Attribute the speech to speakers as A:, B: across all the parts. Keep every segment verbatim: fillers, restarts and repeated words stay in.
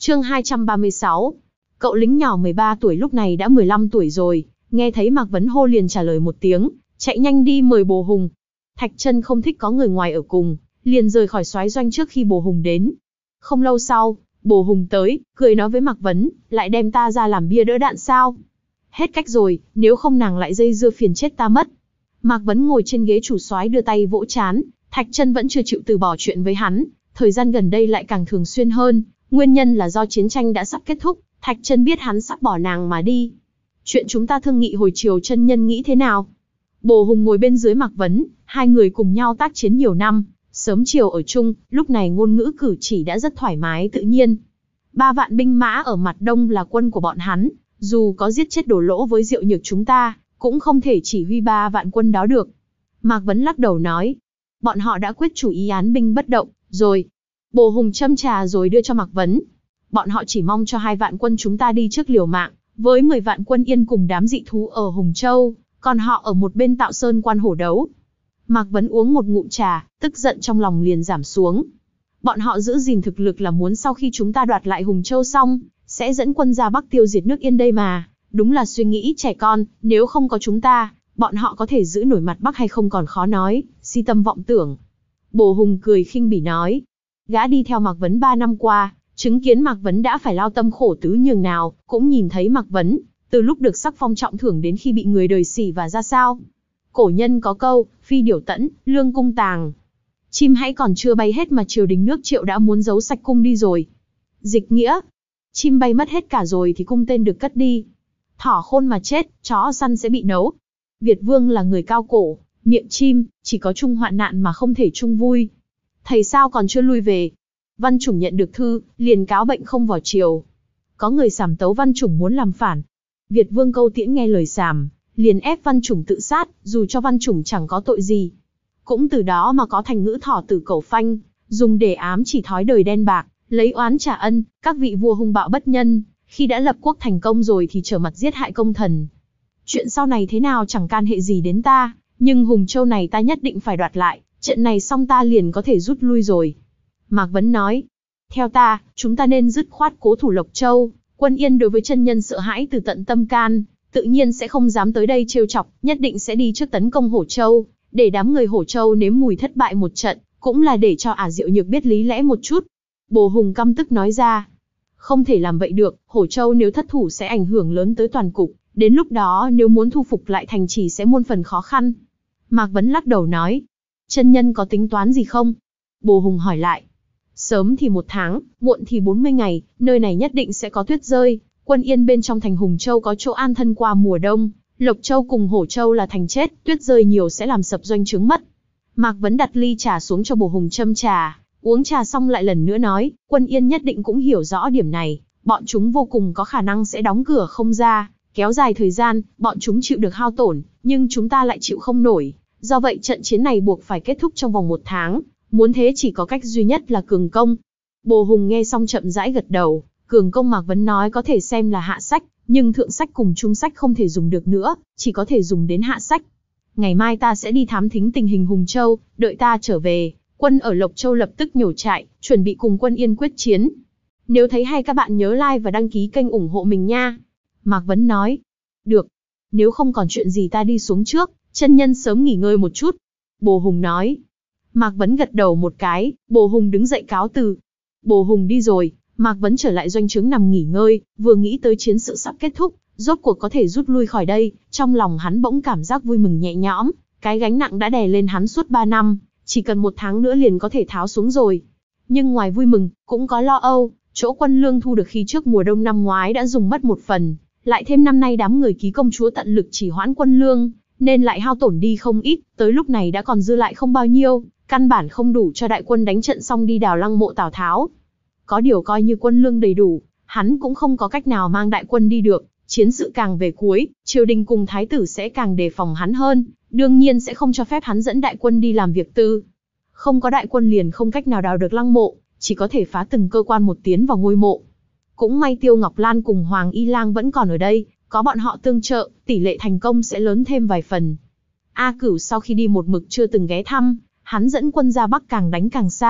A: Chương hai trăm ba mươi sáu. Cậu lính nhỏ mười ba tuổi lúc này đã mười lăm tuổi rồi, nghe thấy Mạc Vấn hô liền trả lời một tiếng, chạy nhanh đi mời Bồ Hùng. Thạch Chân không thích có người ngoài ở cùng, liền rời khỏi soái doanh trước khi Bồ Hùng đến. Không lâu sau, Bồ Hùng tới, cười nói với Mạc Vấn, lại đem ta ra làm bia đỡ đạn sao? Hết cách rồi, nếu không nàng lại dây dưa phiền chết ta mất. Mạc Vấn ngồi trên ghế chủ soái đưa tay vỗ trán, Thạch Chân vẫn chưa chịu từ bỏ chuyện với hắn, thời gian gần đây lại càng thường xuyên hơn, nguyên nhân là do chiến tranh đã sắp kết thúc, Thạch Chân biết hắn sắp bỏ nàng mà đi. Chuyện chúng ta thương nghị hồi chiều chân nhân nghĩ thế nào? Bồ Hùng ngồi bên dưới Mạc Vấn, hai người cùng nhau tác chiến nhiều năm, sớm chiều ở chung, lúc này ngôn ngữ cử chỉ đã rất thoải mái tự nhiên. Ba vạn binh mã ở mặt đông là quân của bọn hắn, dù có giết chết đổ lỗ với Diệu Nhược chúng ta, cũng không thể chỉ huy ba vạn quân đó được. Mạc Vấn lắc đầu nói, bọn họ đã quyết chủ ý án binh bất động, rồi. Bồ Hùng châm trà rồi đưa cho Mạc Vấn. Bọn họ chỉ mong cho hai vạn quân chúng ta đi trước liều mạng, với mười vạn quân Yên cùng đám dị thú ở Hùng Châu, còn họ ở một bên Tạo Sơn quan hổ đấu. Mạc Vấn uống một ngụm trà, tức giận trong lòng liền giảm xuống. Bọn họ giữ gìn thực lực là muốn sau khi chúng ta đoạt lại Hùng Châu xong, sẽ dẫn quân ra Bắc tiêu diệt nước Yên đây mà. Đúng là suy nghĩ trẻ con, nếu không có chúng ta, bọn họ có thể giữ nổi mặt Bắc hay không còn khó nói, si tâm vọng tưởng. Bồ Hùng cười khinh bỉ nói, gã đi theo Mạc Vấn ba năm qua, chứng kiến Mạc Vấn đã phải lao tâm khổ tứ nhường nào, cũng nhìn thấy Mạc Vấn, từ lúc được sắc phong trọng thưởng đến khi bị người đời xỉ và ra sao. Cổ nhân có câu, phi điểu tẫn, lương cung tàng. Chim hãy còn chưa bay hết mà triều đình nước Triệu đã muốn giấu sạch cung đi rồi. Dịch nghĩa, chim bay mất hết cả rồi thì cung tên được cất đi. Thỏ khôn mà chết, chó săn sẽ bị nấu. Việt Vương là người cao cổ, miệng chim, chỉ có chung hoạn nạn mà không thể chung vui. Thầy sao còn chưa lui về? Văn Chủng nhận được thư, liền cáo bệnh không vào triều. Có người sàm tấu Văn Chủng muốn làm phản. Việt Vương Câu Tiễn nghe lời sàm, liền ép Văn Chủng tự sát, dù cho Văn Chủng chẳng có tội gì. Cũng từ đó mà có thành ngữ thỏ tử cẩu phanh, dùng để ám chỉ thói đời đen bạc, lấy oán trả ân, các vị vua hung bạo bất nhân, khi đã lập quốc thành công rồi thì trở mặt giết hại công thần. Chuyện sau này thế nào chẳng can hệ gì đến ta, nhưng Hùng Châu này ta nhất định phải đoạt lại, trận này xong ta liền có thể rút lui rồi. Mạc Vấn nói, theo ta, chúng ta nên dứt khoát cố thủ Lộc Châu, quân Yên đối với chân nhân sợ hãi từ tận tâm can, tự nhiên sẽ không dám tới đây trêu chọc, nhất định sẽ đi trước tấn công Hổ Châu, để đám người Hổ Châu nếm mùi thất bại một trận, cũng là để cho Ả Diệu Nhược biết lý lẽ một chút. Bồ Hùng căm tức nói ra, không thể làm vậy được, Hổ Châu nếu thất thủ sẽ ảnh hưởng lớn tới toàn cục, đến lúc đó nếu muốn thu phục lại thành trì sẽ muôn phần khó khăn. Mạc Vấn lắc đầu nói, chân nhân có tính toán gì không? Bồ Hùng hỏi lại, sớm thì một tháng, muộn thì bốn mươi ngày, nơi này nhất định sẽ có tuyết rơi, quân Yên bên trong thành Hùng Châu có chỗ an thân qua mùa đông, Lộc Châu cùng Hổ Châu là thành chết, tuyết rơi nhiều sẽ làm sập doanh trướng mất. Mạc Vấn đặt ly trà xuống cho Bồ Hùng châm trà, uống trà xong lại lần nữa nói, quân Yên nhất định cũng hiểu rõ điểm này, bọn chúng vô cùng có khả năng sẽ đóng cửa không ra, kéo dài thời gian, bọn chúng chịu được hao tổn, nhưng chúng ta lại chịu không nổi, do vậy trận chiến này buộc phải kết thúc trong vòng một tháng, muốn thế chỉ có cách duy nhất là cường công. Bồ Hùng nghe xong chậm rãi gật đầu, cường công Mạc Vấn nói có thể xem là hạ sách, nhưng thượng sách cùng trung sách không thể dùng được nữa, chỉ có thể dùng đến hạ sách. Ngày mai ta sẽ đi thám thính tình hình Hùng Châu, đợi ta trở về, quân ở Lộc Châu lập tức nhổ trại, chuẩn bị cùng quân Yên quyết chiến. Nếu thấy hay các bạn nhớ like và đăng ký kênh ủng hộ mình nha. Mạc Vấn nói, được, nếu không còn chuyện gì ta đi xuống trước, chân nhân sớm nghỉ ngơi một chút. Bồ Hùng nói. Mạc Vấn gật đầu một cái, Bồ Hùng đứng dậy cáo từ. Bồ Hùng đi rồi, Mạc Vấn trở lại doanh trướng nằm nghỉ ngơi, vừa nghĩ tới chiến sự sắp kết thúc, rốt cuộc có thể rút lui khỏi đây, trong lòng hắn bỗng cảm giác vui mừng nhẹ nhõm, cái gánh nặng đã đè lên hắn suốt ba năm, chỉ cần một tháng nữa liền có thể tháo xuống rồi. Nhưng ngoài vui mừng, cũng có lo âu, chỗ quân lương thu được khi trước mùa đông năm ngoái đã dùng mất một phần, lại thêm năm nay đám người ký công chúa tận lực chỉ hoãn quân lương, nên lại hao tổn đi không ít, tới lúc này đã còn dư lại không bao nhiêu, căn bản không đủ cho đại quân đánh trận xong đi đào lăng mộ Tào Tháo. Có điều coi như quân lương đầy đủ, hắn cũng không có cách nào mang đại quân đi được, chiến sự càng về cuối, triều đình cùng thái tử sẽ càng đề phòng hắn hơn, đương nhiên sẽ không cho phép hắn dẫn đại quân đi làm việc tư. Không có đại quân liền không cách nào đào được lăng mộ, chỉ có thể phá từng cơ quan một tiến vào ngôi mộ. Cũng may Tiêu Ngọc Lan cùng Hoàng Y Lang vẫn còn ở đây, có bọn họ tương trợ, tỷ lệ thành công sẽ lớn thêm vài phần. A Cửu sau khi đi một mực chưa từng ghé thăm, hắn dẫn quân ra Bắc càng đánh càng xa,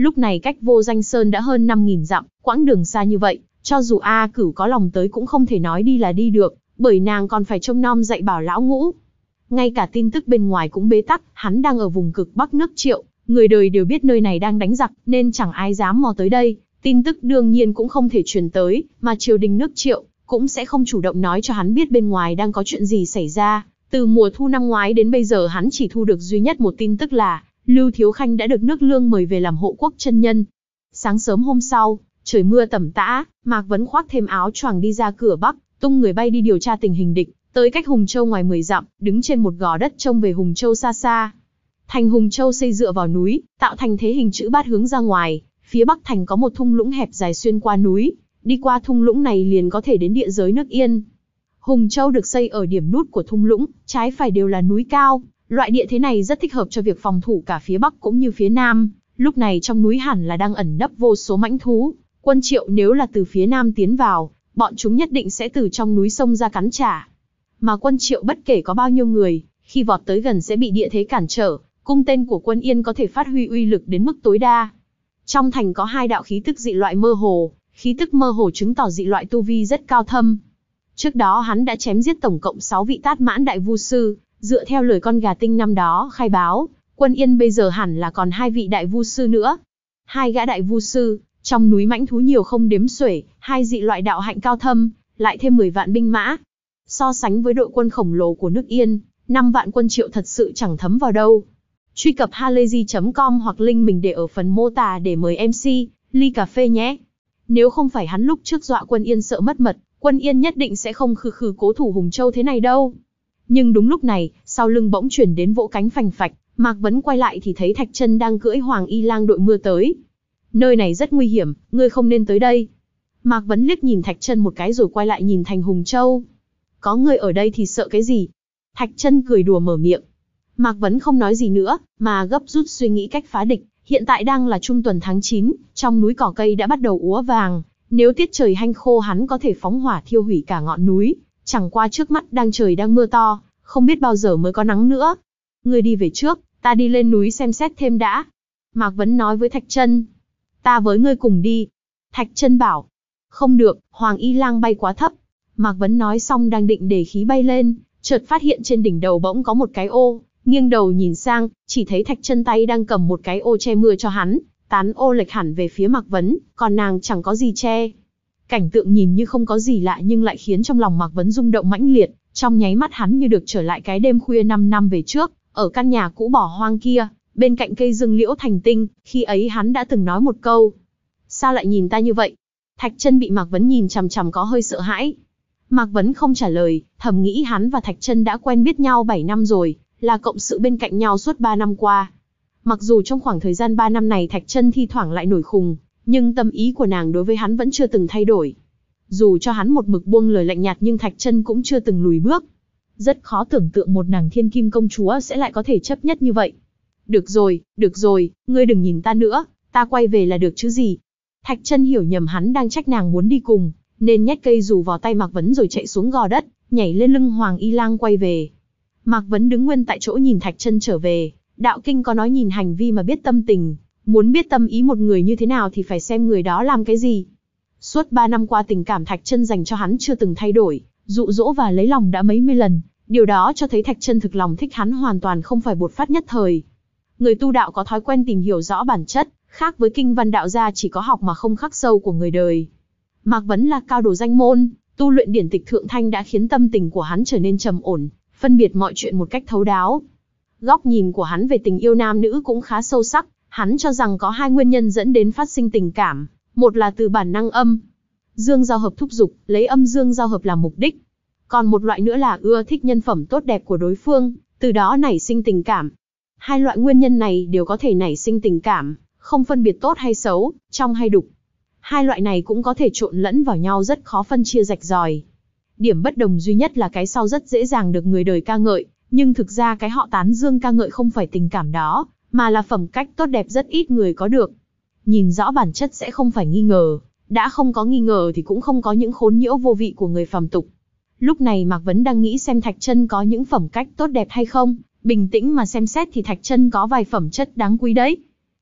A: Lúc này cách Vô Danh Sơn đã hơn năm nghìn dặm, quãng đường xa như vậy, cho dù A Cửu có lòng tới cũng không thể nói đi là đi được, bởi nàng còn phải trông nom dạy bảo lão ngũ. Ngay cả tin tức bên ngoài cũng bế tắc, hắn đang ở vùng cực bắc nước Triệu, người đời đều biết nơi này đang đánh giặc, nên chẳng ai dám mò tới đây, tin tức đương nhiên cũng không thể truyền tới, mà triều đình nước Triệu cũng sẽ không chủ động nói cho hắn biết bên ngoài đang có chuyện gì xảy ra. Từ mùa thu năm ngoái đến bây giờ hắn chỉ thu được duy nhất một tin tức là Lưu Thiếu Khanh đã được nước Lương mời về làm hộ quốc chân nhân. Sáng sớm hôm sau, trời mưa tầm tã, Mạc Vấn khoác thêm áo choàng đi ra cửa bắc, tung người bay đi điều tra tình hình địch, tới cách Hùng Châu ngoài mười dặm, đứng trên một gò đất trông về Hùng Châu xa xa. Thành Hùng Châu xây dựa vào núi, tạo thành thế hình chữ bát hướng ra ngoài, phía bắc thành có một thung lũng hẹp dài xuyên qua núi, đi qua thung lũng này liền có thể đến địa giới nước Yên. Hùng Châu được xây ở điểm nút của thung lũng, trái phải đều là núi cao, loại địa thế này rất thích hợp cho việc phòng thủ cả phía bắc cũng như phía nam. Lúc này trong núi hẳn là đang ẩn nấp vô số mãnh thú, quân Triệu nếu là từ phía nam tiến vào, bọn chúng nhất định sẽ từ trong núi sông ra cắn trả. Mà quân Triệu bất kể có bao nhiêu người, khi vọt tới gần sẽ bị địa thế cản trở, cung tên của quân Yên có thể phát huy uy lực đến mức tối đa. Trong thành có hai đạo khí tức dị loại mơ hồ, khí tức mơ hồ chứng tỏ dị loại tu vi rất cao thâm. Trước đó hắn đã chém giết tổng cộng sáu vị Tát Mãn đại vu sư, dựa theo lời con gà tinh năm đó khai báo, quân Yên bây giờ hẳn là còn hai vị đại vu sư nữa. Hai gã đại vu sư, trong núi mãnh thú nhiều không đếm xuể, hai dị loại đạo hạnh cao thâm, lại thêm mười vạn binh mã. So sánh với đội quân khổng lồ của nước Yên, năm vạn quân Triệu thật sự chẳng thấm vào đâu. Truy cập halayzi chấm com hoặc link mình để ở phần mô tả để mời em xê, ly cà phê nhé. Nếu không phải hắn lúc trước dọa quân Yên sợ mất mật, quân Yên nhất định sẽ không khư khư cố thủ Hùng Châu thế này đâu. Nhưng đúng lúc này, sau lưng bỗng chuyển đến vỗ cánh phành phạch, Mạc Vấn quay lại thì thấy Thạch Chân đang cưỡi Hoàng Y Lang đội mưa tới. Nơi này rất nguy hiểm, ngươi không nên tới đây. Mạc Vấn liếc nhìn Thạch Chân một cái rồi quay lại nhìn thành Hùng Châu. Có ngươi ở đây thì sợ cái gì? Thạch Chân cười đùa mở miệng. Mạc Vấn không nói gì nữa, mà gấp rút suy nghĩ cách phá địch. Hiện tại đang là trung tuần tháng chín, trong núi cỏ cây đã bắt đầu úa vàng. Nếu tiết trời hanh khô hắn có thể phóng hỏa thiêu hủy cả ngọn núi. Chẳng qua trước mắt đang trời đang mưa to, không biết bao giờ mới có nắng nữa. Ngươi đi về trước, ta đi lên núi xem xét thêm đã. Mạc Vấn nói với Thạch Chân. Ta với ngươi cùng đi. Thạch Chân bảo. Không được, Hoàng Y Lang bay quá thấp. Mạc Vấn nói xong đang định để khí bay lên, chợt phát hiện trên đỉnh đầu bỗng có một cái ô, nghiêng đầu nhìn sang, chỉ thấy Thạch Chân tay đang cầm một cái ô che mưa cho hắn, tán ô lệch hẳn về phía Mạc Vấn, còn nàng chẳng có gì che. Cảnh tượng nhìn như không có gì lạ nhưng lại khiến trong lòng Mạc Vấn rung động mãnh liệt, trong nháy mắt hắn như được trở lại cái đêm khuya năm năm về trước, ở căn nhà cũ bỏ hoang kia, bên cạnh cây dương liễu thành tinh, khi ấy hắn đã từng nói một câu. Sao lại nhìn ta như vậy? Thạch Chân bị Mạc Vấn nhìn chằm chằm có hơi sợ hãi. Mạc Vấn không trả lời, thầm nghĩ hắn và Thạch Chân đã quen biết nhau bảy năm rồi, là cộng sự bên cạnh nhau suốt ba năm qua. Mặc dù trong khoảng thời gian ba năm này Thạch Chân thi thoảng lại nổi khùng, nhưng tâm ý của nàng đối với hắn vẫn chưa từng thay đổi. Dù cho hắn một mực buông lời lạnh nhạt nhưng Thạch Chân cũng chưa từng lùi bước. Rất khó tưởng tượng một nàng thiên kim công chúa sẽ lại có thể chấp nhất như vậy. Được rồi, được rồi, ngươi đừng nhìn ta nữa, ta quay về là được chứ gì. Thạch Chân hiểu nhầm hắn đang trách nàng muốn đi cùng, nên nhét cây dù vào tay Mạc Vấn rồi chạy xuống gò đất, nhảy lên lưng Hoàng Y Lang quay về. Mạc Vấn đứng nguyên tại chỗ nhìn Thạch Chân trở về, đạo kinh có nói nhìn hành vi mà biết tâm tình, muốn biết tâm ý một người như thế nào thì phải xem người đó làm cái gì. Suốt ba năm qua tình cảm Thạch Chân dành cho hắn chưa từng thay đổi, dụ dỗ và lấy lòng đã mấy mươi lần, điều đó cho thấy Thạch Chân thực lòng thích hắn hoàn toàn không phải bột phát nhất thời. Người tu đạo có thói quen tìm hiểu rõ bản chất, khác với kinh văn đạo gia chỉ có học mà không khắc sâu của người đời. Mạc Vấn là cao đồ danh môn, tu luyện điển tịch thượng thanh đã khiến tâm tình của hắn trở nên trầm ổn, phân biệt mọi chuyện một cách thấu đáo. Góc nhìn của hắn về tình yêu nam nữ cũng khá sâu sắc, hắn cho rằng có hai nguyên nhân dẫn đến phát sinh tình cảm, một là từ bản năng âm dương giao hợp thúc dục, lấy âm dương giao hợp làm mục đích. Còn một loại nữa là ưa thích nhân phẩm tốt đẹp của đối phương, từ đó nảy sinh tình cảm. Hai loại nguyên nhân này đều có thể nảy sinh tình cảm, không phân biệt tốt hay xấu, trong hay đục. Hai loại này cũng có thể trộn lẫn vào nhau rất khó phân chia rạch ròi. Điểm bất đồng duy nhất là cái sau rất dễ dàng được người đời ca ngợi, nhưng thực ra cái họ tán dương ca ngợi không phải tình cảm đó, mà là phẩm cách tốt đẹp rất ít người có được. Nhìn rõ bản chất sẽ không phải nghi ngờ, đã không có nghi ngờ thì cũng không có những khốn nhiễu vô vị của người phàm tục. Lúc này Mạc Vấn đang nghĩ xem Thạch Chân có những phẩm cách tốt đẹp hay không, bình tĩnh mà xem xét thì Thạch Chân có vài phẩm chất đáng quý đấy.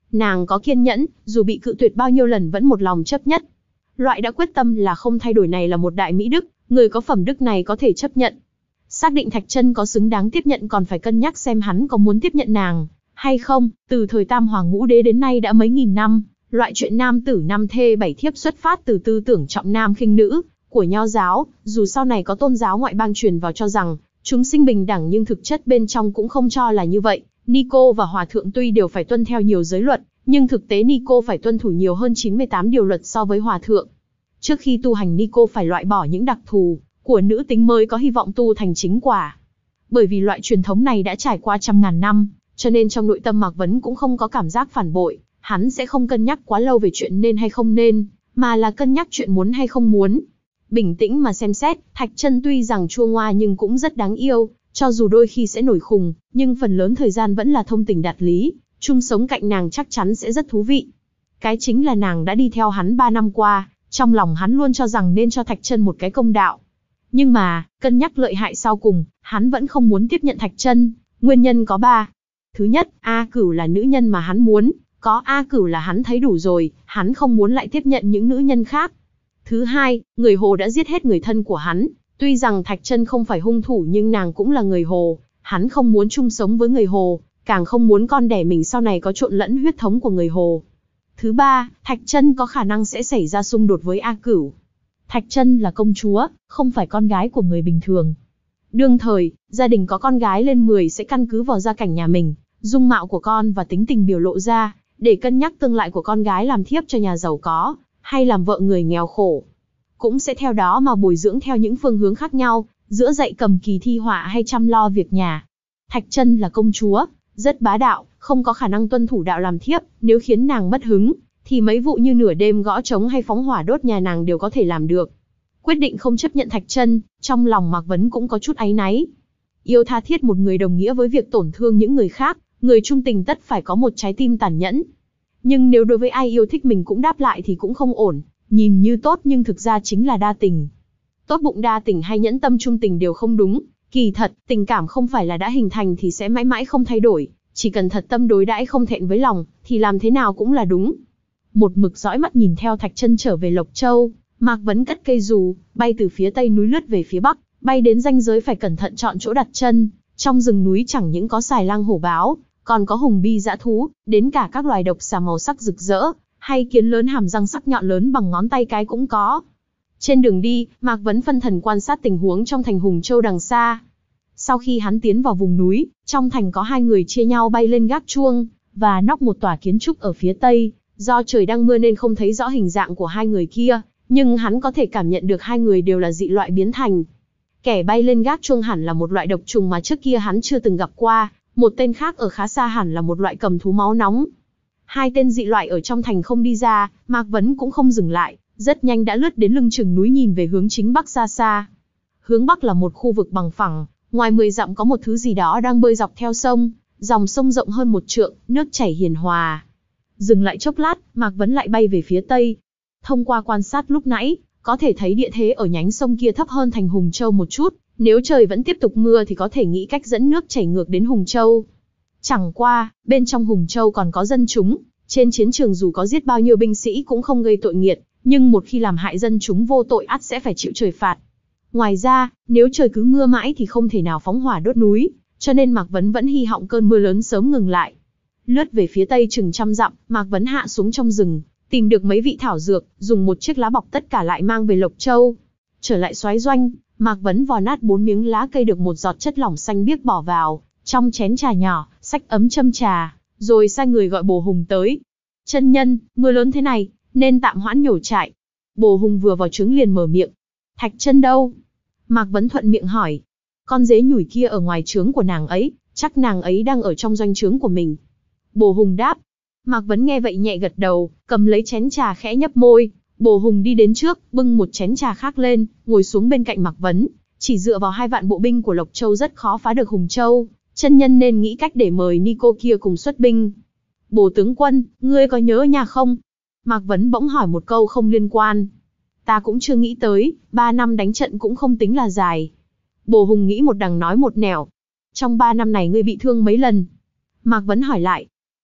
A: Nàng có kiên nhẫn, dù bị cự tuyệt bao nhiêu lần vẫn một lòng chấp nhất. Loại đã quyết tâm là không thay đổi này là một đại mỹ đức, người có phẩm đức này có thể chấp nhận. Xác định Thạch Chân có xứng đáng tiếp nhận còn phải cân nhắc xem hắn có muốn tiếp nhận nàng hay không. Từ thời Tam Hoàng Ngũ Đế đến nay đã mấy nghìn năm, loại chuyện nam tử năm thê bảy thiếp xuất phát từ tư tưởng trọng nam khinh nữ của Nho giáo, dù sau này có tôn giáo ngoại bang truyền vào cho rằng chúng sinh bình đẳng nhưng thực chất bên trong cũng không cho là như vậy. Nico và Hòa thượng tuy đều phải tuân theo nhiều giới luật, nhưng thực tế Nico phải tuân thủ nhiều hơn chín mươi tám điều luật so với Hòa thượng. Trước khi tu hành Nico phải loại bỏ những đặc thù của nữ tính mới có hy vọng tu thành chính quả. Bởi vì loại truyền thống này đã trải qua trăm ngàn năm, cho nên trong nội tâm Mạc Vấn cũng không có cảm giác phản bội, hắn sẽ không cân nhắc quá lâu về chuyện nên hay không nên, mà là cân nhắc chuyện muốn hay không muốn. Bình tĩnh mà xem xét, Thạch Chân tuy rằng chua ngoa nhưng cũng rất đáng yêu, cho dù đôi khi sẽ nổi khùng, nhưng phần lớn thời gian vẫn là thông tình đạt lý, chung sống cạnh nàng chắc chắn sẽ rất thú vị. Cái chính là nàng đã đi theo hắn ba năm qua, trong lòng hắn luôn cho rằng nên cho Thạch Chân một cái công đạo. Nhưng mà, cân nhắc lợi hại sau cùng, hắn vẫn không muốn tiếp nhận Thạch Chân, nguyên nhân có ba. Thứ nhất, A Cửu là nữ nhân mà hắn muốn, có A Cửu là hắn thấy đủ rồi, hắn không muốn lại tiếp nhận những nữ nhân khác. Thứ hai, người Hồ đã giết hết người thân của hắn, tuy rằng Thạch Chân không phải hung thủ nhưng nàng cũng là người Hồ, hắn không muốn chung sống với người Hồ, càng không muốn con đẻ mình sau này có trộn lẫn huyết thống của người Hồ. Thứ ba, Thạch Chân có khả năng sẽ xảy ra xung đột với A Cửu. Thạch Chân là công chúa, không phải con gái của người bình thường. Đương thời, gia đình có con gái lên mười sẽ căn cứ vào gia cảnh nhà mình, dung mạo của con và tính tình biểu lộ ra, để cân nhắc tương lai của con gái làm thiếp cho nhà giàu có, hay làm vợ người nghèo khổ. Cũng sẽ theo đó mà bồi dưỡng theo những phương hướng khác nhau, giữa dạy cầm kỳ thi họa hay chăm lo việc nhà. Thạch Chân là công chúa, rất bá đạo, không có khả năng tuân thủ đạo làm thiếp, nếu khiến nàng mất hứng, thì mấy vụ như nửa đêm gõ trống hay phóng hỏa đốt nhà nàng đều có thể làm được. Quyết định không chấp nhận Thạch Chân, trong lòng Mạc Vấn cũng có chút áy náy. Yêu tha thiết một người đồng nghĩa với việc tổn thương những người khác, người trung tình tất phải có một trái tim tàn nhẫn. Nhưng nếu đối với ai yêu thích mình cũng đáp lại thì cũng không ổn, nhìn như tốt nhưng thực ra chính là đa tình. Tốt bụng đa tình hay nhẫn tâm trung tình đều không đúng, kỳ thật, tình cảm không phải là đã hình thành thì sẽ mãi mãi không thay đổi, chỉ cần thật tâm đối đãi không thẹn với lòng, thì làm thế nào cũng là đúng. Một mực dõi mắt nhìn theo Thạch Chân trở về Lộc Châu, Mạc Vấn cất cây dù, bay từ phía tây núi lướt về phía bắc, bay đến ranh giới phải cẩn thận chọn chỗ đặt chân. Trong rừng núi chẳng những có xài lang hổ báo, còn có hùng bi dã thú, đến cả các loài độc xà màu sắc rực rỡ, hay kiến lớn hàm răng sắc nhọn lớn bằng ngón tay cái cũng có. Trên đường đi, Mạc Vấn phân thần quan sát tình huống trong thành Hùng Châu đằng xa. Sau khi hắn tiến vào vùng núi, trong thành có hai người chia nhau bay lên gác chuông, và nóc một tòa kiến trúc ở phía tây. Do trời đang mưa nên không thấy rõ hình dạng của hai người kia, nhưng hắn có thể cảm nhận được hai người đều là dị loại biến thành. Kẻ bay lên gác chuông hẳn là một loại độc trùng mà trước kia hắn chưa từng gặp qua, một tên khác ở khá xa hẳn là một loại cầm thú máu nóng. Hai tên dị loại ở trong thành không đi ra, Mạc Vấn cũng không dừng lại, rất nhanh đã lướt đến lưng chừng núi nhìn về hướng chính bắc xa xa. Hướng bắc là một khu vực bằng phẳng, ngoài mười dặm có một thứ gì đó đang bơi dọc theo sông, dòng sông rộng hơn một trượng, nước chảy hiền hòa. Dừng lại chốc lát, Mạc Vấn lại bay về phía tây. Thông qua quan sát lúc nãy, có thể thấy địa thế ở nhánh sông kia thấp hơn thành Hùng Châu một chút, nếu trời vẫn tiếp tục mưa thì có thể nghĩ cách dẫn nước chảy ngược đến Hùng Châu. Chẳng qua, bên trong Hùng Châu còn có dân chúng, trên chiến trường dù có giết bao nhiêu binh sĩ cũng không gây tội nghiệt, nhưng một khi làm hại dân chúng vô tội ắt sẽ phải chịu trời phạt. Ngoài ra, nếu trời cứ mưa mãi thì không thể nào phóng hỏa đốt núi, cho nên Mạc Vấn vẫn hy vọng cơn mưa lớn sớm ngừng lại. Lướt về phía tây chừng trăm dặm, Mạc Vấn hạ xuống trong rừng, tìm được mấy vị thảo dược, dùng một chiếc lá bọc tất cả lại mang về Lộc Châu. Trở lại soái doanh, Mạc Vấn vò nát bốn miếng lá cây được một giọt chất lỏng xanh biếc bỏ vào trong chén trà nhỏ, xách ấm châm trà, rồi sai người gọi Bồ Hùng tới. Chân nhân, mưa lớn thế này, nên tạm hoãn nhổ trại. Bồ Hùng vừa vào trướng liền mở miệng. Thạch Chân đâu? Mạc Vấn thuận miệng hỏi. Con dế nhủi kia ở ngoài trướng của nàng ấy, chắc nàng ấy đang ở trong doanh trướng của mình. Bồ Hùng đáp. Mạc Vấn nghe vậy nhẹ gật đầu, cầm lấy chén trà khẽ nhấp môi. Bồ Hùng đi đến trước, bưng một chén trà khác lên, ngồi xuống bên cạnh Mạc Vấn. Chỉ dựa vào hai vạn bộ binh của Lộc Châu rất khó phá được Hùng Châu, chân nhân nên nghĩ cách để mời Nico kia cùng xuất binh. Bồ tướng quân, ngươi có nhớ nhà không? Mạc Vấn bỗng hỏi một câu không liên quan. Ta cũng chưa nghĩ tới, ba năm đánh trận cũng không tính là dài. Bồ Hùng nghĩ một đằng nói một nẻo. Trong ba năm này ngươi bị thương mấy lần? Mạc Vấn hỏi lại.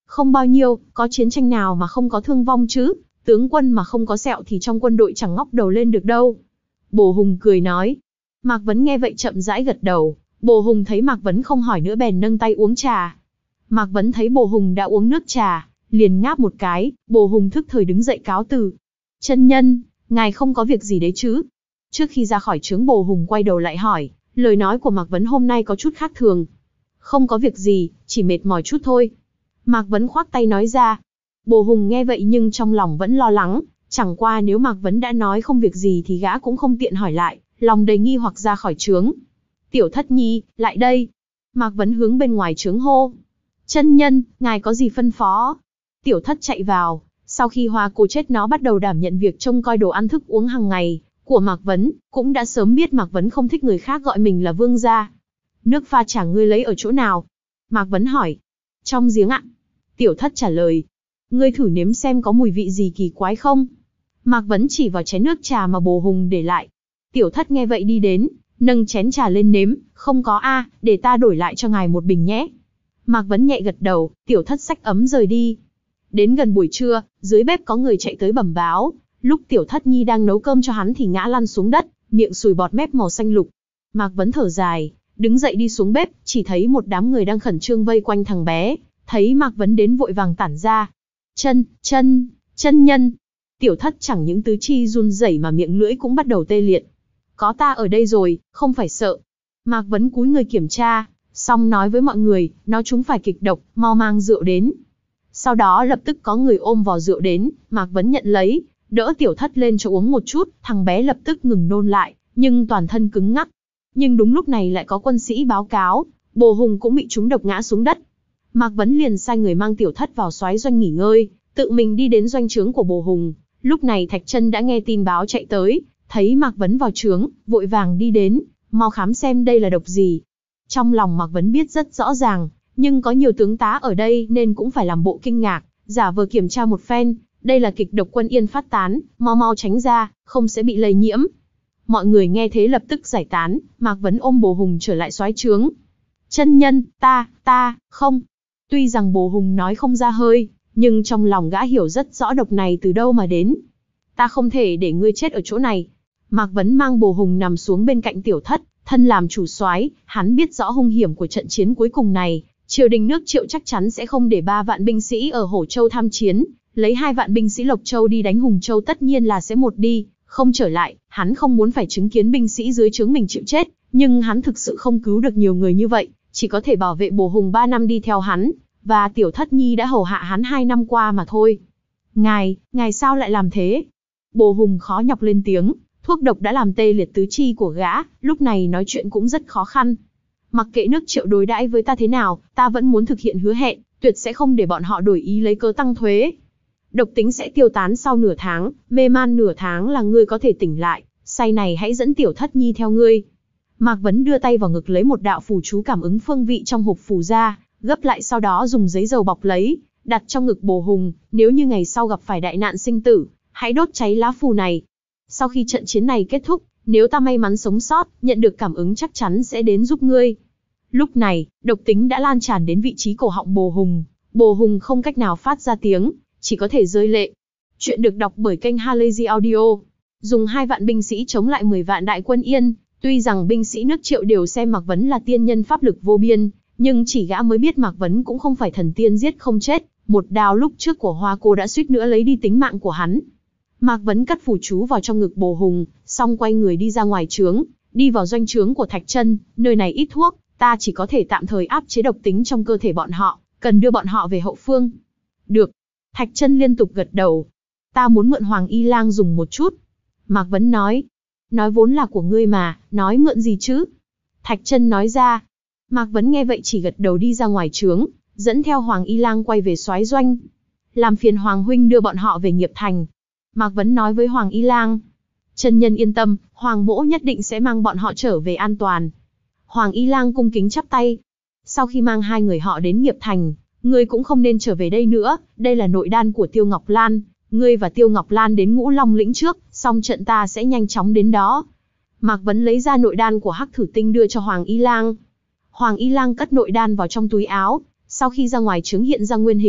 A: Không bao nhiêu, có chiến tranh nào mà không có thương vong chứ, tướng quân mà không có sẹo thì trong quân đội chẳng ngóc đầu lên được đâu. Bồ Hùng cười nói. Mạc Vấn nghe vậy chậm rãi gật đầu, Bồ Hùng thấy Mạc Vấn không hỏi nữa bèn nâng tay uống trà. Mạc Vấn thấy Bồ Hùng đã uống nước trà, liền ngáp một cái, Bồ Hùng thức thời đứng dậy cáo từ. Chân nhân, ngài không có việc gì đấy chứ? Trước khi ra khỏi trướng Bồ Hùng quay đầu lại hỏi, lời nói của Mạc Vấn hôm nay có chút khác thường. Không có việc gì, chỉ mệt mỏi chút thôi. Mạc Vấn khoác tay nói ra. Bồ Hùng nghe vậy nhưng trong lòng vẫn lo lắng, chẳng qua nếu Mạc Vấn đã nói không việc gì thì gã cũng không tiện hỏi lại, lòng đầy nghi hoặc ra khỏi trướng. Tiểu Thất Nhi, lại đây. Mạc Vấn hướng bên ngoài trướng hô. Chân nhân, ngài có gì phân phó? Tiểu Thất chạy vào, sau khi Hoa Cô chết nó bắt đầu đảm nhận việc trông coi đồ ăn thức uống hàng ngày của Mạc Vấn, cũng đã sớm biết Mạc Vấn không thích người khác gọi mình là vương gia. Nước pha trà ngươi lấy ở chỗ nào? Mạc Vấn hỏi. Trong giếng ạ. Tiểu Thất trả lời. Ngươi thử nếm xem có mùi vị gì kỳ quái không? Mạc Vấn chỉ vào chén nước trà mà Bồ Hùng để lại. Tiểu Thất nghe vậy đi đến, nâng chén trà lên nếm, không có a, để ta đổi lại cho ngài một bình nhé. Mạc Vấn nhẹ gật đầu, Tiểu Thất xách ấm rời đi. Đến gần buổi trưa, dưới bếp có người chạy tới bẩm báo, lúc Tiểu Thất Nhi đang nấu cơm cho hắn thì ngã lăn xuống đất, miệng sùi bọt mép màu xanh lục. Mạc Vấn thở dài, đứng dậy đi xuống bếp, chỉ thấy một đám người đang khẩn trương vây quanh thằng bé, thấy Mạc Vấn đến vội vàng tản ra. Chân, chân, chân nhân. Tiểu Thất chẳng những tứ chi run rẩy mà miệng lưỡi cũng bắt đầu tê liệt. Có ta ở đây rồi, không phải sợ. Mạc Vấn cúi người kiểm tra, xong nói với mọi người, nó chúng phải kịch độc, mau mang rượu đến. Sau đó lập tức có người ôm vò rượu đến, Mạc Vấn nhận lấy, đỡ Tiểu Thất lên cho uống một chút, thằng bé lập tức ngừng nôn lại, nhưng toàn thân cứng ngắc. Nhưng đúng lúc này lại có quân sĩ báo cáo, Bồ Hùng cũng bị trúng độc ngã xuống đất. Mạc Vấn liền sai người mang Tiểu Thất vào soái doanh nghỉ ngơi, tự mình đi đến doanh trướng của Bồ Hùng. Lúc này Thạch Chân đã nghe tin báo chạy tới, thấy Mạc Vấn vào trướng, vội vàng đi đến, mau khám xem đây là độc gì. Trong lòng Mạc Vấn biết rất rõ ràng, nhưng có nhiều tướng tá ở đây nên cũng phải làm bộ kinh ngạc, giả vờ kiểm tra một phen, đây là kịch độc quân yên phát tán, mau mau tránh ra, không sẽ bị lây nhiễm. Mọi người nghe thế lập tức giải tán, Mạc Vấn ôm Bồ Hùng trở lại soái trướng. Chân nhân, ta, ta, không. Tuy rằng Bồ Hùng nói không ra hơi, nhưng trong lòng gã hiểu rất rõ độc này từ đâu mà đến. Ta không thể để ngươi chết ở chỗ này. Mạc Vấn mang Bồ Hùng nằm xuống bên cạnh Tiểu Thất, thân làm chủ soái, hắn biết rõ hung hiểm của trận chiến cuối cùng này, triều đình nước Triệu chắc chắn sẽ không để ba vạn binh sĩ ở Hổ Châu tham chiến, lấy hai vạn binh sĩ Lộc Châu đi đánh Hùng Châu tất nhiên là sẽ một đi, không trở lại, hắn không muốn phải chứng kiến binh sĩ dưới trướng mình chịu chết, nhưng hắn thực sự không cứu được nhiều người như vậy, chỉ có thể bảo vệ Bồ Hùng ba năm đi theo hắn, và Tiểu Thất Nhi đã hầu hạ hắn hai năm qua mà thôi. Ngài, ngài sao lại làm thế? Bồ Hùng khó nhọc lên tiếng, thuốc độc đã làm tê liệt tứ chi của gã, lúc này nói chuyện cũng rất khó khăn. Mặc kệ nước Triệu đối đãi với ta thế nào, ta vẫn muốn thực hiện hứa hẹn, tuyệt sẽ không để bọn họ đổi ý lấy cớ tăng thuế. Độc tính sẽ tiêu tán sau nửa tháng, mê man nửa tháng là ngươi có thể tỉnh lại, say này hãy dẫn Tiểu Thất Nhi theo ngươi. Mạc Vấn đưa tay vào ngực lấy một đạo phù chú cảm ứng phương vị trong hộp phù ra, gấp lại sau đó dùng giấy dầu bọc lấy, đặt trong ngực Bồ Hùng, nếu như ngày sau gặp phải đại nạn sinh tử, hãy đốt cháy lá phù này. Sau khi trận chiến này kết thúc, nếu ta may mắn sống sót, nhận được cảm ứng chắc chắn sẽ đến giúp ngươi. Lúc này, độc tính đã lan tràn đến vị trí cổ họng Bồ Hùng, Bồ Hùng không cách nào phát ra tiếng, chỉ có thể rơi lệ. Chuyện được đọc bởi kênh Halazy Audio. Dùng hai vạn binh sĩ chống lại mười vạn đại quân Yên, tuy rằng binh sĩ nước Triệu đều xem Mạc Vấn là tiên nhân pháp lực vô biên, nhưng chỉ gã mới biết Mạc Vấn cũng không phải thần tiên giết không chết, một đao lúc trước của Hoa Cô đã suýt nữa lấy đi tính mạng của hắn. Mạc Vấn cất phù chú vào trong ngực Bồ Hùng, xong quay người đi ra ngoài trướng, đi vào doanh trướng của Thạch Chân, nơi này ít thuốc, ta chỉ có thể tạm thời áp chế độc tính trong cơ thể bọn họ, cần đưa bọn họ về hậu phương. Được. Thạch Chân liên tục gật đầu. Ta muốn mượn Hoàng Y Lang dùng một chút. Mạc Vấn nói. Nói vốn là của ngươi mà, nói mượn gì chứ? Thạch Chân nói ra. Mạc Vấn nghe vậy chỉ gật đầu đi ra ngoài trướng, dẫn theo Hoàng Y Lang quay về soái doanh. Làm phiền Hoàng huynh đưa bọn họ về Nghiệp Thành. Mạc Vấn nói với Hoàng Y Lang. Chân nhân yên tâm, Hoàng mỗ nhất định sẽ mang bọn họ trở về an toàn. Hoàng Y Lang cung kính chắp tay. Sau khi mang hai người họ đến Nghiệp Thành, ngươi cũng không nên trở về đây nữa, đây là nội đan của Tiêu Ngọc Lan, ngươi và Tiêu Ngọc Lan đến Ngũ Long lĩnh trước, xong trận ta sẽ nhanh chóng đến đó. Mạc Vấn lấy ra nội đan của Hắc Thử Tinh đưa cho Hoàng Y Lang. Hoàng Y Lang cất nội đan vào trong túi áo, sau khi ra ngoài trướng hiện ra nguyên hình,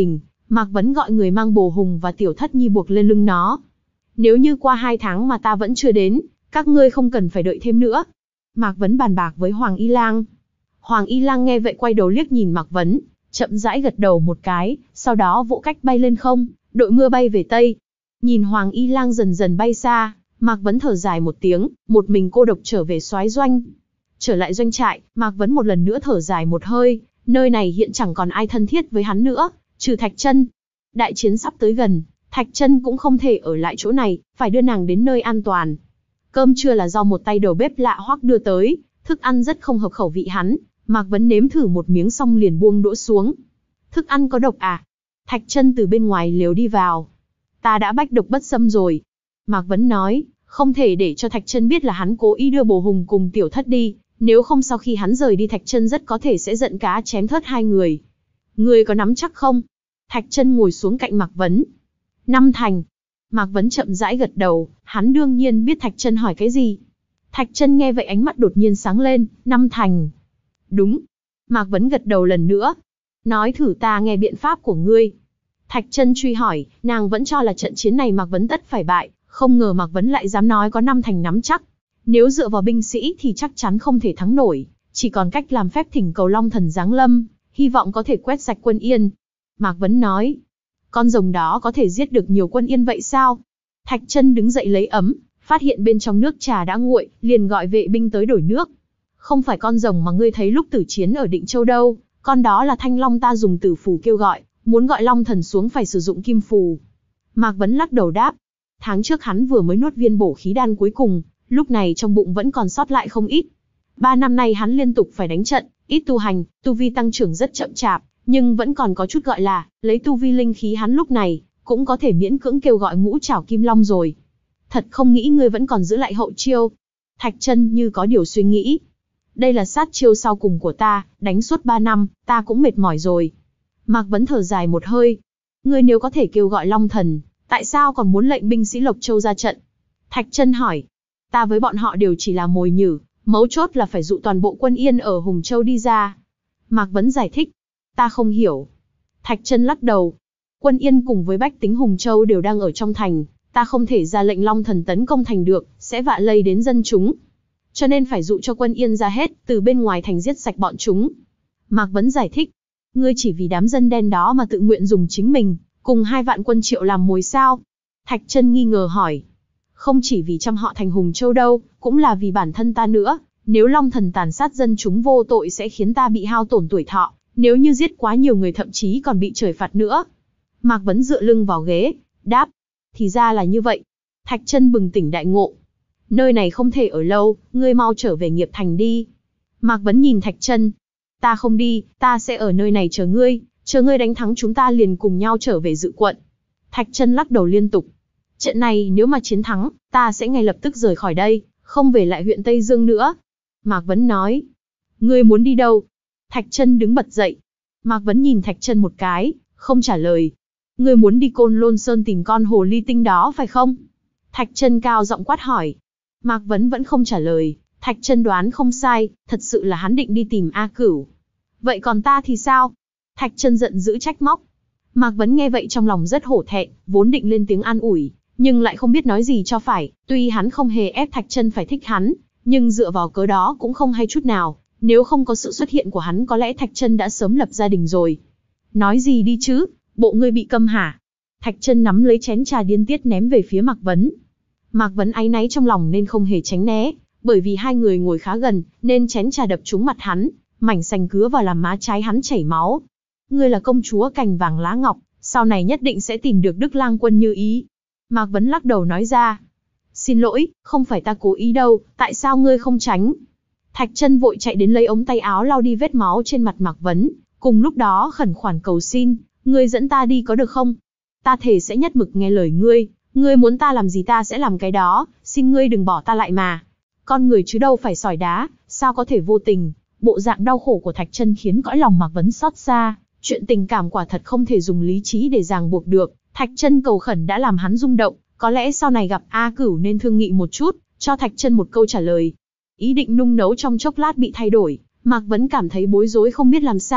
A: Mạc Vấn gọi người mang bồ hùng và tiểu thất nhi buộc lên lưng nó. Nếu như qua hai tháng mà ta vẫn chưa đến, các ngươi không cần phải đợi thêm nữa. Mạc Vấn bàn bạc với Hoàng Y Lang. Hoàng Y Lang nghe vậy quay đầu liếc nhìn Mạc Vấn, chậm rãi gật đầu một cái, sau đó vỗ cách bay lên không, đội mưa bay về Tây. Nhìn Hoàng Y Lang dần dần bay xa, Mạc Vấn thở dài một tiếng, một mình cô độc trở về soái doanh. Trở lại doanh trại, Mạc Vấn một lần nữa thở dài một hơi, nơi này hiện chẳng còn ai thân thiết với hắn nữa, trừ Thạch Chân. Đại chiến sắp tới gần, Thạch Chân cũng không thể ở lại chỗ này, phải đưa nàng đến nơi an toàn. Cơm trưa là do một tay đầu bếp lạ hoắc đưa tới, thức ăn rất không hợp khẩu vị hắn, Mạc Vấn nếm thử một miếng xong liền buông đũa xuống. Thức ăn có độc à? Thạch Chân từ bên ngoài lều đi vào. Ta đã bách độc bất xâm rồi. Mạc Vấn nói, không thể để cho Thạch Chân biết là hắn cố ý đưa bồ hùng cùng tiểu thất đi, nếu không sau khi hắn rời đi Thạch Chân rất có thể sẽ giận cá chém thớt hai người. Ngươi có nắm chắc không? Thạch Chân ngồi xuống cạnh Mạc Vấn. Năm thành. Mạc Vấn chậm rãi gật đầu, hắn đương nhiên biết Thạch Chân hỏi cái gì. Thạch Chân nghe vậy ánh mắt đột nhiên sáng lên, năm thành. Đúng. Mạc Vấn gật đầu lần nữa. Nói thử ta nghe biện pháp của ngươi. Thạch Chân truy hỏi, nàng vẫn cho là trận chiến này Mạc Vấn tất phải bại, không ngờ Mạc Vấn lại dám nói có năm thành nắm chắc. Nếu dựa vào binh sĩ thì chắc chắn không thể thắng nổi, chỉ còn cách làm phép thỉnh cầu Long Thần giáng lâm, hy vọng có thể quét sạch quân Yên. Mạc Vấn nói, con rồng đó có thể giết được nhiều quân Yên vậy sao? Thạch Chân đứng dậy lấy ấm, phát hiện bên trong nước trà đã nguội, liền gọi vệ binh tới đổi nước. Không phải con rồng mà ngươi thấy lúc tử chiến ở Định Châu đâu, con đó là Thanh Long ta dùng tử phù kêu gọi, muốn gọi Long Thần xuống phải sử dụng kim phù. Mạc Vấn lắc đầu đáp, tháng trước hắn vừa mới nuốt viên bổ khí đan cuối cùng, lúc này trong bụng vẫn còn sót lại không ít. Ba năm nay hắn liên tục phải đánh trận, ít tu hành, tu vi tăng trưởng rất chậm chạp, nhưng vẫn còn có chút gọi là, lấy tu vi linh khí hắn lúc này, cũng có thể miễn cưỡng kêu gọi ngũ trảo kim long rồi. Thật không nghĩ ngươi vẫn còn giữ lại hậu chiêu. Thạch Chân như có điều suy nghĩ. Đây là sát chiêu sau cùng của ta, đánh suốt ba năm, ta cũng mệt mỏi rồi. Mạc Vấn thở dài một hơi. Ngươi nếu có thể kêu gọi Long Thần, tại sao còn muốn lệnh binh sĩ Lộc Châu ra trận? Thạch Chân hỏi. Ta với bọn họ đều chỉ là mồi nhử, mấu chốt là phải dụ toàn bộ quân Yên ở Hùng Châu đi ra. Mạc Vấn giải thích. Ta không hiểu. Thạch Chân lắc đầu. Quân Yên cùng với bách tính Hùng Châu đều đang ở trong thành, ta không thể ra lệnh Long Thần tấn công thành được, sẽ vạ lây đến dân chúng. Cho nên phải dụ cho quân Yên ra hết, từ bên ngoài thành giết sạch bọn chúng. Mạc Vấn giải thích. Ngươi chỉ vì đám dân đen đó mà tự nguyện dùng chính mình, cùng hai vạn quân Triệu làm mồi sao? Thạch Chân nghi ngờ hỏi. Không chỉ vì trăm họ thành Hùng Châu đâu, cũng là vì bản thân ta nữa. Nếu Long Thần tàn sát dân chúng vô tội sẽ khiến ta bị hao tổn tuổi thọ, nếu như giết quá nhiều người thậm chí còn bị trời phạt nữa. Mạc Vấn dựa lưng vào ghế, đáp. Thì ra là như vậy. Thạch Chân bừng tỉnh đại ngộ. Nơi này không thể ở lâu, ngươi mau trở về Nghiệp Thành đi. Mạc Vấn nhìn Thạch Chân. Ta không đi, ta sẽ ở nơi này chờ ngươi, chờ ngươi đánh thắng chúng ta liền cùng nhau trở về Dự quận. Thạch Chân lắc đầu liên tục. Trận này nếu mà chiến thắng, ta sẽ ngay lập tức rời khỏi đây, không về lại huyện Tây Dương nữa. Mạc Vấn nói. Ngươi muốn đi đâu? Thạch Chân đứng bật dậy. Mạc Vấn nhìn Thạch Chân một cái, không trả lời. Ngươi muốn đi Côn Lôn Sơn tìm con hồ ly tinh đó phải không? Thạch Chân cao giọng quát hỏi. Mạc Vấn vẫn không trả lời. Thạch Chân đoán không sai, thật sự là hắn định đi tìm A Cửu. Vậy còn ta thì sao? Thạch Chân giận dữ trách móc. Mạc Vấn nghe vậy trong lòng rất hổ thẹn, vốn định lên tiếng an ủi, nhưng lại không biết nói gì cho phải. Tuy hắn không hề ép Thạch Chân phải thích hắn, nhưng dựa vào cớ đó cũng không hay chút nào. Nếu không có sự xuất hiện của hắn có lẽ Thạch Chân đã sớm lập gia đình rồi. Nói gì đi chứ, bộ ngươi bị câm hả? Thạch Chân nắm lấy chén trà điên tiết ném về phía Mạc Vấn. Mạc Vấn áy náy trong lòng nên không hề tránh né, bởi vì hai người ngồi khá gần, nên chén trà đập trúng mặt hắn, mảnh sành cứa vào làm má trái hắn chảy máu. Ngươi là công chúa cành vàng lá ngọc, sau này nhất định sẽ tìm được Đức Lang Quân như ý. Mạc Vấn lắc đầu nói ra. Xin lỗi, không phải ta cố ý đâu, tại sao ngươi không tránh? Thạch Chân vội chạy đến lấy ống tay áo lau đi vết máu trên mặt Mạc Vấn, cùng lúc đó khẩn khoản cầu xin, ngươi dẫn ta đi có được không? Ta thề sẽ nhất mực nghe lời ngươi, ngươi muốn ta làm gì ta sẽ làm cái đó, xin ngươi đừng bỏ ta lại mà. Con người chứ đâu phải sỏi đá, sao có thể vô tình? Bộ dạng đau khổ của Thạch Chân khiến cõi lòng Mạc Vấn xót xa, chuyện tình cảm quả thật không thể dùng lý trí để ràng buộc được. Thạch Chân cầu khẩn đã làm hắn rung động, có lẽ sau này gặp A Cửu nên thương nghị một chút, cho Thạch Chân một câu trả lời. Ý định nung nấu trong chốc lát bị thay đổi, Mạc Vấn cảm thấy bối rối không biết làm sao,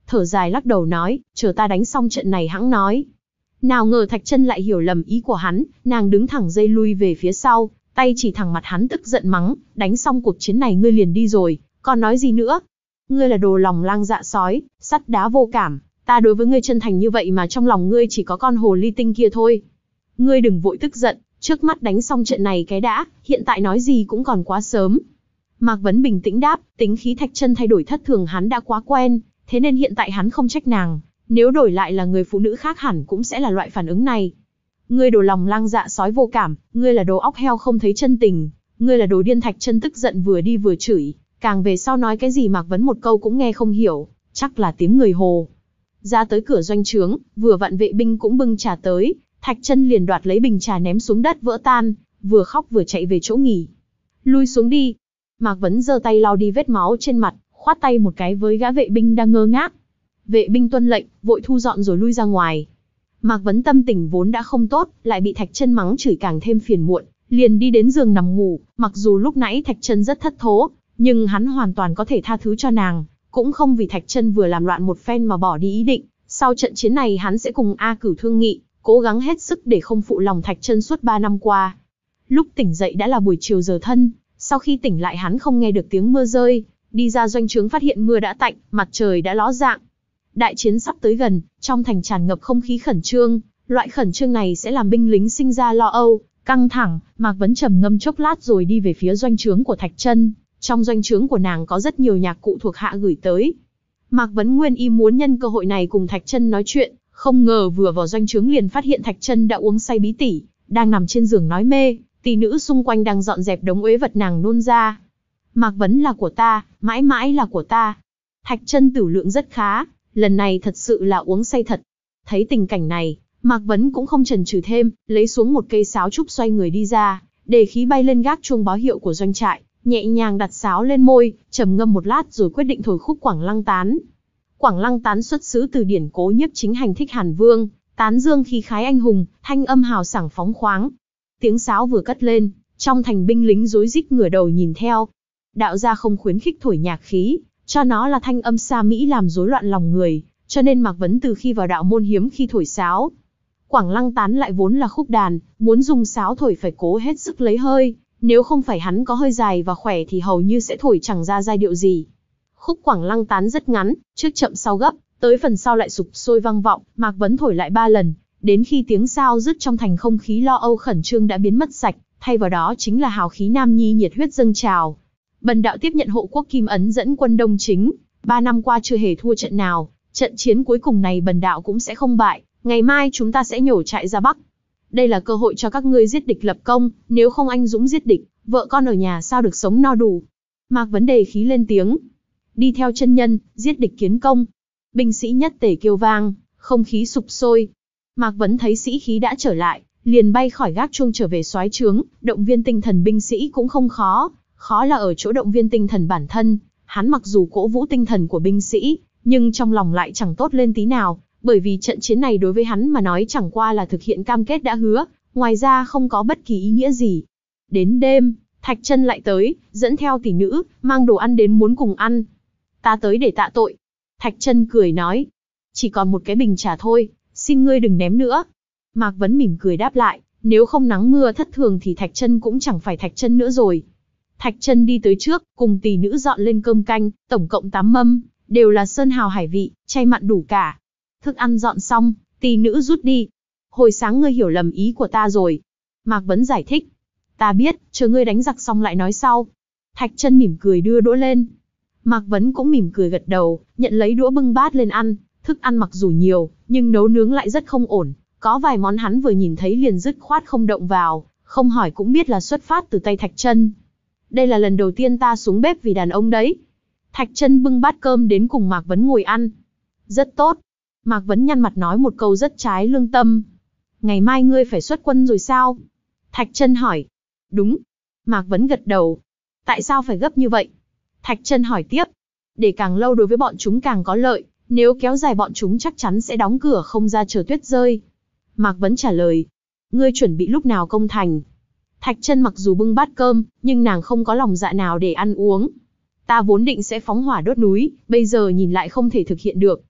A: thở dài lắc đầu nói, chờ ta đánh xong trận này hẵng nói. Nào ngờ Thạch Chân lại hiểu lầm ý của hắn, nàng đứng thẳng dây lui về phía sau, tay chỉ thẳng mặt hắn tức giận mắng, đánh xong cuộc chiến này ngươi liền đi rồi, còn nói gì nữa? Ngươi là đồ lòng lang dạ sói, sắt đá vô cảm, ta đối với ngươi chân thành như vậy mà trong lòng ngươi chỉ có con hồ ly tinh kia thôi. Ngươi đừng vội tức giận, trước mắt đánh xong trận này cái đã, hiện tại nói gì cũng còn quá sớm. Mạc Vấn bình tĩnh đáp, tính khí Thạch Chân thay đổi thất thường hắn đã quá quen, thế nên hiện tại hắn không trách nàng, nếu đổi lại là người phụ nữ khác hẳn cũng sẽ là loại phản ứng này. Ngươi đồ lòng lang dạ sói vô cảm, ngươi là đồ óc heo không thấy chân tình, ngươi là đồ điên. Thạch Chân tức giận vừa đi vừa chửi, càng về sau nói cái gì Mạc Vấn một câu cũng nghe không hiểu, chắc là tiếng người Hồ. Ra tới cửa doanh trướng, vừa vặn vệ binh cũng bưng trà tới, Thạch Chân liền đoạt lấy bình trà ném xuống đất vỡ tan, vừa khóc vừa chạy về chỗ nghỉ. Lui xuống đi. Mạc Vấn giơ tay lau đi vết máu trên mặt, khoát tay một cái với gã vệ binh đang ngơ ngác. Vệ binh tuân lệnh, vội thu dọn rồi lui ra ngoài. Mạc Vấn tâm tình vốn đã không tốt, lại bị Thạch Chân mắng chửi càng thêm phiền muộn, liền đi đến giường nằm ngủ. Mặc dù lúc nãy Thạch Chân rất thất thố, nhưng hắn hoàn toàn có thể tha thứ cho nàng, cũng không vì Thạch Chân vừa làm loạn một phen mà bỏ đi ý định. Sau trận chiến này hắn sẽ cùng A Cửu thương nghị, cố gắng hết sức để không phụ lòng Thạch Chân suốt ba năm qua. Lúc tỉnh dậy đã là buổi chiều giờ thân, sau khi tỉnh lại hắn không nghe được tiếng mưa rơi, đi ra doanh trướng phát hiện mưa đã tạnh, mặt trời đã ló dạng. Đại chiến sắp tới gần, trong thành tràn ngập không khí khẩn trương, loại khẩn trương này sẽ làm binh lính sinh ra lo âu, căng thẳng. Mạc Vấn trầm ngâm chốc lát rồi đi về phía doanh trướng của Thạch Chân. Trong doanh trướng của nàng có rất nhiều nhạc cụ thuộc hạ gửi tới. Mạc Vấn nguyên ý muốn nhân cơ hội này cùng Thạch Chân nói chuyện, không ngờ vừa vào doanh trướng liền phát hiện Thạch Chân đã uống say bí tỉ, đang nằm trên giường nói mê, tỷ nữ xung quanh đang dọn dẹp đống uế vật nàng nôn ra. Mạc Vấn là của ta, mãi mãi là của ta. Thạch Chân tửu lượng rất khá, lần này thật sự là uống say thật. Thấy tình cảnh này, Mạc Vấn cũng không chần chừ thêm, lấy xuống một cây sáo trúc xoay người đi ra, để khí bay lên gác chuông báo hiệu của doanh trại, nhẹ nhàng đặt sáo lên môi, trầm ngâm một lát rồi quyết định thổi khúc Quảng Lăng Tán. Quảng Lăng Tán xuất xứ từ điển cố nhiếp chính hành thích Hàn Vương, tán dương khí khái anh hùng, thanh âm hào sảng phóng khoáng. Tiếng sáo vừa cất lên, trong thành binh lính rối rít ngửa đầu nhìn theo. Đạo gia không khuyến khích thổi nhạc khí, cho nó là thanh âm xa mỹ làm rối loạn lòng người, cho nên Mạc Vấn từ khi vào đạo môn hiếm khi thổi sáo. Quảng Lăng Tán lại vốn là khúc đàn, muốn dùng sáo thổi phải cố hết sức lấy hơi, nếu không phải hắn có hơi dài và khỏe thì hầu như sẽ thổi chẳng ra giai điệu gì. Khúc Quảng Lăng Tán rất ngắn, trước chậm sau gấp, tới phần sau lại sục sôi vang vọng. Mạc Vấn thổi lại ba lần, đến khi tiếng sao dứt trong thành không khí lo âu khẩn trương đã biến mất sạch, thay vào đó chính là hào khí nam nhi nhiệt huyết dâng trào. Bần đạo tiếp nhận hộ quốc kim ấn dẫn quân Đông Chính, ba năm qua chưa hề thua trận nào, trận chiến cuối cùng này bần đạo cũng sẽ không bại, ngày mai chúng ta sẽ nhổ trại ra Bắc. Đây là cơ hội cho các ngươi giết địch lập công, nếu không anh dũng giết địch, vợ con ở nhà sao được sống no đủ. Mạc Vấn đề khí lên tiếng. Đi theo chân nhân, giết địch kiến công. Binh sĩ nhất tề kêu vang, không khí sục sôi. Mạc Vấn thấy sĩ khí đã trở lại, liền bay khỏi gác chuông trở về soái trướng, động viên tinh thần binh sĩ cũng không khó, khó là ở chỗ động viên tinh thần bản thân. Hắn mặc dù cổ vũ tinh thần của binh sĩ, nhưng trong lòng lại chẳng tốt lên tí nào, bởi vì trận chiến này đối với hắn mà nói chẳng qua là thực hiện cam kết đã hứa, ngoài ra không có bất kỳ ý nghĩa gì. Đến đêm, Thạch Chân lại tới, dẫn theo tỷ nữ, mang đồ ăn đến muốn cùng ăn. Ta tới để tạ tội. Thạch Chân cười nói, chỉ còn một cái bình trà thôi, xin ngươi đừng ném nữa. Mạc Vấn mỉm cười đáp lại, nếu không nắng mưa thất thường thì Thạch Chân cũng chẳng phải Thạch Chân nữa rồi. Thạch Chân đi tới trước, cùng tỷ nữ dọn lên cơm canh, tổng cộng tám mâm, đều là sơn hào hải vị, chay mặn đủ cả. Thức ăn dọn xong, tỷ nữ rút đi. Hồi sáng ngươi hiểu lầm ý của ta rồi. Mạc Vấn giải thích. Ta biết, chờ ngươi đánh giặc xong lại nói sau. Thạch Chân mỉm cười đưa đũa lên. Mạc Vấn cũng mỉm cười gật đầu, nhận lấy đũa bưng bát lên ăn. Thức ăn mặc dù nhiều, nhưng nấu nướng lại rất không ổn. Có vài món hắn vừa nhìn thấy liền dứt khoát không động vào, không hỏi cũng biết là xuất phát từ tay Thạch Chân. Đây là lần đầu tiên ta xuống bếp vì đàn ông đấy. Thạch Chân bưng bát cơm đến cùng Mạc Vấn ngồi ăn. Rất tốt. Mạc Vấn nhăn mặt nói một câu rất trái lương tâm. Ngày mai ngươi phải xuất quân rồi sao? Thạch Chân hỏi. Đúng. Mạc Vấn gật đầu. Tại sao phải gấp như vậy? Thạch Chân hỏi tiếp. Để càng lâu đối với bọn chúng càng có lợi, nếu kéo dài bọn chúng chắc chắn sẽ đóng cửa không ra chờ tuyết rơi. Mạc Vấn trả lời. Ngươi chuẩn bị lúc nào công thành? Thạch Chân mặc dù bưng bát cơm, nhưng nàng không có lòng dạ nào để ăn uống. Ta vốn định sẽ phóng hỏa đốt núi, bây giờ nhìn lại không thể thực hiện được,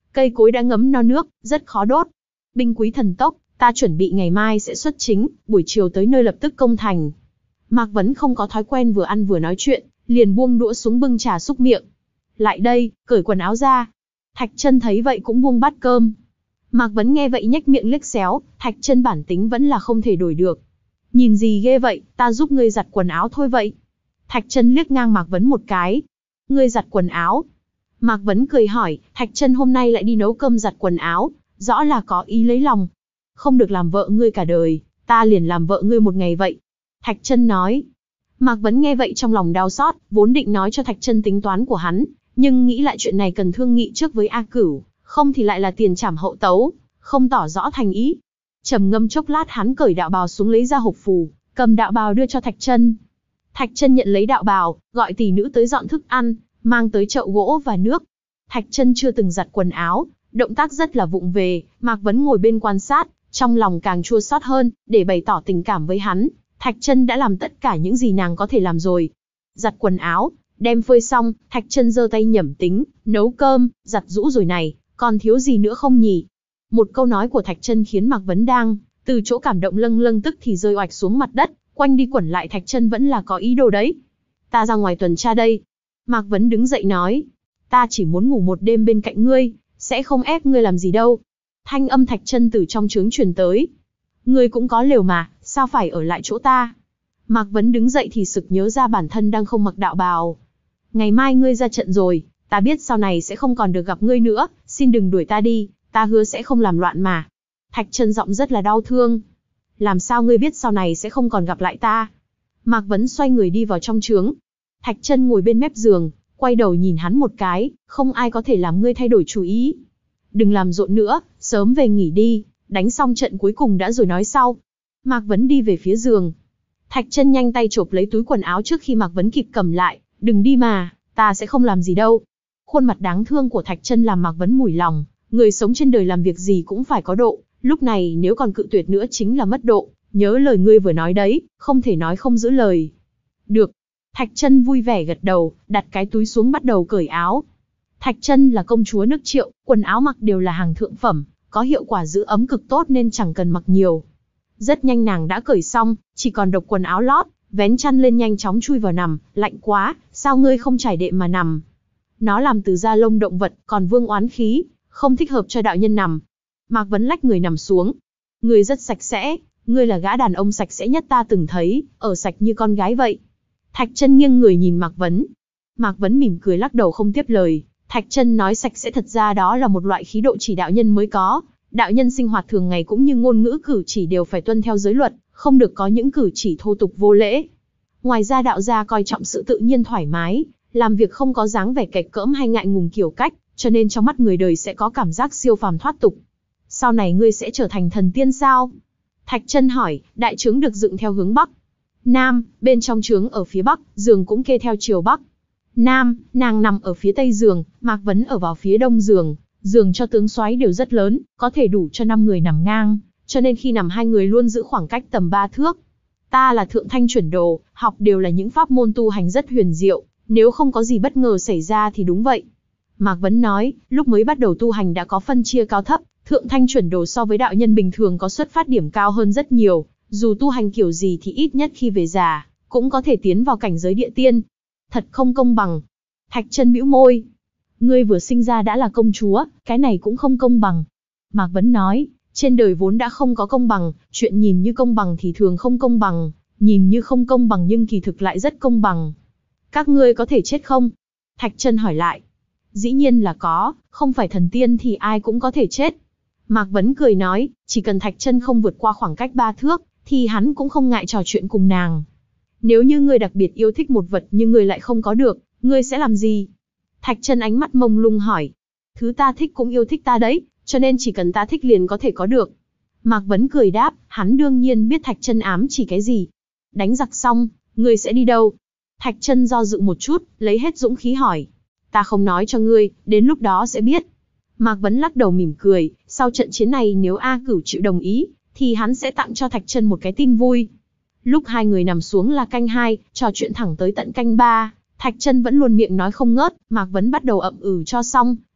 A: Cây cối đã ngấm no nước, rất khó đốt. Binh quý thần tốc, ta chuẩn bị ngày mai sẽ xuất chính, buổi chiều tới nơi lập tức công thành. Mạc Vấn không có thói quen vừa ăn vừa nói chuyện, liền buông đũa xuống bưng trà xúc miệng. Lại đây, cởi quần áo ra. Thạch Chân thấy vậy cũng buông bát cơm. Mạc Vấn nghe vậy nhếch miệng liếc xéo, Thạch Chân bản tính vẫn là không thể đổi được. Nhìn gì ghê vậy, ta giúp ngươi giặt quần áo thôi vậy. Thạch Chân liếc ngang Mạc Vấn một cái. Ngươi giặt quần áo? Mạc Vấn cười hỏi, Thạch Chân hôm nay lại đi nấu cơm giặt quần áo, rõ là có ý lấy lòng. Không được làm vợ ngươi cả đời, ta liền làm vợ ngươi một ngày vậy. Thạch Chân nói. Mạc Vấn nghe vậy trong lòng đau xót, vốn định nói cho Thạch Chân tính toán của hắn, nhưng nghĩ lại chuyện này cần thương nghị trước với A Cửu, không thì lại là tiền trảm hậu tấu, không tỏ rõ thành ý. Trầm ngâm chốc lát hắn cởi đạo bào xuống lấy ra hộp phù, cầm đạo bào đưa cho Thạch Chân. Thạch Chân nhận lấy đạo bào, gọi tỷ nữ tới dọn thức ăn, mang tới chậu gỗ và nước. Thạch Chân chưa từng giặt quần áo, động tác rất là vụng về, Mạc Vấn ngồi bên quan sát, trong lòng càng chua xót hơn, để bày tỏ tình cảm với hắn. Thạch Chân đã làm tất cả những gì nàng có thể làm rồi. Giặt quần áo, đem phơi xong, Thạch Chân giơ tay nhẩm tính, nấu cơm, giặt giũ rồi này, còn thiếu gì nữa không nhỉ? Một câu nói của Thạch Chân khiến Mạc Vấn đang từ chỗ cảm động lâng lâng tức thì rơi oạch xuống mặt đất, quanh đi quẩn lại Thạch Chân vẫn là có ý đồ đấy. Ta ra ngoài tuần tra đây. Mạc Vấn đứng dậy nói, ta chỉ muốn ngủ một đêm bên cạnh ngươi, sẽ không ép ngươi làm gì đâu. Thanh âm Thạch Chân từ trong trướng truyền tới. Ngươi cũng có lều mà, sao phải ở lại chỗ ta? Mạc Vấn đứng dậy thì sực nhớ ra bản thân đang không mặc đạo bào. Ngày mai ngươi ra trận rồi, ta biết sau này sẽ không còn được gặp ngươi nữa, xin đừng đuổi ta đi, ta hứa sẽ không làm loạn mà. Thạch Chân giọng rất là đau thương. Làm sao ngươi biết sau này sẽ không còn gặp lại ta? Mạc Vấn xoay người đi vào trong trướng. Thạch Chân ngồi bên mép giường, quay đầu nhìn hắn một cái, không ai có thể làm ngươi thay đổi chủ ý. Đừng làm rộn nữa, sớm về nghỉ đi, đánh xong trận cuối cùng đã rồi nói sau. Mạc Vấn đi về phía giường. Thạch Chân nhanh tay chộp lấy túi quần áo trước khi Mạc Vấn kịp cầm lại, đừng đi mà, ta sẽ không làm gì đâu. Khuôn mặt đáng thương của Thạch Chân làm Mạc Vấn mủi lòng, người sống trên đời làm việc gì cũng phải có độ, lúc này nếu còn cự tuyệt nữa chính là mất độ, nhớ lời ngươi vừa nói đấy, không thể nói không giữ lời. Được. Thạch Chân vui vẻ gật đầu, đặt cái túi xuống bắt đầu cởi áo. Thạch Chân là công chúa nước Triệu, quần áo mặc đều là hàng thượng phẩm, có hiệu quả giữ ấm cực tốt nên chẳng cần mặc nhiều. Rất nhanh nàng đã cởi xong, chỉ còn độc quần áo lót, vén chăn lên nhanh chóng chui vào nằm, lạnh quá, sao ngươi không trải đệm mà nằm? Nó làm từ da lông động vật, còn vương oán khí, không thích hợp cho đạo nhân nằm. Mạc Vấn lách người nằm xuống. Ngươi rất sạch sẽ, ngươi là gã đàn ông sạch sẽ nhất ta từng thấy, ở sạch như con gái vậy. Thạch Chân nghiêng người nhìn Mạc Vấn. Mạc Vấn mỉm cười lắc đầu không tiếp lời. Thạch Chân nói sạch sẽ thật ra đó là một loại khí độ chỉ đạo nhân mới có. Đạo nhân sinh hoạt thường ngày cũng như ngôn ngữ cử chỉ đều phải tuân theo giới luật, không được có những cử chỉ thô tục vô lễ. Ngoài ra đạo gia coi trọng sự tự nhiên thoải mái, làm việc không có dáng vẻ kệch cỡm hay ngại ngùng kiểu cách, cho nên trong mắt người đời sẽ có cảm giác siêu phàm thoát tục. Sau này ngươi sẽ trở thành thần tiên sao? Thạch Chân hỏi. Đại trướng được dựng theo hướng bắc, nam, bên trong trướng ở phía bắc, giường cũng kê theo chiều bắc. Nam, nàng nằm ở phía tây giường, Mạc Vấn ở vào phía đông giường. Giường cho tướng soái đều rất lớn, có thể đủ cho năm người nằm ngang, cho nên khi nằm hai người luôn giữ khoảng cách tầm ba thước. Ta là thượng thanh chuẩn đồ, học đều là những pháp môn tu hành rất huyền diệu, nếu không có gì bất ngờ xảy ra thì đúng vậy. Mạc Vấn nói, lúc mới bắt đầu tu hành đã có phân chia cao thấp, thượng thanh chuẩn đồ so với đạo nhân bình thường có xuất phát điểm cao hơn rất nhiều, dù tu hành kiểu gì thì ít nhất khi về già, cũng có thể tiến vào cảnh giới địa tiên. Thật không công bằng. Thạch Chân bĩu môi. Ngươi vừa sinh ra đã là công chúa, cái này cũng không công bằng. Mạc Vấn nói, trên đời vốn đã không có công bằng, chuyện nhìn như công bằng thì thường không công bằng, nhìn như không công bằng nhưng kỳ thực lại rất công bằng. Các ngươi có thể chết không? Thạch Chân hỏi lại. Dĩ nhiên là có, không phải thần tiên thì ai cũng có thể chết. Mạc Vấn cười nói, chỉ cần Thạch Chân không vượt qua khoảng cách ba thước, thì hắn cũng không ngại trò chuyện cùng nàng. Nếu như ngươi đặc biệt yêu thích một vật nhưng ngươi lại không có được, ngươi sẽ làm gì? Thạch Chân ánh mắt mông lung hỏi. Thứ ta thích cũng yêu thích ta đấy, cho nên chỉ cần ta thích liền có thể có được. Mạc Vấn cười đáp, hắn đương nhiên biết Thạch Chân ám chỉ cái gì. Đánh giặc xong, ngươi sẽ đi đâu? Thạch Chân do dự một chút, lấy hết dũng khí hỏi. Ta không nói cho ngươi, đến lúc đó sẽ biết. Mạc Vấn lắc đầu mỉm cười, sau trận chiến này nếu A Cửu chịu đồng ý, thì hắn sẽ tặng cho Thạch Chân một cái tin vui. Lúc hai người nằm xuống là canh hai, trò chuyện thẳng tới tận canh ba. Thạch Chân vẫn luôn miệng nói không ngớt, Mạc Vấn bắt đầu ậm ừ cho xong,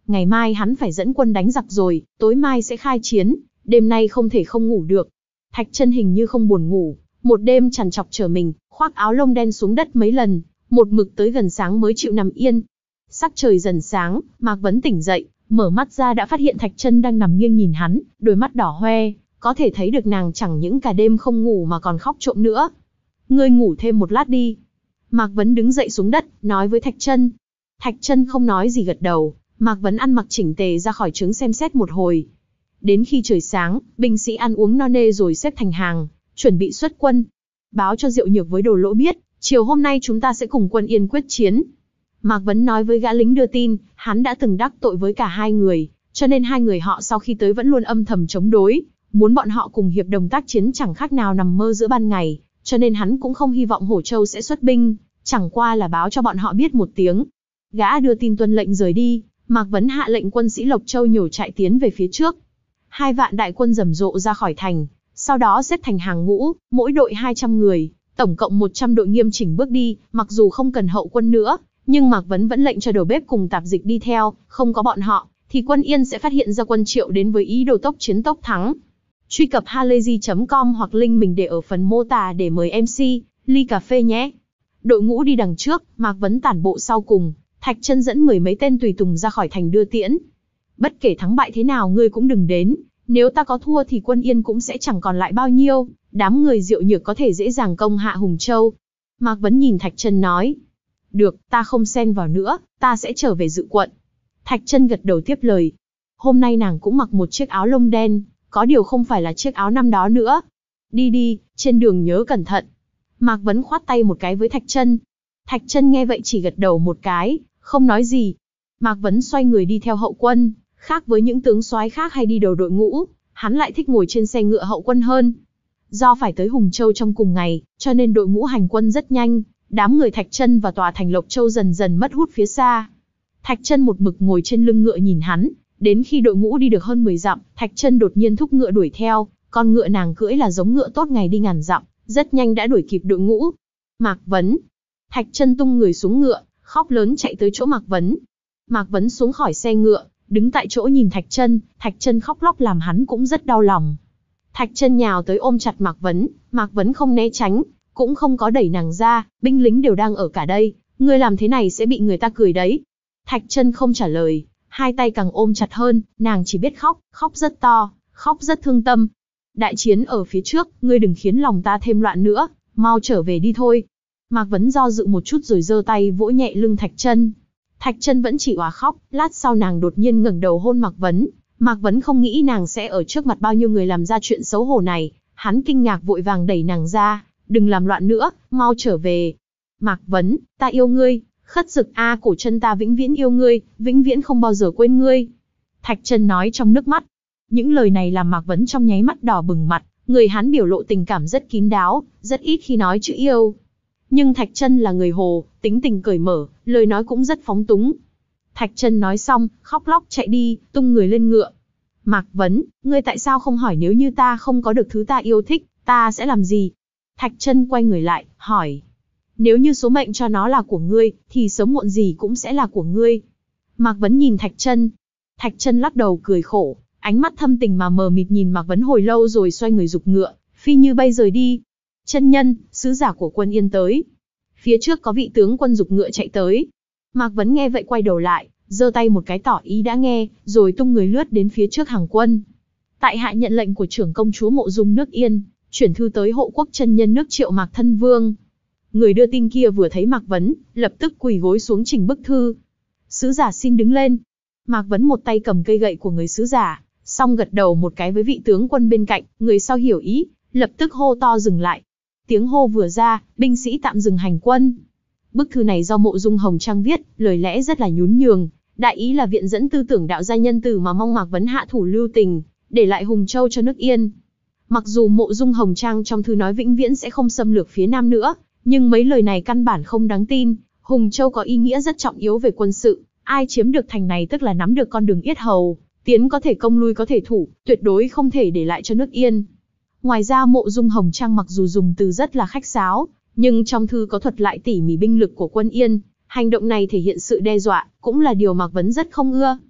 A: Ngày mai hắn phải dẫn quân đánh giặc rồi, tối mai sẽ khai chiến, đêm nay không thể không ngủ được. Thạch Chân hình như không buồn ngủ, một đêm trằn trọc trở mình, khoác áo lông đen xuống đất mấy lần, một mực tới gần sáng mới chịu nằm yên. Sắc trời dần sáng, Mạc Vấn tỉnh dậy, mở mắt ra đã phát hiện Thạch Chân đang nằm nghiêng nhìn hắn, đôi mắt đỏ hoe, có thể thấy được nàng chẳng những cả đêm không ngủ mà còn khóc trộm nữa. Ngươi ngủ thêm một lát đi. Mạc Vấn đứng dậy xuống đất, nói với Thạch Chân. Thạch Chân không nói gì gật đầu, Mạc Vấn ăn mặc chỉnh tề ra khỏi trướng xem xét một hồi. Đến khi trời sáng, binh sĩ ăn uống no nê rồi xếp thành hàng, chuẩn bị xuất quân. Báo cho Diệu Nhược với Đồ Lỗ biết, chiều hôm nay chúng ta sẽ cùng quân Yên quyết chiến. Mạc Vấn nói với gã lính đưa tin, hắn đã từng đắc tội với cả hai người, cho nên hai người họ sau khi tới vẫn luôn âm thầm chống đối, muốn bọn họ cùng hiệp đồng tác chiến chẳng khác nào nằm mơ giữa ban ngày, cho nên hắn cũng không hy vọng Hổ Châu sẽ xuất binh, chẳng qua là báo cho bọn họ biết một tiếng. Gã đưa tin tuân lệnh rời đi, Mạc Vấn hạ lệnh quân sĩ Lộc Châu nhổ chạy tiến về phía trước. Hai vạn đại quân rầm rộ ra khỏi thành, sau đó xếp thành hàng ngũ, mỗi đội hai trăm người, tổng cộng một trăm đội nghiêm chỉnh bước đi, mặc dù không cần hậu quân nữa, nhưng Mạc Vấn vẫn lệnh cho đầu bếp cùng tạp dịch đi theo, không có bọn họ, thì quân Yên sẽ phát hiện ra quân Triệu đến với ý đồ tốc chiến tốc thắng. Truy cập halayzi chấm com hoặc link mình để ở phần mô tả để mời em xê, ly cà phê nhé. Đội ngũ đi đằng trước, Mạc Vấn tản bộ sau cùng, Thạch Chân dẫn mười mấy tên tùy tùng ra khỏi thành đưa tiễn. Bất kể thắng bại thế nào ngươi cũng đừng đến, nếu ta có thua thì quân Yên cũng sẽ chẳng còn lại bao nhiêu, đám người Diệu Nhược có thể dễ dàng công hạ Hùng Châu. Mạc Vấn nhìn Thạch Chân nói. Được, ta không xen vào nữa, ta sẽ trở về dự quận. Thạch Chân gật đầu tiếp lời. Hôm nay nàng cũng mặc một chiếc áo lông đen, có điều không phải là chiếc áo năm đó nữa. Đi đi, trên đường nhớ cẩn thận. Mạc Vấn khoát tay một cái với Thạch Chân. Thạch Chân nghe vậy chỉ gật đầu một cái, không nói gì. Mạc Vấn xoay người đi theo hậu quân, khác với những tướng soái khác hay đi đầu đội ngũ, hắn lại thích ngồi trên xe ngựa hậu quân hơn. Do phải tới Hùng Châu trong cùng ngày, cho nên đội ngũ hành quân rất nhanh, đám người Thạch Chân và tòa thành Lộc Châu dần dần mất hút phía xa. Thạch Chân một mực ngồi trên lưng ngựa nhìn hắn, đến khi đội ngũ đi được hơn mười dặm, Thạch Chân đột nhiên thúc ngựa đuổi theo, con ngựa nàng cưỡi là giống ngựa tốt ngày đi ngàn dặm, rất nhanh đã đuổi kịp đội ngũ. Mạc Vấn. Thạch Chân tung người xuống ngựa, khóc lớn chạy tới chỗ Mạc Vấn. Mạc Vấn xuống khỏi xe ngựa, đứng tại chỗ nhìn Thạch Chân, Thạch Chân khóc lóc làm hắn cũng rất đau lòng. Thạch Chân nhào tới ôm chặt Mạc Vấn, Mạc Vấn không né tránh, cũng không có đẩy nàng ra, binh lính đều đang ở cả đây, ngươi làm thế này sẽ bị người ta cười đấy. Thạch Chân không trả lời, hai tay càng ôm chặt hơn, nàng chỉ biết khóc, khóc rất to, khóc rất thương tâm. Đại chiến ở phía trước, ngươi đừng khiến lòng ta thêm loạn nữa, mau trở về đi thôi. Mạc Vấn do dự một chút rồi giơ tay vỗ nhẹ lưng Thạch Chân. Thạch Chân vẫn chỉ òa khóc, lát sau nàng đột nhiên ngẩng đầu hôn Mạc Vấn. Mạc Vấn không nghĩ nàng sẽ ở trước mặt bao nhiêu người làm ra chuyện xấu hổ này, hắn kinh ngạc vội vàng đẩy nàng ra, đừng làm loạn nữa, mau trở về. Mạc Vấn, ta yêu ngươi, Khất Dực A Cổ Chân ta vĩnh viễn yêu ngươi, vĩnh viễn không bao giờ quên ngươi. Thạch Chân nói trong nước mắt. Những lời này làm Mạc Vấn trong nháy mắt đỏ bừng mặt, người hắn biểu lộ tình cảm rất kín đáo, rất ít khi nói chữ yêu. Nhưng Thạch Chân là người Hồ, tính tình cởi mở, lời nói cũng rất phóng túng. Thạch Chân nói xong, khóc lóc chạy đi, tung người lên ngựa. Mạc Vấn, ngươi tại sao không hỏi nếu như ta không có được thứ ta yêu thích, ta sẽ làm gì? Thạch Chân quay người lại, hỏi. Nếu như số mệnh cho nó là của ngươi, thì sớm muộn gì cũng sẽ là của ngươi. Mạc Vấn nhìn Thạch Chân. Thạch Chân lắc đầu cười khổ, ánh mắt thâm tình mà mờ mịt nhìn Mạc Vấn hồi lâu rồi xoay người giục ngựa, phi như bay rời đi. Chân nhân, sứ giả của quân Yên tới. Phía trước có vị tướng quân giục ngựa chạy tới. Mạc Vấn nghe vậy quay đầu lại, giơ tay một cái tỏ ý đã nghe, rồi tung người lướt đến phía trước hàng quân. Tại hạ nhận lệnh của trưởng công chúa Mộ Dung nước Yên, chuyển thư tới hộ quốc chân nhân nước Triệu Mạc thân vương. Người đưa tin kia vừa thấy Mạc Vấn, lập tức quỳ gối xuống trình bức thư. Sứ giả xin đứng lên. Mạc Vấn một tay cầm cây gậy của người sứ giả, xong gật đầu một cái với vị tướng quân bên cạnh, người sau hiểu ý, lập tức hô to dừng lại. Tiếng hô vừa ra, binh sĩ tạm dừng hành quân. Bức thư này do Mộ Dung Hồng Trang viết, lời lẽ rất là nhún nhường, đại ý là viện dẫn tư tưởng đạo gia nhân từ mà mong Mạc Vấn hạ thủ lưu tình, để lại Hùng Châu cho nước Yên. Mặc dù Mộ Dung Hồng Trang trong thư nói vĩnh viễn sẽ không xâm lược phía Nam nữa, nhưng mấy lời này căn bản không đáng tin. Hùng Châu có ý nghĩa rất trọng yếu về quân sự, ai chiếm được thành này tức là nắm được con đường yết hầu, tiến có thể công lui có thể thủ, tuyệt đối không thể để lại cho nước Yên. Ngoài ra Mộ Dung Hồng Trang mặc dù dùng từ rất là khách sáo, nhưng trong thư có thuật lại tỉ mỉ binh lực của quân Yên, hành động này thể hiện sự đe dọa, cũng là điều Mạc Vấn rất không ưa.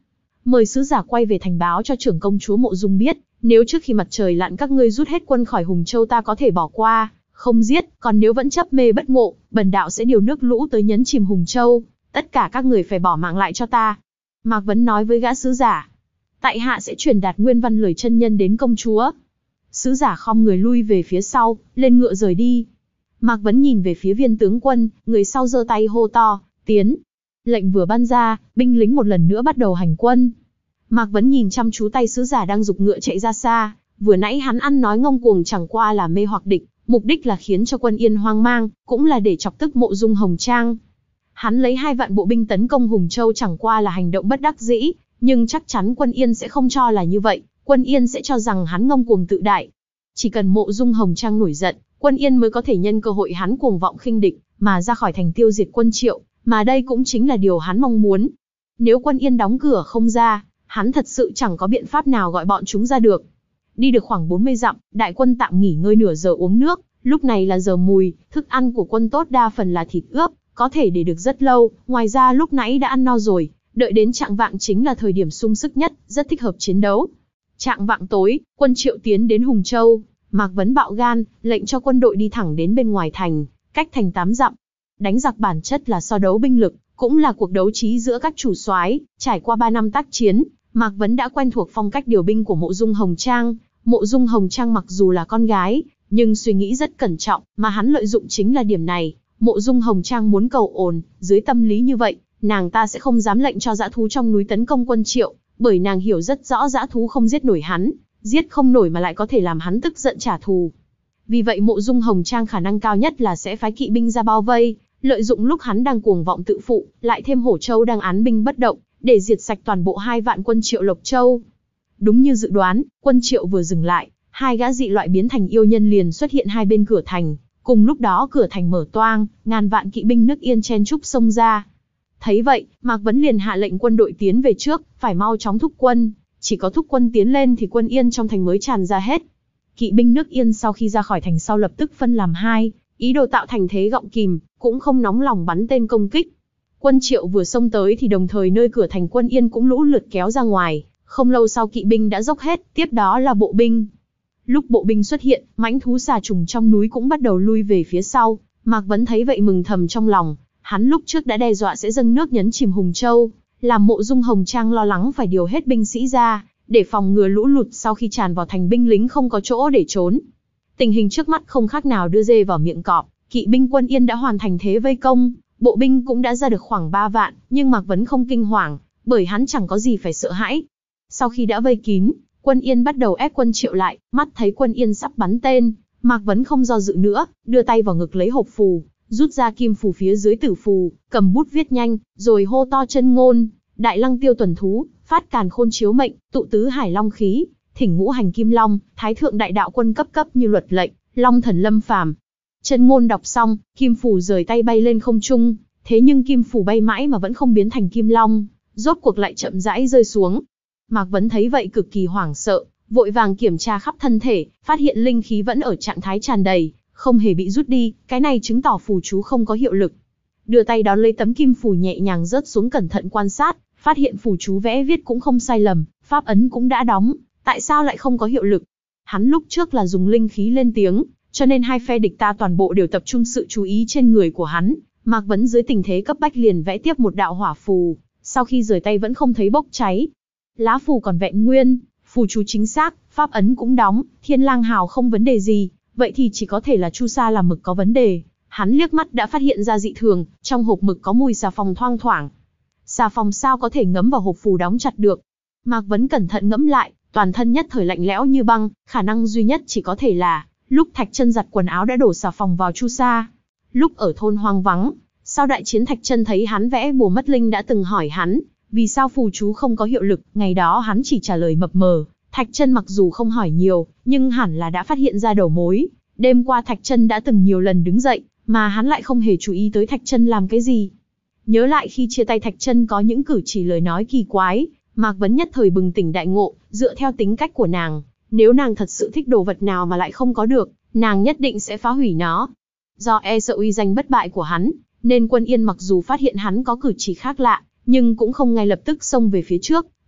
A: mời sứ giả quay về thành báo cho trưởng công chúa Mộ Dung biết, nếu trước khi mặt trời lặn các ngươi rút hết quân khỏi Hùng Châu ta có thể bỏ qua, không giết, còn nếu vẫn chấp mê bất ngộ, bần đạo sẽ điều nước lũ tới nhấn chìm Hùng Châu, tất cả các người phải bỏ mạng lại cho ta. Mạc Vấn nói với gã sứ giả, tại hạ sẽ truyền đạt nguyên văn lời chân nhân đến công chúa. Sứ giả khom người lui về phía sau, lên ngựa rời đi. Mạc Vấn nhìn về phía viên tướng quân, người sau giơ tay hô to, tiến. Lệnh vừa ban ra, binh lính một lần nữa bắt đầu hành quân. Mạc Vấn nhìn chăm chú tay sứ giả đang giục ngựa chạy ra xa, vừa nãy hắn ăn nói ngông cuồng chẳng qua là mê hoặc địch, mục đích là khiến cho quân Yên hoang mang, cũng là để chọc tức Mộ Dung Hồng Trang. Hắn lấy hai vạn bộ binh tấn công Hùng Châu chẳng qua là hành động bất đắc dĩ, nhưng chắc chắn quân Yên sẽ không cho là như vậy, quân Yên sẽ cho rằng hắn ngông cuồng tự đại. Chỉ cần Mộ Dung Hồng Trang nổi giận, quân Yên mới có thể nhân cơ hội hắn cuồng vọng khinh địch, mà ra khỏi thành tiêu diệt quân Triệu, mà đây cũng chính là điều hắn mong muốn. Nếu quân Yên đóng cửa không ra, hắn thật sự chẳng có biện pháp nào gọi bọn chúng ra được. Đi được khoảng bốn mươi dặm, đại quân tạm nghỉ ngơi nửa giờ uống nước, lúc này là giờ mùi, thức ăn của quân tốt đa phần là thịt ướp, có thể để được rất lâu, ngoài ra lúc nãy đã ăn no rồi, đợi đến chạng vạng chính là thời điểm sung sức nhất, rất thích hợp chiến đấu. Chạng vạng tối, quân Triệu tiến đến Hùng Châu, Mạc Vấn bạo gan, lệnh cho quân đội đi thẳng đến bên ngoài thành, cách thành tám dặm. Đánh giặc bản chất là so đấu binh lực, cũng là cuộc đấu trí giữa các chủ soái. Trải qua ba năm tác chiến, Mạc Vấn đã quen thuộc phong cách điều binh của Mộ Dung Hồng Trang. Mộ Dung Hồng Trang mặc dù là con gái, nhưng suy nghĩ rất cẩn trọng, mà hắn lợi dụng chính là điểm này. Mộ Dung Hồng Trang muốn cầu ổn, dưới tâm lý như vậy, nàng ta sẽ không dám lệnh cho dã thú trong núi tấn công quân Triệu, bởi nàng hiểu rất rõ dã thú không giết nổi hắn, giết không nổi mà lại có thể làm hắn tức giận trả thù. Vì vậy Mộ Dung Hồng Trang khả năng cao nhất là sẽ phái kỵ binh ra bao vây, lợi dụng lúc hắn đang cuồng vọng tự phụ, lại thêm Hổ Châu đang án binh bất động, để diệt sạch toàn bộ hai vạn quân Triệu Lộc Châu. Đúng như dự đoán, quân Triệu vừa dừng lại, hai gã dị loại biến thành yêu nhân liền xuất hiện hai bên cửa thành. Cùng lúc đó cửa thành mở toang, ngàn vạn kỵ binh nước Yên chen chúc xông ra. Thấy vậy, Mạc Vấn liền hạ lệnh quân đội tiến về trước, phải mau chóng thúc quân. Chỉ có thúc quân tiến lên thì quân Yên trong thành mới tràn ra hết. Kỵ binh nước Yên sau khi ra khỏi thành sau lập tức phân làm hai, ý đồ tạo thành thế gọng kìm, cũng không nóng lòng bắn tên công kích. Quân Triệu vừa xông tới thì đồng thời nơi cửa thành quân Yên cũng lũ lượt kéo ra ngoài. Không lâu sau kỵ binh đã dốc hết, tiếp đó là bộ binh. Lúc bộ binh xuất hiện, mãnh thú xà trùng trong núi cũng bắt đầu lui về phía sau. Mạc Vấn thấy vậy mừng thầm trong lòng, hắn lúc trước đã đe dọa sẽ dâng nước nhấn chìm Hùng Châu, làm Mộ Dung Hồng Trang lo lắng phải điều hết binh sĩ ra, để phòng ngừa lũ lụt sau khi tràn vào thành binh lính không có chỗ để trốn. Tình hình trước mắt không khác nào đưa dê vào miệng cọp, kỵ binh quân Yên đã hoàn thành thế vây công, bộ binh cũng đã ra được khoảng ba vạn, nhưng Mạc Vấn không kinh hoàng, bởi hắn chẳng có gì phải sợ hãi. Sau khi đã vây kín, quân Yên bắt đầu ép quân Triệu lại, mắt thấy quân Yên sắp bắn tên, Mạc Vấn không do dự nữa, đưa tay vào ngực lấy hộp phù, rút ra kim phù phía dưới tử phù, cầm bút viết nhanh, rồi hô to chân ngôn, đại lăng tiêu tuần thú, phát càn khôn chiếu mệnh, tụ tứ hải long khí, thỉnh ngũ hành kim long, thái thượng đại đạo quân cấp cấp như luật lệnh, long thần lâm phàm. Chân ngôn đọc xong, kim phù rời tay bay lên không trung, thế nhưng kim phù bay mãi mà vẫn không biến thành kim long, rốt cuộc lại chậm rãi rơi xuống. Mạc Vấn thấy vậy cực kỳ hoảng sợ, vội vàng kiểm tra khắp thân thể, phát hiện linh khí vẫn ở trạng thái tràn đầy, không hề bị rút đi, cái này chứng tỏ phù chú không có hiệu lực. Đưa tay đón lấy tấm kim phù nhẹ nhàng rớt xuống cẩn thận quan sát, phát hiện phù chú vẽ viết cũng không sai lầm, pháp ấn cũng đã đóng, tại sao lại không có hiệu lực? Hắn lúc trước là dùng linh khí lên tiếng, cho nên hai phe địch ta toàn bộ đều tập trung sự chú ý trên người của hắn. Mạc Vấn dưới tình thế cấp bách liền vẽ tiếp một đạo hỏa phù, sau khi rời tay vẫn không thấy bốc cháy. Lá phù còn vẹn nguyên, phù chú chính xác, pháp ấn cũng đóng, Thiên Lang Hào không vấn đề gì, vậy thì chỉ có thể là chu sa làm mực có vấn đề. Hắn liếc mắt đã phát hiện ra dị thường, trong hộp mực có mùi xà phòng thoang thoảng. Xà phòng sao có thể ngấm vào hộp phù đóng chặt được? Mạc Vấn cẩn thận ngẫm lại, toàn thân nhất thời lạnh lẽo như băng, khả năng duy nhất chỉ có thể là lúc Thạch Chân giặt quần áo đã đổ xà phòng vào chu sa. Lúc ở thôn hoang vắng, sau đại chiến Thạch Chân thấy hắn vẽ bùa mất linh đã từng hỏi hắn, vì sao phù chú không có hiệu lực, ngày đó hắn chỉ trả lời mập mờ. Thạch Chân mặc dù không hỏi nhiều, nhưng hẳn là đã phát hiện ra đầu mối. Đêm qua Thạch Chân đã từng nhiều lần đứng dậy, mà hắn lại không hề chú ý tới Thạch Chân làm cái gì. Nhớ lại khi chia tay Thạch Chân có những cử chỉ lời nói kỳ quái, Mạc Vấn nhất thời bừng tỉnh đại ngộ, dựa theo tính cách của nàng, nếu nàng thật sự thích đồ vật nào mà lại không có được, nàng nhất định sẽ phá hủy nó. Do e sợ uy danh bất bại của hắn, nên quân Yên mặc dù phát hiện hắn có cử chỉ khác lạ, nhưng cũng không ngay lập tức xông về phía trước,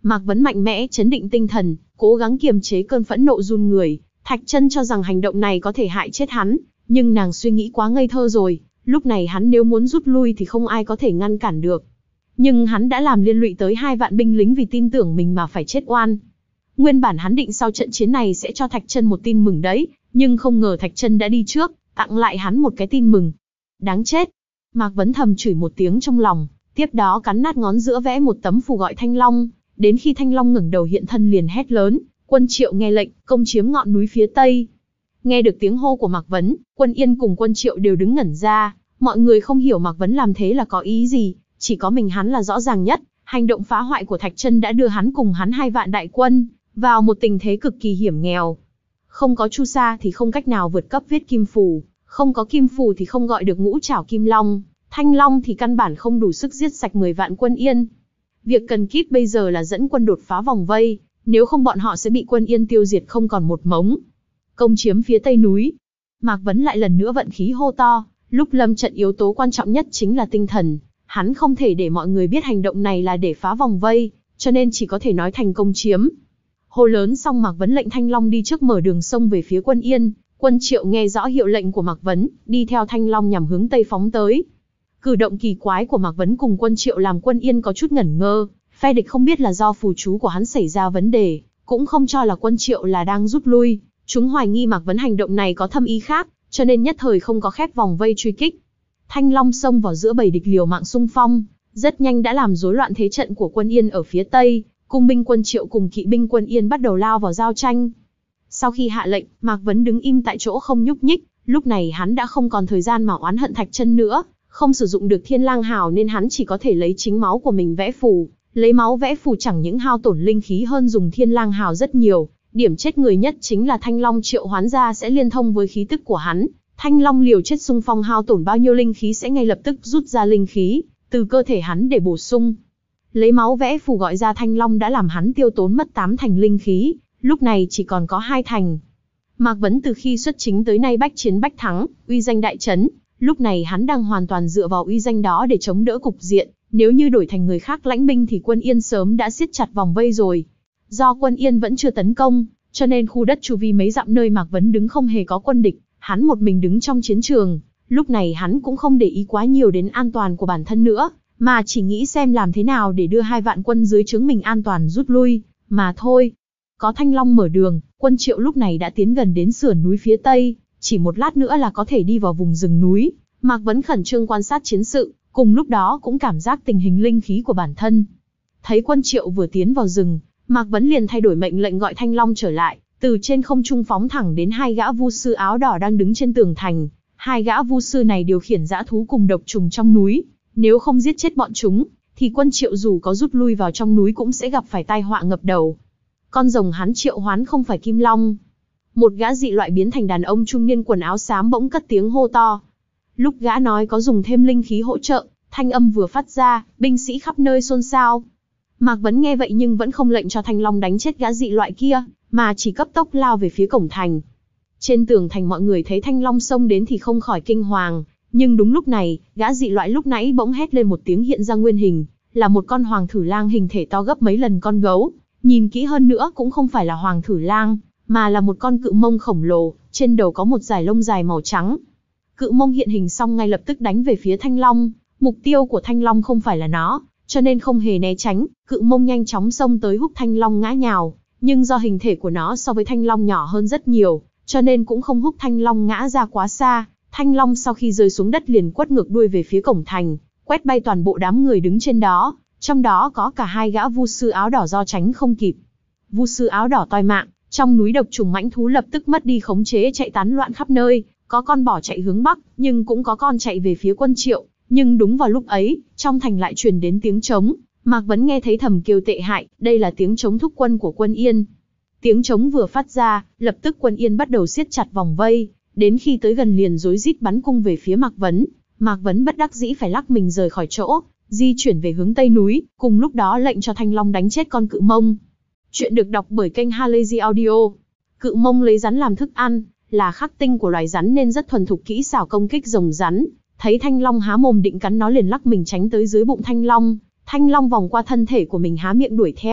A: Mạc Vấn mạnh mẽ chấn định tinh thần, cố gắng kiềm chế cơn phẫn nộ run người. Thạch Chân cho rằng hành động này có thể hại chết hắn, nhưng nàng suy nghĩ quá ngây thơ rồi, lúc này hắn nếu muốn rút lui thì không ai có thể ngăn cản được. Nhưng hắn đã làm liên lụy tới hai vạn binh lính vì tin tưởng mình mà phải chết oan. Nguyên bản hắn định sau trận chiến này sẽ cho Thạch Chân một tin mừng đấy, nhưng không ngờ Thạch Chân đã đi trước, tặng lại hắn một cái tin mừng. Đáng chết! Mạc Vấn thầm chửi một tiếng trong lòng, tiếp đó cắn nát ngón giữa vẽ một tấm phù gọi Thanh Long, đến khi Thanh Long ngẩng đầu hiện thân liền hét lớn, Quân Triệu nghe lệnh, công chiếm ngọn núi phía tây. Nghe được tiếng hô của Mạc Vấn, Quân Yên cùng Quân Triệu đều đứng ngẩn ra, mọi người không hiểu Mạc Vấn làm thế là có ý gì, chỉ có mình hắn là rõ ràng nhất, hành động phá hoại của Thạch Chân đã đưa hắn cùng hắn hai vạn đại quân vào một tình thế cực kỳ hiểm nghèo. Không có Chu Sa thì không cách nào vượt cấp viết kim phù, không có kim phù thì không gọi được ngũ trảo kim long, Thanh Long thì căn bản không đủ sức giết sạch mười vạn Quân Yên. Việc cần kíp bây giờ là dẫn quân đột phá vòng vây, nếu không bọn họ sẽ bị Quân Yên tiêu diệt không còn một mống. Công chiếm phía tây núi. Mạc Vấn lại lần nữa vận khí hô to, lúc lâm trận yếu tố quan trọng nhất chính là tinh thần, hắn không thể để mọi người biết hành động này là để phá vòng vây, cho nên chỉ có thể nói thành công chiếm. Hô lớn xong Mạc Vấn lệnh Thanh Long đi trước mở đường sông về phía Quân Yên, Quân Triệu nghe rõ hiệu lệnh của Mạc Vấn, đi theo Thanh Long nhằm hướng tây phóng tới. Cử động kỳ quái của Mạc Vấn cùng Quân Triệu làm Quân Yên có chút ngẩn ngơ, phe địch không biết là do phù chú của hắn xảy ra vấn đề, cũng không cho là Quân Triệu là đang rút lui, chúng hoài nghi Mạc Vấn hành động này có thâm ý khác, cho nên nhất thời không có khép vòng vây truy kích. Thanh Long xông vào giữa bầy địch liều mạng xung phong, rất nhanh đã làm rối loạn thế trận của Quân Yên ở phía tây, cung binh Quân Triệu cùng kỵ binh Quân Yên bắt đầu lao vào giao tranh. Sau khi hạ lệnh, Mạc Vấn đứng im tại chỗ không nhúc nhích, lúc này hắn đã không còn thời gian mà oán hận Thạch Chân nữa, không sử dụng được Thiên Lang Hào nên hắn chỉ có thể lấy chính máu của mình vẽ phù, lấy máu vẽ phù chẳng những hao tổn linh khí hơn dùng Thiên Lang Hào rất nhiều, điểm chết người nhất chính là Thanh Long triệu hoán ra sẽ liên thông với khí tức của hắn. Thanh Long liều chết xung phong hao tổn bao nhiêu linh khí sẽ ngay lập tức rút ra linh khí từ cơ thể hắn để bổ sung. Lấy máu vẽ phù gọi ra Thanh Long đã làm hắn tiêu tốn mất tám thành linh khí, lúc này chỉ còn có hai thành. Mạc Vấn từ khi xuất chính tới nay bách chiến bách thắng, uy danh đại chấn, lúc này hắn đang hoàn toàn dựa vào uy danh đó để chống đỡ cục diện, nếu như đổi thành người khác lãnh binh thì Quân Yên sớm đã siết chặt vòng vây rồi. Do Quân Yên vẫn chưa tấn công, cho nên khu đất chu vi mấy dặm nơi Mạc Vấn đứng không hề có quân địch, hắn một mình đứng trong chiến trường, lúc này hắn cũng không để ý quá nhiều đến an toàn của bản thân nữa, mà chỉ nghĩ xem làm thế nào để đưa hai vạn quân dưới trướng mình an toàn rút lui, mà thôi. Có Thanh Long mở đường, Quân Triệu lúc này đã tiến gần đến sườn núi phía tây, chỉ một lát nữa là có thể đi vào vùng rừng núi. Mạc Vấn khẩn trương quan sát chiến sự, cùng lúc đó cũng cảm giác tình hình linh khí của bản thân. Thấy Quân Triệu vừa tiến vào rừng, Mạc Vấn liền thay đổi mệnh lệnh gọi Thanh Long trở lại, từ trên không trung phóng thẳng đến hai gã vu sư áo đỏ đang đứng trên tường thành. Hai gã vu sư này điều khiển dã thú cùng độc trùng trong núi, nếu không giết chết bọn chúng, thì Quân Triệu dù có rút lui vào trong núi cũng sẽ gặp phải tai họa ngập đầu. Con rồng hắn triệu hoán không phải Kim Long. Một gã dị loại biến thành đàn ông trung niên quần áo xám bỗng cất tiếng hô to. Lúc gã nói có dùng thêm linh khí hỗ trợ, thanh âm vừa phát ra, binh sĩ khắp nơi xôn xao. Mạc Vấn nghe vậy nhưng vẫn không lệnh cho Thanh Long đánh chết gã dị loại kia, mà chỉ cấp tốc lao về phía cổng thành. Trên tường thành mọi người thấy Thanh Long xông đến thì không khỏi kinh hoàng, nhưng đúng lúc này, gã dị loại lúc nãy bỗng hét lên một tiếng hiện ra nguyên hình, là một con hoàng thử lang hình thể to gấp mấy lần con gấu, nhìn kỹ hơn nữa cũng không phải là hoàng thử lang, mà là một con cự mông khổng lồ, trên đầu có một dải lông dài màu trắng. Cự mông hiện hình xong ngay lập tức đánh về phía Thanh Long, mục tiêu của Thanh Long không phải là nó, cho nên không hề né tránh, cự mông nhanh chóng xông tới húc Thanh Long ngã nhào, nhưng do hình thể của nó so với Thanh Long nhỏ hơn rất nhiều, cho nên cũng không húc Thanh Long ngã ra quá xa. Thanh Long sau khi rơi xuống đất liền quất ngược đuôi về phía cổng thành, quét bay toàn bộ đám người đứng trên đó, trong đó có cả hai gã vu sư áo đỏ do tránh không kịp. Vu sư áo đỏ toi mạng, trong núi độc trùng mãnh thú lập tức mất đi khống chế chạy tán loạn khắp nơi, có con bỏ chạy hướng bắc, nhưng cũng có con chạy về phía Quân Triệu. Nhưng đúng vào lúc ấy, trong thành lại truyền đến tiếng trống, Mạc Vấn nghe thấy thầm kêu tệ hại, đây là tiếng trống thúc quân của Quân Yên. Tiếng trống vừa phát ra, lập tức Quân Yên bắt đầu siết chặt vòng vây, đến khi tới gần liền rối rít bắn cung về phía Mạc Vấn. Mạc Vấn bất đắc dĩ phải lắc mình rời khỏi chỗ, di chuyển về hướng tây núi, cùng lúc đó lệnh cho Thanh Long đánh chết con cự mông. Chuyện được đọc bởi kênh Halazy Audio. Cự mông lấy rắn làm thức ăn, là khắc tinh của loài rắn nên rất thuần thục kỹ xảo công kích rồng rắn. Thấy Thanh Long há mồm định cắn nó liền lắc mình tránh tới dưới bụng Thanh Long. Thanh Long vòng qua thân thể của mình há miệng đuổi theo,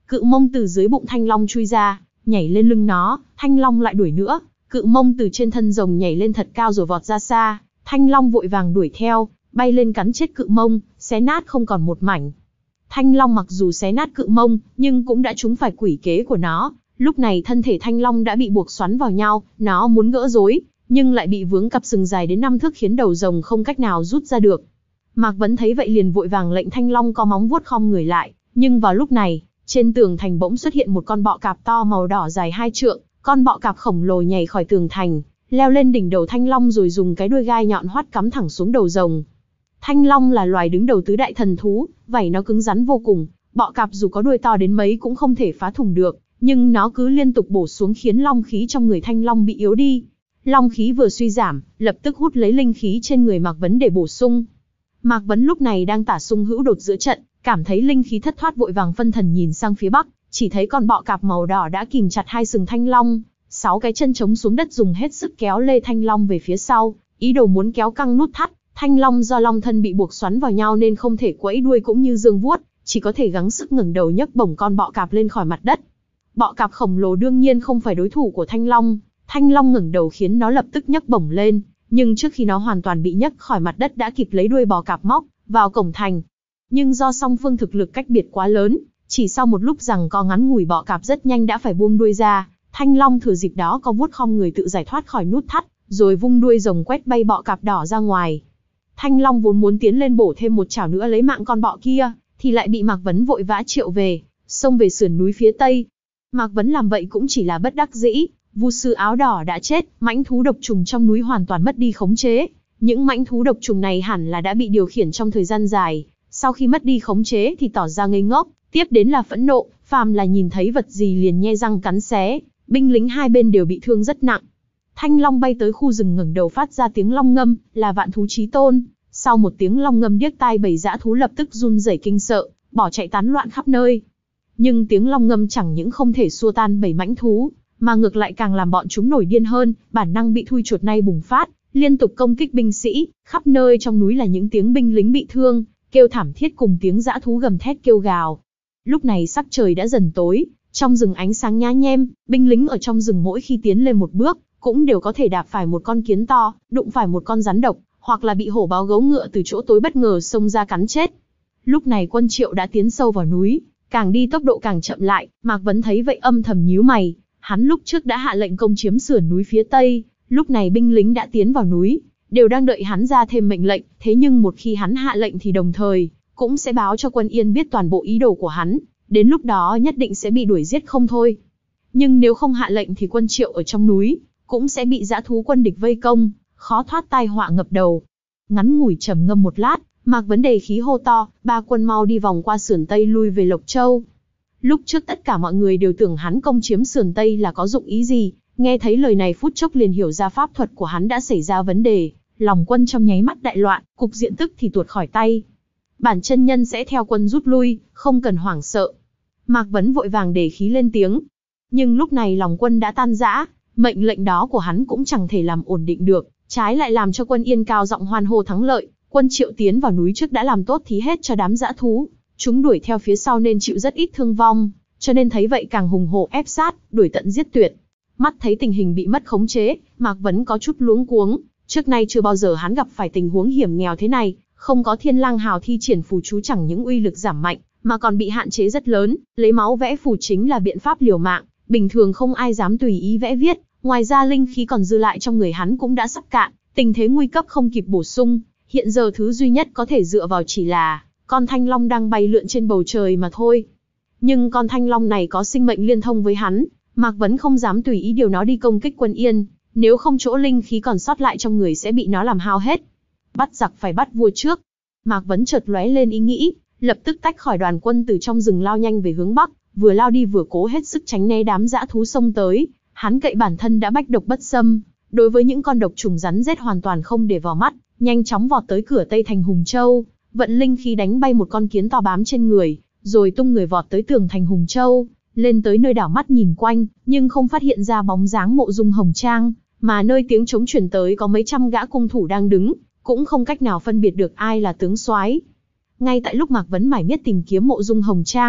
A: cự mông từ dưới bụng thanh long chui ra, nhảy lên lưng nó, thanh long lại đuổi nữa, cự mông từ trên thân rồng nhảy lên thật cao rồi vọt ra xa, thanh long vội vàng đuổi theo, bay lên cắn chết cự mông, xé nát không còn một mảnh. Thanh long mặc dù xé nát cự mông, nhưng cũng đã trúng phải quỷ kế của nó, lúc này thân thể thanh long đã bị buộc xoắn vào nhau, nó muốn gỡ rối, nhưng lại bị vướng cặp sừng dài đến năm thước khiến đầu rồng không cách nào rút ra được. Mạc Vấn thấy vậy liền vội vàng lệnh thanh long có móng vuốt khom người lại, nhưng vào lúc này, trên tường thành bỗng xuất hiện một con bọ cạp to màu đỏ dài hai trượng, con bọ cạp khổng lồ nhảy khỏi tường thành, leo lên đỉnh đầu thanh long rồi dùng cái đuôi gai nhọn hoắt cắm thẳng xuống đầu rồng. Thanh long là loài đứng đầu tứ đại thần thú, vảy nó cứng rắn vô cùng, bọ cạp dù có đuôi to đến mấy cũng không thể phá thủng được, nhưng nó cứ liên tục bổ xuống khiến long khí trong người thanh long bị yếu đi. Long khí vừa suy giảm, lập tức hút lấy linh khí trên người Mạc Vấn để bổ sung. Mạc Vấn lúc này đang tả sung hữu đột giữa trận, cảm thấy linh khí thất thoát vội vàng phân thần nhìn sang phía bắc, chỉ thấy con bọ cạp màu đỏ đã kìm chặt hai sừng thanh long, sáu cái chân chống xuống đất dùng hết sức kéo lê thanh long về phía sau, ý đồ muốn kéo căng nút thắt. Thanh long do long thân bị buộc xoắn vào nhau nên không thể quẫy đuôi cũng như dương vuốt, chỉ có thể gắng sức ngẩng đầu nhấc bổng con bọ cạp lên khỏi mặt đất. Bọ cạp khổng lồ đương nhiên không phải đối thủ của thanh long, thanh long ngẩng đầu khiến nó lập tức nhấc bổng lên, nhưng trước khi nó hoàn toàn bị nhấc khỏi mặt đất đã kịp lấy đuôi bò cạp móc vào cổng thành. Nhưng do song phương thực lực cách biệt quá lớn, chỉ sau một lúc giằng co ngắn ngủi bọ cạp rất nhanh đã phải buông đuôi ra, thanh long thừa dịp đó có vuốt khom người tự giải thoát khỏi nút thắt, rồi vung đuôi rồng quét bay bọ cạp đỏ ra ngoài. Thanh long vốn muốn tiến lên bổ thêm một chảo nữa lấy mạng con bọ kia, thì lại bị Mạc Vấn vội vã triệu về, xông về sườn núi phía tây. Mạc Vấn làm vậy cũng chỉ là bất đắc dĩ, Vu sư áo đỏ đã chết, mãnh thú độc trùng trong núi hoàn toàn mất đi khống chế. Những mãnh thú độc trùng này hẳn là đã bị điều khiển trong thời gian dài, sau khi mất đi khống chế thì tỏ ra ngây ngốc, tiếp đến là phẫn nộ, phàm là nhìn thấy vật gì liền nhe răng cắn xé, binh lính hai bên đều bị thương rất nặng. Thanh long bay tới khu rừng ngẩng đầu phát ra tiếng long ngâm, là vạn thú chí tôn. Sau một tiếng long ngâm điếc tai bầy dã thú lập tức run rẩy kinh sợ, bỏ chạy tán loạn khắp nơi. Nhưng tiếng long ngâm chẳng những không thể xua tan bầy mãnh thú, mà ngược lại càng làm bọn chúng nổi điên hơn, bản năng bị thui chuột nay bùng phát, liên tục công kích binh sĩ, khắp nơi trong núi là những tiếng binh lính bị thương, kêu thảm thiết cùng tiếng dã thú gầm thét kêu gào. Lúc này sắc trời đã dần tối, trong rừng ánh sáng nhá nhem, binh lính ở trong rừng mỗi khi tiến lên một bước, cũng đều có thể đạp phải một con kiến to, đụng phải một con rắn độc, hoặc là bị hổ báo gấu ngựa từ chỗ tối bất ngờ xông ra cắn chết. Lúc này quân Triệu đã tiến sâu vào núi, càng đi tốc độ càng chậm lại, Mạc Vấn thấy vậy âm thầm nhíu mày, hắn lúc trước đã hạ lệnh công chiếm sườn núi phía tây, lúc này binh lính đã tiến vào núi, đều đang đợi hắn ra thêm mệnh lệnh, thế nhưng một khi hắn hạ lệnh thì đồng thời cũng sẽ báo cho quân Yên biết toàn bộ ý đồ của hắn, đến lúc đó nhất định sẽ bị đuổi giết không thôi. Nhưng nếu không hạ lệnh thì quân Triệu ở trong núi cũng sẽ bị dã thú quân địch vây công, khó thoát tai họa ngập đầu. Ngắn ngủi trầm ngâm một lát, Mạc Vấn đề khí hô to, ba quân mau đi vòng qua sườn tây lui về Lộc Châu. Lúc trước tất cả mọi người đều tưởng hắn công chiếm sườn tây là có dụng ý gì, nghe thấy lời này phút chốc liền hiểu ra pháp thuật của hắn đã xảy ra vấn đề, lòng quân trong nháy mắt đại loạn, cục diện tức thì tuột khỏi tay. Bản chân nhân sẽ theo quân rút lui, không cần hoảng sợ. Mạc Vấn vội vàng đề khí lên tiếng. Nhưng lúc này lòng quân đã tan rã, mệnh lệnh đó của hắn cũng chẳng thể làm ổn định được, trái lại làm cho quân Yên cao giọng hoan hô thắng lợi. Quân Triệu tiến vào núi trước đã làm tốt thí hết cho đám dã thú, chúng đuổi theo phía sau nên chịu rất ít thương vong, cho nên thấy vậy càng hùng hổ ép sát, đuổi tận giết tuyệt. Mắt thấy tình hình bị mất khống chế, Mạc Vấn có chút luống cuống, trước nay chưa bao giờ hắn gặp phải tình huống hiểm nghèo thế này, không có Thiên Lang Hào thi triển phù chú chẳng những uy lực giảm mạnh, mà còn bị hạn chế rất lớn, lấy máu vẽ phù chính là biện pháp liều mạng, bình thường không ai dám tùy ý vẽ viết, ngoài ra linh khí còn dư lại trong người hắn cũng đã sắp cạn, tình thế nguy cấp không kịp bổ sung, hiện giờ thứ duy nhất có thể dựa vào chỉ là con thanh long đang bay lượn trên bầu trời mà thôi. Nhưng con thanh long này có sinh mệnh liên thông với hắn, Mạc Vấn không dám tùy ý điều nó đi công kích quân Yên, nếu không chỗ linh khí còn sót lại trong người sẽ bị nó làm hao hết. Bắt giặc phải bắt vua trước. Mạc Vấn chợt lóe lên ý nghĩ, lập tức tách khỏi đoàn quân từ trong rừng lao nhanh về hướng bắc, vừa lao đi vừa cố hết sức tránh né đám dã thú xông tới. Hắn cậy bản thân đã bách độc bất xâm, đối với những con độc trùng rắn rết hoàn toàn không để vào mắt, nhanh chóng vọt tới cửa tây thành Hùng Châu, vận linh khí đánh bay một con kiến to bám trên người, rồi tung người vọt tới tường thành Hùng Châu, lên tới nơi đảo mắt nhìn quanh, nhưng không phát hiện ra bóng dáng Mộ Dung Hồng Trang, mà nơi tiếng trống truyền tới có mấy trăm gã cung thủ đang đứng, cũng không cách nào phân biệt được ai là tướng soái. Ngay tại lúc Mạc Vấn mải miết tìm kiếm Mộ Dung Hồng Trang,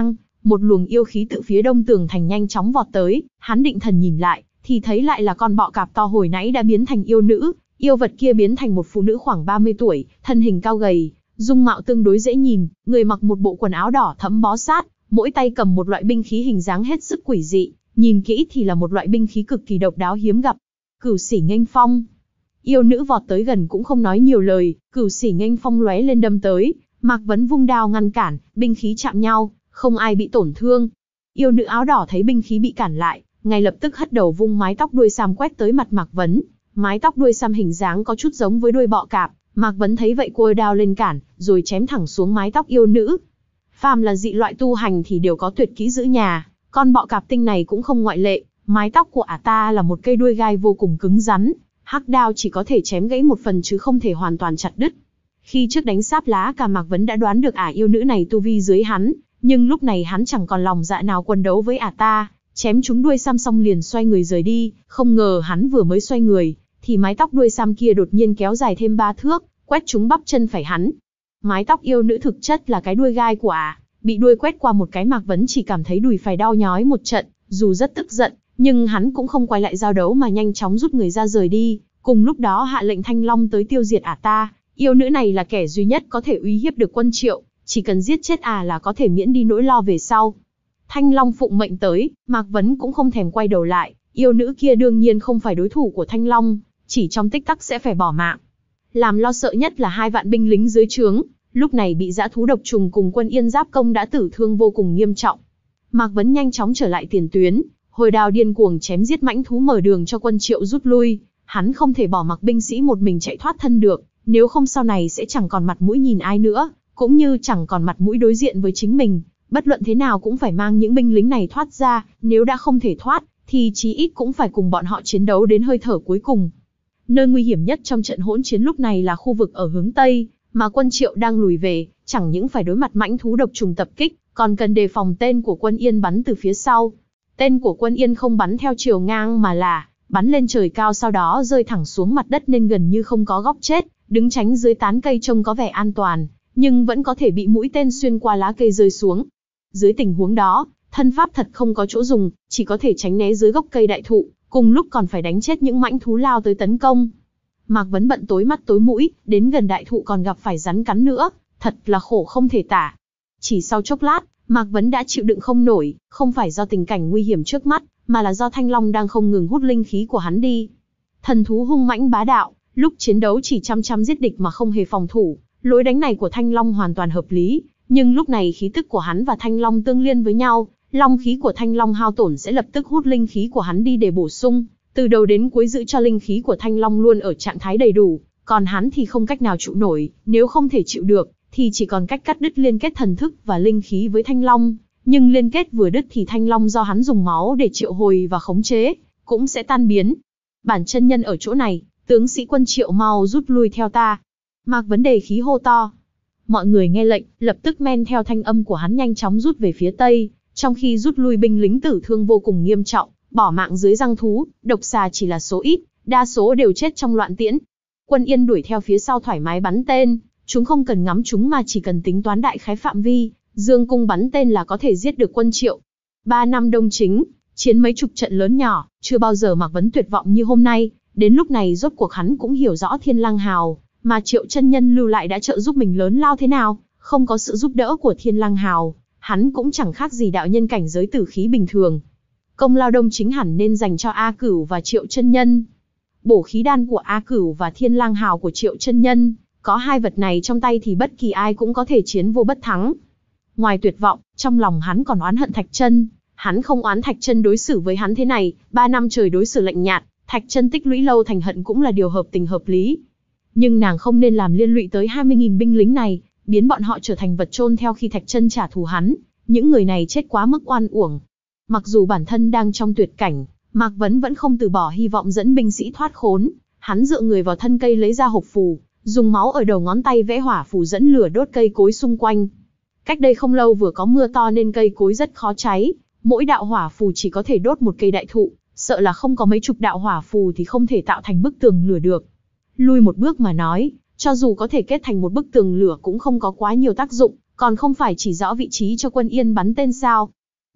A: một luồng yêu khí từ phía đông tường thành nhanh chóng vọt tới, hắn định thần nhìn lại, thì thấy lại là con bọ cạp to hồi nãy đã biến thành yêu nữ. Yêu vật kia biến thành một phụ nữ khoảng ba mươi tuổi, thân hình cao gầy, dung mạo tương đối dễ nhìn, người mặc một bộ quần áo đỏ thẫm bó sát, mỗi tay cầm một loại binh khí hình dáng hết sức quỷ dị, nhìn kỹ thì là một loại binh khí cực kỳ độc đáo hiếm gặp. Cửu Sỉ Nghênh Phong. Yêu nữ vọt tới gần cũng không nói nhiều lời, Cửu Sỉ Nghênh Phong lóe lên đâm tới, Mạc Vấn vung đao ngăn cản, binh khí chạm nhau, không ai bị tổn thương. Yêu nữ áo đỏ thấy binh khí bị cản lại, ngay lập tức hất đầu vung mái tóc đuôi sam quét tới mặt Mạc Vấn. Mái tóc đuôi sam hình dáng có chút giống với đuôi bọ cạp, Mạc Vấn thấy vậy cua đao lên cản, rồi chém thẳng xuống mái tóc yêu nữ. Phàm là dị loại tu hành thì đều có tuyệt kỹ giữ nhà, con bọ cạp tinh này cũng không ngoại lệ. Mái tóc của ả ta là một cây đuôi gai vô cùng cứng rắn, hắc đao chỉ có thể chém gãy một phần chứ không thể hoàn toàn chặt đứt. Khi trước đánh sáp lá cả Mạc Vấn đã đoán được ả yêu nữ này tu vi dưới hắn, nhưng lúc này hắn chẳng còn lòng dạ nào quân đấu với ả ta, chém trúng đuôi sam xong liền xoay người rời đi. Không ngờ hắn vừa mới xoay người, thì mái tóc đuôi sam kia đột nhiên kéo dài thêm ba thước, quét trúng bắp chân phải hắn. Mái tóc yêu nữ thực chất là cái đuôi gai của ả, bị đuôi quét qua một cái Mạc Vấn chỉ cảm thấy đùi phải đau nhói một trận, dù rất tức giận, nhưng hắn cũng không quay lại giao đấu mà nhanh chóng rút người ra rời đi. Cùng lúc đó hạ lệnh Thanh Long tới tiêu diệt ả ta. Yêu nữ này là kẻ duy nhất có thể uy hiếp được Quân Triệu, chỉ cần giết chết ả là có thể miễn đi nỗi lo về sau. Thanh Long phụng mệnh tới, Mạc Vấn cũng không thèm quay đầu lại, yêu nữ kia đương nhiên không phải đối thủ của Thanh Long, chỉ trong tích tắc sẽ phải bỏ mạng. Làm lo sợ nhất là hai vạn binh lính dưới trướng, lúc này bị dã thú độc trùng cùng quân Yên giáp công đã tử thương vô cùng nghiêm trọng. Mạc Vấn nhanh chóng trở lại tiền tuyến, hồi đao điên cuồng chém giết mãnh thú mở đường cho Quân Triệu rút lui. Hắn không thể bỏ mặc binh sĩ một mình chạy thoát thân được, nếu không sau này sẽ chẳng còn mặt mũi nhìn ai nữa, cũng như chẳng còn mặt mũi đối diện với chính mình. Bất luận thế nào cũng phải mang những binh lính này thoát ra, nếu đã không thể thoát, thì chí ít cũng phải cùng bọn họ chiến đấu đến hơi thở cuối cùng. Nơi nguy hiểm nhất trong trận hỗn chiến lúc này là khu vực ở hướng Tây, mà Quân Triệu đang lùi về, chẳng những phải đối mặt mãnh thú độc trùng tập kích, còn cần đề phòng tên của quân Yên bắn từ phía sau. Tên của quân Yên không bắn theo chiều ngang mà là bắn lên trời cao sau đó rơi thẳng xuống mặt đất nên gần như không có góc chết, đứng tránh dưới tán cây trông có vẻ an toàn, nhưng vẫn có thể bị mũi tên xuyên qua lá cây rơi xuống. Dưới tình huống đó, thân pháp thật không có chỗ dùng, chỉ có thể tránh né dưới gốc cây đại thụ, cùng lúc còn phải đánh chết những mãnh thú lao tới tấn công. Mạc Vấn bận tối mắt tối mũi, đến gần đại thụ còn gặp phải rắn cắn nữa, thật là khổ không thể tả. Chỉ sau chốc lát, Mạc Vấn đã chịu đựng không nổi, không phải do tình cảnh nguy hiểm trước mắt, mà là do Thanh Long đang không ngừng hút linh khí của hắn đi. Thần thú hung mãnh bá đạo, lúc chiến đấu chỉ chăm chăm giết địch mà không hề phòng thủ, lối đánh này của Thanh Long hoàn toàn hợp lý, nhưng lúc này khí tức của hắn và Thanh Long tương liên với nhau, long khí của Thanh Long hao tổn sẽ lập tức hút linh khí của hắn đi để bổ sung, từ đầu đến cuối giữ cho linh khí của Thanh Long luôn ở trạng thái đầy đủ, còn hắn thì không cách nào trụ nổi, nếu không thể chịu được, thì chỉ còn cách cắt đứt liên kết thần thức và linh khí với Thanh Long. Nhưng liên kết vừa đứt thì Thanh Long do hắn dùng máu để triệu hồi và khống chế, cũng sẽ tan biến. Bản chân nhân ở chỗ này, tướng sĩ Quân Triệu mau rút lui theo ta. Mạc Vấn đề khí hô to. Mọi người nghe lệnh, lập tức men theo thanh âm của hắn nhanh chóng rút về phía tây, trong khi rút lui binh lính tử thương vô cùng nghiêm trọng, bỏ mạng dưới răng thú, độc xà chỉ là số ít, đa số đều chết trong loạn tiễn. Quân Yên đuổi theo phía sau thoải mái bắn tên, chúng không cần ngắm chúng mà chỉ cần tính toán đại khái phạm vi, dương cung bắn tên là có thể giết được Quân Triệu. Ba năm Đông Chính, chiến mấy chục trận lớn nhỏ, chưa bao giờ Mạc Vấn tuyệt vọng như hôm nay, đến lúc này rốt cuộc hắn cũng hiểu rõ Thiên Lang Hào, mà Triệu chân nhân lưu lại đã trợ giúp mình lớn lao thế nào, không có sự giúp đỡ của Thiên Lang Hào, hắn cũng chẳng khác gì đạo nhân cảnh giới tử khí bình thường. Công lao Đông Chính hẳn nên dành cho A Cửu và Triệu chân nhân. Bổ khí đan của A Cửu và Thiên Lang Hào của Triệu chân nhân, có hai vật này trong tay thì bất kỳ ai cũng có thể chiến vô bất thắng. Ngoài tuyệt vọng, trong lòng hắn còn oán hận Thạch Chân. Hắn không oán Thạch Chân đối xử với hắn thế này, ba năm trời đối xử lạnh nhạt, Thạch Chân tích lũy lâu thành hận cũng là điều hợp tình hợp lý. Nhưng nàng không nên làm liên lụy tới hai mươi nghìn binh lính này, biến bọn họ trở thành vật chôn theo khi Thạch Chân trả thù hắn. Những người này chết quá mức oan uổng. Mặc dù bản thân đang trong tuyệt cảnh, Mạc Vấn vẫn không từ bỏ hy vọng dẫn binh sĩ thoát khốn. Hắn dựa người vào thân cây lấy ra hộp phù, dùng máu ở đầu ngón tay vẽ hỏa phù dẫn lửa đốt cây cối xung quanh. Cách đây không lâu vừa có mưa to nên cây cối rất khó cháy, mỗi đạo hỏa phù chỉ có thể đốt một cây đại thụ, sợ là không có mấy chục đạo hỏa phù thì không thể tạo thành bức tường lửa được. Lui một bước mà nói, cho dù có thể kết thành một bức tường lửa cũng không có quá nhiều tác dụng, còn không phải chỉ rõ vị trí cho quân Yên bắn tên sao.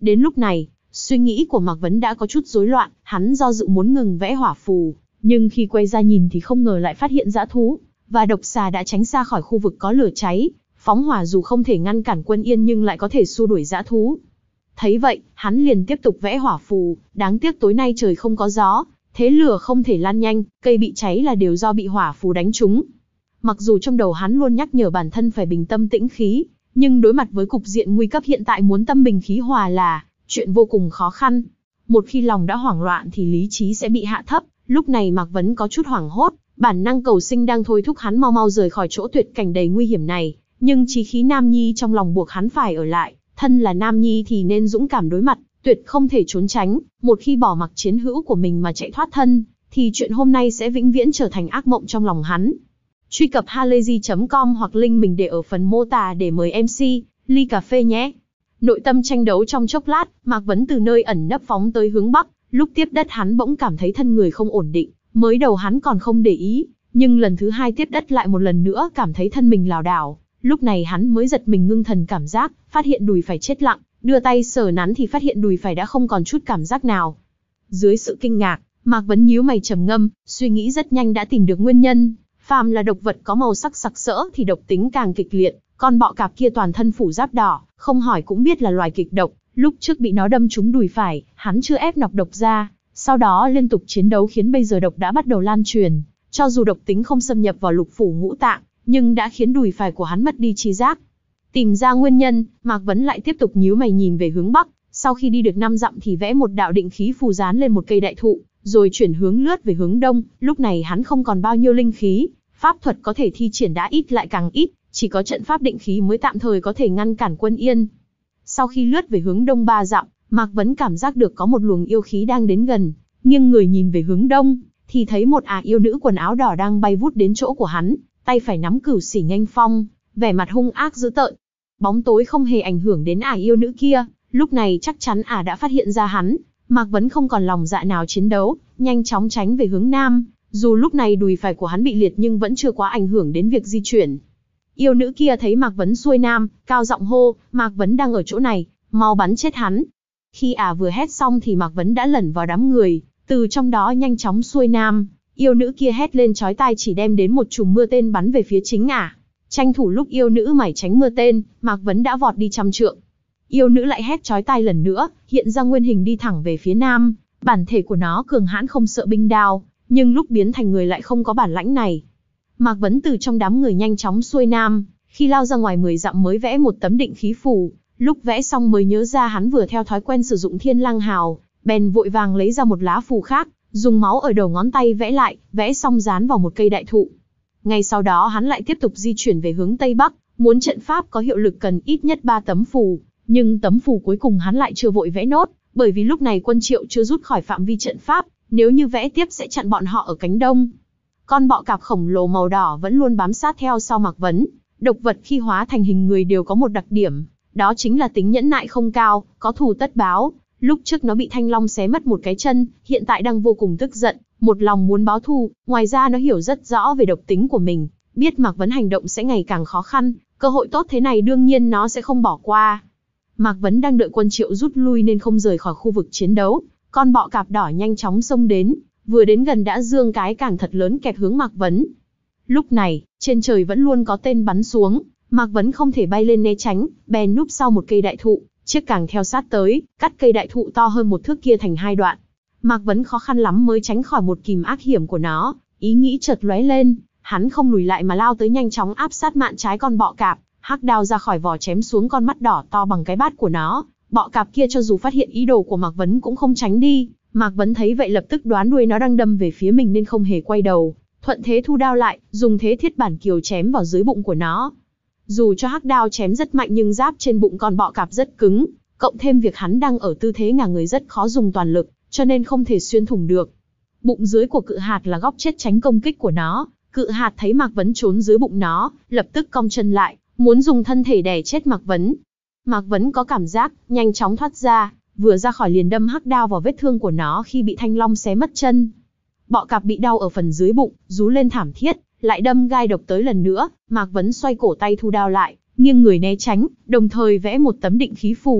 A: Đến lúc này, suy nghĩ của Mạc Vấn đã có chút rối loạn, hắn do dự muốn ngừng vẽ hỏa phù, nhưng khi quay ra nhìn thì không ngờ lại phát hiện dã thú và độc xà đã tránh xa khỏi khu vực có lửa cháy, phóng hỏa dù không thể ngăn cản quân yên nhưng lại có thể xua đuổi dã thú. Thấy vậy, hắn liền tiếp tục vẽ hỏa phù, đáng tiếc tối nay trời không có gió, thế lửa không thể lan nhanh, cây bị cháy là đều do bị hỏa phù đánh trúng. Mặc dù trong đầu hắn luôn nhắc nhở bản thân phải bình tâm tĩnh khí, nhưng đối mặt với cục diện nguy cấp hiện tại muốn tâm bình khí hòa là chuyện vô cùng khó khăn. Một khi lòng đã hoảng loạn thì lý trí sẽ bị hạ thấp, lúc này Mạc Vấn có chút hoảng hốt, bản năng cầu sinh đang thôi thúc hắn mau mau rời khỏi chỗ tuyệt cảnh đầy nguy hiểm này, nhưng chí khí nam nhi trong lòng buộc hắn phải ở lại, thân là nam nhi thì nên dũng cảm đối mặt, tuyệt không thể trốn tránh, một khi bỏ mặc chiến hữu của mình mà chạy thoát thân, thì chuyện hôm nay sẽ vĩnh viễn trở thành ác mộng trong lòng hắn. Truy cập halayzi chấm com hoặc link mình để ở phần mô tả để mời em xê, ly cà phê nhé. Nội tâm tranh đấu trong chốc lát, Mạc Vấn từ nơi ẩn nấp phóng tới hướng bắc, lúc tiếp đất hắn bỗng cảm thấy thân người không ổn định, mới đầu hắn còn không để ý, nhưng lần thứ hai tiếp đất lại một lần nữa cảm thấy thân mình lảo đảo, lúc này hắn mới giật mình ngưng thần cảm giác, phát hiện đùi phải chết lặng, đưa tay sờ nắn thì phát hiện đùi phải đã không còn chút cảm giác nào. Dưới sự kinh ngạc, Mạc Vấn nhíu mày trầm ngâm, suy nghĩ rất nhanh đã tìm được nguyên nhân. Phàm là độc vật có màu sắc sặc sỡ thì độc tính càng kịch liệt, con bọ cạp kia toàn thân phủ giáp đỏ, không hỏi cũng biết là loài kịch độc, lúc trước bị nó đâm trúng đùi phải, hắn chưa ép nọc độc ra, sau đó liên tục chiến đấu khiến bây giờ độc đã bắt đầu lan truyền, cho dù độc tính không xâm nhập vào lục phủ ngũ tạng, nhưng đã khiến đùi phải của hắn mất đi chi giác. Tìm ra nguyên nhân, Mạc Vấn lại tiếp tục nhíu mày nhìn về hướng bắc, sau khi đi được năm dặm thì vẽ một đạo định khí phù dán lên một cây đại thụ, rồi chuyển hướng lướt về hướng đông, lúc này hắn không còn bao nhiêu linh khí, pháp thuật có thể thi triển đã ít lại càng ít, chỉ có trận pháp định khí mới tạm thời có thể ngăn cản quân yên. Sau khi lướt về hướng đông ba dặm, Mạc Vấn cảm giác được có một luồng yêu khí đang đến gần, nghiêng người nhìn về hướng đông, thì thấy một ả yêu nữ quần áo đỏ đang bay vút đến chỗ của hắn, tay phải nắm cửu xỉ nghênh phong, vẻ mặt hung ác dữ tợn. Bóng tối không hề ảnh hưởng đến ả yêu nữ kia, lúc này chắc chắn ả đã phát hiện ra hắn, Mạc Vấn không còn lòng dạ nào chiến đấu, nhanh chóng tránh về hướng nam, dù lúc này đùi phải của hắn bị liệt nhưng vẫn chưa quá ảnh hưởng đến việc di chuyển. Yêu nữ kia thấy Mạc Vấn xuôi nam, cao giọng hô, Mạc Vấn đang ở chỗ này, mau bắn chết hắn. Khi ả vừa hét xong thì Mạc Vấn đã lẩn vào đám người, từ trong đó nhanh chóng xuôi nam, yêu nữ kia hét lên chói tai chỉ đem đến một chùm mưa tên bắn về phía chính ả. Tranh thủ lúc yêu nữ mải tránh mưa tên, Mạc Vấn đã vọt đi trăm trượng. Yêu nữ lại hét chói tai lần nữa, hiện ra nguyên hình đi thẳng về phía nam, bản thể của nó cường hãn không sợ binh đao, nhưng lúc biến thành người lại không có bản lãnh này. Mạc Vấn từ trong đám người nhanh chóng xuôi nam, khi lao ra ngoài mười dặm mới vẽ một tấm định khí phù, lúc vẽ xong mới nhớ ra hắn vừa theo thói quen sử dụng thiên lang hào, bèn vội vàng lấy ra một lá phù khác, dùng máu ở đầu ngón tay vẽ lại, vẽ xong dán vào một cây đại thụ. Ngay sau đó hắn lại tiếp tục di chuyển về hướng tây bắc, muốn trận pháp có hiệu lực cần ít nhất ba tấm phù, nhưng tấm phù cuối cùng hắn lại chưa vội vẽ nốt, bởi vì lúc này quân Triệu chưa rút khỏi phạm vi trận pháp, nếu như vẽ tiếp sẽ chặn bọn họ ở cánh đông. Con bọ cạp khổng lồ màu đỏ vẫn luôn bám sát theo sau Mạc Vấn. Độc vật khi hóa thành hình người đều có một đặc điểm, đó chính là tính nhẫn nại không cao, có thù tất báo. Lúc trước nó bị Thanh Long xé mất một cái chân, hiện tại đang vô cùng tức giận, một lòng muốn báo thù. Ngoài ra nó hiểu rất rõ về độc tính của mình, biết Mạc Vấn hành động sẽ ngày càng khó khăn, cơ hội tốt thế này đương nhiên nó sẽ không bỏ qua. Mạc Vấn đang đợi quân Triệu rút lui nên không rời khỏi khu vực chiến đấu. Con bọ cạp đỏ nhanh chóng xông đến, vừa đến gần đã giương cái càng thật lớn kẹp hướng Mạc Vấn. Lúc này, trên trời vẫn luôn có tên bắn xuống, Mạc Vấn không thể bay lên né tránh, bèn núp sau một cây đại thụ, chiếc càng theo sát tới, cắt cây đại thụ to hơn một thước kia thành hai đoạn. Mạc Vấn khó khăn lắm mới tránh khỏi một kìm ác hiểm của nó, ý nghĩ chợt lóe lên, hắn không lùi lại mà lao tới nhanh chóng áp sát mạn trái con bọ cạp, hắc đao ra khỏi vỏ chém xuống con mắt đỏ to bằng cái bát của nó. Bọ cạp kia cho dù phát hiện ý đồ của Mạc Vấn cũng không tránh đi, Mạc Vấn thấy vậy lập tức đoán đuôi nó đang đâm về phía mình nên không hề quay đầu, thuận thế thu đao lại, dùng thế thiết bản kiều chém vào dưới bụng của nó. Dù cho hắc đao chém rất mạnh nhưng giáp trên bụng con bọ cạp rất cứng, cộng thêm việc hắn đang ở tư thế ngả người rất khó dùng toàn lực, cho nên không thể xuyên thủng được. Bụng dưới của cự hạt là góc chết tránh công kích của nó, cự hạt thấy Mạc Vấn trốn dưới bụng nó, lập tức cong chân lại, muốn dùng thân thể đè chết Mạc Vấn. Mạc Vấn có cảm giác, nhanh chóng thoát ra, vừa ra khỏi liền đâm hắc đao vào vết thương của nó khi bị Thanh Long xé mất chân. Bọ cạp bị đau ở phần dưới bụng, rú lên thảm thiết, lại đâm gai độc tới lần nữa, Mạc Vấn xoay cổ tay thu đao lại, nghiêng người né tránh, đồng thời vẽ một tấm định khí phù,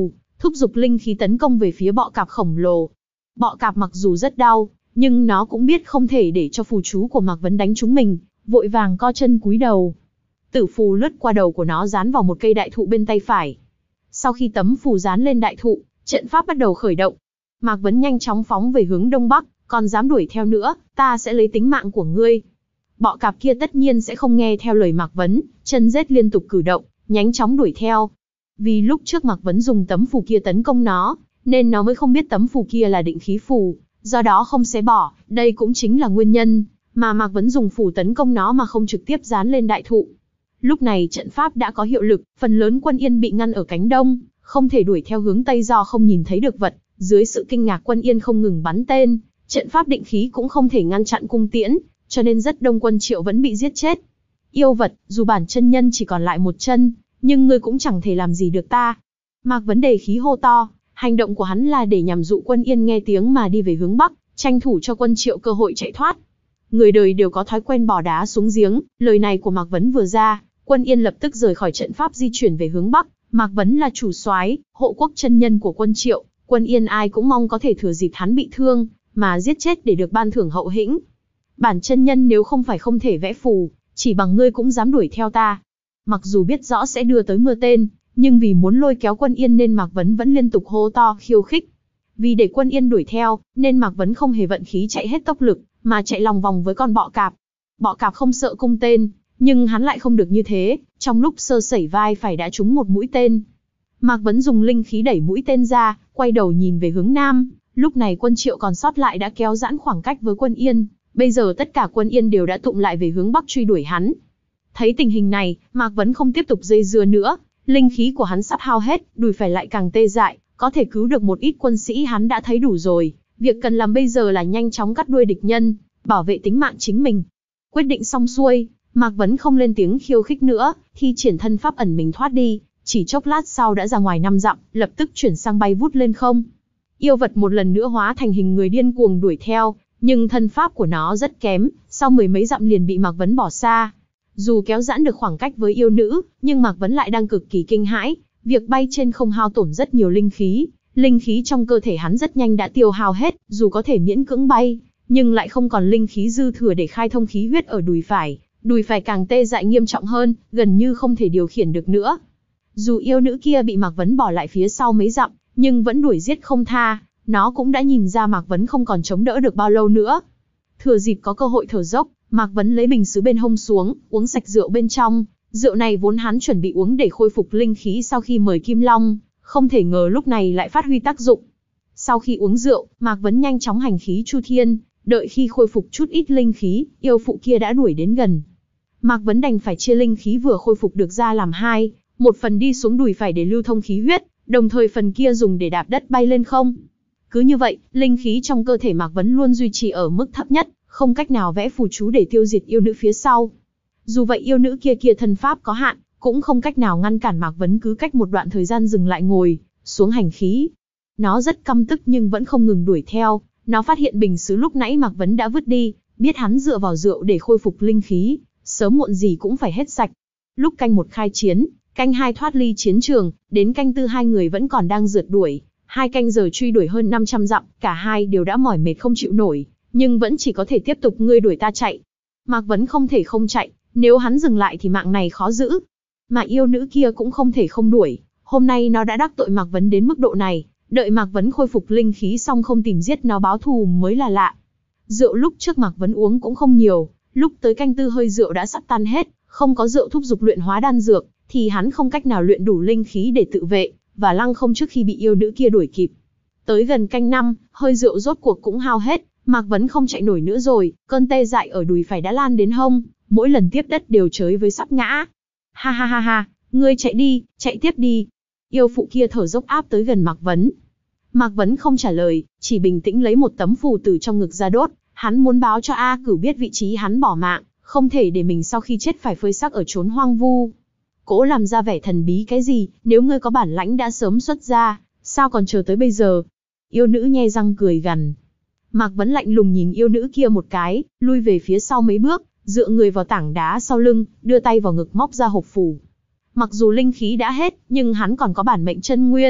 A: thúc giục linh khí tấn công về phía bọ cạp khổng lồ. Bọ cạp mặc dù rất đau, nhưng nó cũng biết không thể để cho phù chú của Mạc Vấn đánh trúng mình, vội vàng co chân cúi đầu. Tử phù lướt qua đầu của nó dán vào một cây đại thụ bên tay phải. Sau khi tấm phù dán lên đại thụ, trận pháp bắt đầu khởi động. Mạc Vấn nhanh chóng phóng về hướng đông bắc, còn dám đuổi theo nữa, ta sẽ lấy tính mạng của ngươi. Bọ cạp kia tất nhiên sẽ không nghe theo lời Mạc Vấn, chân rết liên tục cử động, nhanh chóng đuổi theo. Vì lúc trước Mạc Vấn dùng tấm phù kia tấn công nó, nên nó mới không biết tấm phù kia là định khí phù, do đó không xé bỏ. Đây cũng chính là nguyên nhân mà Mạc Vấn dùng phù tấn công nó mà không trực tiếp dán lên đại thụ. Lúc này trận pháp đã có hiệu lực, phần lớn quân Yên bị ngăn ở cánh đông, không thể đuổi theo hướng tây do không nhìn thấy được vật. Dưới sự kinh ngạc quân Yên không ngừng bắn tên, trận pháp định khí cũng không thể ngăn chặn cung tiễn, cho nên rất đông quân Triệu vẫn bị giết chết. Yêu vật, dù bản chân nhân chỉ còn lại một chân, nhưng ngươi cũng chẳng thể làm gì được ta. Mạc Vấn đề khí hô to, hành động của hắn là để nhằm dụ quân Yên nghe tiếng mà đi về hướng bắc, tranh thủ cho quân Triệu cơ hội chạy thoát. Người đời đều có thói quen bỏ đá xuống giếng, lời này của Mạc Vấn vừa ra, quân Yên lập tức rời khỏi trận pháp di chuyển về hướng bắc. Mạc Vấn là chủ soái, hộ quốc chân nhân của quân Triệu, quân Yên ai cũng mong có thể thừa dịp hắn bị thương mà giết chết để được ban thưởng hậu hĩnh. Bản chân nhân nếu không phải không thể vẽ phù, chỉ bằng ngươi cũng dám đuổi theo ta. Mặc dù biết rõ sẽ đưa tới mưa tên, nhưng vì muốn lôi kéo quân Yên nên Mạc Vấn vẫn liên tục hô to khiêu khích. Vì để quân Yên đuổi theo, nên Mạc Vấn không hề vận khí chạy hết tốc lực, mà chạy lòng vòng với con bọ cạp. Bọ cạp không sợ cung tên, nhưng hắn lại không được như thế, trong lúc sơ sẩy vai phải đã trúng một mũi tên. Mạc Vấn dùng linh khí đẩy mũi tên ra, quay đầu nhìn về hướng nam. Lúc này quân Triệu còn sót lại đã kéo giãn khoảng cách với quân Yên, bây giờ tất cả quân Yên đều đã tụm lại về hướng bắc truy đuổi hắn. Thấy tình hình này, Mạc Vấn không tiếp tục dây dưa nữa, linh khí của hắn sắp hao hết, đùi phải lại càng tê dại, có thể cứu được một ít quân sĩ hắn đã thấy đủ rồi, việc cần làm bây giờ là nhanh chóng cắt đuôi địch nhân, bảo vệ tính mạng chính mình. Quyết định xong xuôi, Mạc Vấn không lên tiếng khiêu khích nữa, thi triển thân pháp ẩn mình thoát đi, chỉ chốc lát sau đã ra ngoài năm dặm, lập tức chuyển sang bay vút lên không. Yêu vật một lần nữa hóa thành hình người điên cuồng đuổi theo, nhưng thân pháp của nó rất kém, sau mười mấy dặm liền bị Mạc Vấn bỏ xa. Dù kéo giãn được khoảng cách với yêu nữ, nhưng Mạc Vấn lại đang cực kỳ kinh hãi, việc bay trên không hao tổn rất nhiều linh khí, linh khí trong cơ thể hắn rất nhanh đã tiêu hao hết, dù có thể miễn cưỡng bay, nhưng lại không còn linh khí dư thừa để khai thông khí huyết ở đùi phải, đùi phải càng tê dại nghiêm trọng hơn, gần như không thể điều khiển được nữa. Dù yêu nữ kia bị Mạc Vấn bỏ lại phía sau mấy dặm, nhưng vẫn đuổi giết không tha, nó cũng đã nhìn ra Mạc Vấn không còn chống đỡ được bao lâu nữa. Thừa dịp có cơ hội thở dốc, Mạc Vấn lấy bình sứ bên hông xuống, uống sạch rượu bên trong. Rượu này vốn hắn chuẩn bị uống để khôi phục linh khí sau khi mời Kim Long, không thể ngờ lúc này lại phát huy tác dụng. Sau khi uống rượu, Mạc Vấn nhanh chóng hành khí chu thiên, đợi khi khôi phục chút ít linh khí, yêu phụ kia đã đuổi đến gần. Mạc Vấn đành phải chia linh khí vừa khôi phục được ra làm hai, một phần đi xuống đùi phải để lưu thông khí huyết, đồng thời phần kia dùng để đạp đất bay lên không. Cứ như vậy, linh khí trong cơ thể Mạc Vấn luôn duy trì ở mức thấp nhất, không cách nào vẽ phù chú để tiêu diệt yêu nữ phía sau. Dù vậy yêu nữ kia kia thân pháp có hạn, cũng không cách nào ngăn cản Mạc Vấn cứ cách một đoạn thời gian dừng lại ngồi xuống hành khí. Nó rất căm tức nhưng vẫn không ngừng đuổi theo, nó phát hiện bình sứ lúc nãy Mạc Vấn đã vứt đi, biết hắn dựa vào rượu để khôi phục linh khí, sớm muộn gì cũng phải hết sạch. Lúc canh một khai chiến, canh hai thoát ly chiến trường, đến canh tư hai người vẫn còn đang rượt đuổi, hai canh giờ truy đuổi hơn năm trăm dặm, cả hai đều đã mỏi mệt không chịu nổi, nhưng vẫn chỉ có thể tiếp tục ngươi đuổi ta chạy. Mạc Vấn không thể không chạy, nếu hắn dừng lại thì mạng này khó giữ. Mà yêu nữ kia cũng không thể không đuổi, hôm nay nó đã đắc tội Mạc Vấn đến mức độ này, đợi Mạc Vấn khôi phục linh khí xong không tìm giết nó báo thù mới là lạ. Rượu lúc trước Mạc Vấn uống cũng không nhiều, lúc tới canh tư hơi rượu đã sắp tan hết, không có rượu thúc giục luyện hóa đan dược, thì hắn không cách nào luyện đủ linh khí để tự vệ, và lăng không trước khi bị yêu nữ kia đuổi kịp. Tới gần canh năm, hơi rượu rốt cuộc cũng hao hết, Mạc Vấn không chạy nổi nữa rồi, cơn tê dại ở đùi phải đã lan đến hông, mỗi lần tiếp đất đều chới với sắp ngã. Ha ha ha ha, ngươi chạy đi, chạy tiếp đi. Yêu phụ kia thở dốc áp tới gần Mạc Vấn. Mạc Vấn không trả lời, chỉ bình tĩnh lấy một tấm phù từ trong ngực ra đốt, hắn muốn báo cho A Cửu biết vị trí hắn bỏ mạng, không thể để mình sau khi chết phải phơi xác ở chốn hoang vu. Cố làm ra vẻ thần bí cái gì, nếu ngươi có bản lãnh đã sớm xuất ra, sao còn chờ tới bây giờ? Yêu nữ nhe răng cười gằn. Mạc Vấn lạnh lùng nhìn yêu nữ kia một cái, lui về phía sau mấy bước, dựa người vào tảng đá sau lưng, đưa tay vào ngực móc ra hộp phù. Mặc dù linh khí đã hết, nhưng hắn còn có bản mệnh chân nguyên,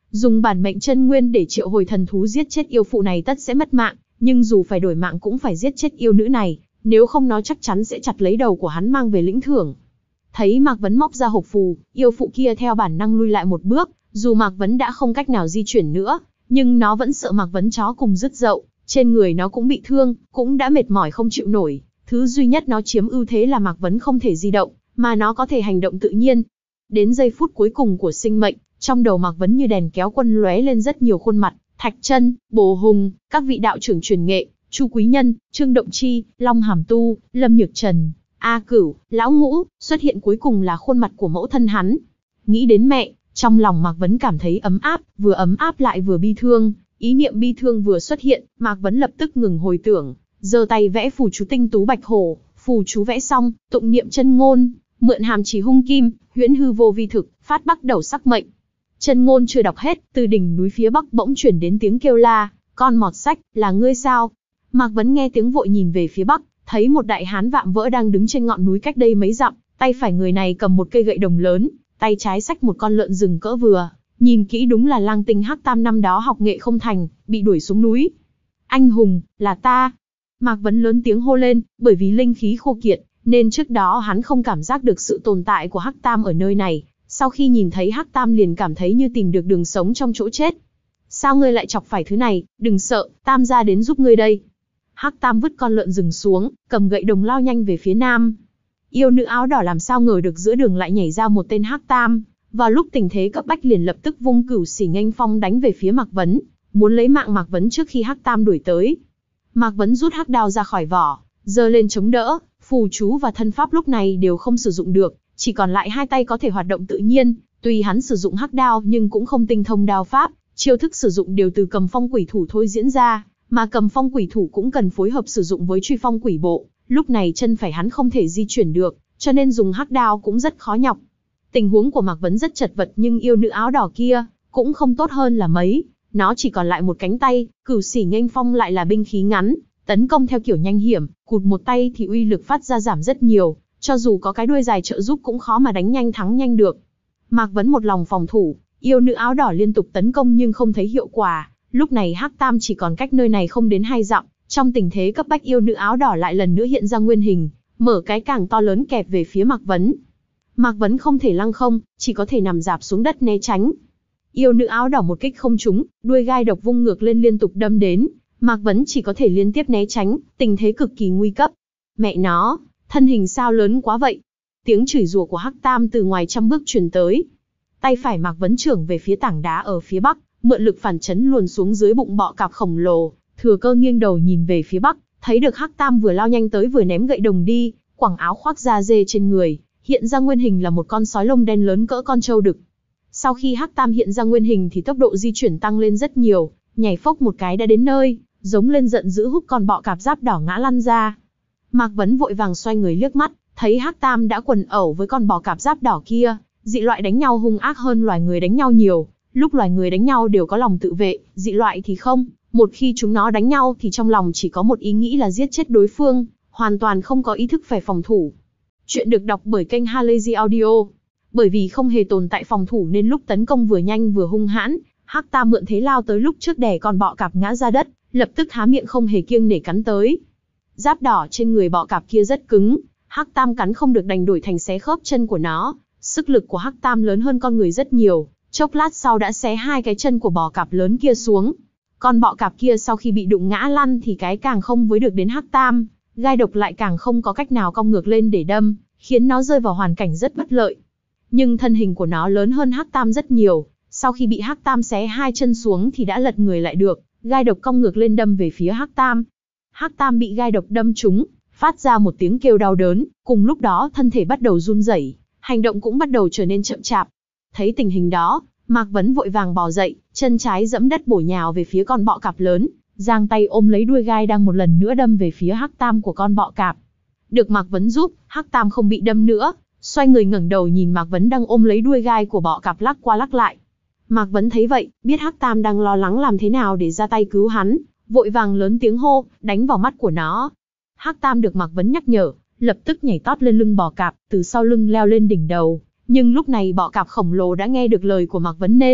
A: dùng bản mệnh chân nguyên để triệu hồi thần thú giết chết yêu phụ này tất sẽ mất mạng, nhưng dù phải đổi mạng cũng phải giết chết yêu nữ này, nếu không nó chắc chắn sẽ chặt lấy đầu của hắn mang về lĩnh thưởng. Thấy Mạc Vấn móc ra hộp phù, yêu phụ kia theo bản năng lui lại một bước, dù Mạc Vấn đã không cách nào di chuyển nữa, nhưng nó vẫn sợ Mạc Vấn chó cùng dứt dậu, trên người nó cũng bị thương, cũng đã mệt mỏi không chịu nổi, thứ duy nhất nó chiếm ưu thế là Mạc Vấn không thể di động, mà nó có thể hành động tự nhiên. Đến giây phút cuối cùng của sinh mệnh, trong đầu Mạc Vấn như đèn kéo quân lóe lên rất nhiều khuôn mặt, Thạch Chân, Bồ Hùng, các vị đạo trưởng truyền nghệ, Chu Quý Nhân, Trương Động Chi, Long Hàm Tu, Lâm Nhược Trần, A Cửu, Lão Ngũ, xuất hiện cuối cùng là khuôn mặt của mẫu thân hắn. Nghĩ đến mẹ, trong lòng Mạc Vấn cảm thấy ấm áp, vừa ấm áp lại vừa bi thương, ý niệm bi thương vừa xuất hiện, Mạc Vấn lập tức ngừng hồi tưởng, giơ tay vẽ phù chú tinh tú bạch hổ, phù chú vẽ xong, tụng niệm chân ngôn, mượn hàm chỉ hung kim, huyễn hư vô vi thực, phát bắc đầu sắc mệnh. Chân ngôn chưa đọc hết, từ đỉnh núi phía bắc bỗng chuyển đến tiếng kêu la, con mọt sách, là ngươi sao? Mạc Vấn nghe tiếng vội nhìn về phía bắc, thấy một đại hán vạm vỡ đang đứng trên ngọn núi cách đây mấy dặm, tay phải người này cầm một cây gậy đồng lớn, tay trái xách một con lợn rừng cỡ vừa, nhìn kỹ đúng là lang tinh Hắc Tam năm đó học nghệ không thành, bị đuổi xuống núi. Anh hùng, là ta. Mạc Vấn lớn tiếng hô lên, bởi vì linh khí khô kiệt, nên trước đó hắn không cảm giác được sự tồn tại của Hắc Tam ở nơi này, sau khi nhìn thấy Hắc Tam liền cảm thấy như tìm được đường sống trong chỗ chết. Sao ngươi lại chọc phải thứ này, đừng sợ, Tam gia đến giúp ngươi đây. Hắc Tam vứt con lợn rừng xuống, cầm gậy đồng lao nhanh về phía nam. Yêu nữ áo đỏ làm sao ngờ được giữa đường lại nhảy ra một tên Hắc Tam, vào lúc tình thế cấp bách liền lập tức vung cửu xỉ nghênh phong đánh về phía Mạc Vấn, muốn lấy mạng Mạc Vấn trước khi Hắc Tam đuổi tới. Mạc Vấn rút hắc đao ra khỏi vỏ, giơ lên chống đỡ, phù chú và thân pháp lúc này đều không sử dụng được, chỉ còn lại hai tay có thể hoạt động tự nhiên, tuy hắn sử dụng hắc đao nhưng cũng không tinh thông đao pháp, chiêu thức sử dụng đều từ cầm phong quỷ thủ thôi diễn ra, mà cầm phong quỷ thủ cũng cần phối hợp sử dụng với truy phong quỷ bộ, lúc này chân phải hắn không thể di chuyển được, cho nên dùng hắc đao cũng rất khó nhọc. Tình huống của Mạc Vấn rất chật vật nhưng yêu nữ áo đỏ kia cũng không tốt hơn là mấy, nó chỉ còn lại một cánh tay, cửu xỉ nghênh phong lại là binh khí ngắn, tấn công theo kiểu nhanh hiểm, cụt một tay thì uy lực phát ra giảm rất nhiều, cho dù có cái đuôi dài trợ giúp cũng khó mà đánh nhanh thắng nhanh được. Mạc Vấn một lòng phòng thủ, yêu nữ áo đỏ liên tục tấn công nhưng không thấy hiệu quả, lúc này Hắc Tam chỉ còn cách nơi này không đến hai dặm, trong tình thế cấp bách yêu nữ áo đỏ lại lần nữa hiện ra nguyên hình, mở cái càng to lớn kẹp về phía Mạc Vấn. Mạc Vấn không thể lăng không, chỉ có thể nằm rạp xuống đất né tránh. Yêu nữ áo đỏ một kích không trúng, đuôi gai độc vung ngược lên liên tục đâm đến, Mạc Vấn chỉ có thể liên tiếp né tránh, tình thế cực kỳ nguy cấp. Mẹ nó, thân hình sao lớn quá vậy? Tiếng chửi rủa của Hắc Tam từ ngoài trăm bước truyền tới. Tay phải Mạc Vấn trưởng về phía tảng đá ở phía bắc, mượn lực phản chấn luồn xuống dưới bụng bọ cạp khổng lồ, thừa cơ nghiêng đầu nhìn về phía bắc, thấy được Hắc Tam vừa lao nhanh tới vừa ném gậy đồng đi, quẳng áo khoác da dê trên người, hiện ra nguyên hình là một con sói lông đen lớn cỡ con trâu đực. Sau khi Hắc Tam hiện ra nguyên hình thì tốc độ di chuyển tăng lên rất nhiều, nhảy phốc một cái đã đến nơi, giống lên giận dữ húc con bọ cạp giáp đỏ ngã lăn ra. Mạc Vấn vội vàng xoay người liếc mắt, thấy Hắc Tam đã quần ẩu với con bọ cạp giáp đỏ kia, dị loại đánh nhau hung ác hơn loài người đánh nhau nhiều, lúc loài người đánh nhau đều có lòng tự vệ, dị loại thì không, một khi chúng nó đánh nhau thì trong lòng chỉ có một ý nghĩ là giết chết đối phương, hoàn toàn không có ý thức phải phòng thủ. Chuyện được đọc bởi kênh Halazy Audio. Bởi vì không hề tồn tại phòng thủ nên lúc tấn công vừa nhanh vừa hung hãn, Hắc Tam mượn thế lao tới lúc trước đè con bọ cạp ngã ra đất, lập tức há miệng không hề kiêng nể cắn tới. Giáp đỏ trên người bọ cạp kia rất cứng, Hắc Tam cắn không được đành đổi thành xé khớp chân của nó, sức lực của Hắc Tam lớn hơn con người rất nhiều, chốc lát sau đã xé hai cái chân của bọ cạp lớn kia xuống. Con bọ cạp kia sau khi bị đụng ngã lăn thì cái càng không với được đến Hắc Tam, gai độc lại càng không có cách nào cong ngược lên để đâm, khiến nó rơi vào hoàn cảnh rất bất lợi. Nhưng thân hình của nó lớn hơn Hắc Tam rất nhiều, sau khi bị Hắc Tam xé hai chân xuống thì đã lật người lại được, gai độc cong ngược lên đâm về phía Hắc Tam. Hắc Tam bị gai độc đâm trúng, phát ra một tiếng kêu đau đớn, cùng lúc đó thân thể bắt đầu run rẩy, hành động cũng bắt đầu trở nên chậm chạp. Thấy tình hình đó, Mạc Vấn vội vàng bò dậy, chân trái giẫm đất bổ nhào về phía con bọ cạp lớn, giang tay ôm lấy đuôi gai đang một lần nữa đâm về phía Hắc Tam của con bọ cạp. Được Mạc Vấn giúp, Hắc Tam không bị đâm nữa, xoay người ngẩng đầu nhìn Mạc Vấn đang ôm lấy đuôi gai của bọ cạp lắc qua lắc lại. Mạc Vấn thấy vậy, biết Hắc Tam đang lo lắng làm thế nào để ra tay cứu hắn, vội vàng lớn tiếng hô, đánh vào mắt của nó. Hắc Tam được Mạc Vấn nhắc nhở, lập tức nhảy tót lên lưng bọ cạp, từ sau lưng leo lên đỉnh đầu. Nhưng lúc này bọ cạp khổng lồ đã nghe được lời của Mạc Vấn nên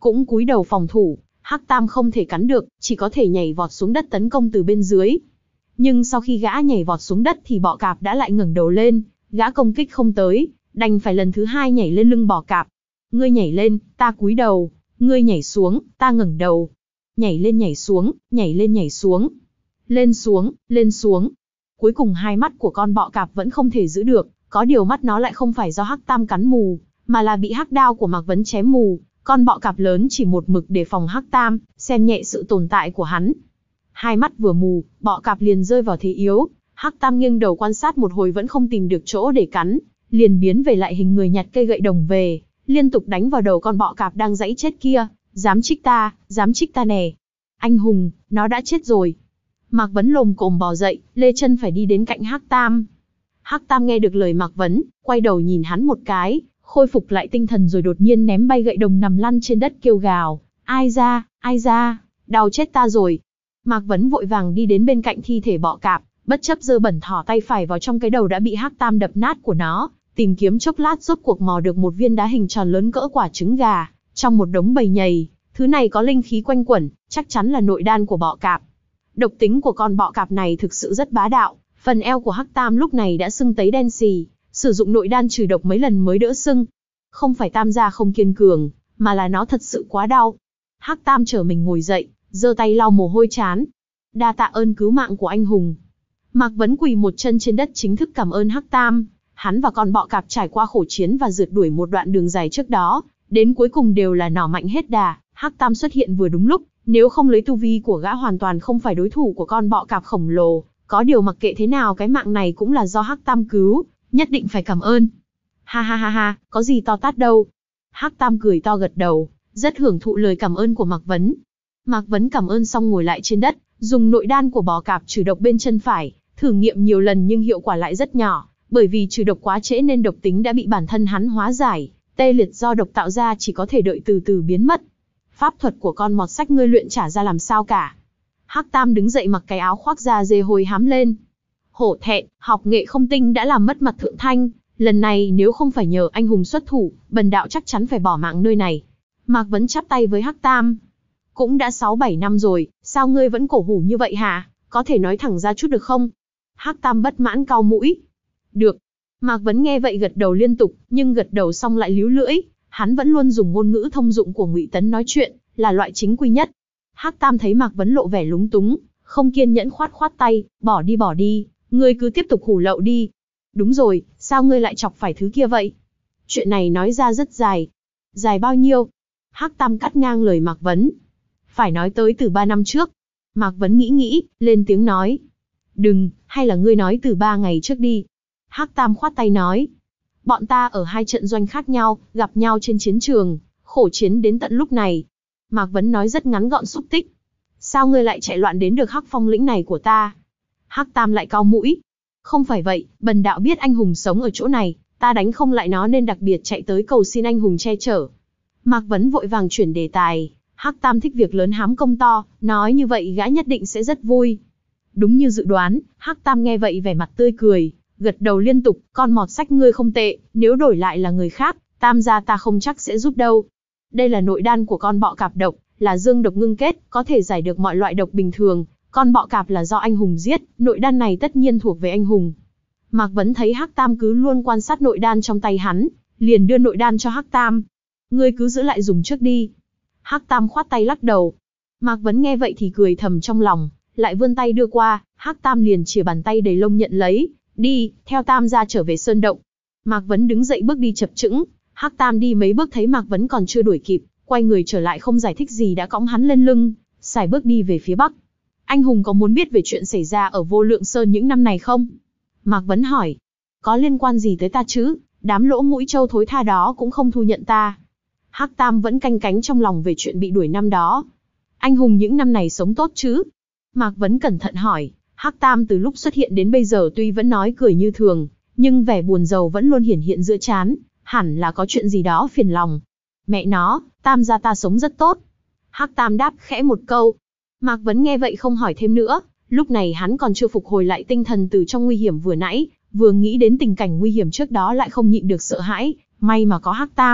A: cũng cúi đầu phòng thủ. Hắc Tam không thể cắn được, chỉ có thể nhảy vọt xuống đất tấn công từ bên dưới. Nhưng sau khi gã nhảy vọt xuống đất thì bọ cạp đã lại ngẩng đầu lên, gã công kích không tới, đành phải lần thứ hai nhảy lên lưng bọ cạp. Ngươi nhảy lên, ta cúi đầu, ngươi nhảy xuống, ta ngẩng đầu. Nhảy lên nhảy xuống, nhảy lên nhảy xuống. Lên xuống, lên xuống. Cuối cùng hai mắt của con bọ cạp vẫn không thể giữ được, có điều mắt nó lại không phải do Hắc Tam cắn mù, mà là bị hắc đao của Mạc Vấn chém mù. Con bọ cạp lớn chỉ một mực đề phòng Hắc Tam, xem nhẹ sự tồn tại của hắn. Hai mắt vừa mù, bọ cạp liền rơi vào thế yếu. Hắc Tam nghiêng đầu quan sát một hồi vẫn không tìm được chỗ để cắn, liền biến về lại hình người nhặt cây gậy đồng về, liên tục đánh vào đầu con bọ cạp đang giãy chết kia. Dám trích ta, dám trích ta nè. Anh hùng, nó đã chết rồi. Mạc Vấn lồm cồm bò dậy, lê chân phải đi đến cạnh Hắc Tam. Hắc Tam nghe được lời Mạc Vấn, quay đầu nhìn hắn một cái, khôi phục lại tinh thần rồi đột nhiên ném bay gậy đồng nằm lăn trên đất kêu gào. Ai ra, ai ra, đau chết ta rồi. Mạc Vấn vội vàng đi đến bên cạnh thi thể bọ cạp, bất chấp dơ bẩn thỏ tay phải vào trong cái đầu đã bị Hắc Tam đập nát của nó, tìm kiếm chốc lát rốt cuộc mò được một viên đá hình tròn lớn cỡ quả trứng gà, trong một đống bầy nhầy. Thứ này có linh khí quanh quẩn, chắc chắn là nội đan của bọ cạp. Độc tính của con bọ cạp này thực sự rất bá đạo, phần eo của Hắc Tam lúc này đã sưng tấy đen xì, sử dụng nội đan trừ độc mấy lần mới đỡ sưng. Không phải Tam gia không kiên cường, mà là nó thật sự quá đau. Hắc Tam trở mình ngồi dậy, giơ tay lau mồ hôi trán. Đa tạ ơn cứu mạng của anh hùng. Mạc Vấn quỳ một chân trên đất chính thức cảm ơn Hắc Tam. Hắn và con bọ cạp trải qua khổ chiến và rượt đuổi một đoạn đường dài trước đó, đến cuối cùng đều là nỏ mạnh hết đà. Hắc Tam xuất hiện vừa đúng lúc, nếu không lấy tu vi của gã hoàn toàn không phải đối thủ của con bọ cạp khổng lồ. Có điều mặc kệ thế nào cái mạng này cũng là do Hắc Tam cứu, nhất định phải cảm ơn. Ha ha ha ha, có gì to tát đâu. Hắc Tam cười to gật đầu, rất hưởng thụ lời cảm ơn của Mạc Vấn. Mạc Vấn cảm ơn xong ngồi lại trên đất, dùng nội đan của bọ cạp trừ độc bên chân phải, thử nghiệm nhiều lần nhưng hiệu quả lại rất nhỏ, bởi vì trừ độc quá trễ nên độc tính đã bị bản thân hắn hóa giải, tê liệt do độc tạo ra chỉ có thể đợi từ từ biến mất. Pháp thuật của con mọt sách ngươi luyện trả ra làm sao cả. Hắc Tam đứng dậy mặc cái áo khoác da dê hôi hám lên. Hổ thẹn, học nghệ không tinh đã làm mất mặt thượng thanh, lần này nếu không phải nhờ anh hùng xuất thủ, bần đạo chắc chắn phải bỏ mạng nơi này. Mạc Vấn chắp tay với Hắc Tam. Cũng đã sáu bảy năm rồi, sao ngươi vẫn cổ hủ như vậy hả? Có thể nói thẳng ra chút được không? Hắc Tam bất mãn cau mũi. Được. Mạc Vấn nghe vậy gật đầu liên tục, nhưng gật đầu xong lại líu lưỡi. Hắn vẫn luôn dùng ngôn ngữ thông dụng của Ngụy Tấn nói chuyện, là loại chính quy nhất. Hắc Tam thấy Mạc Vấn lộ vẻ lúng túng, không kiên nhẫn khoát khoát tay, bỏ đi bỏ đi, ngươi cứ tiếp tục hủ lậu đi. Đúng rồi, sao ngươi lại chọc phải thứ kia vậy? Chuyện này nói ra rất dài. Dài bao nhiêu? Hắc Tam cắt ngang lời Mạc Vấn. Phải nói tới từ ba năm trước. Mạc Vấn nghĩ nghĩ, lên tiếng nói. Đừng, hay là ngươi nói từ ba ngày trước đi. Hắc Tam khoát tay nói. Bọn ta ở hai trận doanh khác nhau, gặp nhau trên chiến trường, khổ chiến đến tận lúc này. Mạc Vấn nói rất ngắn gọn xúc tích. Sao ngươi lại chạy loạn đến được Hắc Phong lĩnh này của ta? Hắc Tam lại cau mũi. Không phải vậy, bần đạo biết anh hùng sống ở chỗ này, ta đánh không lại nó nên đặc biệt chạy tới cầu xin anh hùng che chở. Mạc Vấn vội vàng chuyển đề tài. Hắc Tam thích việc lớn hám công to, nói như vậy gã nhất định sẽ rất vui. Đúng như dự đoán, Hắc Tam nghe vậy vẻ mặt tươi cười, gật đầu liên tục, con mọt sách ngươi không tệ, nếu đổi lại là người khác, Tam gia ta không chắc sẽ giúp đâu. Đây là nội đan của con bọ cạp độc, là dương độc ngưng kết, có thể giải được mọi loại độc bình thường. Con bọ cạp là do anh hùng giết, nội đan này tất nhiên thuộc về anh hùng. Mạc Vấn thấy Hắc Tam cứ luôn quan sát nội đan trong tay hắn, liền đưa nội đan cho Hắc Tam. Ngươi cứ giữ lại dùng trước đi. Hắc Tam khoát tay lắc đầu. Mạc Vấn nghe vậy thì cười thầm trong lòng, lại vươn tay đưa qua, Hắc Tam liền chìa bàn tay đầy lông nhận lấy. Đi, theo Tam gia trở về sơn động. Mạc Vấn đứng dậy bước đi chập chững. Hắc Tam đi mấy bước thấy Mạc Vấn còn chưa đuổi kịp, quay người trở lại không giải thích gì đã cõng hắn lên lưng, sải bước đi về phía bắc. Anh hùng có muốn biết về chuyện xảy ra ở Vô Lượng Sơn những năm này không? Mạc Vấn hỏi. Có liên quan gì tới ta chứ? Đám lỗ mũi trâu thối tha đó cũng không thu nhận ta. Hắc Tam vẫn canh cánh trong lòng về chuyện bị đuổi năm đó. Anh hùng những năm này sống tốt chứ? Mạc Vấn cẩn thận hỏi. Hắc Tam từ lúc xuất hiện đến bây giờ tuy vẫn nói cười như thường, nhưng vẻ buồn rầu vẫn luôn hiển hiện giữa trán, hẳn là có chuyện gì đó phiền lòng. Mẹ nó, Tam gia ta sống rất tốt. Hắc Tam đáp khẽ một câu. Mạc Vấn nghe vậy không hỏi thêm nữa, lúc này hắn còn chưa phục hồi lại tinh thần từ trong nguy hiểm vừa nãy, vừa nghĩ đến tình cảnh nguy hiểm trước đó lại không nhịn được sợ hãi, may mà có Hắc Tam,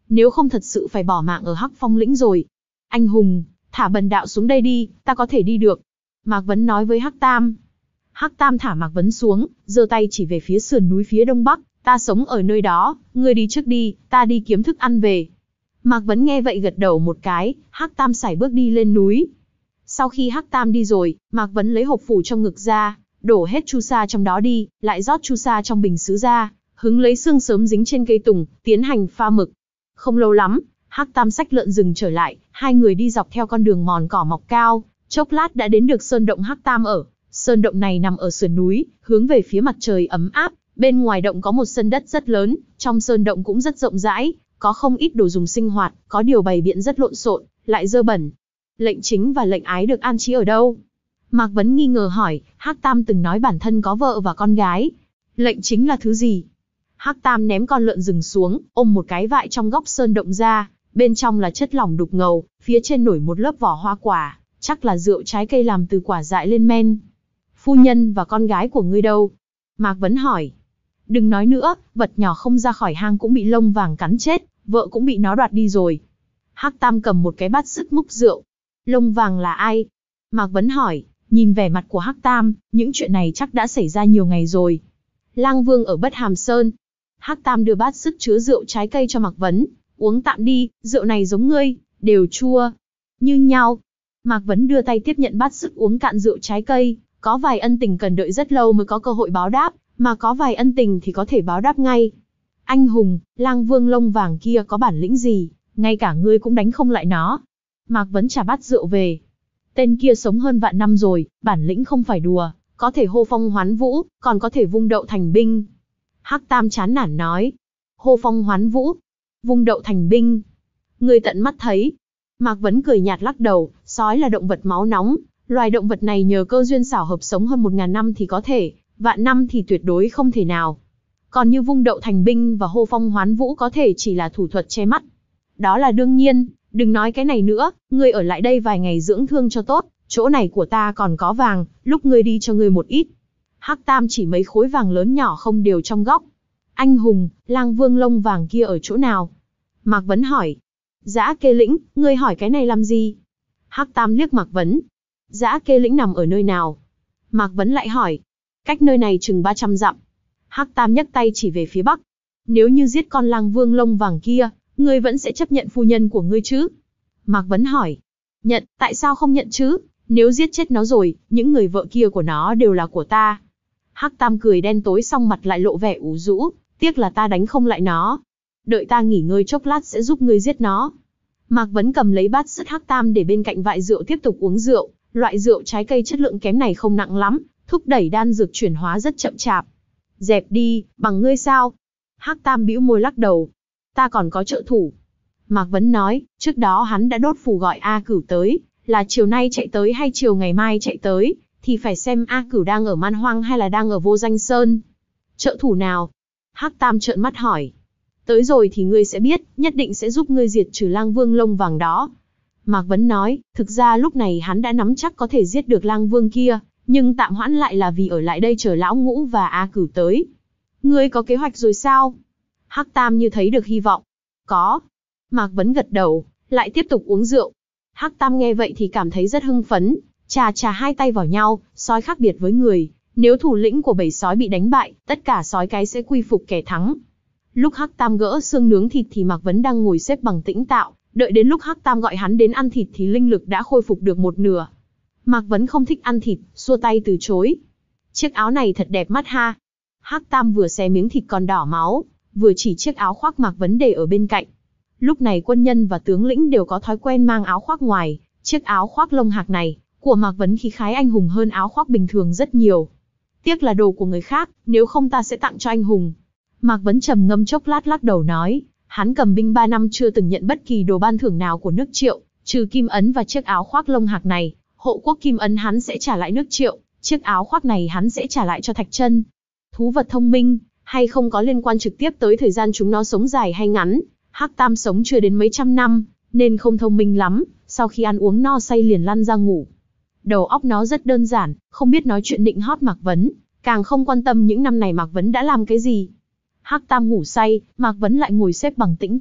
A: nếu không thật sự phải bỏ mạng ở Hắc Phong lĩnh rồi. Anh hùng, thả bần đạo xuống đây đi, ta có thể đi được. Mạc Vấn nói với Hắc Tam. Hắc Tam thả Mạc Vấn xuống, giơ tay chỉ về phía sườn núi phía đông bắc, ta sống ở nơi đó, ngươi đi trước đi, ta đi kiếm thức ăn về. Mạc Vấn nghe vậy gật đầu một cái, Hắc Tam sải bước đi lên núi. Sau khi Hắc Tam đi rồi, Mạc Vấn lấy hộp phủ trong ngực ra, đổ hết chu sa trong đó đi, lại rót chu sa trong bình sứ ra, hứng lấy xương sớm dính trên cây tùng, tiến hành pha mực. Không lâu lắm, Hắc Tam xách lợn rừng trở lại, hai người đi dọc theo con đường mòn cỏ mọc cao, chốc lát đã đến được sơn động Hắc Tam ở. Sơn động này nằm ở sườn núi, hướng về phía mặt trời ấm áp, bên ngoài động có một sân đất rất lớn, trong sơn động cũng rất rộng rãi, có không ít đồ dùng sinh hoạt, có điều bày biện rất lộn xộn, lại dơ bẩn. Lệnh chính và lệnh ái được an trí ở đâu? Mạc Vấn nghi ngờ hỏi, Hắc Tam từng nói bản thân có vợ và con gái. Lệnh chính là thứ gì? Hắc Tam ném con lợn rừng xuống, ôm một cái vại trong góc sơn động ra, bên trong là chất lỏng đục ngầu, phía trên nổi một lớp vỏ hoa quả, chắc là rượu trái cây làm từ quả dại lên men. Phu nhân và con gái của ngươi đâu? Mạc Vấn hỏi. Đừng nói nữa, vật nhỏ không ra khỏi hang cũng bị lông vàng cắn chết, vợ cũng bị nó đoạt đi rồi. Hắc Tam cầm một cái bát sứt múc rượu. Lông vàng là ai? Mạc Vấn hỏi, nhìn vẻ mặt của Hắc Tam, những chuyện này chắc đã xảy ra nhiều ngày rồi. Lang Vương ở Bất Hàm Sơn. Hắc Tam đưa bát sứt chứa rượu trái cây cho Mạc Vấn, uống tạm đi, rượu này giống ngươi, đều chua, như nhau. Mạc Vấn đưa tay tiếp nhận bát sứt uống cạn rượu trái cây, có vài ân tình cần đợi rất lâu mới có cơ hội báo đáp, mà có vài ân tình thì có thể báo đáp ngay. Anh hùng, Lang Vương lông vàng kia có bản lĩnh gì, ngay cả ngươi cũng đánh không lại nó. Mạc Vấn trả bát rượu về. Tên kia sống hơn vạn năm rồi, bản lĩnh không phải đùa, có thể hô phong hoán vũ, còn có thể vung đậu thành binh. Hắc Tam chán nản nói. Hô phong hoán vũ, vung đậu thành binh. Ngươi tận mắt thấy. Mạc Vấn cười nhạt lắc đầu, sói là động vật máu nóng, loài động vật này nhờ cơ duyên xảo hợp sống hơn một ngàn năm thì có thể, vạn năm thì tuyệt đối không thể nào. Còn như vung đậu thành binh và hô phong hoán vũ có thể chỉ là thủ thuật che mắt. Đó là đương nhiên, đừng nói cái này nữa, ngươi ở lại đây vài ngày dưỡng thương cho tốt, chỗ này của ta còn có vàng, lúc ngươi đi cho ngươi một ít. Hắc Tam chỉ mấy khối vàng lớn nhỏ không đều trong góc. Anh hùng, Lang Vương lông vàng kia ở chỗ nào? Mạc Vấn hỏi. Dã Kê Lĩnh, ngươi hỏi cái này làm gì? Hắc Tam liếc Mạc Vấn. Dã Kê Lĩnh nằm ở nơi nào? Mạc Vấn lại hỏi. Cách nơi này chừng ba trăm dặm. Hắc Tam nhấc tay chỉ về phía bắc. Nếu như giết con Lang Vương lông vàng kia, ngươi vẫn sẽ chấp nhận phu nhân của ngươi chứ? Mạc Vấn hỏi. Nhận, tại sao không nhận chứ? Nếu giết chết nó rồi, những người vợ kia của nó đều là của ta. Hắc Tam cười đen tối xong mặt lại lộ vẻ ủ rũ. Tiếc là ta đánh không lại nó. Đợi ta nghỉ ngơi chốc lát sẽ giúp ngươi giết nó. Mạc Vấn cầm lấy bát sứt Hắc Tam để bên cạnh vại rượu tiếp tục uống rượu. Loại rượu trái cây chất lượng kém này không nặng lắm, thúc đẩy đan dược chuyển hóa rất chậm chạp. Dẹp đi, bằng ngươi sao? Hắc Tam bĩu môi lắc đầu. Ta còn có trợ thủ. Mạc Vấn nói, trước đó hắn đã đốt phù gọi A Cửu tới, là chiều nay chạy tới hay chiều ngày mai chạy tới, thì phải xem A Cửu đang ở Man Hoang hay là đang ở Vô Danh Sơn. Trợ thủ nào? Hắc Tam trợn mắt hỏi. Tới rồi thì ngươi sẽ biết, nhất định sẽ giúp ngươi diệt trừ Lang Vương lông vàng đó. Mạc Vấn nói, thực ra lúc này hắn đã nắm chắc có thể giết được Lang Vương kia, nhưng tạm hoãn lại là vì ở lại đây chờ Lão Ngũ và A Cửu tới. Ngươi có kế hoạch rồi sao? Hắc Tam như thấy được hy vọng. Có. Mạc Vấn gật đầu, lại tiếp tục uống rượu. Hắc Tam nghe vậy thì cảm thấy rất hưng phấn, chà chà hai tay vào nhau, sói khác biệt với người. Nếu thủ lĩnh của bầy sói bị đánh bại, tất cả sói cái sẽ quy phục kẻ thắng. Lúc Hắc Tam gỡ xương nướng thịt thì Mạc Vấn đang ngồi xếp bằng tĩnh tạo, đợi đến lúc Hắc Tam gọi hắn đến ăn thịt thì linh lực đã khôi phục được một nửa. Mạc Vấn không thích ăn thịt, xua tay từ chối. Chiếc áo này thật đẹp mắt ha. Hắc Tam vừa xé miếng thịt còn đỏ máu, vừa chỉ chiếc áo khoác Mạc Vấn để ở bên cạnh. Lúc này quân nhân và tướng lĩnh đều có thói quen mang áo khoác ngoài, chiếc áo khoác lông hạc này của Mạc Vấn khí khái anh hùng hơn áo khoác bình thường rất nhiều. Tiếc là đồ của người khác, nếu không ta sẽ tặng cho anh hùng. Mạc Vấn trầm ngâm chốc lát lắc đầu nói, hắn cầm binh ba năm chưa từng nhận bất kỳ đồ ban thưởng nào của nước Triệu, trừ kim ấn và chiếc áo khoác lông hạc này, hộ quốc kim ấn hắn sẽ trả lại nước Triệu, chiếc áo khoác này hắn sẽ trả lại cho Thạch Chân. Thú vật thông minh, hay không có liên quan trực tiếp tới thời gian chúng nó sống dài hay ngắn. Hắc Tam sống chưa đến mấy trăm năm, nên không thông minh lắm, sau khi ăn uống no say liền lăn ra ngủ. Đầu óc nó rất đơn giản, không biết nói chuyện nịnh hót Mạc Vấn, càng không quan tâm những năm này Mạc Vấn đã làm cái gì. Hắc Tam ngủ say, Mạc Vấn lại ngồi xếp bằng tĩnh tạo,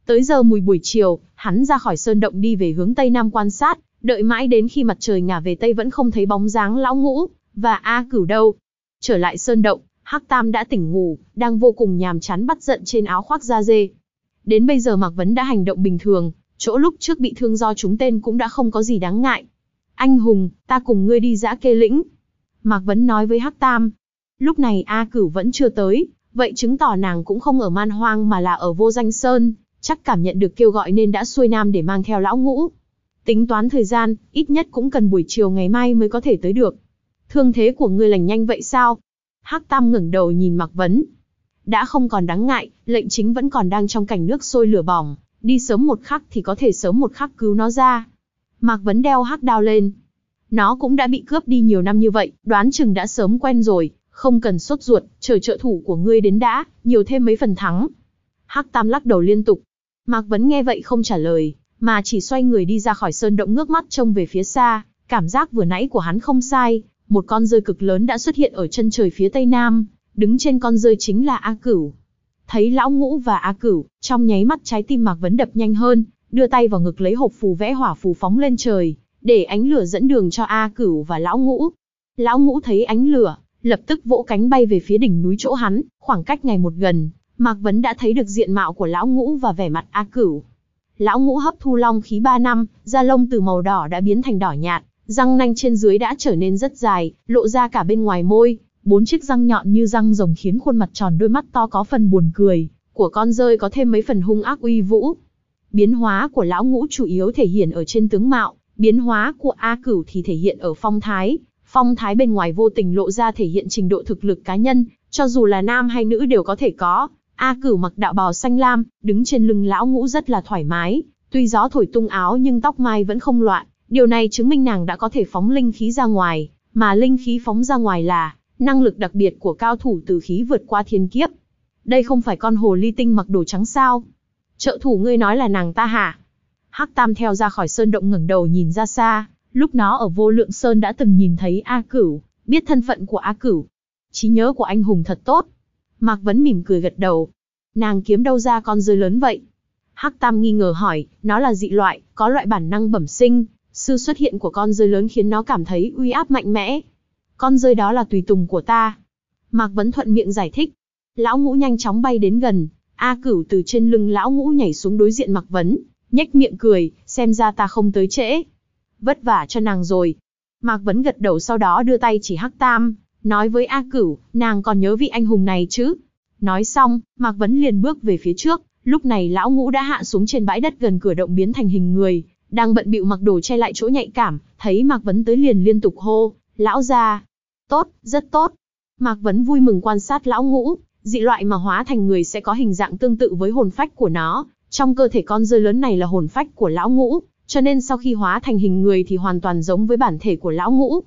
A: Tới giờ mùi buổi chiều, hắn ra khỏi sơn động đi về hướng tây nam quan sát, đợi mãi đến khi mặt trời ngả về tây vẫn không thấy bóng dáng lão ngũ và A Cửu đâu. Trở lại sơn động, Hắc Tam đã tỉnh ngủ, đang vô cùng nhàm chán bắt giận trên áo khoác da dê. Đến bây giờ Mạc Vấn đã hành động bình thường, chỗ lúc trước bị thương do trúng tên cũng đã không có gì đáng ngại. Anh hùng, ta cùng ngươi đi dã kê lĩnh. Mạc Vấn nói với Hắc Tam. Lúc này A Cửu vẫn chưa tới, vậy chứng tỏ nàng cũng không ở Man Hoang mà là ở Vô Danh Sơn, chắc cảm nhận được kêu gọi nên đã xuôi nam để mang theo lão ngũ. Tính toán thời gian, ít nhất cũng cần buổi chiều ngày mai mới có thể tới được. Thương thế của ngươi lành nhanh vậy sao? Hắc Tam ngẩng đầu nhìn Mạc Vấn. Đã không còn đáng ngại, lệnh chính vẫn còn đang trong cảnh nước sôi lửa bỏng, đi sớm một khắc thì có thể sớm một khắc cứu nó ra. Mạc Vấn đeo hắc đao lên. Nó cũng đã bị cướp đi nhiều năm như vậy, đoán chừng đã sớm quen rồi, không cần sốt ruột, chờ trợ thủ của ngươi đến đã, nhiều thêm mấy phần thắng. Hắc Tam lắc đầu liên tục. Mạc Vấn nghe vậy không trả lời, mà chỉ xoay người đi ra khỏi sơn động ngước mắt trông về phía xa, cảm giác vừa nãy của hắn không sai, một con dơi cực lớn đã xuất hiện ở chân trời phía tây nam, đứng trên con dơi chính là A Cửu. Thấy lão ngũ và A Cửu, trong nháy mắt trái tim Mạc Vấn đập nhanh hơn, đưa tay vào ngực lấy hộp phù vẽ hỏa phù phóng lên trời, để ánh lửa dẫn đường cho A Cửu và lão ngũ. Lão ngũ thấy ánh lửa, lập tức vỗ cánh bay về phía đỉnh núi chỗ hắn, khoảng cách ngày một gần, Mạc Vấn đã thấy được diện mạo của lão ngũ và vẻ mặt A Cửu. Lão ngũ hấp thu long khí ba năm, da lông từ màu đỏ đã biến thành đỏ nhạt, răng nanh trên dưới đã trở nên rất dài, lộ ra cả bên ngoài môi, bốn chiếc răng nhọn như răng rồng khiến khuôn mặt tròn đôi mắt to có phần buồn cười của con dơi có thêm mấy phần hung ác uy vũ. Biến hóa của lão ngũ chủ yếu thể hiện ở trên tướng mạo, biến hóa của A Cửu thì thể hiện ở phong thái. Phong thái bên ngoài vô tình lộ ra thể hiện trình độ thực lực cá nhân, cho dù là nam hay nữ đều có thể có. A Cửu mặc đạo bào xanh lam, đứng trên lưng lão ngũ rất là thoải mái, tuy gió thổi tung áo nhưng tóc mai vẫn không loạn, điều này chứng minh nàng đã có thể phóng linh khí ra ngoài, mà linh khí phóng ra ngoài là năng lực đặc biệt của cao thủ tử khí vượt qua thiên kiếp. Đây không phải con hồ ly tinh mặc đồ trắng sao? Trợ thủ ngươi nói là nàng ta hả? Hắc Tam theo ra khỏi sơn động ngẩng đầu nhìn ra xa, lúc nó ở Vô Lượng Sơn đã từng nhìn thấy A Cửu, biết thân phận của A Cửu. Trí nhớ của anh hùng thật tốt. Mạc Vấn mỉm cười gật đầu. Nàng kiếm đâu ra con dơi lớn vậy? Hắc Tam nghi ngờ hỏi, nó là dị loại, có loại bản năng bẩm sinh, sự xuất hiện của con dơi lớn khiến nó cảm thấy uy áp mạnh mẽ. Con dơi đó là tùy tùng của ta. Mạc Vấn thuận miệng giải thích. Lão ngũ nhanh chóng bay đến gần, A Cửu từ trên lưng lão ngũ nhảy xuống đối diện Mạc Vấn, nhếch miệng cười, xem ra ta không tới trễ. Vất vả cho nàng rồi. Mạc Vấn gật đầu sau đó đưa tay chỉ Hắc Tam, nói với A Cửu, nàng còn nhớ vị anh hùng này chứ? Nói xong, Mạc Vấn liền bước về phía trước, lúc này lão ngũ đã hạ xuống trên bãi đất gần cửa động biến thành hình người, đang bận bịu mặc đồ che lại chỗ nhạy cảm, thấy Mạc Vấn tới liền liên tục hô, lão gia. Tốt, rất tốt. Mạc Vấn vui mừng quan sát lão ngũ, dị loại mà hóa thành người sẽ có hình dạng tương tự với hồn phách của nó, trong cơ thể con dơi lớn này là hồn phách của lão ngũ, cho nên sau khi hóa thành hình người thì hoàn toàn giống với bản thể của lão ngũ.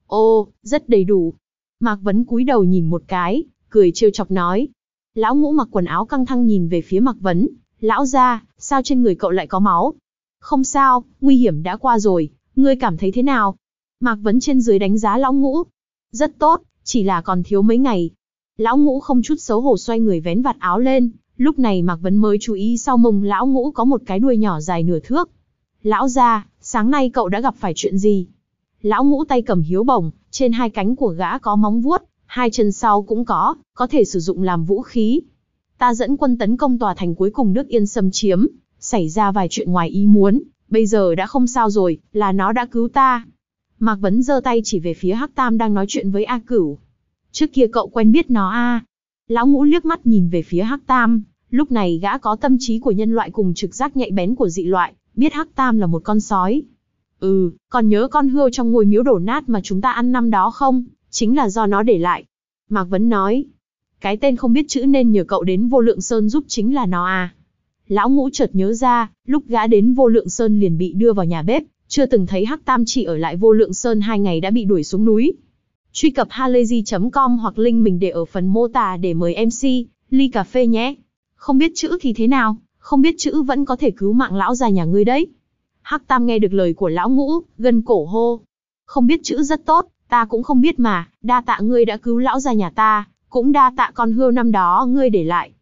A: Ô, rất đầy đủ. Mạc Vấn cúi đầu nhìn một cái, cười trêu chọc nói. Lão ngũ mặc quần áo căng thẳng nhìn về phía Mạc Vấn, lão gia, sao trên người cậu lại có máu? Không sao, nguy hiểm đã qua rồi, ngươi cảm thấy thế nào? Mạc Vấn trên dưới đánh giá lão ngũ. Rất tốt, chỉ là còn thiếu mấy ngày. Lão ngũ không chút xấu hổ xoay người vén vạt áo lên, lúc này Mạc Vấn mới chú ý sau mông lão ngũ có một cái đuôi nhỏ dài nửa thước. Lão gia, sáng nay cậu đã gặp phải chuyện gì? Lão ngũ tay cầm hiếu bổng, trên hai cánh của gã có móng vuốt, hai chân sau cũng có, có thể sử dụng làm vũ khí. Ta dẫn quân tấn công tòa thành cuối cùng nước Yên xâm chiếm, xảy ra vài chuyện ngoài ý muốn, bây giờ đã không sao rồi, là nó đã cứu ta. Mạc Vấn giơ tay chỉ về phía Hắc Tam đang nói chuyện với A Cửu. Trước kia cậu quen biết nó à? Lão ngũ liếc mắt nhìn về phía Hắc Tam, lúc này gã có tâm trí của nhân loại cùng trực giác nhạy bén của dị loại, biết Hắc Tam là một con sói. Ừ, còn nhớ con hươu trong ngôi miếu đổ nát mà chúng ta ăn năm đó không? Chính là do nó để lại. Mạc Vấn nói. Cái tên không biết chữ nên nhờ cậu đến Vô Lượng Sơn giúp chính là nó à? Lão ngũ chợt nhớ ra, lúc gã đến Vô Lượng Sơn liền bị đưa vào nhà bếp, chưa từng thấy Hắc Tam chỉ ở lại Vô Lượng Sơn hai ngày đã bị đuổi xuống núi. Truy cập halayzi chấm com hoặc link mình để ở phần mô tả để mời em xê, ly cà phê nhé. Không biết chữ thì thế nào, không biết chữ vẫn có thể cứu mạng lão già nhà ngươi đấy. Hắc Tam nghe được lời của lão ngũ, gân cổ hô. Không biết chữ rất tốt, ta cũng không biết mà, đa tạ ngươi đã cứu lão già nhà ta, cũng đa tạ con hươu năm đó ngươi để lại.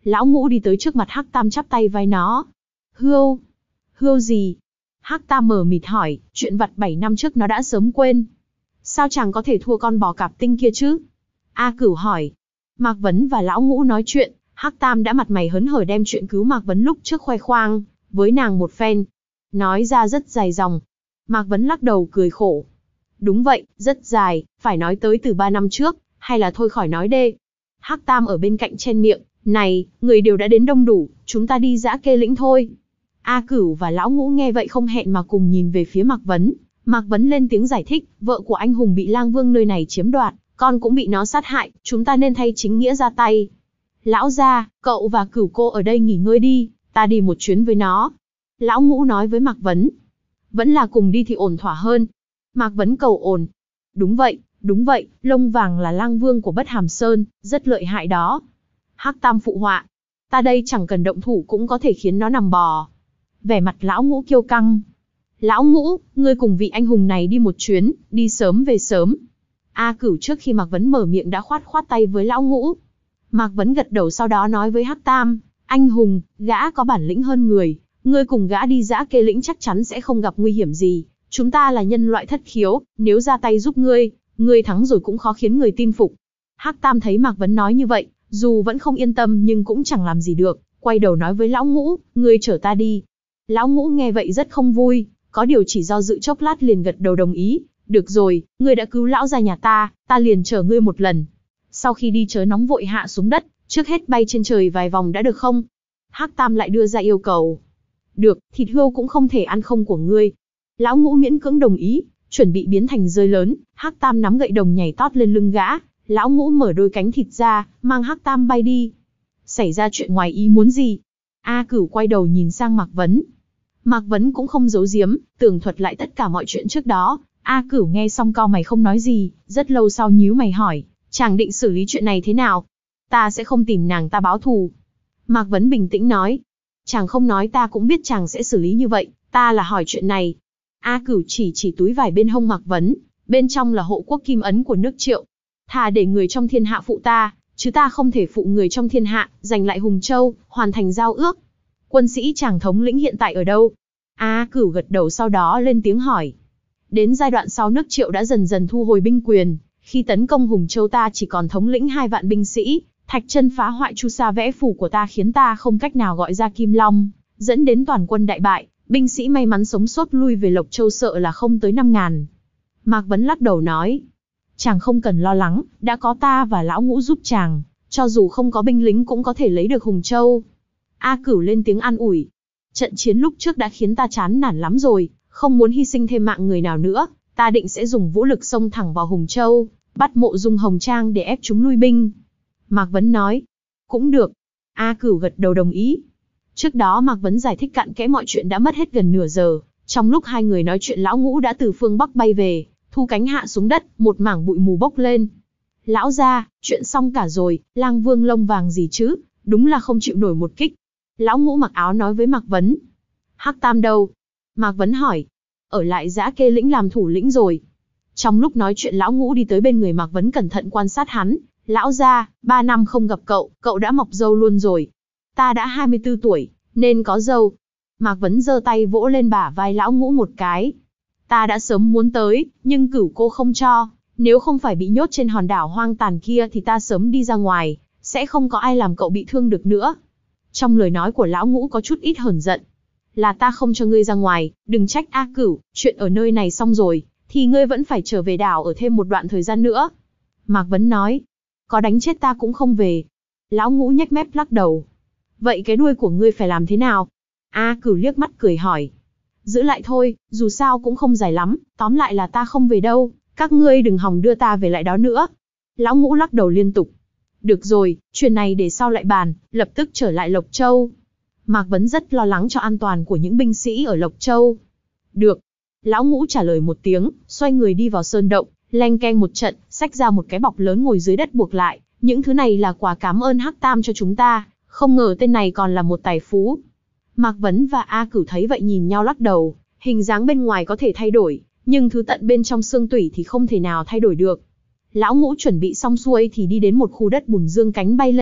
A: Lão Ngũ đi tới trước mặt Hắc Tam chắp tay vai nó. Hươu? Hươu gì? Hắc Tam mờ mịt hỏi, chuyện vặt bảy năm trước nó đã sớm quên. Sao chàng có thể thua con bò cạp tinh kia chứ? A Cửu hỏi. Mạc Vấn và Lão Ngũ nói chuyện, Hắc Tam đã mặt mày hớn hở đem chuyện cứu Mạc Vấn lúc trước khoe khoang với nàng một phen. Nói ra rất dài dòng. Mạc Vấn lắc đầu cười khổ. Đúng vậy, rất dài, phải nói tới từ ba năm trước, hay là thôi khỏi nói đê. Hắc Tam ở bên cạnh chen miệng, này, người đều đã đến đông đủ, chúng ta đi dã kê lĩnh thôi. A Cửu và Lão Ngũ nghe vậy không hẹn mà cùng nhìn về phía Mạc Vấn. Mạc Vấn lên tiếng giải thích, vợ của anh hùng bị lang vương nơi này chiếm đoạt, con cũng bị nó sát hại, chúng ta nên thay chính nghĩa ra tay. Lão gia, cậu và Cửu cô ở đây nghỉ ngơi đi, ta đi một chuyến với nó. Lão Ngũ nói với Mạc Vấn. Vẫn là cùng đi thì ổn thỏa hơn. Mạc Vấn cầu ổn. Đúng vậy, đúng vậy, lông vàng là lang vương của Bất Hàm Sơn, rất lợi hại đó. Hắc Tam phụ họa. Ta đây chẳng cần động thủ cũng có thể khiến nó nằm bò. Vẻ mặt Lão Ngũ kiêu căng. Lão Ngũ, ngươi cùng vị anh hùng này đi một chuyến, đi sớm về sớm. A Cửu trước khi Mạc Vấn mở miệng đã khoát khoát tay với Lão Ngũ. Mạc Vấn gật đầu sau đó nói với Hắc Tam, anh hùng, gã có bản lĩnh hơn người, ngươi cùng gã đi dã kê lĩnh chắc chắn sẽ không gặp nguy hiểm gì. Chúng ta là nhân loại thất khiếu, nếu ra tay giúp ngươi, ngươi thắng rồi cũng khó khiến người tin phục. Hắc Tam thấy Mạc Vấn nói như vậy, dù vẫn không yên tâm nhưng cũng chẳng làm gì được, quay đầu nói với Lão Ngũ, ngươi chở ta đi. Lão Ngũ nghe vậy rất không vui, có điều chỉ do dự chốc lát liền gật đầu đồng ý. Được rồi, ngươi đã cứu lão gia nhà ta, ta liền chở ngươi một lần. Sau khi đi chớ nóng vội hạ xuống đất, trước hết bay trên trời vài vòng đã được không? Hắc Tam lại đưa ra yêu cầu. Được, thịt hươu cũng không thể ăn không của ngươi. Lão Ngũ miễn cưỡng đồng ý, chuẩn bị biến thành rơi lớn, Hắc Tam nắm gậy đồng nhảy tót lên lưng gã. Lão Ngũ mở đôi cánh thịt ra, mang Hắc Tam bay đi. Xảy ra chuyện ngoài ý muốn gì? A Cửu quay đầu nhìn sang Mạc Vấn. Mạc Vấn cũng không giấu giếm, tường thuật lại tất cả mọi chuyện trước đó. A Cửu nghe xong cau mày không nói gì, rất lâu sau nhíu mày hỏi, chàng định xử lý chuyện này thế nào? Ta sẽ không tìm nàng ta báo thù. Mạc Vấn bình tĩnh nói, chàng không nói ta cũng biết chàng sẽ xử lý như vậy, ta là hỏi chuyện này. A Cửu chỉ chỉ túi vải bên hông Mạc Vấn, bên trong là hộ quốc kim ấn của nước Triệu. Thà để người trong thiên hạ phụ ta, chứ ta không thể phụ người trong thiên hạ, giành lại Hùng Châu, hoàn thành giao ước. Quân sĩ chàng thống lĩnh hiện tại ở đâu? A Cửu gật đầu sau đó lên tiếng hỏi. Đến giai đoạn sau nước Triệu đã dần dần thu hồi binh quyền, khi tấn công Hùng Châu ta chỉ còn thống lĩnh hai vạn binh sĩ, Thạch Chân phá hoại chu sa vẽ phủ của ta khiến ta không cách nào gọi ra Kim Long, dẫn đến toàn quân đại bại, binh sĩ may mắn sống sót lui về Lộc Châu sợ là không tới năm ngàn. Mạc Vấn lắc đầu nói, chàng không cần lo lắng, đã có ta và Lão Ngũ giúp chàng, cho dù không có binh lính cũng có thể lấy được Hùng Châu. A Cửu lên tiếng an ủi, trận chiến lúc trước đã khiến ta chán nản lắm rồi, không muốn hy sinh thêm mạng người nào nữa, ta định sẽ dùng vũ lực xông thẳng vào Hùng Châu, bắt Mộ Dung Hồng Trang để ép chúng lui binh. Mạc Vấn nói, cũng được. A Cửu gật đầu đồng ý. Trước đó Mạc Vấn giải thích cặn kẽ mọi chuyện đã mất hết gần nửa giờ, trong lúc hai người nói chuyện Lão Ngũ đã từ phương Bắc bay về, thu cánh hạ xuống đất, một mảng bụi mù bốc lên. Lão gia, chuyện xong cả rồi, lang vương lông vàng gì chứ, đúng là không chịu nổi một kích. Lão Ngũ mặc áo nói với Mạc Vấn. Hắc Tam đâu? Mạc Vấn hỏi. Ở lại dã kê lĩnh làm thủ lĩnh rồi. Trong lúc nói chuyện Lão Ngũ đi tới bên người Mạc Vấn cẩn thận quan sát hắn. Lão gia, ba năm không gặp cậu, cậu đã mọc râu luôn rồi. Ta đã hai mươi tư tuổi, nên có râu. Mạc Vấn giơ tay vỗ lên bả vai Lão Ngũ một cái. Ta đã sớm muốn tới, nhưng Cửu cô không cho. Nếu không phải bị nhốt trên hòn đảo hoang tàn kia thì ta sớm đi ra ngoài, sẽ không có ai làm cậu bị thương được nữa. Trong lời nói của Lão Ngũ có chút ít hờn giận. Là ta không cho ngươi ra ngoài, đừng trách A Cửu, chuyện ở nơi này xong rồi, thì ngươi vẫn phải trở về đảo ở thêm một đoạn thời gian nữa. Mạc Vấn nói, có đánh chết ta cũng không về. Lão Ngũ nhếch mép lắc đầu. Vậy cái đuôi của ngươi phải làm thế nào? A Cửu liếc mắt cười hỏi. Giữ lại thôi, dù sao cũng không dài lắm, tóm lại là ta không về đâu, các ngươi đừng hòng đưa ta về lại đó nữa. Lão Ngũ lắc đầu liên tục. Được rồi, chuyện này để sau lại bàn, lập tức trở lại Lộc Châu. Mạc Vấn rất lo lắng cho an toàn của những binh sĩ ở Lộc Châu. Được. Lão Ngũ trả lời một tiếng, xoay người đi vào sơn động, leng keng một trận, xách ra một cái bọc lớn ngồi dưới đất buộc lại. Những thứ này là quà cảm ơn Hắc Tam cho chúng ta, không ngờ tên này còn là một tài phú. Mạc Vấn và A Cửu thấy vậy nhìn nhau lắc đầu, hình dáng bên ngoài có thể thay đổi, nhưng thứ tận bên trong xương tủy thì không thể nào thay đổi được. Lão Ngũ chuẩn bị xong xuôi thì đi đến một khu đất bùn dương cánh bay lên,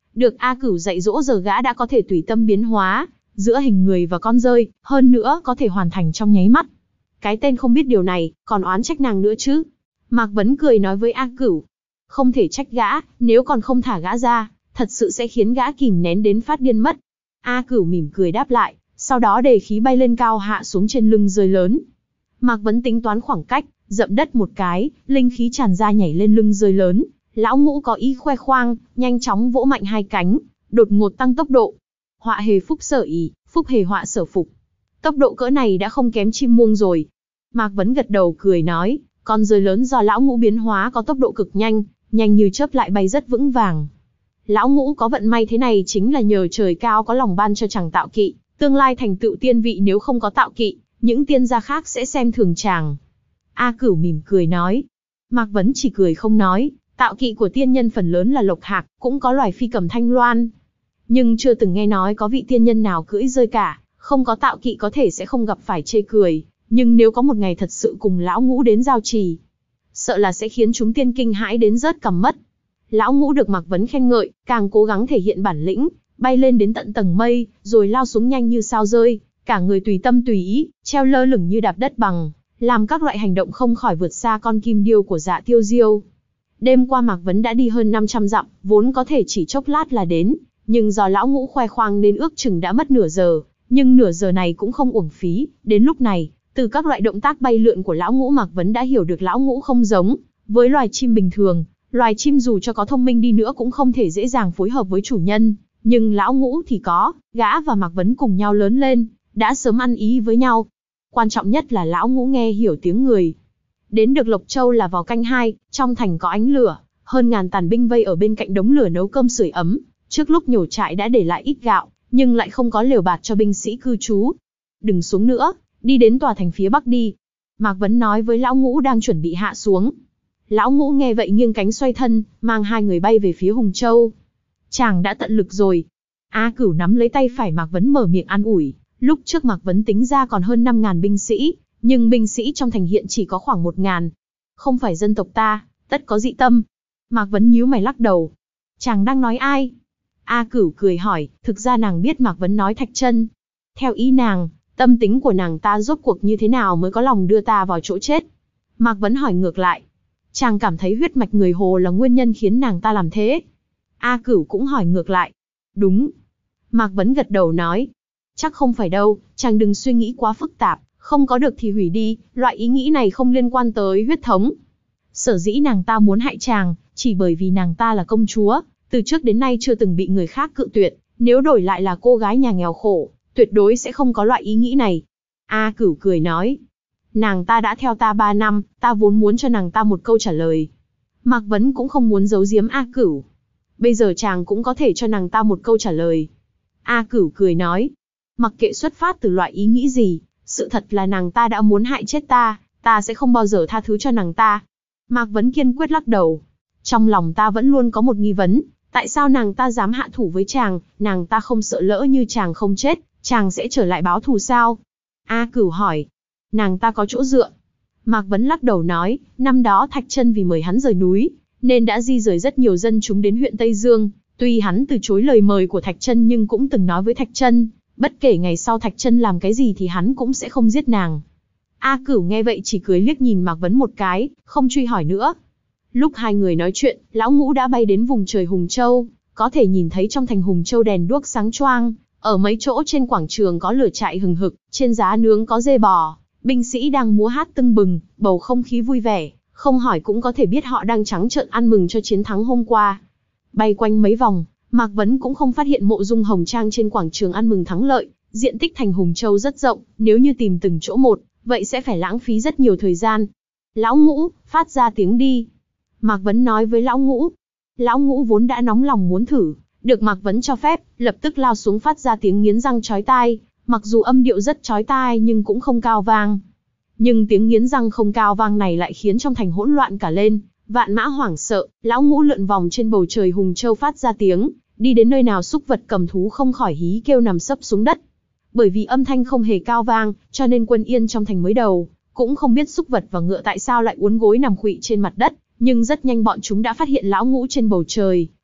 A: Được A Cửu dạy dỗ giờ gã đã có thể tùy tâm biến hóa, giữa hình người và con dơi, hơn nữa có thể hoàn thành trong nháy mắt. Cái tên không biết điều này, còn oán trách nàng nữa chứ. Mạc Vấn cười nói với A Cửu. Không thể trách gã, nếu còn không thả gã ra, thật sự sẽ khiến gã kìm nén đến phát điên mất. A Cửu mỉm cười đáp lại, sau đó đề khí bay lên cao hạ xuống trên lưng rơi lớn. Mạc Vấn tính toán khoảng cách, dậm đất một cái, linh khí tràn ra nhảy lên lưng rơi lớn. Lão Ngũ có ý khoe khoang, nhanh chóng vỗ mạnh hai cánh, đột ngột tăng tốc độ. Họa hề phúc sở ý, phúc hề họa sở phục. Tốc độ cỡ này đã không kém chim muông rồi. Mạc Vấn gật đầu cười nói, con rơi lớn do Lão Ngũ biến hóa có tốc độ cực nhanh, nhanh như chớp lại bay rất vững vàng. Lão Ngũ có vận may thế này chính là nhờ trời cao có lòng ban cho chàng tạo kỵ, tương lai thành tựu tiên vị nếu không có tạo kỵ, những tiên gia khác sẽ xem thường chàng. A Cửu mỉm cười nói. Mạc Vấn chỉ cười không nói, tạo kỵ của tiên nhân phần lớn là lộc hạc, cũng có loài phi cầm thanh loan. Nhưng chưa từng nghe nói có vị tiên nhân nào cưỡi rơi cả, không có tạo kỵ có thể sẽ không gặp phải chê cười, nhưng nếu có một ngày thật sự cùng Lão Ngũ đến giao trì, sợ là sẽ khiến chúng tiên kinh hãi đến rớt cằm mất. Lão Ngũ được Mạc Vấn khen ngợi, càng cố gắng thể hiện bản lĩnh, bay lên đến tận tầng mây, rồi lao xuống nhanh như sao rơi, cả người tùy tâm tùy ý, treo lơ lửng như đạp đất bằng, làm các loại hành động không khỏi vượt xa con kim điêu của Dạ Tiêu Diêu. Đêm qua Mạc Vấn đã đi hơn năm trăm dặm, vốn có thể chỉ chốc lát là đến, nhưng do Lão Ngũ khoe khoang nên ước chừng đã mất nửa giờ, nhưng nửa giờ này cũng không uổng phí. Đến lúc này, từ các loại động tác bay lượn của Lão Ngũ Mạc Vấn đã hiểu được Lão Ngũ không giống với loài chim bình thường. Loài chim dù cho có thông minh đi nữa cũng không thể dễ dàng phối hợp với chủ nhân, nhưng Lão Ngũ thì có, gã và Mạc Vấn cùng nhau lớn lên, đã sớm ăn ý với nhau. Quan trọng nhất là Lão Ngũ nghe hiểu tiếng người. Đến được Lộc Châu là vào canh hai, trong thành có ánh lửa, hơn ngàn tàn binh vây ở bên cạnh đống lửa nấu cơm sưởi ấm. Trước lúc nhổ trại đã để lại ít gạo, nhưng lại không có lều bạt cho binh sĩ cư trú. Đừng xuống nữa, đi đến tòa thành phía bắc đi. Mạc Vấn nói với Lão Ngũ đang chuẩn bị hạ xuống. Lão Ngũ nghe vậy nghiêng cánh xoay thân, mang hai người bay về phía Hùng Châu. Chàng đã tận lực rồi. A Cửu nắm lấy tay phải Mạc Vấn mở miệng an ủi. Lúc trước Mạc Vấn tính ra còn hơn năm ngàn binh sĩ, nhưng binh sĩ trong thành hiện chỉ có khoảng một ngàn. Không phải dân tộc ta, tất có dị tâm. Mạc Vấn nhíu mày lắc đầu. Chàng đang nói ai? A Cửu cười hỏi, thực ra nàng biết Mạc Vấn nói Thạch Chân. Theo ý nàng, tâm tính của nàng ta rốt cuộc như thế nào mới có lòng đưa ta vào chỗ chết? Mạc Vấn hỏi ngược lại. Chàng cảm thấy huyết mạch người Hồ là nguyên nhân khiến nàng ta làm thế. A Cửu cũng hỏi ngược lại. Đúng. Mạc Vấn gật đầu nói. Chắc không phải đâu, chàng đừng suy nghĩ quá phức tạp, không có được thì hủy đi, loại ý nghĩ này không liên quan tới huyết thống. Sở dĩ nàng ta muốn hại chàng, chỉ bởi vì nàng ta là công chúa, từ trước đến nay chưa từng bị người khác cự tuyệt, nếu đổi lại là cô gái nhà nghèo khổ, tuyệt đối sẽ không có loại ý nghĩ này. A Cửu cười nói. Nàng ta đã theo ta ba năm, ta vốn muốn cho nàng ta một câu trả lời. Mạc Vấn cũng không muốn giấu giếm A Cửu. Bây giờ chàng cũng có thể cho nàng ta một câu trả lời. A Cửu cười nói. Mặc kệ xuất phát từ loại ý nghĩ gì, sự thật là nàng ta đã muốn hại chết ta, ta sẽ không bao giờ tha thứ cho nàng ta. Mạc Vấn kiên quyết lắc đầu. Trong lòng ta vẫn luôn có một nghi vấn, tại sao nàng ta dám hạ thủ với chàng, nàng ta không sợ lỡ như chàng không chết, chàng sẽ trở lại báo thù sao? A Cửu hỏi. Nàng ta có chỗ dựa. Mạc Vấn lắc đầu nói, năm đó Thạch Chân vì mời hắn rời núi, nên đã di rời rất nhiều dân chúng đến huyện Tây Dương. Tuy hắn từ chối lời mời của Thạch Chân nhưng cũng từng nói với Thạch Chân, bất kể ngày sau Thạch Chân làm cái gì thì hắn cũng sẽ không giết nàng. A Cửu nghe vậy chỉ cười liếc nhìn Mạc Vấn một cái, không truy hỏi nữa. Lúc hai người nói chuyện, Lão Ngũ đã bay đến vùng trời Hùng Châu, có thể nhìn thấy trong thành Hùng Châu đèn đuốc sáng choang, ở mấy chỗ trên quảng trường có lửa trại hừng hực, trên giá nướng có dê bò, binh sĩ đang múa hát tưng bừng, bầu không khí vui vẻ, không hỏi cũng có thể biết họ đang trắng trợn ăn mừng cho chiến thắng hôm qua. Bay quanh mấy vòng, Mạc Vấn cũng không phát hiện mộ dung hồng trang trên quảng trường ăn mừng thắng lợi. Diện tích thành Hùng Châu rất rộng, nếu như tìm từng chỗ một, vậy sẽ phải lãng phí rất nhiều thời gian. Lão Ngũ, phát ra tiếng đi. Mạc Vấn nói với Lão Ngũ. Lão Ngũ vốn đã nóng lòng muốn thử, được Mạc Vấn cho phép, lập tức lao xuống phát ra tiếng nghiến răng chói tai. Mặc dù âm điệu rất chói tai nhưng cũng không cao vang. Nhưng tiếng nghiến răng không cao vang này lại khiến trong thành hỗn loạn cả lên, vạn mã hoảng sợ. Lão Ngũ lượn vòng trên bầu trời Hùng Châu phát ra tiếng, đi đến nơi nào súc vật cầm thú không khỏi hí kêu nằm sấp xuống đất. Bởi vì âm thanh không hề cao vang, cho nên quân yên trong thành mới đầu cũng không biết súc vật và ngựa tại sao lại uốn gối nằm khuỵu trên mặt đất, nhưng rất nhanh bọn chúng đã phát hiện Lão Ngũ trên bầu trời,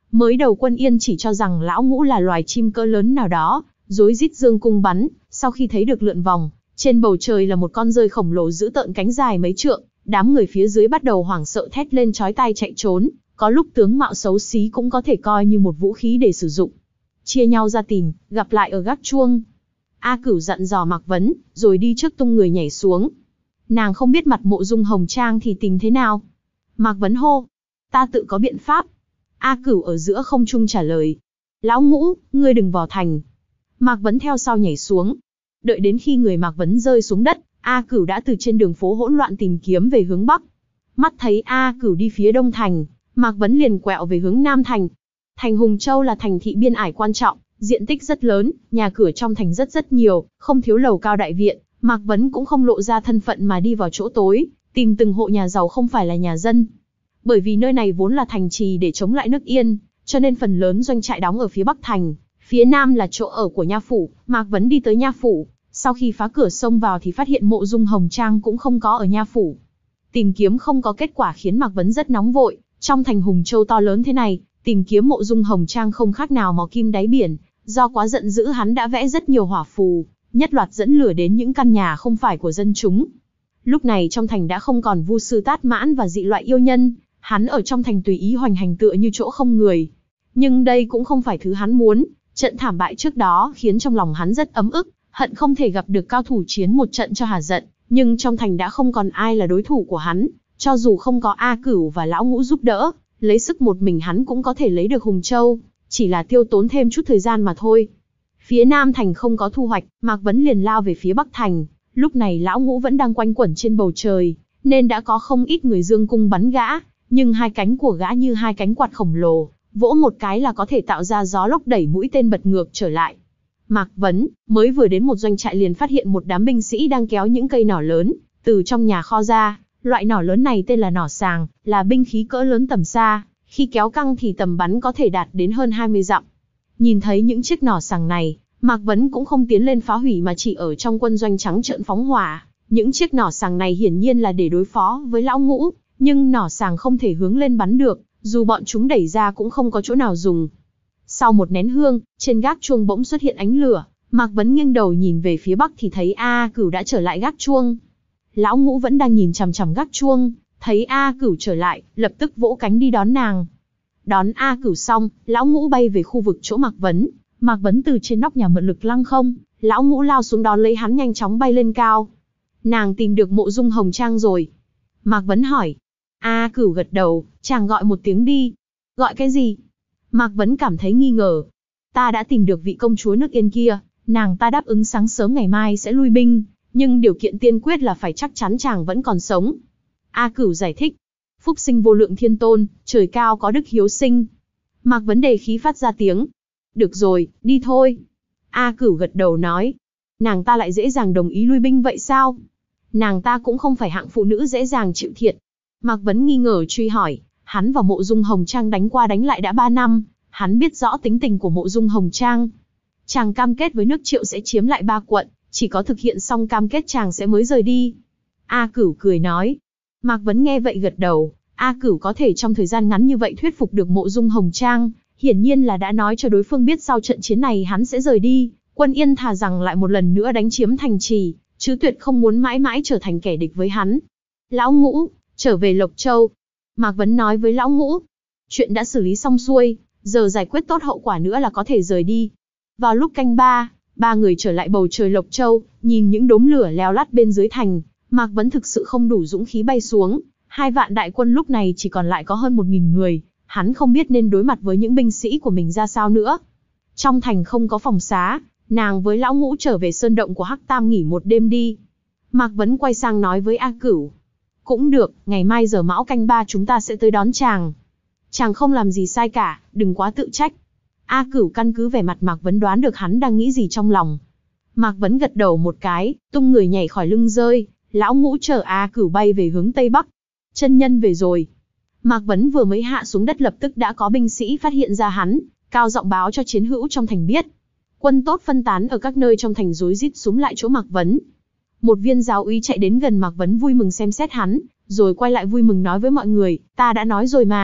A: Mới đầu Quân Yên chỉ cho rằng Lão Ngũ là loài chim cỡ lớn nào đó, rối rít dương cung bắn, sau khi thấy được lượn vòng, trên bầu trời là một con dơi khổng lồ giữ tợn cánh dài mấy trượng, đám người phía dưới bắt đầu hoảng sợ thét lên chói tai chạy trốn, có lúc tướng mạo xấu xí cũng có thể coi như một vũ khí để sử dụng. Chia nhau ra tìm, gặp lại ở gác chuông. A Cửu dặn dò Mạc Vấn, rồi đi trước tung người nhảy xuống. Nàng không biết mặt Mộ Dung Hồng Trang thì tìm thế nào. Mạc Vấn hô, ta tự có biện pháp. A Cửu ở giữa không trung trả lời, Lão Ngũ, ngươi đừng vào thành. Mạc Vấn theo sau nhảy xuống. Đợi đến khi người Mạc Vấn rơi xuống đất, A Cửu đã từ trên đường phố hỗn loạn tìm kiếm về hướng bắc. Mắt thấy A Cửu đi phía đông thành, Mạc Vấn liền quẹo về hướng nam thành. Thành Hùng Châu là thành thị biên ải quan trọng, diện tích rất lớn, nhà cửa trong thành rất rất nhiều, không thiếu lầu cao đại viện. Mạc Vấn cũng không lộ ra thân phận mà đi vào chỗ tối, tìm từng hộ nhà giàu không phải là nhà dân. Bởi vì nơi này vốn là thành trì để chống lại nước Yên, cho nên phần lớn doanh trại đóng ở phía bắc thành, phía nam là chỗ ở của nha phủ. Mạc Vấn đi tới nha phủ, sau khi phá cửa xông vào thì phát hiện Mộ Dung Hồng Trang cũng không có ở nha phủ. Tìm kiếm không có kết quả khiến Mạc Vấn rất nóng vội, trong thành Hùng Châu to lớn thế này, tìm kiếm Mộ Dung Hồng Trang không khác nào mò kim đáy biển, do quá giận dữ hắn đã vẽ rất nhiều hỏa phù, nhất loạt dẫn lửa đến những căn nhà không phải của dân chúng. Lúc này trong thành đã không còn Vu sư Tát Mãn và dị loại yêu nhân, hắn ở trong thành tùy ý hoành hành tựa như chỗ không người. Nhưng đây cũng không phải thứ hắn muốn, trận thảm bại trước đó khiến trong lòng hắn rất ấm ức, hận không thể gặp được cao thủ chiến một trận cho hả giận, nhưng trong thành đã không còn ai là đối thủ của hắn, cho dù không có A Cửu và Lão Ngũ giúp đỡ, lấy sức một mình hắn cũng có thể lấy được Hùng Châu, chỉ là tiêu tốn thêm chút thời gian mà thôi. Phía Nam thành không có thu hoạch, Mạc Vấn liền lao về phía Bắc thành, lúc này Lão Ngũ vẫn đang quanh quẩn trên bầu trời, nên đã có không ít người dương cung bắn gã, nhưng hai cánh của gã như hai cánh quạt khổng lồ, vỗ một cái là có thể tạo ra gió lốc đẩy mũi tên bật ngược trở lại. Mạc Vấn mới vừa đến một doanh trại liền phát hiện một đám binh sĩ đang kéo những cây nỏ lớn từ trong nhà kho ra. Loại nỏ lớn này tên là nỏ sàng, là binh khí cỡ lớn tầm xa, khi kéo căng thì tầm bắn có thể đạt đến hơn hai mươi dặm. Nhìn thấy những chiếc nỏ sàng này, Mạc Vấn cũng không tiến lên phá hủy mà chỉ ở trong quân doanh trắng trợn phóng hỏa. Những chiếc nỏ sàng này hiển nhiên là để đối phó với Lão Ngũ, nhưng nỏ sàng không thể hướng lên bắn được, dù bọn chúng đẩy ra cũng không có chỗ nào dùng. Sau một nén hương, trên gác chuông bỗng xuất hiện ánh lửa, Mạc Vấn nghiêng đầu nhìn về phía bắc thì thấy A Cửu đã trở lại gác chuông. Lão Ngũ vẫn đang nhìn chằm chằm gác chuông, thấy A Cửu trở lại, lập tức vỗ cánh đi đón nàng. Đón A Cửu xong, Lão Ngũ bay về khu vực chỗ Mạc Vấn. Mạc Vấn từ trên nóc nhà mượn lực lăng không, Lão Ngũ lao xuống đón lấy hắn nhanh chóng bay lên cao. Nàng tìm được Mộ Dung Hồng Trang rồi? Mạc Vấn hỏi. A Cửu gật đầu, chàng gọi một tiếng đi. Gọi cái gì? Mạc Vấn cảm thấy nghi ngờ. Ta đã tìm được vị công chúa nước Yên kia, nàng ta đáp ứng sáng sớm ngày mai sẽ lui binh, nhưng điều kiện tiên quyết là phải chắc chắn chàng vẫn còn sống. A Cửu giải thích. Phúc sinh vô lượng thiên tôn, trời cao có đức hiếu sinh. Mạc Vấn đề khí phát ra tiếng. Được rồi, đi thôi. A Cửu gật đầu nói. Nàng ta lại dễ dàng đồng ý lui binh vậy sao? Nàng ta cũng không phải hạng phụ nữ dễ dàng chịu thiệt. Mạc Vấn nghi ngờ truy hỏi. Hắn và Mộ Dung Hồng Trang đánh qua đánh lại đã ba năm, hắn biết rõ tính tình của Mộ Dung Hồng Trang. Chàng cam kết với nước Triệu sẽ chiếm lại ba quận, chỉ có thực hiện xong cam kết chàng sẽ mới rời đi. A Cửu cười nói. Mạc Vấn nghe vậy gật đầu, A Cửu có thể trong thời gian ngắn như vậy thuyết phục được Mộ Dung Hồng Trang, hiển nhiên là đã nói cho đối phương biết sau trận chiến này hắn sẽ rời đi, Quân Yên thà rằng lại một lần nữa đánh chiếm thành trì, chứ tuyệt không muốn mãi mãi trở thành kẻ địch với hắn. Lão Ngũ, trở về Lộc Châu. Mạc Vấn nói với Lão Ngũ. Chuyện đã xử lý xong xuôi, giờ giải quyết tốt hậu quả nữa là có thể rời đi. Vào lúc canh ba, ba người trở lại bầu trời Lộc Châu, nhìn những đốm lửa leo lắt bên dưới thành, Mạc Vấn thực sự không đủ dũng khí bay xuống. Hai vạn đại quân lúc này chỉ còn lại có hơn một nghìn người, hắn không biết nên đối mặt với những binh sĩ của mình ra sao nữa. Trong thành không có phòng xá, nàng với Lão Ngũ trở về sơn động của Hắc Tam nghỉ một đêm đi. Mạc Vấn quay sang nói với A Cửu. Cũng được, ngày mai giờ mão canh ba chúng ta sẽ tới đón chàng. Chàng không làm gì sai cả, đừng quá tự trách. A Cửu căn cứ vẻ mặt Mạc Vấn đoán được hắn đang nghĩ gì trong lòng. Mạc Vấn gật đầu một cái, tung người nhảy khỏi lưng rơi, Lão Ngũ chở A Cửu bay về hướng Tây Bắc. Chân nhân về rồi. Mạc Vấn vừa mới hạ xuống đất lập tức đã có binh sĩ phát hiện ra hắn, cao giọng báo cho chiến hữu trong thành biết. Quân tốt phân tán ở các nơi trong thành rối rít xúm lại chỗ Mạc Vấn. Một viên giáo úy chạy đến gần Mạc Vấn vui mừng xem xét hắn, rồi quay lại vui mừng nói với mọi người, ta đã nói rồi mà,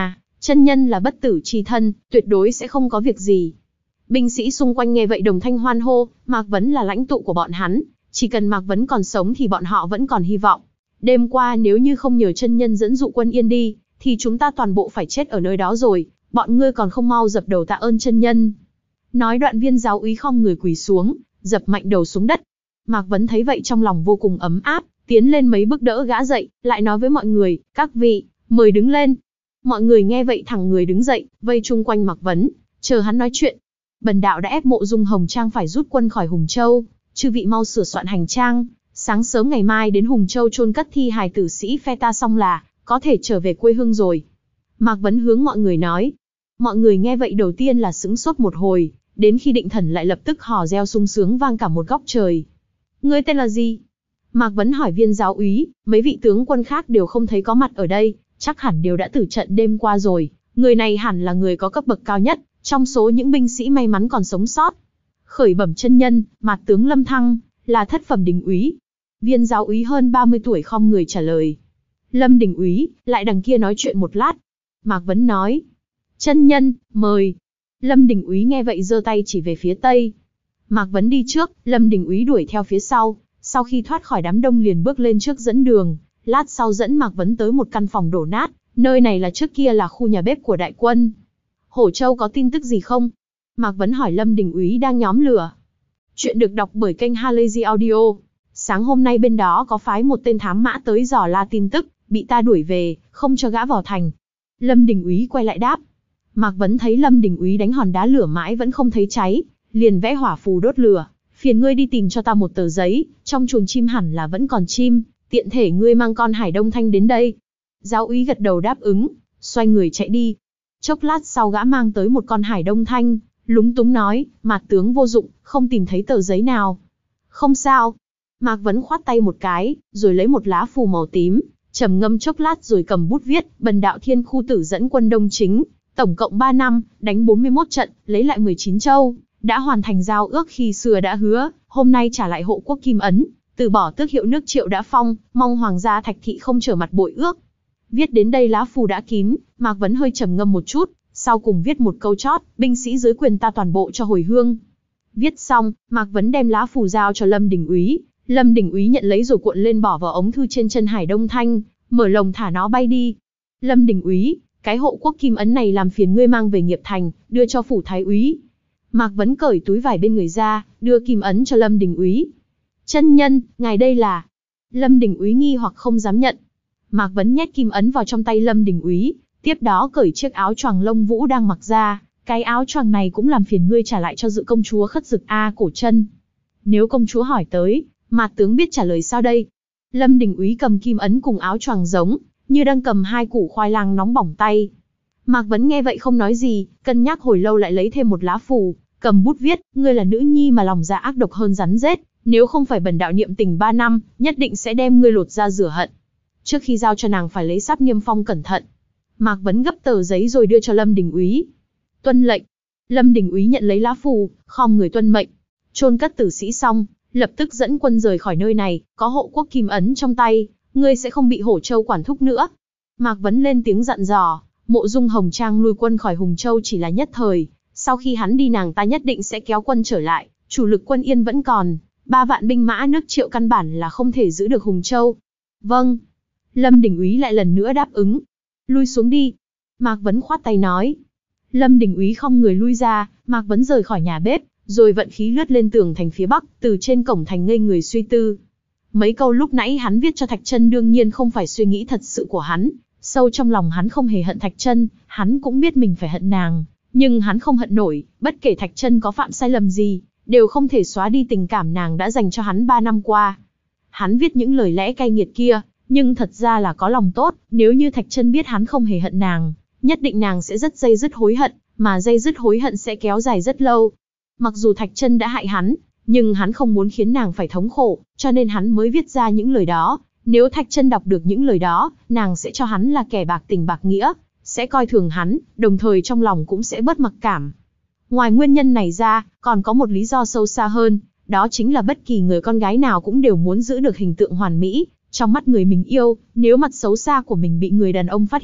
A: Chân nhân là bất tử chi thân, tuyệt đối sẽ không có việc gì. Binh sĩ xung quanh nghe vậy đồng thanh hoan hô, Mạc Vấn là lãnh tụ của bọn hắn, chỉ cần Mạc Vấn còn sống thì bọn họ vẫn còn hy vọng. Đêm qua nếu như không nhờ chân nhân dẫn dụ quân yên đi, thì chúng ta toàn bộ phải chết ở nơi đó rồi, bọn ngươi còn không mau dập đầu tạ ơn chân nhân. Nói đoạn Viên giáo úy khom người quỳ xuống, dập mạnh đầu xuống đất. Mạc Vấn thấy vậy trong lòng vô cùng ấm áp, tiến lên mấy bước đỡ gã dậy, lại nói với mọi người, các vị, mời đứng lên. Mọi người nghe vậy thẳng người đứng dậy, vây chung quanh Mạc Vấn, chờ hắn nói chuyện. Bần đạo đã ép Mộ Dung Hồng Trang phải rút quân khỏi Hùng Châu, chư vị mau sửa soạn hành trang, sáng sớm ngày mai đến Hùng Châu chôn cất thi hài tử sĩ phe ta xong là có thể trở về quê hương rồi. Mạc Vấn hướng mọi người nói. Mọi người nghe vậy đầu tiên là sững sốt một hồi, đến khi định thần lại lập tức hò reo sung sướng vang cả một góc trời. Ngươi tên là gì? Mạc Vấn hỏi Viên giáo úy, mấy vị tướng quân khác đều không thấy có mặt ở đây, chắc hẳn đều đã tử trận đêm qua rồi. Người này hẳn là người có cấp bậc cao nhất, trong số những binh sĩ may mắn còn sống sót. Khởi bẩm chân nhân, Mạc tướng Lâm Thăng, là thất phẩm đình úy. Viên giáo úy hơn ba mươi tuổi khom người trả lời. Lâm đình úy, lại đằng kia nói chuyện một lát. Mạc Vấn nói. Chân nhân, mời. Lâm đình úy nghe vậy giơ tay chỉ về phía tây. Mạc Vấn đi trước, Lâm đình úy đuổi theo phía sau. Sau khi thoát khỏi đám đông liền bước lên trước dẫn đường. Lát sau dẫn Mạc Vấn tới một căn phòng đổ nát. Nơi này là trước kia là khu nhà bếp của đại quân. Hổ Châu có tin tức gì không? Mạc Vấn hỏi Lâm đình úy đang nhóm lửa. Chuyện được đọc bởi kênh Halazy Audio. Sáng hôm nay bên đó có phái một tên thám mã tới dò la tin tức, bị ta đuổi về, không cho gã vào thành. Lâm đình úy quay lại đáp. Mạc Vấn thấy Lâm đình úy đánh hòn đá lửa mãi vẫn không thấy cháy, liền vẽ hỏa phù đốt lửa. Phiền ngươi đi tìm cho ta một tờ giấy, trong chuồng chim hẳn là vẫn còn chim, tiện thể ngươi mang con Hải Đông Thanh đến đây. Giáo úy gật đầu đáp ứng, xoay người chạy đi. Chốc lát sau gã mang tới một con Hải Đông Thanh, lúng túng nói, Mạc tướng vô dụng, không tìm thấy tờ giấy nào. Không sao. Mạc Vấn khoát tay một cái, rồi lấy một lá phù màu tím, trầm ngâm chốc lát rồi cầm bút viết, bần đạo Thiên Khu Tử dẫn quân Đông Chính, tổng cộng ba năm, đánh bốn mươi mốt trận, lấy lại mười chín châu, đã hoàn thành giao ước khi xưa đã hứa, hôm nay trả lại hộ quốc kim ấn, từ bỏ tước hiệu nước Triệu đã phong, mong hoàng gia Thạch thị không trở mặt bội ước. Viết đến đây lá phù đã kín, Mạc Vấn hơi trầm ngâm một chút, sau cùng viết một câu chót, binh sĩ dưới quyền ta toàn bộ cho hồi hương. Viết xong, Mạc Vấn đem lá phù giao cho Lâm đình úy. Lâm đình úy nhận lấy rồi cuộn lên bỏ vào ống thư trên chân Hải Đông Thanh, mở lồng thả nó bay đi. Lâm đình úy, cái hộ quốc kim ấn này làm phiền ngươi mang về Nghiệp Thành, đưa cho phủ thái úy. Mạc Vấn cởi túi vải bên người ra, đưa kim ấn cho Lâm đình úy. Chân nhân, ngài đây là... Lâm đình úy nghi hoặc không dám nhận. Mạc Vấn nhét kim ấn vào trong tay Lâm đình úy, tiếp đó cởi chiếc áo choàng lông vũ đang mặc ra. Cái áo choàng này cũng làm phiền ngươi trả lại cho Dự công chúa Khất Dực A Cổ Chân. Nếu công chúa hỏi tới, Mạc tướng biết trả lời sao đây? Lâm đình úy cầm kim ấn cùng áo choàng giống, như đang cầm hai củ khoai lang nóng bỏng tay. Mạc Vấn nghe vậy không nói gì, cân nhắc hồi lâu lại lấy thêm một lá phù, cầm bút viết, ngươi là nữ nhi mà lòng dạ ác độc hơn rắn rết, nếu không phải bần đạo niệm tình ba năm, nhất định sẽ đem ngươi lột ra rửa hận. Trước khi giao cho nàng phải lấy sáp niêm phong cẩn thận. Mạc Vấn gấp tờ giấy rồi đưa cho Lâm đình úy. Tuân lệnh. Lâm đình úy nhận lấy lá phù, khom người tuân mệnh. Chôn cất tử sĩ xong, lập tức dẫn quân rời khỏi nơi này, có hộ quốc kim ấn trong tay, ngươi sẽ không bị Hổ Châu quản thúc nữa. Mạc Vấn lên tiếng dặn dò, Mộ Dung Hồng Trang lui quân khỏi Hùng Châu chỉ là nhất thời, sau khi hắn đi nàng ta nhất định sẽ kéo quân trở lại, chủ lực quân Yên vẫn còn, ba vạn binh mã nước Triệu căn bản là không thể giữ được Hùng Châu. Vâng. Lâm đình úy lại lần nữa đáp ứng. Lui xuống đi. Mạc Vấn khoát tay nói. Lâm đình úy khom người lui ra, Mạc Vấn rời khỏi nhà bếp, rồi vận khí lướt lên tường thành phía bắc, từ trên cổng thành ngây người suy tư. Mấy câu lúc nãy hắn viết cho Thạch Chân đương nhiên không phải suy nghĩ thật sự của hắn, sâu trong lòng hắn không hề hận Thạch Chân, hắn cũng biết mình phải hận nàng, nhưng hắn không hận nổi, bất kể Thạch Chân có phạm sai lầm gì, đều không thể xóa đi tình cảm nàng đã dành cho hắn ba năm qua. Hắn viết những lời lẽ cay nghiệt kia, nhưng thật ra là có lòng tốt, nếu như Thạch Chân biết hắn không hề hận nàng, nhất định nàng sẽ rất day dứt hối hận, mà day dứt hối hận sẽ kéo dài rất lâu. Mặc dù Thạch Chân đã hại hắn, nhưng hắn không muốn khiến nàng phải thống khổ, cho nên hắn mới viết ra những lời đó. Nếu Thạch Chân đọc được những lời đó, nàng sẽ cho hắn là kẻ bạc tình bạc nghĩa, sẽ coi thường hắn, đồng thời trong lòng cũng sẽ bớt mặc cảm. Ngoài nguyên nhân này ra, còn có một lý do sâu xa hơn, đó chính là bất kỳ người con gái nào cũng đều muốn giữ được hình tượng hoàn mỹ trong mắt người mình yêu. Nếu mặt xấu xa của mình bị người đàn ông phát hiện,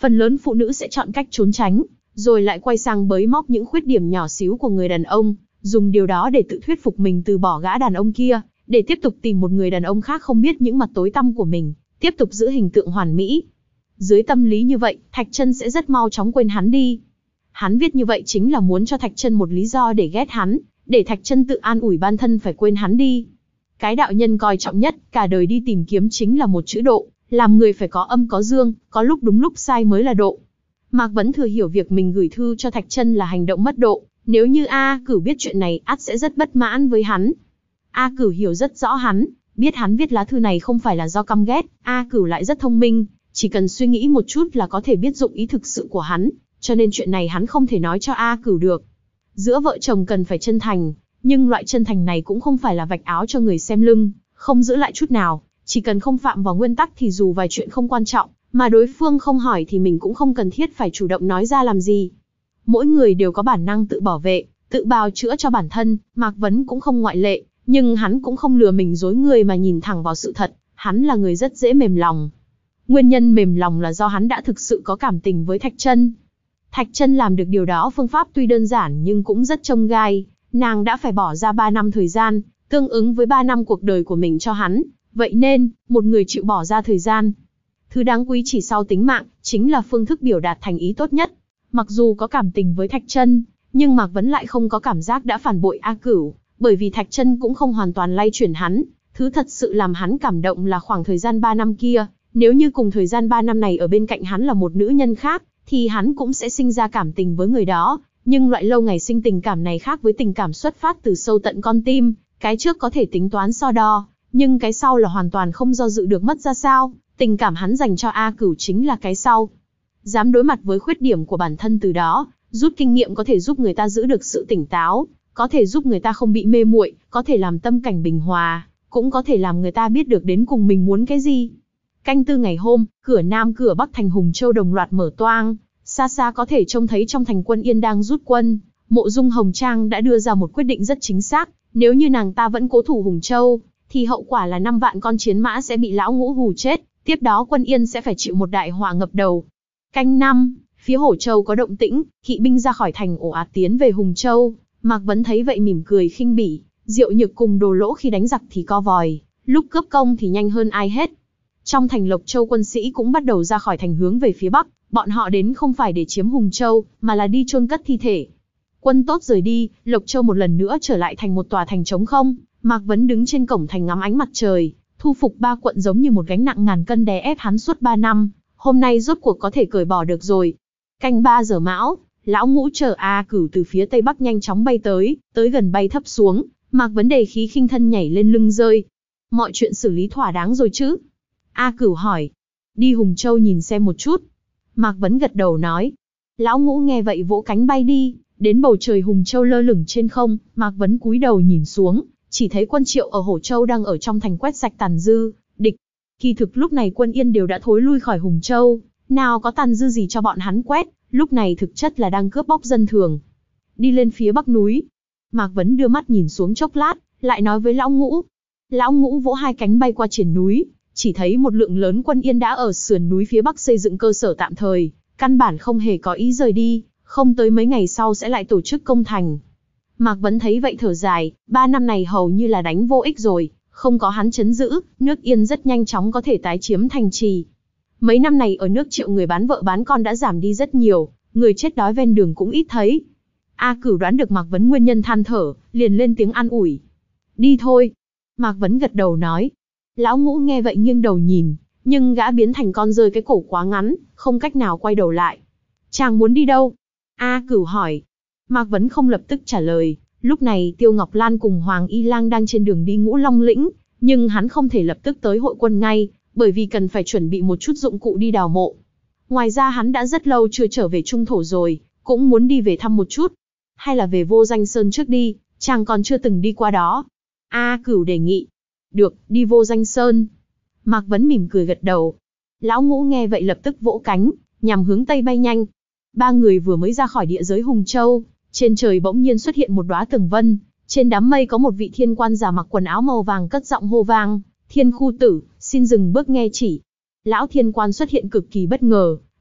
A: Phần lớn phụ nữ sẽ chọn cách trốn tránh, rồi lại quay sang bới móc những khuyết điểm nhỏ xíu của người đàn ông, dùng điều đó để tự thuyết phục mình từ bỏ gã đàn ông kia, để tiếp tục tìm một người đàn ông khác không biết những mặt tối tăm của mình, tiếp tục giữ hình tượng hoàn mỹ. Dưới tâm lý như vậy, Thạch Chân sẽ rất mau chóng quên hắn đi. Hắn viết như vậy chính là muốn cho Thạch Chân một lý do để ghét hắn, để Thạch Chân tự an ủi bản thân phải quên hắn đi. Cái đạo nhân coi trọng nhất, cả đời đi tìm kiếm chính là một chữ độ, làm người phải có âm có dương, có lúc đúng lúc sai mới là độ. Mạc Vấn thừa hiểu việc mình gửi thư cho Thạch Chân là hành động mất độ, nếu như A Cửu biết chuyện này ắt sẽ rất bất mãn với hắn. A Cửu hiểu rất rõ hắn, biết hắn viết lá thư này không phải là do căm ghét, A Cửu lại rất thông minh, chỉ cần suy nghĩ một chút là có thể biết dụng ý thực sự của hắn, cho nên chuyện này hắn không thể nói cho A Cửu được. Giữa vợ chồng cần phải chân thành, nhưng loại chân thành này cũng không phải là vạch áo cho người xem lưng, không giữ lại chút nào, chỉ cần không phạm vào nguyên tắc thì dù vài chuyện không quan trọng, mà đối phương không hỏi thì mình cũng không cần thiết phải chủ động nói ra làm gì. Mỗi người đều có bản năng tự bảo vệ, tự bào chữa cho bản thân, Mạc Vấn cũng không ngoại lệ, nhưng hắn cũng không lừa mình dối người mà nhìn thẳng vào sự thật, hắn là người rất dễ mềm lòng. Nguyên nhân mềm lòng là do hắn đã thực sự có cảm tình với Thạch Chân. Thạch Chân làm được điều đó phương pháp tuy đơn giản nhưng cũng rất chông gai, nàng đã phải bỏ ra ba năm thời gian, tương ứng với ba năm cuộc đời của mình cho hắn, vậy nên, một người chịu bỏ ra thời gian. Thứ đáng quý chỉ sau tính mạng, chính là phương thức biểu đạt thành ý tốt nhất. Mặc dù có cảm tình với Thạch Chân, nhưng Mạc Vấn lại không có cảm giác đã phản bội A Cửu, bởi vì Thạch Chân cũng không hoàn toàn lay chuyển hắn. Thứ thật sự làm hắn cảm động là khoảng thời gian ba năm kia, nếu như cùng thời gian ba năm này ở bên cạnh hắn là một nữ nhân khác, thì hắn cũng sẽ sinh ra cảm tình với người đó. Nhưng loại lâu ngày sinh tình cảm này khác với tình cảm xuất phát từ sâu tận con tim, cái trước có thể tính toán so đo, nhưng cái sau là hoàn toàn không do dự được mất ra sao. Tình cảm hắn dành cho A Cửu chính là cái sau. Dám đối mặt với khuyết điểm của bản thân từ đó, rút kinh nghiệm có thể giúp người ta giữ được sự tỉnh táo, có thể giúp người ta không bị mê muội, có thể làm tâm cảnh bình hòa, cũng có thể làm người ta biết được đến cùng mình muốn cái gì. Canh tư ngày hôm, cửa Nam cửa Bắc thành Hùng Châu đồng loạt mở toang, xa xa có thể trông thấy trong thành Quân Yên đang rút quân. Mộ Dung Hồng Trang đã đưa ra một quyết định rất chính xác, nếu như nàng ta vẫn cố thủ Hùng Châu, thì hậu quả là năm vạn con chiến mã sẽ bị lão Ngũ hù chết, tiếp đó Quân Yên sẽ phải chịu một đại họa ngập đầu. Canh năm, phía Hổ Châu có động tĩnh, kỵ binh ra khỏi thành ồ ạt tiến về Hùng Châu. Mạc Vấn thấy vậy mỉm cười khinh bỉ, Diệu Nhược cùng Đồ Lỗ khi đánh giặc thì co vòi, lúc cướp công thì nhanh hơn ai hết. Trong thành Lộc Châu quân sĩ cũng bắt đầu ra khỏi thành hướng về phía Bắc, bọn họ đến không phải để chiếm Hùng Châu, mà là đi chôn cất thi thể. Quân tốt rời đi, Lộc Châu một lần nữa trở lại thành một tòa thành trống không. Mạc Vấn đứng trên cổng thành ngắm ánh mặt trời, thu phục ba quận giống như một gánh nặng ngàn cân đè ép hắn suốt ba năm, hôm nay rốt cuộc có thể cởi bỏ được rồi. Canh ba giờ mão, lão Ngũ chở A Cửu từ phía tây bắc nhanh chóng bay tới, tới gần bay thấp xuống, Mạc Vấn đề khí khinh thân nhảy lên lưng rơi. Mọi chuyện xử lý thỏa đáng rồi chứ? A Cửu hỏi. Đi Hùng Châu nhìn xem một chút. Mạc Vấn gật đầu nói. Lão Ngũ nghe vậy vỗ cánh bay đi, đến bầu trời Hùng Châu lơ lửng trên không. Mạc Vấn cúi đầu nhìn xuống, chỉ thấy quân Triệu ở Hổ Châu đang ở trong thành quét sạch tàn dư địch. Kỳ thực lúc này Quân Yên đều đã thối lui khỏi Hùng Châu, nào có tàn dư gì cho bọn hắn quét, lúc này thực chất là đang cướp bóc dân thường. Đi lên phía bắc núi. Mạc Vấn đưa mắt nhìn xuống chốc lát, lại nói với lão Ngũ. Lão Ngũ vỗ hai cánh bay qua triển núi, chỉ thấy một lượng lớn Quân Yên đã ở sườn núi phía bắc xây dựng cơ sở tạm thời, căn bản không hề có ý rời đi, không tới mấy ngày sau sẽ lại tổ chức công thành. Mạc Vấn thấy vậy thở dài, ba năm này hầu như là đánh vô ích rồi, không có hắn trấn giữ, nước Yên rất nhanh chóng có thể tái chiếm thành trì. Mấy năm này ở nước Triệu người bán vợ bán con đã giảm đi rất nhiều, người chết đói ven đường cũng ít thấy. A Cửu đoán được Mạc Vấn nguyên nhân than thở, liền lên tiếng an ủi. Đi thôi. Mạc Vấn gật đầu nói. Lão Ngũ nghe vậy nghiêng đầu nhìn, nhưng gã biến thành con rơi cái cổ quá ngắn, không cách nào quay đầu lại. Chàng muốn đi đâu? A Cửu hỏi. Mạc Vấn không lập tức trả lời, lúc này Tiêu Ngọc Lan cùng Hoàng Y Lang đang trên đường đi Ngũ Long Lĩnh, nhưng hắn không thể lập tức tới hội quân ngay, bởi vì cần phải chuẩn bị một chút dụng cụ đi đào mộ. Ngoài ra hắn đã rất lâu chưa trở về Trung Thổ rồi, cũng muốn đi về thăm một chút. Hay là về Vô Danh Sơn trước đi, chàng còn chưa từng đi qua đó. A Cửu đề nghị. Được, đi Vô Danh Sơn. Mạc Vấn mỉm cười gật đầu. Lão Ngũ nghe vậy lập tức vỗ cánh, nhằm hướng tây bay nhanh. Ba người vừa mới ra khỏi địa giới Hùng Châu, trên trời bỗng nhiên xuất hiện một đóa tường vân, trên đám mây có một vị thiên quan già mặc quần áo màu vàng cất giọng hô vang, Thiên Khu Tử, xin dừng bước nghe chỉ. Lão thiên quan xuất hiện cực kỳ bất ngờ,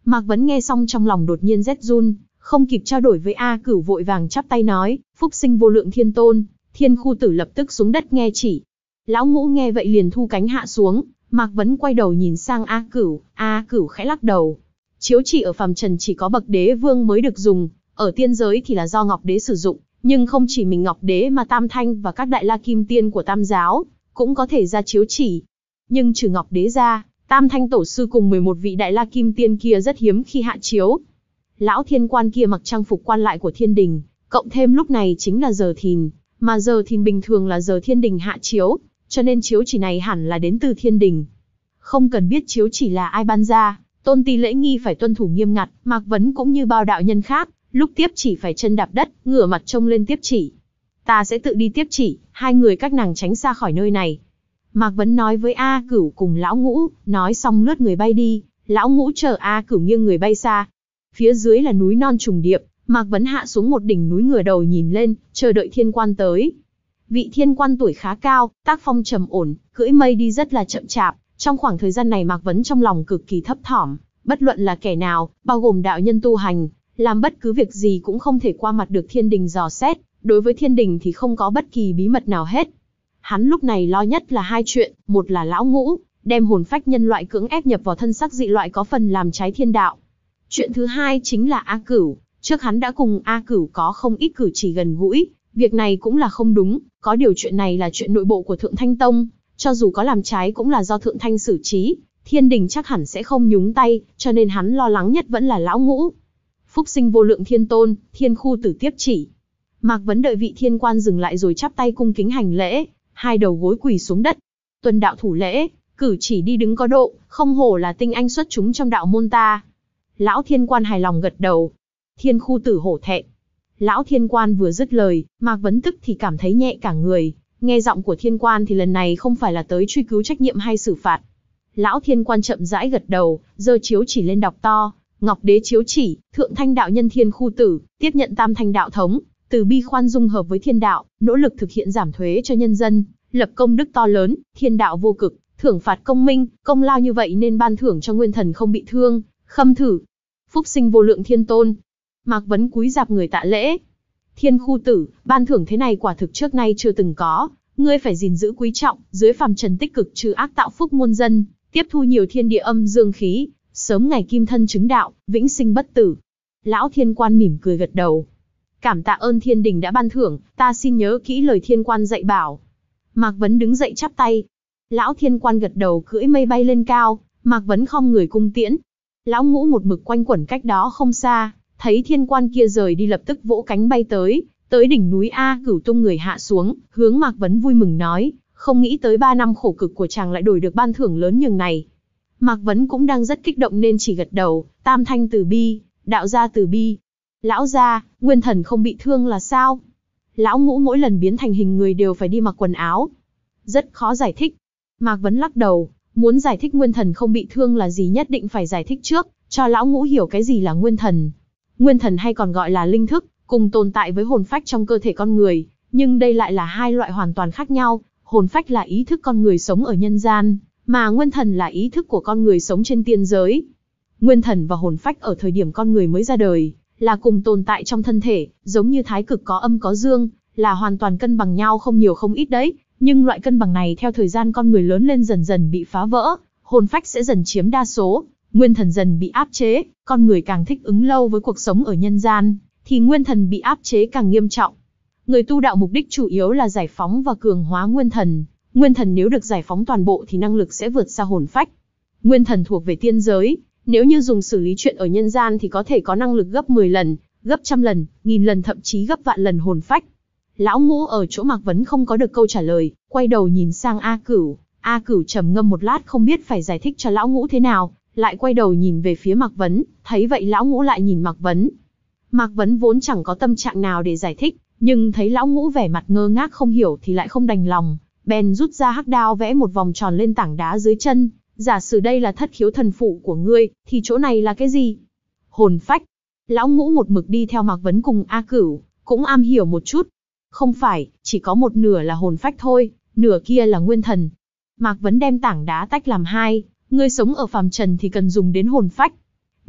A: Mạc Vấn nghe xong trong lòng đột nhiên rét run, không kịp trao đổi với A Cửu vội vàng chắp tay nói, phúc sinh vô lượng thiên tôn. Thiên khu tử lập tức xuống đất nghe chỉ. Lão Ngũ nghe vậy liền thu cánh hạ xuống, Mạc Vấn quay đầu nhìn sang A Cửu, A Cửu khẽ lắc đầu. Chiếu chỉ ở phàm trần chỉ có bậc đế vương mới được dùng, ở tiên giới thì là do Ngọc Đế sử dụng, nhưng không chỉ mình Ngọc Đế mà Tam Thanh và các đại la kim tiên của Tam giáo cũng có thể ra chiếu chỉ. Nhưng trừ Ngọc Đế ra, Tam Thanh tổ sư cùng mười một vị đại la kim tiên kia rất hiếm khi hạ chiếu. Lão thiên quan kia mặc trang phục quan lại của thiên đình, cộng thêm lúc này chính là giờ thìn, mà giờ thìn bình thường là giờ thiên đình hạ chiếu, cho nên chiếu chỉ này hẳn là đến từ thiên đình. Không cần biết chiếu chỉ là ai ban ra, tôn ti lễ nghi phải tuân thủ nghiêm ngặt, Mạc Vấn cũng như bao đạo nhân khác, lúc tiếp chỉ phải chân đạp đất, ngửa mặt trông lên tiếp chỉ. Ta sẽ tự đi tiếp chỉ, hai người các nàng tránh xa khỏi nơi này. Mạc Vấn nói với A Cửu cùng Lão Ngũ, nói xong lướt người bay đi, Lão Ngũ chờ A Cửu nghiêng người bay xa. Phía dưới là núi non trùng điệp, Mạc Vấn hạ xuống một đỉnh núi ngửa đầu nhìn lên, chờ đợi thiên quan tới. Vị thiên quan tuổi khá cao, tác phong trầm ổn, cưỡi mây đi rất là chậm chạp. Trong khoảng thời gian này Mạc Vấn trong lòng cực kỳ thấp thỏm, bất luận là kẻ nào, bao gồm đạo nhân tu hành, làm bất cứ việc gì cũng không thể qua mặt được thiên đình dò xét, đối với thiên đình thì không có bất kỳ bí mật nào hết. Hắn lúc này lo nhất là hai chuyện, một là Lão Ngũ, đem hồn phách nhân loại cưỡng ép nhập vào thân xác dị loại có phần làm trái thiên đạo. Chuyện thứ hai chính là A Cửu, trước hắn đã cùng A Cửu có không ít cử chỉ gần gũi, việc này cũng là không đúng, có điều chuyện này là chuyện nội bộ của Thượng Thanh Tông, cho dù có làm trái cũng là do Thượng Thanh xử trí, thiên đình chắc hẳn sẽ không nhúng tay, cho nên hắn lo lắng nhất vẫn là Lão Ngũ. Phúc sinh vô lượng thiên tôn, thiên khu tử tiếp chỉ. Mạc Vấn đợi vị thiên quan dừng lại rồi chắp tay cung kính hành lễ, hai đầu gối quỳ xuống đất. Tuân đạo thủ lễ, cử chỉ đi đứng có độ, không hổ là tinh anh xuất chúng trong đạo môn ta. Lão thiên quan hài lòng gật đầu. Thiên khu tử hổ thẹn. Lão thiên quan vừa dứt lời, Mạc Vấn tức thì cảm thấy nhẹ cả người, nghe giọng của thiên quan thì lần này không phải là tới truy cứu trách nhiệm hay xử phạt. Lão thiên quan chậm rãi gật đầu, giơ chiếu chỉ lên đọc to, Ngọc Đế chiếu chỉ, Thượng Thanh đạo nhân thiên khu tử, tiếp nhận Tam Thanh đạo thống, từ bi khoan dung hợp với thiên đạo, nỗ lực thực hiện giảm thuế cho nhân dân, lập công đức to lớn, thiên đạo vô cực, thưởng phạt công minh, công lao như vậy nên ban thưởng cho nguyên thần không bị thương, khâm thử. Phúc sinh vô lượng thiên tôn. Mạc Vấn cúi rạp người tạ lễ. Thiên khu tử, ban thưởng thế này quả thực trước nay chưa từng có, ngươi phải gìn giữ quý trọng, dưới phàm trần tích cực trừ ác tạo phúc muôn dân, tiếp thu nhiều thiên địa âm dương khí, sớm ngày kim thân chứng đạo, vĩnh sinh bất tử. Lão thiên quan mỉm cười gật đầu. Cảm tạ ơn thiên đình đã ban thưởng, ta xin nhớ kỹ lời thiên quan dạy bảo. Mạc Vấn đứng dậy chắp tay. Lão thiên quan gật đầu cưỡi mây bay lên cao, Mạc Vấn khom người cung tiễn. Lão Ngũ một mực quanh quẩn cách đó không xa, thấy thiên quan kia rời đi lập tức vỗ cánh bay tới, tới đỉnh núi A Cửu tung người hạ xuống, hướng Mạc Vấn vui mừng nói, không nghĩ tới ba năm khổ cực của chàng lại đổi được ban thưởng lớn nhường này. Mạc Vấn cũng đang rất kích động nên chỉ gật đầu, Tam Thanh từ bi, đạo gia từ bi. Lão gia, nguyên thần không bị thương là sao? Lão Ngũ mỗi lần biến thành hình người đều phải đi mặc quần áo. Rất khó giải thích. Mạc Vấn lắc đầu, muốn giải thích nguyên thần không bị thương là gì nhất định phải giải thích trước, cho Lão Ngũ hiểu cái gì là nguyên thần. Nguyên thần hay còn gọi là linh thức, cùng tồn tại với hồn phách trong cơ thể con người, nhưng đây lại là hai loại hoàn toàn khác nhau. Hồn phách là ý thức con người sống ở nhân gian, mà nguyên thần là ý thức của con người sống trên tiên giới. Nguyên thần và hồn phách ở thời điểm con người mới ra đời, là cùng tồn tại trong thân thể, giống như thái cực có âm có dương, là hoàn toàn cân bằng nhau không nhiều không ít đấy. Nhưng loại cân bằng này theo thời gian con người lớn lên dần dần bị phá vỡ, hồn phách sẽ dần chiếm đa số, nguyên thần dần bị áp chế, con người càng thích ứng lâu với cuộc sống ở nhân gian, thì nguyên thần bị áp chế càng nghiêm trọng. Người tu đạo mục đích chủ yếu là giải phóng và cường hóa nguyên thần. Nguyên thần nếu được giải phóng toàn bộ thì năng lực sẽ vượt xa hồn phách. Nguyên thần thuộc về tiên giới, nếu như dùng xử lý chuyện ở nhân gian thì có thể có năng lực gấp mười lần, gấp trăm lần, nghìn lần thậm chí gấp vạn lần hồn phách. Lão Ngũ ở chỗ Mạc Vấn không có được câu trả lời, quay đầu nhìn sang A Cửu. A Cửu trầm ngâm một lát không biết phải giải thích cho Lão Ngũ thế nào, lại quay đầu nhìn về phía Mạc Vấn, thấy vậy Lão Ngũ lại nhìn Mạc Vấn. Mạc Vấn vốn chẳng có tâm trạng nào để giải thích, nhưng thấy Lão Ngũ vẻ mặt ngơ ngác không hiểu thì lại không đành lòng, bèn rút ra hắc đao vẽ một vòng tròn lên tảng đá dưới chân. Giả sử đây là thất khiếu thần phụ của ngươi, thì chỗ này là cái gì? Hồn phách. Lão Ngũ một mực đi theo Mạc Vấn cùng A Cửu, cũng am hiểu một chút. Không phải, chỉ có một nửa là hồn phách thôi, nửa kia là nguyên thần. Mạc Vấn đem tảng đá tách làm hai, ngươi sống ở phàm trần thì cần dùng đến hồn phách.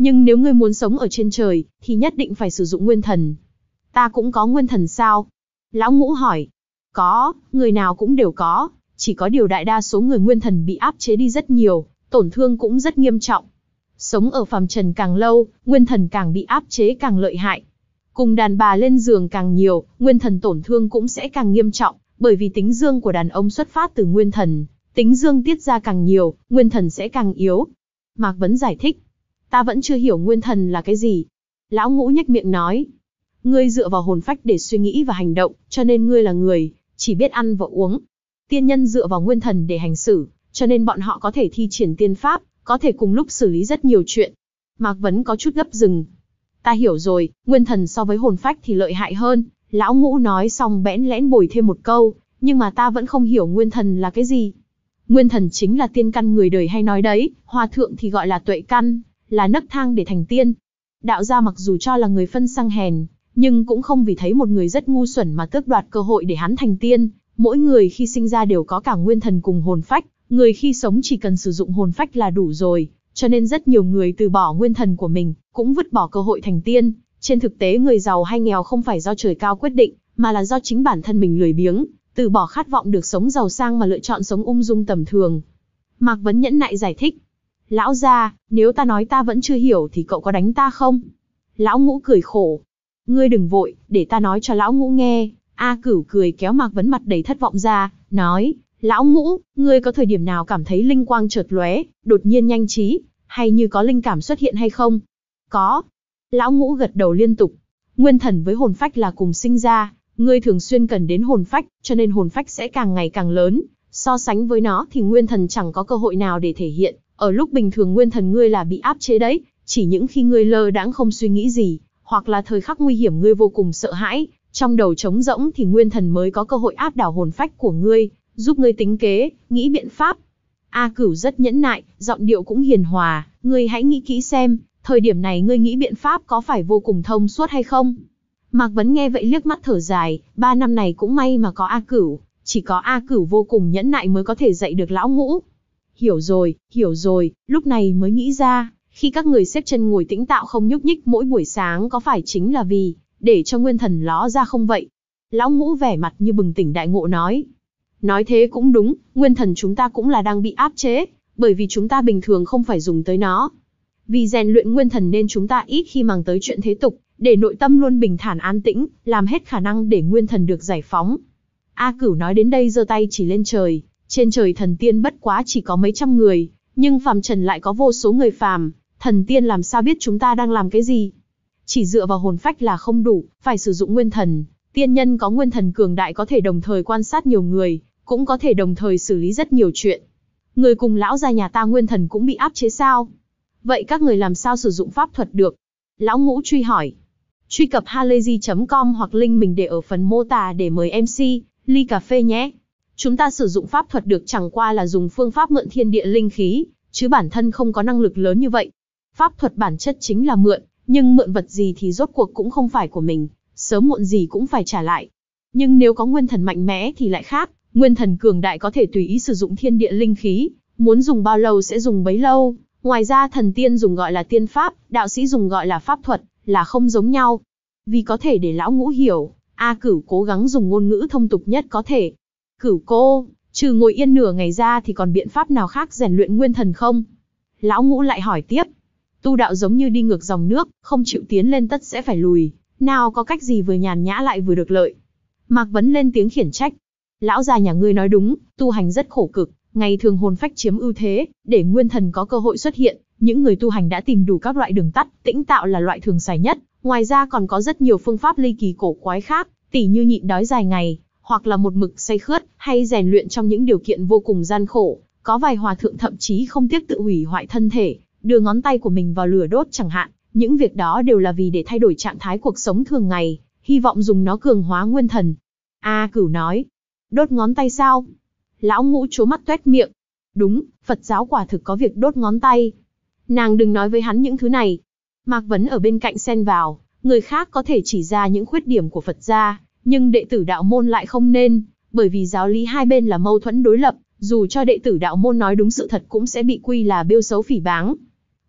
A: Nhưng nếu ngươi muốn sống ở trên trời, thì nhất định phải sử dụng nguyên thần. Ta cũng có nguyên thần sao? Lão Ngũ hỏi. Có, người nào cũng đều có, chỉ có điều đại đa số người nguyên thần bị áp chế đi rất nhiều, tổn thương cũng rất nghiêm trọng. Sống ở phàm trần càng lâu, nguyên thần càng bị áp chế càng lợi hại. Cùng đàn bà lên giường càng nhiều, nguyên thần tổn thương cũng sẽ càng nghiêm trọng, bởi vì tính dương của đàn ông xuất phát từ nguyên thần, tính dương tiết ra càng nhiều, nguyên thần sẽ càng yếu. Mạc Vấn giải thích. Ta vẫn chưa hiểu nguyên thần là cái gì. Lão Ngũ nhếch miệng nói. Ngươi dựa vào hồn phách để suy nghĩ và hành động, cho nên ngươi là người, chỉ biết ăn và uống. Tiên nhân dựa vào nguyên thần để hành xử, cho nên bọn họ có thể thi triển tiên pháp, có thể cùng lúc xử lý rất nhiều chuyện. Mạc Vấn có chút gấp dừng. Ta hiểu rồi, nguyên thần so với hồn phách thì lợi hại hơn. Lão Ngũ nói xong bẽn lẽn bồi thêm một câu, nhưng mà ta vẫn không hiểu nguyên thần là cái gì. Nguyên thần chính là tiên căn người đời hay nói đấy, hòa thượng thì gọi là tuệ căn, là nấc thang để thành tiên. Đạo gia mặc dù cho là người phân sang hèn, nhưng cũng không vì thấy một người rất ngu xuẩn mà tước đoạt cơ hội để hắn thành tiên. Mỗi người khi sinh ra đều có cả nguyên thần cùng hồn phách, người khi sống chỉ cần sử dụng hồn phách là đủ rồi, cho nên rất nhiều người từ bỏ nguyên thần của mình, cũng vứt bỏ cơ hội thành tiên. Trên thực tế người giàu hay nghèo không phải do trời cao quyết định, mà là do chính bản thân mình lười biếng, từ bỏ khát vọng được sống giàu sang mà lựa chọn sống ung dung tầm thường. Mạc Vấn nhẫn nại giải thích. Lão gia, nếu ta nói ta vẫn chưa hiểu thì cậu có đánh ta không? Lão Ngũ cười khổ. Ngươi đừng vội, để ta nói cho Lão Ngũ nghe. A Cửu cười kéo Mạc Vấn mặt đầy thất vọng ra, nói, Lão Ngũ, ngươi có thời điểm nào cảm thấy linh quang chợt lóe, đột nhiên nhanh trí, hay như có linh cảm xuất hiện hay không? Có. Lão Ngũ gật đầu liên tục. Nguyên thần với hồn phách là cùng sinh ra, ngươi thường xuyên cần đến hồn phách, cho nên hồn phách sẽ càng ngày càng lớn. So sánh với nó thì nguyên thần chẳng có cơ hội nào để thể hiện. Ở lúc bình thường nguyên thần ngươi là bị áp chế đấy, chỉ những khi ngươi lơ đãng không suy nghĩ gì, hoặc là thời khắc nguy hiểm ngươi vô cùng sợ hãi, trong đầu trống rỗng thì nguyên thần mới có cơ hội áp đảo hồn phách của ngươi, giúp ngươi tính kế, nghĩ biện pháp. A Cửu rất nhẫn nại, giọng điệu cũng hiền hòa, ngươi hãy nghĩ kỹ xem, thời điểm này ngươi nghĩ biện pháp có phải vô cùng thông suốt hay không? Mạc Vấn nghe vậy liếc mắt thở dài, ba năm này cũng may mà có A Cửu, chỉ có A Cửu vô cùng nhẫn nại mới có thể dạy được Lão Ngũ. Hiểu rồi, hiểu rồi, lúc này mới nghĩ ra, khi các người xếp chân ngồi tĩnh tạo không nhúc nhích mỗi buổi sáng có phải chính là vì, để cho nguyên thần ló ra không vậy? Lão Ngũ vẻ mặt như bừng tỉnh đại ngộ nói. Nói thế cũng đúng, nguyên thần chúng ta cũng là đang bị áp chế, bởi vì chúng ta bình thường không phải dùng tới nó. Vì rèn luyện nguyên thần nên chúng ta ít khi mang tới chuyện thế tục, để nội tâm luôn bình thản an tĩnh, làm hết khả năng để nguyên thần được giải phóng. A Cửu nói đến đây giơ tay chỉ lên trời, trên trời thần tiên bất quá chỉ có mấy trăm người, nhưng phàm trần lại có vô số người phàm, thần tiên làm sao biết chúng ta đang làm cái gì? Chỉ dựa vào hồn phách là không đủ, phải sử dụng nguyên thần. Tiên nhân có nguyên thần cường đại có thể đồng thời quan sát nhiều người, cũng có thể đồng thời xử lý rất nhiều chuyện. Người cùng lão gia nhà ta nguyên thần cũng bị áp chế sao? Vậy các người làm sao sử dụng pháp thuật được? Lão Ngũ truy hỏi. Truy cập halayzi chấm com hoặc link mình để ở phần mô tả để mời em xê, ly cà phê nhé. Chúng ta sử dụng pháp thuật được chẳng qua là dùng phương pháp mượn thiên địa linh khí, chứ bản thân không có năng lực lớn như vậy. Pháp thuật bản chất chính là mượn, nhưng mượn vật gì thì rốt cuộc cũng không phải của mình, sớm muộn gì cũng phải trả lại. Nhưng nếu có nguyên thần mạnh mẽ thì lại khác, nguyên thần cường đại có thể tùy ý sử dụng thiên địa linh khí, muốn dùng bao lâu sẽ dùng bấy lâu. Ngoài ra thần tiên dùng gọi là tiên pháp, đạo sĩ dùng gọi là pháp thuật, là không giống nhau. Vì có thể để Lão Ngũ hiểu, A Cửu cố gắng dùng ngôn ngữ thông tục nhất có thể. Cửu cô, trừ ngồi yên nửa ngày ra thì còn biện pháp nào khác rèn luyện nguyên thần không? Lão Ngũ lại hỏi tiếp. Tu đạo giống như đi ngược dòng nước, không chịu tiến lên tất sẽ phải lùi, nào có cách gì vừa nhàn nhã lại vừa được lợi. Mạc Vấn lên tiếng khiển trách. Lão già nhà ngươi nói đúng, tu hành rất khổ cực, ngày thường hồn phách chiếm ưu thế, để nguyên thần có cơ hội xuất hiện. Những người tu hành đã tìm đủ các loại đường tắt, tĩnh tạo là loại thường xài nhất. Ngoài ra còn có rất nhiều phương pháp ly kỳ cổ quái khác, tỉ như nhịn đói dài ngày, hoặc là một mực say khướt, hay rèn luyện trong những điều kiện vô cùng gian khổ. Có vài hòa thượng thậm chí không tiếc tự hủy hoại thân thể, đưa ngón tay của mình vào lửa đốt chẳng hạn. Những việc đó đều là vì để thay đổi trạng thái cuộc sống thường ngày, hy vọng dùng nó cường hóa nguyên thần. A Cửu nói. Đốt ngón tay sao? Lão Ngũ trố mắt toét miệng. Đúng, Phật giáo quả thực có việc đốt ngón tay. Nàng đừng nói với hắn những thứ này. Mạc Vấn ở bên cạnh xen vào, người khác có thể chỉ ra những khuyết điểm của Phật gia, nhưng đệ tử đạo môn lại không nên, bởi vì giáo lý hai bên là mâu thuẫn đối lập, dù cho đệ tử đạo môn nói đúng sự thật cũng sẽ bị quy là bêu xấu phỉ báng.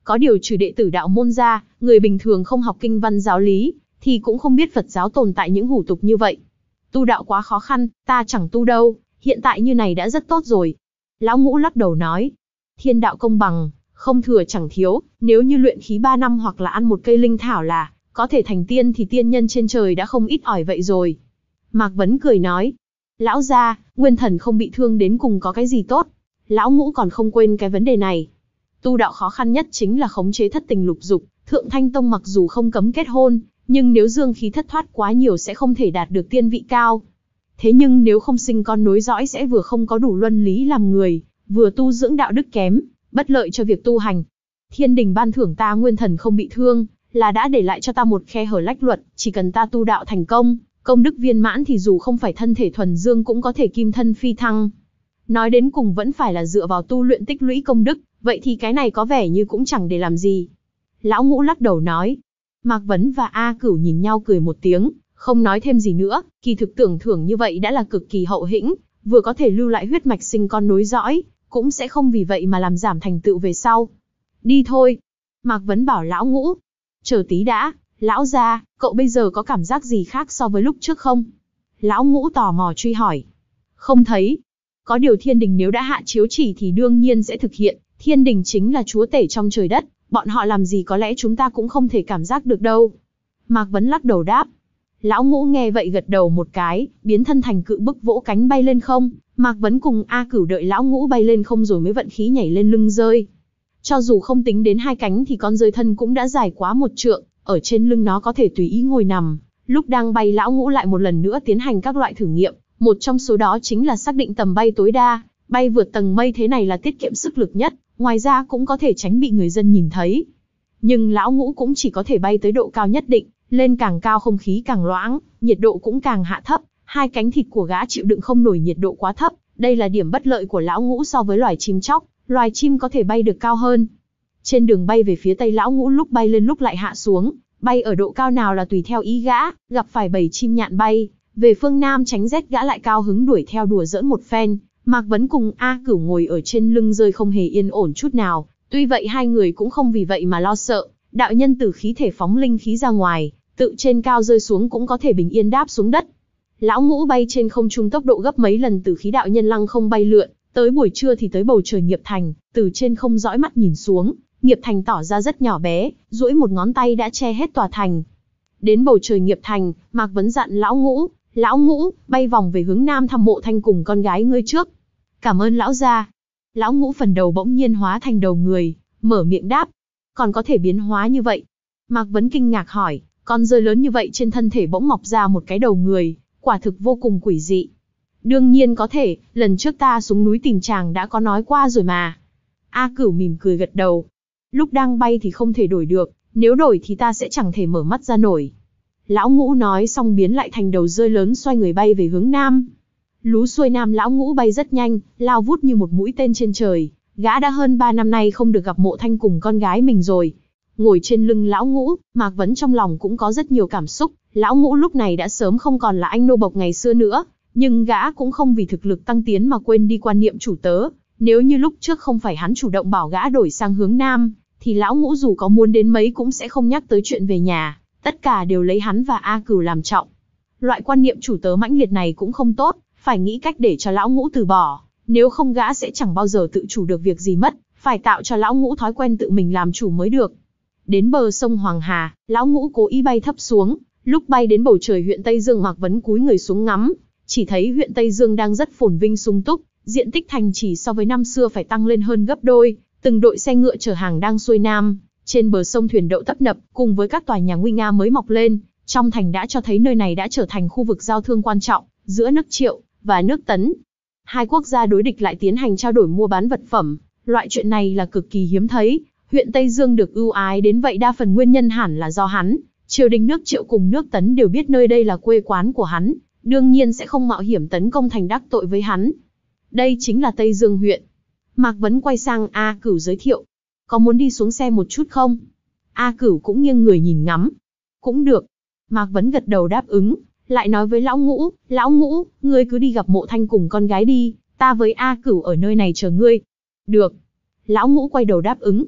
A: Có điều trừ đệ tử đạo môn ra, người bình thường không học kinh văn giáo lý, thì cũng không biết Phật giáo tồn tại những hủ tục như vậy. Tu đạo quá khó khăn, ta chẳng tu đâu, hiện tại như này đã rất tốt rồi. Lão Ngũ lắc đầu nói, thiên đạo công bằng, không thừa chẳng thiếu, nếu như luyện khí ba năm hoặc là ăn một cây linh thảo là có thể thành tiên thì tiên nhân trên trời đã không ít ỏi vậy rồi. Mạc Vấn cười nói, lão gia, nguyên thần không bị thương đến cùng có cái gì tốt. Lão Ngũ còn không quên cái vấn đề này. Tu đạo khó khăn nhất chính là khống chế thất tình lục dục. Thượng Thanh Tông mặc dù không cấm kết hôn, nhưng nếu dương khí thất thoát quá nhiều sẽ không thể đạt được tiên vị cao. Thế nhưng nếu không sinh con nối dõi sẽ vừa không có đủ luân lý làm người, vừa tu dưỡng đạo đức kém, bất lợi cho việc tu hành. Thiên đình ban thưởng ta nguyên thần không bị thương, là đã để lại cho ta một khe hở lách luật, chỉ cần ta tu đạo thành công, công đức viên mãn thì dù không phải thân thể thuần dương cũng có thể kim thân phi thăng. Nói đến cùng vẫn phải là dựa vào tu luyện tích lũy công đức, vậy thì cái này có vẻ như cũng chẳng để làm gì. Lão Ngũ lắc đầu nói. Mạc Vấn và A Cửu nhìn nhau cười một tiếng, không nói thêm gì nữa, kỳ thực tưởng thưởng như vậy đã là cực kỳ hậu hĩnh, vừa có thể lưu lại huyết mạch sinh con nối dõi, cũng sẽ không vì vậy mà làm giảm thành tựu về sau. Đi thôi. Mạc Vấn bảo Lão Ngũ. Chờ tí đã, lão gia, cậu bây giờ có cảm giác gì khác so với lúc trước không? Lão Ngũ tò mò truy hỏi. Không thấy. Có điều thiên đình nếu đã hạ chiếu chỉ thì đương nhiên sẽ thực hiện, thiên đình chính là chúa tể trong trời đất, bọn họ làm gì có lẽ chúng ta cũng không thể cảm giác được đâu. Mạc Vấn lắc đầu đáp. Lão Ngũ nghe vậy gật đầu một cái, biến thân thành cự bức vỗ cánh bay lên không. Mạc Vấn cùng A Cửu đợi Lão Ngũ bay lên không rồi mới vận khí nhảy lên lưng rơi. Cho dù không tính đến hai cánh thì con rơi thân cũng đã dài quá một trượng, ở trên lưng nó có thể tùy ý ngồi nằm. Lúc đang bay Lão Ngũ lại một lần nữa tiến hành các loại thử nghiệm, một trong số đó chính là xác định tầm bay tối đa, bay vượt tầng mây thế này là tiết kiệm sức lực nhất, ngoài ra cũng có thể tránh bị người dân nhìn thấy. Nhưng Lão Ngũ cũng chỉ có thể bay tới độ cao nhất định, lên càng cao không khí càng loãng, nhiệt độ cũng càng hạ thấp, hai cánh thịt của gã chịu đựng không nổi nhiệt độ quá thấp, đây là điểm bất lợi của Lão Ngũ so với loài chim chóc, loài chim có thể bay được cao hơn. Trên đường bay về phía tây Lão Ngũ lúc bay lên lúc lại hạ xuống, bay ở độ cao nào là tùy theo ý gã, gặp phải bầy chim nhạn bay về phương nam tránh rét gã lại cao hứng đuổi theo đùa giỡn một phen. Mạc Vấn cùng A Cửu ngồi ở trên lưng rơi không hề yên ổn chút nào, tuy vậy hai người cũng không vì vậy mà lo sợ, đạo nhân tử khí thể phóng linh khí ra ngoài, tự trên cao rơi xuống cũng có thể bình yên đáp xuống đất. Lão Ngũ bay trên không trung tốc độ gấp mấy lần tử khí đạo nhân lăng không bay lượn, tới buổi trưa thì tới bầu trời Nghiệp Thành, từ trên không dõi mắt nhìn xuống, Nghiệp Thành tỏ ra rất nhỏ bé, duỗi một ngón tay đã che hết tòa thành. Đến bầu trời Nghiệp Thành, Mạc Vấn dặn Lão Ngũ, Lão Ngũ, bay vòng về hướng nam thăm Mộ Thanh cùng con gái ngươi trước. Cảm ơn lão gia. Lão Ngũ phần đầu bỗng nhiên hóa thành đầu người, mở miệng đáp. Còn có thể biến hóa như vậy? Mạc Vấn kinh ngạc hỏi, con rơi lớn như vậy trên thân thể bỗng mọc ra một cái đầu người, quả thực vô cùng quỷ dị. Đương nhiên có thể, lần trước ta xuống núi tìm chàng đã có nói qua rồi mà. A Cửu mỉm cười gật đầu. Lúc đang bay thì không thể đổi được, nếu đổi thì ta sẽ chẳng thể mở mắt ra nổi. Lão Ngũ nói xong biến lại thành đầu rơi lớn xoay người bay về hướng nam. Lú xuôi nam Lão Ngũ bay rất nhanh, lao vút như một mũi tên trên trời. Gã đã hơn ba năm nay không được gặp Mộ Thanh cùng con gái mình rồi. Ngồi trên lưng Lão Ngũ, Mạc Vấn trong lòng cũng có rất nhiều cảm xúc. Lão Ngũ lúc này đã sớm không còn là anh nô bộc ngày xưa nữa, nhưng gã cũng không vì thực lực tăng tiến mà quên đi quan niệm chủ tớ. Nếu như lúc trước không phải hắn chủ động bảo gã đổi sang hướng nam, thì Lão Ngũ dù có muốn đến mấy cũng sẽ không nhắc tới chuyện về nhà, tất cả đều lấy hắn và A Cửu làm trọng. Loại quan niệm chủ tớ mãnh liệt này cũng không tốt, phải nghĩ cách để cho Lão Ngũ từ bỏ, nếu không gã sẽ chẳng bao giờ tự chủ được việc gì mất, phải tạo cho Lão Ngũ thói quen tự mình làm chủ mới được. Đến bờ sông Hoàng Hà, Lão Ngũ cố ý bay thấp xuống, lúc bay đến bầu trời huyện Tây Dương Mạc Vấn cúi người xuống ngắm, chỉ thấy huyện Tây Dương đang rất phồn vinh sung túc, diện tích thành chỉ so với năm xưa phải tăng lên hơn gấp đôi, từng đội xe ngựa chở hàng đang xuôi nam, trên bờ sông thuyền đậu tấp nập, cùng với các tòa nhà nguy nga mới mọc lên, trong thành đã cho thấy nơi này đã trở thành khu vực giao thương quan trọng giữa nước Triệu và nước Tấn. Hai quốc gia đối địch lại tiến hành trao đổi mua bán vật phẩm, loại chuyện này là cực kỳ hiếm thấy. Huyện Tây Dương được ưu ái đến vậy đa phần nguyên nhân hẳn là do hắn, triều đình nước Triệu cùng nước Tấn đều biết nơi đây là quê quán của hắn, đương nhiên sẽ không mạo hiểm tấn công thành đắc tội với hắn. Đây chính là Tây Dương huyện. Mạc Vấn quay sang A Cửu giới thiệu, có muốn đi xuống xe một chút không? A Cửu cũng nghiêng người nhìn ngắm. Cũng được. Mạc Vấn gật đầu đáp ứng, lại nói với Lão Ngũ, Lão Ngũ, ngươi cứ đi gặp Mộ Thanh cùng con gái đi, ta với A Cửu ở nơi này chờ ngươi. Được. Lão Ngũ quay đầu đáp ứng.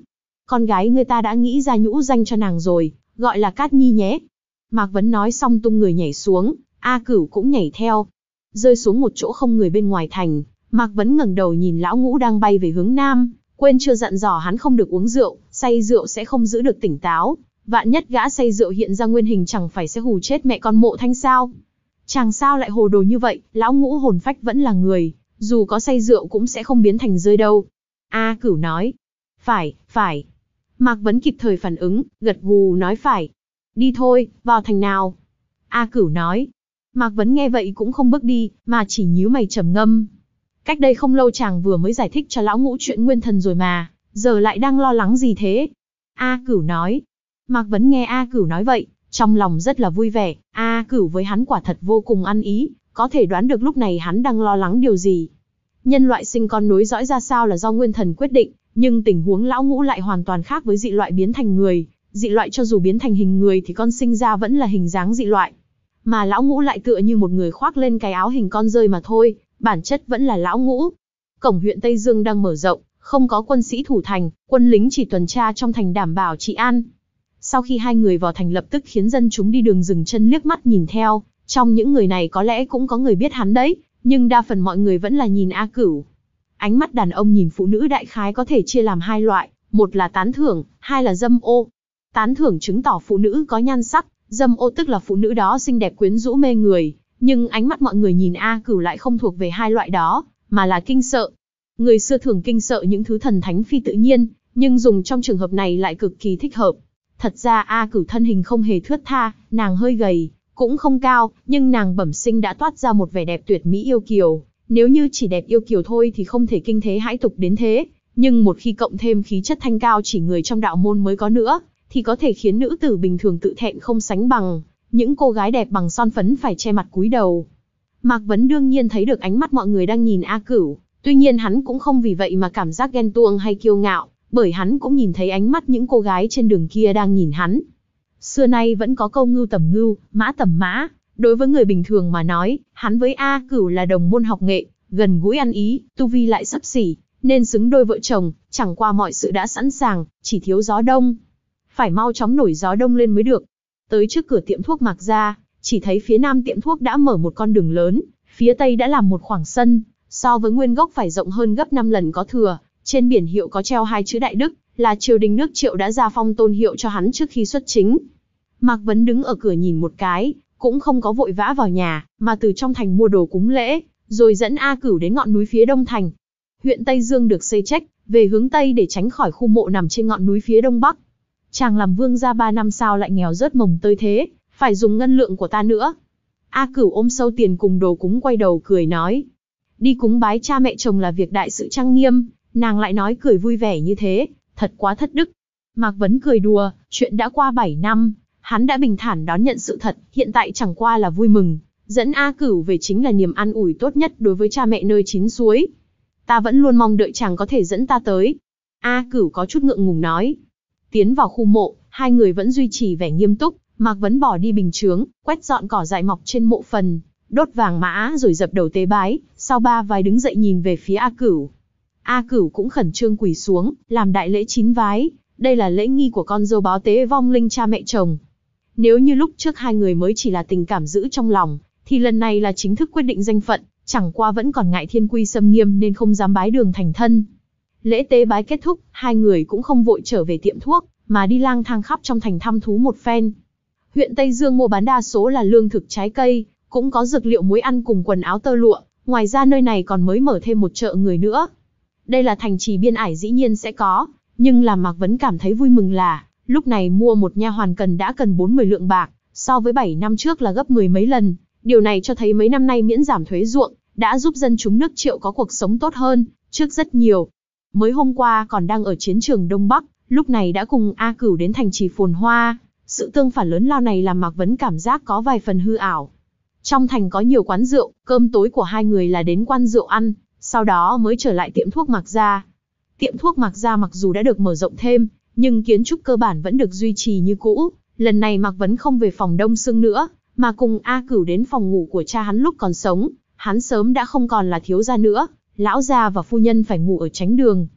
A: Con gái người ta đã nghĩ ra nhũ danh cho nàng rồi, gọi là Cát Nhi nhé. Mạc Vấn nói xong tung người nhảy xuống, A Cửu cũng nhảy theo. Rơi xuống một chỗ không người bên ngoài thành, Mạc Vấn ngẩng đầu nhìn lão ngũ đang bay về hướng nam, quên chưa dặn dò hắn không được uống rượu, say rượu sẽ không giữ được tỉnh táo. Vạn nhất gã say rượu hiện ra nguyên hình chẳng phải sẽ hù chết mẹ con Mộ Thanh sao? Chàng sao lại hồ đồ như vậy, lão ngũ hồn phách vẫn là người, dù có say rượu cũng sẽ không biến thành rơi đâu. A Cửu nói. Phải, phải. Mạc Vấn kịp thời phản ứng, gật gù nói phải. Đi thôi, vào thành nào. A Cửu nói. Mạc Vấn nghe vậy cũng không bước đi, mà chỉ nhíu mày trầm ngâm. Cách đây không lâu chàng vừa mới giải thích cho lão ngũ chuyện nguyên thần rồi mà, giờ lại đang lo lắng gì thế? A Cửu nói. Mạc Vấn nghe A Cửu nói vậy, trong lòng rất là vui vẻ, A Cửu với hắn quả thật vô cùng ăn ý, có thể đoán được lúc này hắn đang lo lắng điều gì. Nhân loại sinh con nối dõi ra sao là do nguyên thần quyết định, nhưng tình huống lão ngũ lại hoàn toàn khác với dị loại biến thành người, dị loại cho dù biến thành hình người thì con sinh ra vẫn là hình dáng dị loại. Mà lão ngũ lại tựa như một người khoác lên cái áo hình con rơi mà thôi, bản chất vẫn là lão ngũ. Cổng huyện Tây Dương đang mở rộng, không có quân sĩ thủ thành, quân lính chỉ tuần tra trong thành đảm bảo trị an. Sau khi hai người vào thành lập tức khiến dân chúng đi đường dừng chân liếc mắt nhìn theo, trong những người này có lẽ cũng có người biết hắn đấy, nhưng đa phần mọi người vẫn là nhìn A Cửu. Ánh mắt đàn ông nhìn phụ nữ đại khái có thể chia làm hai loại, một là tán thưởng, hai là dâm ô. Tán thưởng chứng tỏ phụ nữ có nhan sắc, dâm ô tức là phụ nữ đó xinh đẹp quyến rũ mê người, nhưng ánh mắt mọi người nhìn A Cửu lại không thuộc về hai loại đó, mà là kinh sợ. Người xưa thường kinh sợ những thứ thần thánh phi tự nhiên, nhưng dùng trong trường hợp này lại cực kỳ thích hợp. Thật ra A Cửu thân hình không hề thướt tha, nàng hơi gầy, cũng không cao, nhưng nàng bẩm sinh đã toát ra một vẻ đẹp tuyệt mỹ yêu kiều. Nếu như chỉ đẹp yêu kiều thôi thì không thể kinh thế hãi tục đến thế, nhưng một khi cộng thêm khí chất thanh cao chỉ người trong đạo môn mới có nữa, thì có thể khiến nữ tử bình thường tự thẹn không sánh bằng. Những cô gái đẹp bằng son phấn phải che mặt cúi đầu. Mạc Vấn đương nhiên thấy được ánh mắt mọi người đang nhìn A Cửu, tuy nhiên hắn cũng không vì vậy mà cảm giác ghen tuông hay kiêu ngạo, bởi hắn cũng nhìn thấy ánh mắt những cô gái trên đường kia đang nhìn hắn. Xưa nay vẫn có câu ngưu tầm ngưu, mã tầm mã, đối với người bình thường mà nói, hắn với A Cửu là đồng môn học nghệ, gần gũi ăn ý, tu vi lại xấp xỉ, nên xứng đôi vợ chồng, chẳng qua mọi sự đã sẵn sàng, chỉ thiếu gió đông. Phải mau chóng nổi gió đông lên mới được. Tới trước cửa tiệm thuốc Mạc gia, chỉ thấy phía nam tiệm thuốc đã mở một con đường lớn, phía tây đã làm một khoảng sân, so với nguyên gốc phải rộng hơn gấp năm lần có thừa. Trên biển hiệu có treo hai chữ Đại Đức, là triều đình nước Triệu đã ra phong tôn hiệu cho hắn trước khi xuất chính. Mạc Vấn đứng ở cửa nhìn một cái, cũng không có vội vã vào nhà, mà từ trong thành mua đồ cúng lễ, rồi dẫn A Cửu đến ngọn núi phía đông thành. Huyện Tây Dương được xây trách về hướng tây để tránh khỏi khu mộ nằm trên ngọn núi phía đông bắc. Chàng làm vương gia ba năm sao lại nghèo rớt mồng tơi thế, phải dùng ngân lượng của ta nữa. A Cửu ôm sâu tiền cùng đồ cúng quay đầu cười nói, đi cúng bái cha mẹ chồng là việc đại sự trang nghiêm. Nàng lại nói cười vui vẻ như thế, thật quá thất đức. Mạc Vấn cười đùa, chuyện đã qua bảy năm, hắn đã bình thản đón nhận sự thật, hiện tại chẳng qua là vui mừng. Dẫn A Cửu về chính là niềm an ủi tốt nhất đối với cha mẹ nơi chín suối. Ta vẫn luôn mong đợi chàng có thể dẫn ta tới. A Cửu có chút ngượng ngùng nói. Tiến vào khu mộ, hai người vẫn duy trì vẻ nghiêm túc. Mạc Vấn bỏ đi bình chướng, quét dọn cỏ dại mọc trên mộ phần, đốt vàng mã rồi dập đầu tế bái. Sau ba vái đứng dậy nhìn về phía A Cửu. A Cửu cũng khẩn trương quỳ xuống, làm đại lễ chín vái, đây là lễ nghi của con dâu báo tế vong linh cha mẹ chồng. Nếu như lúc trước hai người mới chỉ là tình cảm giữ trong lòng, thì lần này là chính thức quyết định danh phận, chẳng qua vẫn còn ngại thiên quy xâm nghiêm nên không dám bái đường thành thân. Lễ tế bái kết thúc, hai người cũng không vội trở về tiệm thuốc, mà đi lang thang khắp trong thành thăm thú một phen. Huyện Tây Dương mua bán đa số là lương thực trái cây, cũng có dược liệu muối ăn cùng quần áo tơ lụa, ngoài ra nơi này còn mới mở thêm một chợ người nữa. Đây là thành trì biên ải dĩ nhiên sẽ có, nhưng làm Mạc Vấn cảm thấy vui mừng là, lúc này mua một nha hoàn cần đã cần bốn mươi lượng bạc, so với bảy năm trước là gấp mười mấy lần. Điều này cho thấy mấy năm nay miễn giảm thuế ruộng, đã giúp dân chúng nước Triệu có cuộc sống tốt hơn, trước rất nhiều. Mới hôm qua còn đang ở chiến trường Đông Bắc, lúc này đã cùng A Cửu đến thành trì phồn hoa. Sự tương phản lớn lao này làm Mạc Vấn cảm giác có vài phần hư ảo. Trong thành có nhiều quán rượu, cơm tối của hai người là đến quán rượu ăn, sau đó mới trở lại tiệm thuốc Mạc gia. Tiệm thuốc Mạc gia mặc dù đã được mở rộng thêm, nhưng kiến trúc cơ bản vẫn được duy trì như cũ. Lần này Mạc Vấn không về phòng đông sương nữa, mà cùng A Cửu đến phòng ngủ của cha hắn lúc còn sống. Hắn sớm đã không còn là thiếu gia nữa, lão gia và phu nhân phải ngủ ở tránh đường.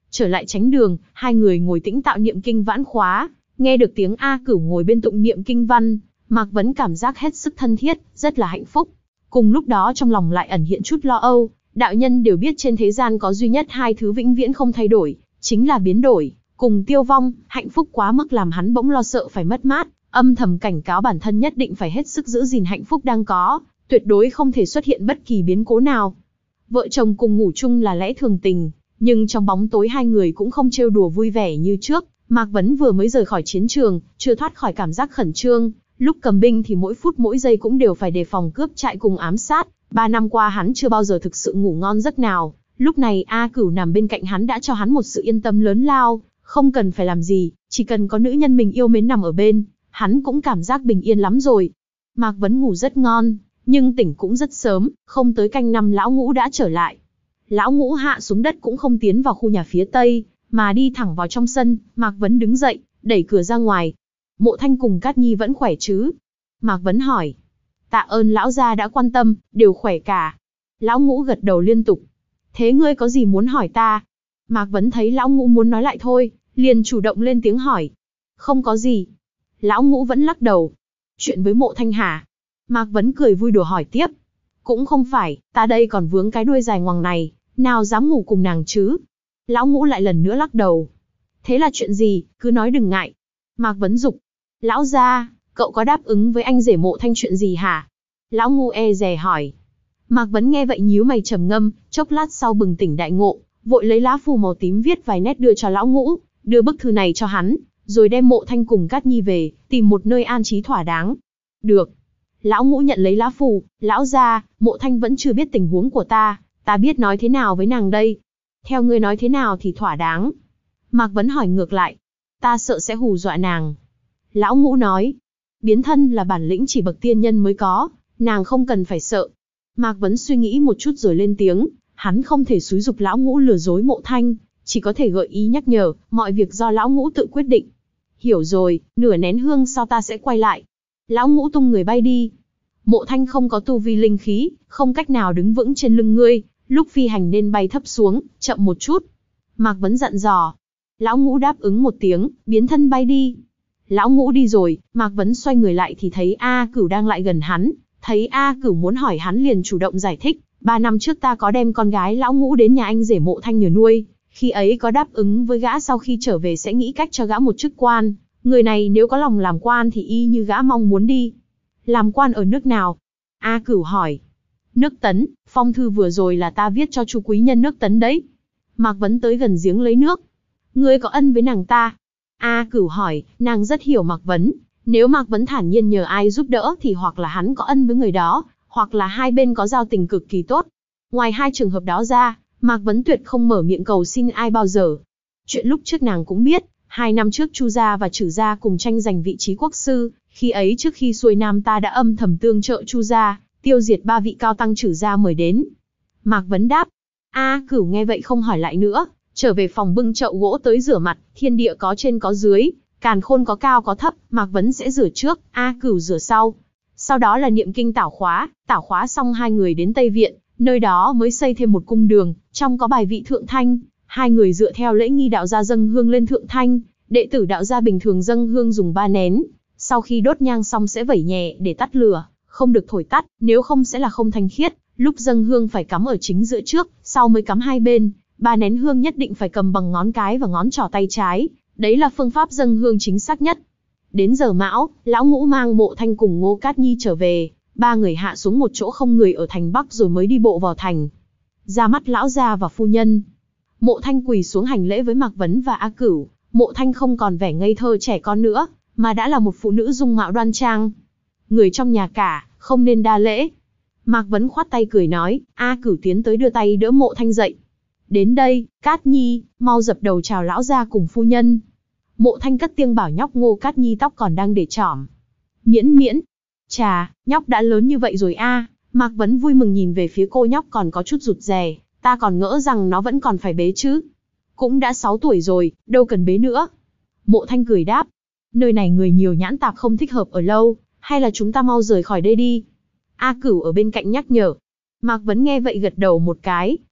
A: Trở lại chánh đường, hai người ngồi tĩnh tạo niệm kinh vãn khóa, nghe được tiếng A Cửu ngồi bên tụng niệm kinh văn, Mạc Vấn cảm giác hết sức thân thiết, rất là hạnh phúc. Cùng lúc đó trong lòng lại ẩn hiện chút lo âu, đạo nhân đều biết trên thế gian có duy nhất hai thứ vĩnh viễn không thay đổi, chính là biến đổi, cùng tiêu vong. Hạnh phúc quá mức làm hắn bỗng lo sợ phải mất mát, âm thầm cảnh cáo bản thân nhất định phải hết sức giữ gìn hạnh phúc đang có, tuyệt đối không thể xuất hiện bất kỳ biến cố nào. Vợ chồng cùng ngủ chung là lẽ thường tình, nhưng trong bóng tối hai người cũng không trêu đùa vui vẻ như trước. Mạc Vấn vừa mới rời khỏi chiến trường, chưa thoát khỏi cảm giác khẩn trương, lúc cầm binh thì mỗi phút mỗi giây cũng đều phải đề phòng cướp trại cùng ám sát. Ba năm qua hắn chưa bao giờ thực sự ngủ ngon giấc nào, lúc này A Cửu nằm bên cạnh hắn đã cho hắn một sự yên tâm lớn lao, không cần phải làm gì, chỉ cần có nữ nhân mình yêu mến nằm ở bên, hắn cũng cảm giác bình yên lắm rồi. Mạc Vấn ngủ rất ngon, nhưng tỉnh cũng rất sớm, không tới canh năm lão Ngũ đã trở lại. Lão Ngũ hạ xuống đất cũng không tiến vào khu nhà phía tây, mà đi thẳng vào trong sân. Mạc Vấn đứng dậy, đẩy cửa ra ngoài. Mộ Thanh cùng Cát Nhi vẫn khỏe chứ? Mạc Vấn hỏi. Tạ ơn lão gia đã quan tâm, đều khỏe cả. Lão Ngũ gật đầu liên tục. Thế ngươi có gì muốn hỏi ta? Mạc Vấn thấy lão Ngũ muốn nói lại thôi, liền chủ động lên tiếng hỏi. Không có gì. Lão Ngũ vẫn lắc đầu. Chuyện với Mộ Thanh hả? Mạc Vấn cười vui đùa hỏi tiếp. Cũng không phải, ta đây còn vướng cái đuôi dài ngoằng này, nào dám ngủ cùng nàng chứ? Lão Ngũ lại lần nữa lắc đầu. Thế là chuyện gì, cứ nói đừng ngại. Mạc Vấn dục. Lão gia, cậu có đáp ứng với anh rể Mộ Thanh chuyện gì hả? Lão Ngũ e dè hỏi. Mạc Vấn nghe vậy nhíu mày trầm ngâm, chốc lát sau bừng tỉnh đại ngộ, vội lấy lá phù màu tím viết vài nét đưa cho Lão Ngũ, đưa bức thư này cho hắn, rồi đem Mộ Thanh cùng Cát Nhi về, tìm một nơi an trí thỏa đáng. Được. Lão Ngũ nhận lấy lá phù. Lão gia, Mộ Thanh vẫn chưa biết tình huống của ta, ta biết nói thế nào với nàng đây? Theo ngươi nói thế nào thì thỏa đáng? Mạc Vấn hỏi ngược lại. Ta sợ sẽ hù dọa nàng. Lão Ngũ nói. Biến thân là bản lĩnh chỉ bậc tiên nhân mới có, nàng không cần phải sợ. Mạc Vấn suy nghĩ một chút rồi lên tiếng. Hắn không thể xúi giục Lão Ngũ lừa dối Mộ Thanh, chỉ có thể gợi ý nhắc nhở, mọi việc do Lão Ngũ tự quyết định. Hiểu rồi, nửa nén hương sau ta sẽ quay lại. Lão Ngũ tung người bay đi. Mộ Thanh không có tu vi linh khí, không cách nào đứng vững trên lưng ngươi, lúc phi hành nên bay thấp xuống, chậm một chút. Mạc Vấn dặn dò. Lão Ngũ đáp ứng một tiếng, biến thân bay đi. Lão Ngũ đi rồi, Mạc Vấn xoay người lại thì thấy A Cửu đang lại gần hắn, thấy A Cửu muốn hỏi hắn liền chủ động giải thích. Ba năm trước ta có đem con gái Lão Ngũ đến nhà anh rể Mộ Thanh nhờ nuôi, khi ấy có đáp ứng với gã sau khi trở về sẽ nghĩ cách cho gã một chức quan. Người này nếu có lòng làm quan thì y như gã mong muốn đi. Làm quan ở nước nào? A Cửu hỏi. Nước Tấn, phong thư vừa rồi là ta viết cho chu quý nhân nước Tấn đấy. Mạc Vấn tới gần giếng lấy nước. Ngươi có ân với nàng ta? A Cửu hỏi, nàng rất hiểu Mạc Vấn. Nếu Mạc Vấn thản nhiên nhờ ai giúp đỡ thì hoặc là hắn có ân với người đó, hoặc là hai bên có giao tình cực kỳ tốt. Ngoài hai trường hợp đó ra, Mạc Vấn tuyệt không mở miệng cầu xin ai bao giờ. Chuyện lúc trước nàng cũng biết, hai năm trước Chu gia và Trử gia cùng tranh giành vị trí quốc sư, khi ấy trước khi xuôi nam ta đã âm thầm tương trợ Chu gia, tiêu diệt ba vị cao tăng Trử gia mời đến. Mạc Vấn đáp. A Cửu nghe vậy không hỏi lại nữa, trở về phòng bưng chậu gỗ tới rửa mặt. Thiên địa có trên có dưới, càn khôn có cao có thấp, Mạc Vấn sẽ rửa trước, A Cửu rửa sau. Sau đó là niệm kinh tảo khóa, tảo khóa xong hai người đến Tây Viện, nơi đó mới xây thêm một cung đường, trong có bài vị thượng thanh. Hai người dựa theo lễ nghi đạo gia dâng hương lên thượng thanh, đệ tử đạo gia bình thường dâng hương dùng ba nén, sau khi đốt nhang xong sẽ vẩy nhẹ để tắt lửa, không được thổi tắt, nếu không sẽ là không thanh khiết. Lúc dâng hương phải cắm ở chính giữa trước, sau mới cắm hai bên. Ba nén hương nhất định phải cầm bằng ngón cái và ngón trỏ tay trái, đấy là phương pháp dâng hương chính xác nhất. Đến giờ mão, Lão Ngũ mang Mộ Thanh cùng Ngô Cát Nhi trở về, ba người hạ xuống một chỗ không người ở thành Bắc rồi mới đi bộ vào thành. Ra mắt lão gia và phu nhân, Mộ Thanh quỳ xuống hành lễ với Mạc Vấn và A Cửu. Mộ Thanh không còn vẻ ngây thơ trẻ con nữa, mà đã là một phụ nữ dung mạo đoan trang. Người trong nhà cả, không nên đa lễ. Mạc Vấn khoát tay cười nói. A Cửu tiến tới đưa tay đỡ Mộ Thanh dậy. Đến đây, Cát Nhi, mau dập đầu chào lão gia cùng phu nhân. Mộ Thanh cất tiếng bảo nhóc Ngô Cát Nhi tóc còn đang để trỏm. Miễn miễn. Chà, nhóc đã lớn như vậy rồi a. Mạc Vấn vui mừng nhìn về phía cô nhóc còn có chút rụt rè. Ta còn ngỡ rằng nó vẫn còn phải bế chứ. Cũng đã sáu tuổi rồi, đâu cần bế nữa. Mộ Thanh cười đáp. Nơi này người nhiều nhãn tạp không thích hợp ở lâu, hay là chúng ta mau rời khỏi đây đi. A Cửu ở bên cạnh nhắc nhở. Mạc Vấn nghe vậy gật đầu một cái,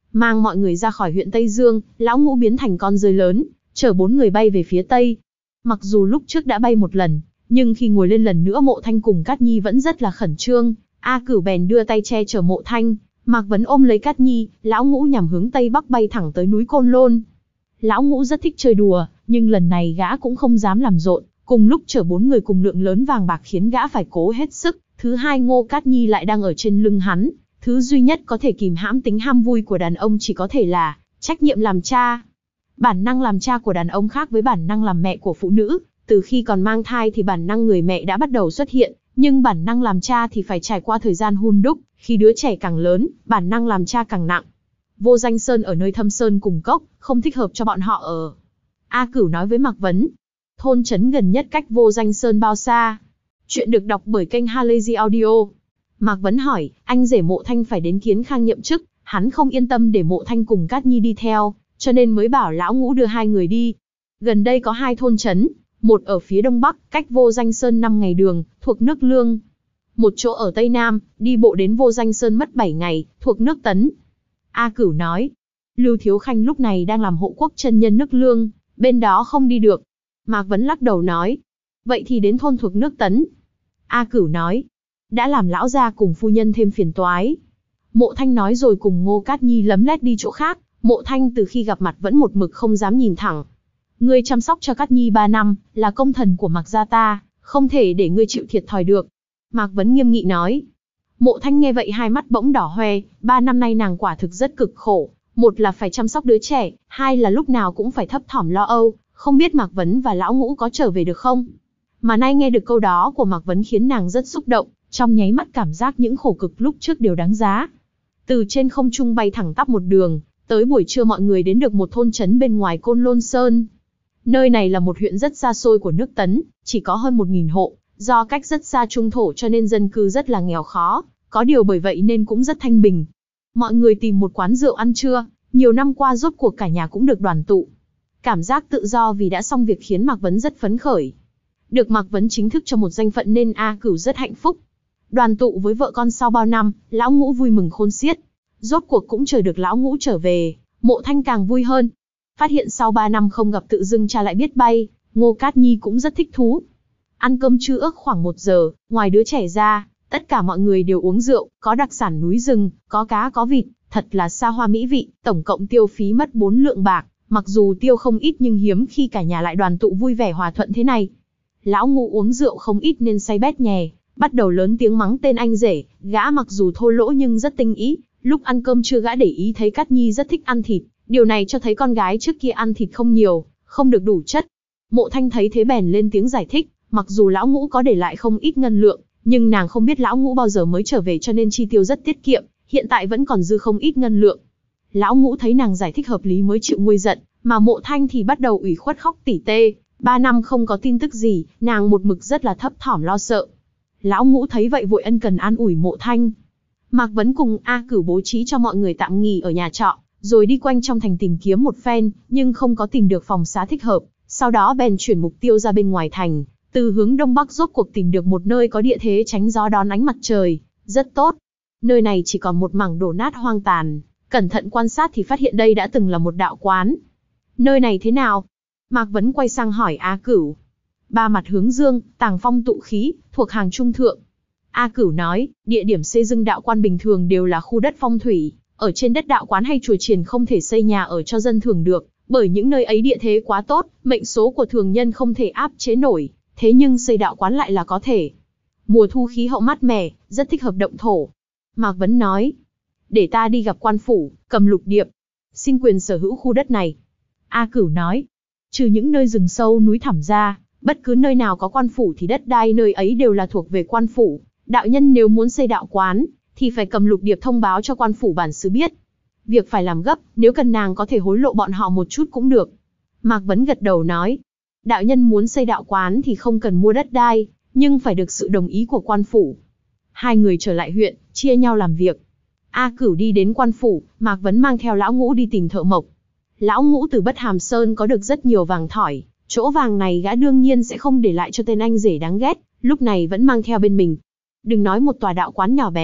A: Mang mọi người ra khỏi huyện Tây Dương, Lão Ngũ biến thành con rơi lớn, chở bốn người bay về phía Tây. Mặc dù lúc trước đã bay một lần, nhưng khi ngồi lên lần nữa Mộ Thanh cùng Cát Nhi vẫn rất là khẩn trương. A Cửu bèn đưa tay che chở Mộ Thanh, Mạc Vấn ôm lấy Cát Nhi, Lão Ngũ nhằm hướng Tây Bắc bay thẳng tới núi Côn Lôn. Lão Ngũ rất thích chơi đùa, nhưng lần này gã cũng không dám làm rộn, cùng lúc chở bốn người cùng lượng lớn vàng bạc khiến gã phải cố hết sức. Thứ hai, Ngô Cát Nhi lại đang ở trên lưng hắn, thứ duy nhất có thể kìm hãm tính ham vui của đàn ông chỉ có thể là trách nhiệm làm cha. Bản năng làm cha của đàn ông khác với bản năng làm mẹ của phụ nữ, từ khi còn mang thai thì bản năng người mẹ đã bắt đầu xuất hiện, nhưng bản năng làm cha thì phải trải qua thời gian hun đúc, khi đứa trẻ càng lớn, bản năng làm cha càng nặng. Vô Danh Sơn ở nơi thâm sơn cùng cốc, không thích hợp cho bọn họ ở. A Cửu nói với Mạc Vấn. Thôn trấn gần nhất cách Vô Danh Sơn bao xa? Chuyện được đọc bởi kênh Halazy Audio. Mạc Vấn hỏi, anh rể Mộ Thanh phải đến Kiến Khang nhậm chức, hắn không yên tâm để Mộ Thanh cùng Cát Nhi đi theo, cho nên mới bảo Lão Ngũ đưa hai người đi. Gần đây có hai thôn trấn, một ở phía đông bắc, cách Vô Danh Sơn năm ngày đường, thuộc nước Lương. Một chỗ ở tây nam, đi bộ đến Vô Danh Sơn mất bảy ngày, thuộc nước Tấn. A Cửu nói, Lưu Thiếu Khanh lúc này đang làm hộ quốc chân nhân nước Lương, bên đó không đi được. Mạc Vấn lắc đầu nói, vậy thì đến thôn thuộc nước Tấn. A Cửu nói, đã làm lão gia cùng phu nhân thêm phiền toái. Mộ Thanh nói rồi cùng Ngô Cát Nhi lấm lét đi chỗ khác. Mộ Thanh từ khi gặp mặt vẫn một mực không dám nhìn thẳng. Ngươi chăm sóc cho Cát Nhi ba năm, là công thần của Mạc gia ta, không thể để ngươi chịu thiệt thòi được. Mạc Vấn nghiêm nghị nói. Mộ Thanh nghe vậy hai mắt bỗng đỏ hoe, ba năm nay nàng quả thực rất cực khổ. Một là phải chăm sóc đứa trẻ, hai là lúc nào cũng phải thấp thỏm lo âu, không biết Mạc Vấn và Lão Ngũ có trở về được không. Mà nay nghe được câu đó của Mạc Vấn khiến nàng rất xúc động, trong nháy mắt cảm giác những khổ cực lúc trước đều đáng giá. Từ trên không trung bay thẳng tắp một đường, tới buổi trưa mọi người đến được một thôn trấn bên ngoài Côn Lôn Sơn. Nơi này là một huyện rất xa xôi của nước Tấn, chỉ có hơn một nghìn hộ, do cách rất xa trung thổ cho nên dân cư rất là nghèo khó, có điều bởi vậy nên cũng rất thanh bình. Mọi người tìm một quán rượu ăn trưa, nhiều năm qua rốt cuộc cả nhà cũng được đoàn tụ. Cảm giác tự do vì đã xong việc khiến Mạc Vấn rất phấn khởi. Được Mạc Vấn chính thức cho một danh phận nên A Cửu rất hạnh phúc. Đoàn tụ với vợ con sau bao năm, Lão Ngũ vui mừng khôn xiết. Rốt cuộc cũng chờ được Lão Ngũ trở về, Mộ Thanh càng vui hơn. Phát hiện sau ba năm không gặp tự dưng cha lại biết bay, Ngô Cát Nhi cũng rất thích thú. Ăn cơm trưa ước khoảng một giờ, ngoài đứa trẻ ra, tất cả mọi người đều uống rượu, có đặc sản núi rừng, có cá có vịt, thật là xa hoa mỹ vị, tổng cộng tiêu phí mất bốn lượng bạc, mặc dù tiêu không ít nhưng hiếm khi cả nhà lại đoàn tụ vui vẻ hòa thuận thế này. Lão Ngũ uống rượu không ít nên say bét nhè, bắt đầu lớn tiếng mắng tên anh rể, gã mặc dù thô lỗ nhưng rất tinh ý, lúc ăn cơm trưa gã để ý thấy Cát Nhi rất thích ăn thịt, điều này cho thấy con gái trước kia ăn thịt không nhiều, không được đủ chất. Mộ Thanh thấy thế bèn lên tiếng giải thích, mặc dù Lão Ngũ có để lại không ít ngân lượng, nhưng nàng không biết Lão Ngũ bao giờ mới trở về cho nên chi tiêu rất tiết kiệm, hiện tại vẫn còn dư không ít ngân lượng. Lão Ngũ thấy nàng giải thích hợp lý mới chịu nguôi giận, mà Mộ Thanh thì bắt đầu ủy khuất khóc tỉ tê, ba năm không có tin tức gì, nàng một mực rất là thấp thỏm lo sợ. Lão Ngũ thấy vậy vội ân cần an ủi Mộ Thanh. Mạc Vấn cùng A Cửu bố trí cho mọi người tạm nghỉ ở nhà trọ, rồi đi quanh trong thành tìm kiếm một phen, nhưng không có tìm được phòng xá thích hợp, sau đó bèn chuyển mục tiêu ra bên ngoài thành, từ hướng đông bắc rốt cuộc tìm được một nơi có địa thế tránh gió đón ánh mặt trời, rất tốt. Nơi này chỉ còn một mảng đổ nát hoang tàn, cẩn thận quan sát thì phát hiện đây đã từng là một đạo quán. Nơi này thế nào? Mạc Vấn quay sang hỏi A Cửu. Ba mặt hướng dương, tàng phong tụ khí, thuộc hàng trung thượng. A Cửu nói, địa điểm xây dựng đạo quan bình thường đều là khu đất phong thủy, ở trên đất đạo quán hay chùa chiền không thể xây nhà ở cho dân thường được, bởi những nơi ấy địa thế quá tốt, mệnh số của thường nhân không thể áp chế nổi, thế nhưng xây đạo quán lại là có thể. Mùa thu khí hậu mát mẻ, rất thích hợp động thổ. Mạc Vấn nói, để ta đi gặp quan phủ, cầm lục điệp, xin quyền sở hữu khu đất này. A Cửu nói, trừ những nơi rừng sâu núi thẳm ra, bất cứ nơi nào có quan phủ thì đất đai nơi ấy đều là thuộc về quan phủ. Đạo nhân nếu muốn xây đạo quán, thì phải cầm lục điệp thông báo cho quan phủ bản xứ biết. Việc phải làm gấp, nếu cần nàng có thể hối lộ bọn họ một chút cũng được. Mạc Vấn gật đầu nói, đạo nhân muốn xây đạo quán thì không cần mua đất đai, nhưng phải được sự đồng ý của quan phủ. Hai người trở lại huyện, chia nhau làm việc. A Cửu đi đến quan phủ, Mạc Vấn mang theo Lão Ngũ đi tìm thợ mộc. Lão Ngũ từ Bất Hàm Sơn có được rất nhiều vàng thỏi, chỗ vàng này gã đương nhiên sẽ không để lại cho tên anh rể đáng ghét, lúc này vẫn mang theo bên mình. Đừng nói một tòa đạo quán nhỏ bé,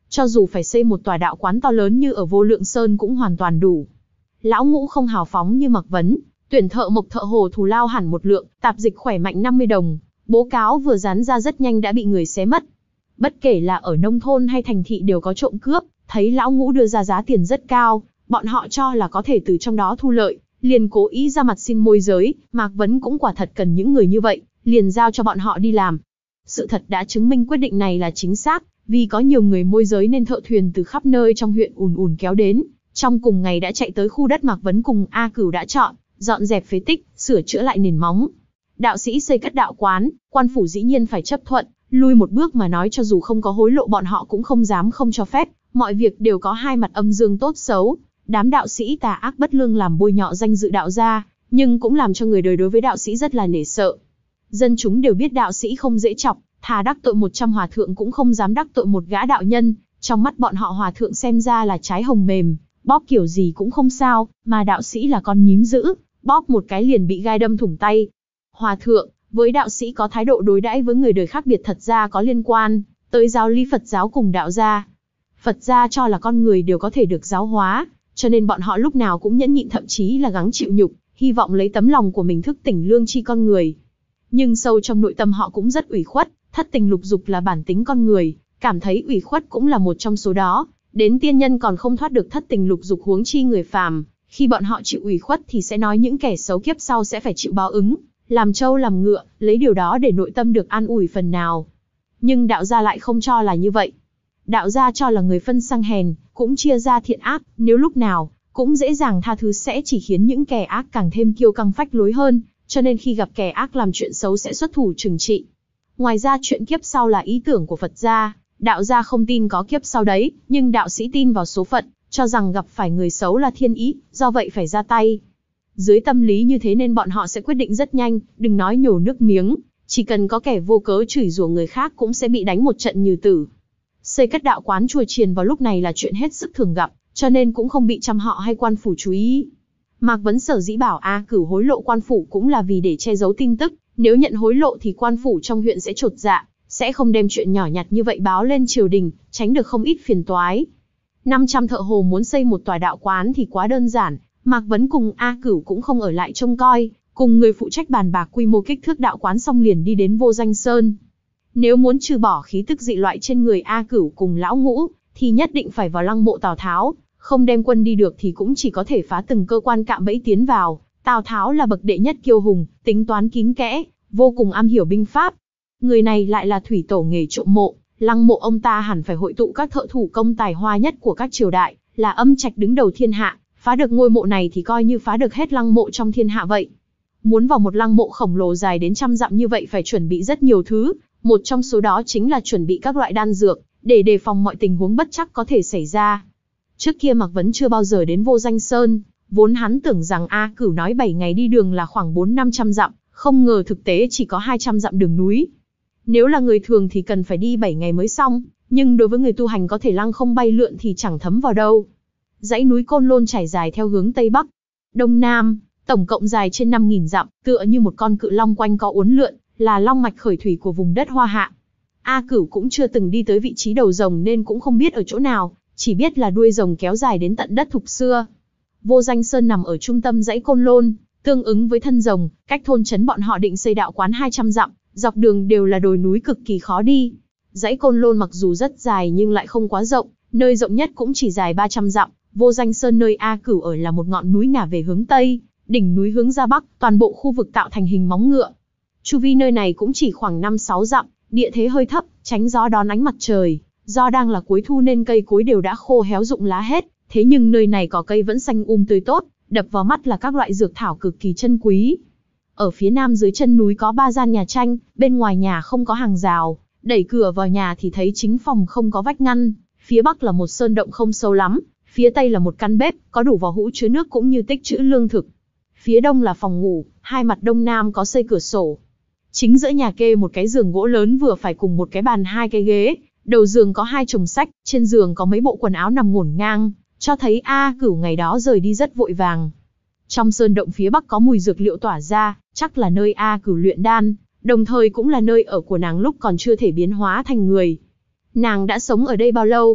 A: cho dù phải xây một tòa đạo quán to lớn như ở Vô Lượng Sơn cũng hoàn toàn đủ. Lão Ngũ không hào phóng như Mạc Vấn, tuyển thợ mộc thợ hồ thù lao hẳn một lượng, tạp dịch khỏe mạnh năm mươi đồng, bố cáo vừa dán ra rất nhanh đã bị người xé mất. Bất kể là ở nông thôn hay thành thị đều có trộm cướp, thấy Lão Ngũ đưa ra giá tiền rất cao, bọn họ cho là có thể từ trong đó thu lợi, liền cố ý ra mặt xin môi giới. Mạc Vấn cũng quả thật cần những người như vậy, liền giao cho bọn họ đi làm. Sự thật đã chứng minh quyết định này là chính xác, vì có nhiều người môi giới nên thợ thuyền từ khắp nơi trong huyện ùn ùn kéo đến, trong cùng ngày đã chạy tới khu đất Mạc Vấn cùng A Cửu đã chọn, dọn dẹp phế tích, sửa chữa lại nền móng. Đạo sĩ xây cất đạo quán, quan phủ dĩ nhiên phải chấp thuận, lui một bước mà nói cho dù không có hối lộ bọn họ cũng không dám không cho phép, mọi việc đều có hai mặt âm dương tốt xấu. Đám đạo sĩ tà ác bất lương làm bôi nhọ danh dự đạo gia, nhưng cũng làm cho người đời đối với đạo sĩ rất là nể sợ. Dân chúng đều biết đạo sĩ không dễ chọc, thà đắc tội một trăm hòa thượng cũng không dám đắc tội một gã đạo nhân, trong mắt bọn họ hòa thượng xem ra là trái hồng mềm, bóp kiểu gì cũng không sao, mà đạo sĩ là con nhím dữ, bóp một cái liền bị gai đâm thủng tay. Hòa thượng, với đạo sĩ có thái độ đối đãi với người đời khác biệt thật ra có liên quan tới giáo lý Phật giáo cùng đạo gia. Phật gia cho là con người đều có thể được giáo hóa, cho nên bọn họ lúc nào cũng nhẫn nhịn thậm chí là gắng chịu nhục, hy vọng lấy tấm lòng của mình thức tỉnh lương tri con người. Nhưng sâu trong nội tâm họ cũng rất ủy khuất, thất tình lục dục là bản tính con người, cảm thấy ủy khuất cũng là một trong số đó. Đến tiên nhân còn không thoát được thất tình lục dục huống chi người phàm, khi bọn họ chịu ủy khuất thì sẽ nói những kẻ xấu kiếp sau sẽ phải chịu báo ứng, làm trâu làm ngựa, lấy điều đó để nội tâm được an ủi phần nào. Nhưng đạo gia lại không cho là như vậy. Đạo gia cho là người phân sang hèn, cũng chia ra thiện ác, nếu lúc nào cũng dễ dàng tha thứ sẽ chỉ khiến những kẻ ác càng thêm kiêu căng phách lối hơn, cho nên khi gặp kẻ ác làm chuyện xấu sẽ xuất thủ trừng trị. Ngoài ra chuyện kiếp sau là ý tưởng của Phật gia, đạo gia không tin có kiếp sau đấy, nhưng đạo sĩ tin vào số phận, cho rằng gặp phải người xấu là thiên ý, do vậy phải ra tay. Dưới tâm lý như thế nên bọn họ sẽ quyết định rất nhanh, đừng nói nhổ nước miếng, chỉ cần có kẻ vô cớ chửi rủa người khác cũng sẽ bị đánh một trận như tử. Xây cất đạo quán chùa chiền vào lúc này là chuyện hết sức thường gặp, cho nên cũng không bị trăm họ hay quan phủ chú ý. Mạc Vấn sở dĩ bảo A Cửu hối lộ quan phủ cũng là vì để che giấu tin tức, nếu nhận hối lộ thì quan phủ trong huyện sẽ chột dạ, sẽ không đem chuyện nhỏ nhặt như vậy báo lên triều đình, tránh được không ít phiền toái. năm trăm thợ hồ muốn xây một tòa đạo quán thì quá đơn giản, Mạc Vấn cùng A Cửu cũng không ở lại trông coi, cùng người phụ trách bàn bạc quy mô kích thước đạo quán xong liền đi đến Vô Danh Sơn. Nếu muốn trừ bỏ khí tức dị loại trên người A Cửu cùng Lão Ngũ, thì nhất định phải vào lăng mộ Tào Tháo, không đem quân đi được thì cũng chỉ có thể phá từng cơ quan cạm bẫy tiến vào. Tào Tháo là bậc đệ nhất kiêu hùng, tính toán kín kẽ, vô cùng am hiểu binh pháp. Người này lại là thủy tổ nghề trộm mộ, lăng mộ ông ta hẳn phải hội tụ các thợ thủ công tài hoa nhất của các triều đại, là âm trạch đứng đầu thiên hạ, phá được ngôi mộ này thì coi như phá được hết lăng mộ trong thiên hạ vậy. Muốn vào một lăng mộ khổng lồ dài đến trăm dặm như vậy phải chuẩn bị rất nhiều thứ, một trong số đó chính là chuẩn bị các loại đan dược, để đề phòng mọi tình huống bất trắc có thể xảy ra. Trước kia Mạc Vấn chưa bao giờ đến Vô Danh Sơn, vốn hắn tưởng rằng A Cửu nói bảy ngày đi đường là khoảng bốn năm trăm dặm, không ngờ thực tế chỉ có hai trăm dặm đường núi. Nếu là người thường thì cần phải đi bảy ngày mới xong, nhưng đối với người tu hành có thể lăng không bay lượn thì chẳng thấm vào đâu. Dãy núi Côn Lôn trải dài theo hướng Tây Bắc, Đông Nam, tổng cộng dài trên năm nghìn dặm, tựa như một con cự long quanh co uốn lượn, là long mạch khởi thủy của vùng đất Hoa Hạ. A Cửu cũng chưa từng đi tới vị trí đầu rồng nên cũng không biết ở chỗ nào, chỉ biết là đuôi rồng kéo dài đến tận đất Thục xưa. Vô Danh Sơn nằm ở trung tâm dãy Côn Lôn, tương ứng với thân rồng, cách thôn trấn bọn họ định xây đạo quán hai trăm dặm, dọc đường đều là đồi núi cực kỳ khó đi. Dãy Côn Lôn mặc dù rất dài nhưng lại không quá rộng, nơi rộng nhất cũng chỉ dài ba trăm dặm. Vô Danh Sơn nơi A Cửu ở là một ngọn núi ngả về hướng Tây, đỉnh núi hướng ra Bắc, toàn bộ khu vực tạo thành hình móng ngựa. Chu vi nơi này cũng chỉ khoảng năm sáu dặm, địa thế hơi thấp, tránh gió đón ánh mặt trời. Do đang là cuối thu nên cây cối đều đã khô héo rụng lá hết, thế nhưng nơi này có cây vẫn xanh um tươi tốt, đập vào mắt là các loại dược thảo cực kỳ chân quý. Ở phía nam dưới chân núi có ba gian nhà tranh, bên ngoài nhà không có hàng rào, đẩy cửa vào nhà thì thấy chính phòng không có vách ngăn, phía bắc là một sơn động không sâu lắm, phía tây là một căn bếp, có đủ vò hũ chứa nước cũng như tích trữ lương thực. Phía đông là phòng ngủ, hai mặt đông nam có xây cửa sổ. Chính giữa nhà kê một cái giường gỗ lớn vừa phải cùng một cái bàn hai cái ghế, đầu giường có hai chồng sách, trên giường có mấy bộ quần áo nằm ngổn ngang, cho thấy A Cửu ngày đó rời đi rất vội vàng. Trong sơn động phía bắc có mùi dược liệu tỏa ra, chắc là nơi A Cửu luyện đan, đồng thời cũng là nơi ở của nàng lúc còn chưa thể biến hóa thành người. Nàng đã sống ở đây bao lâu?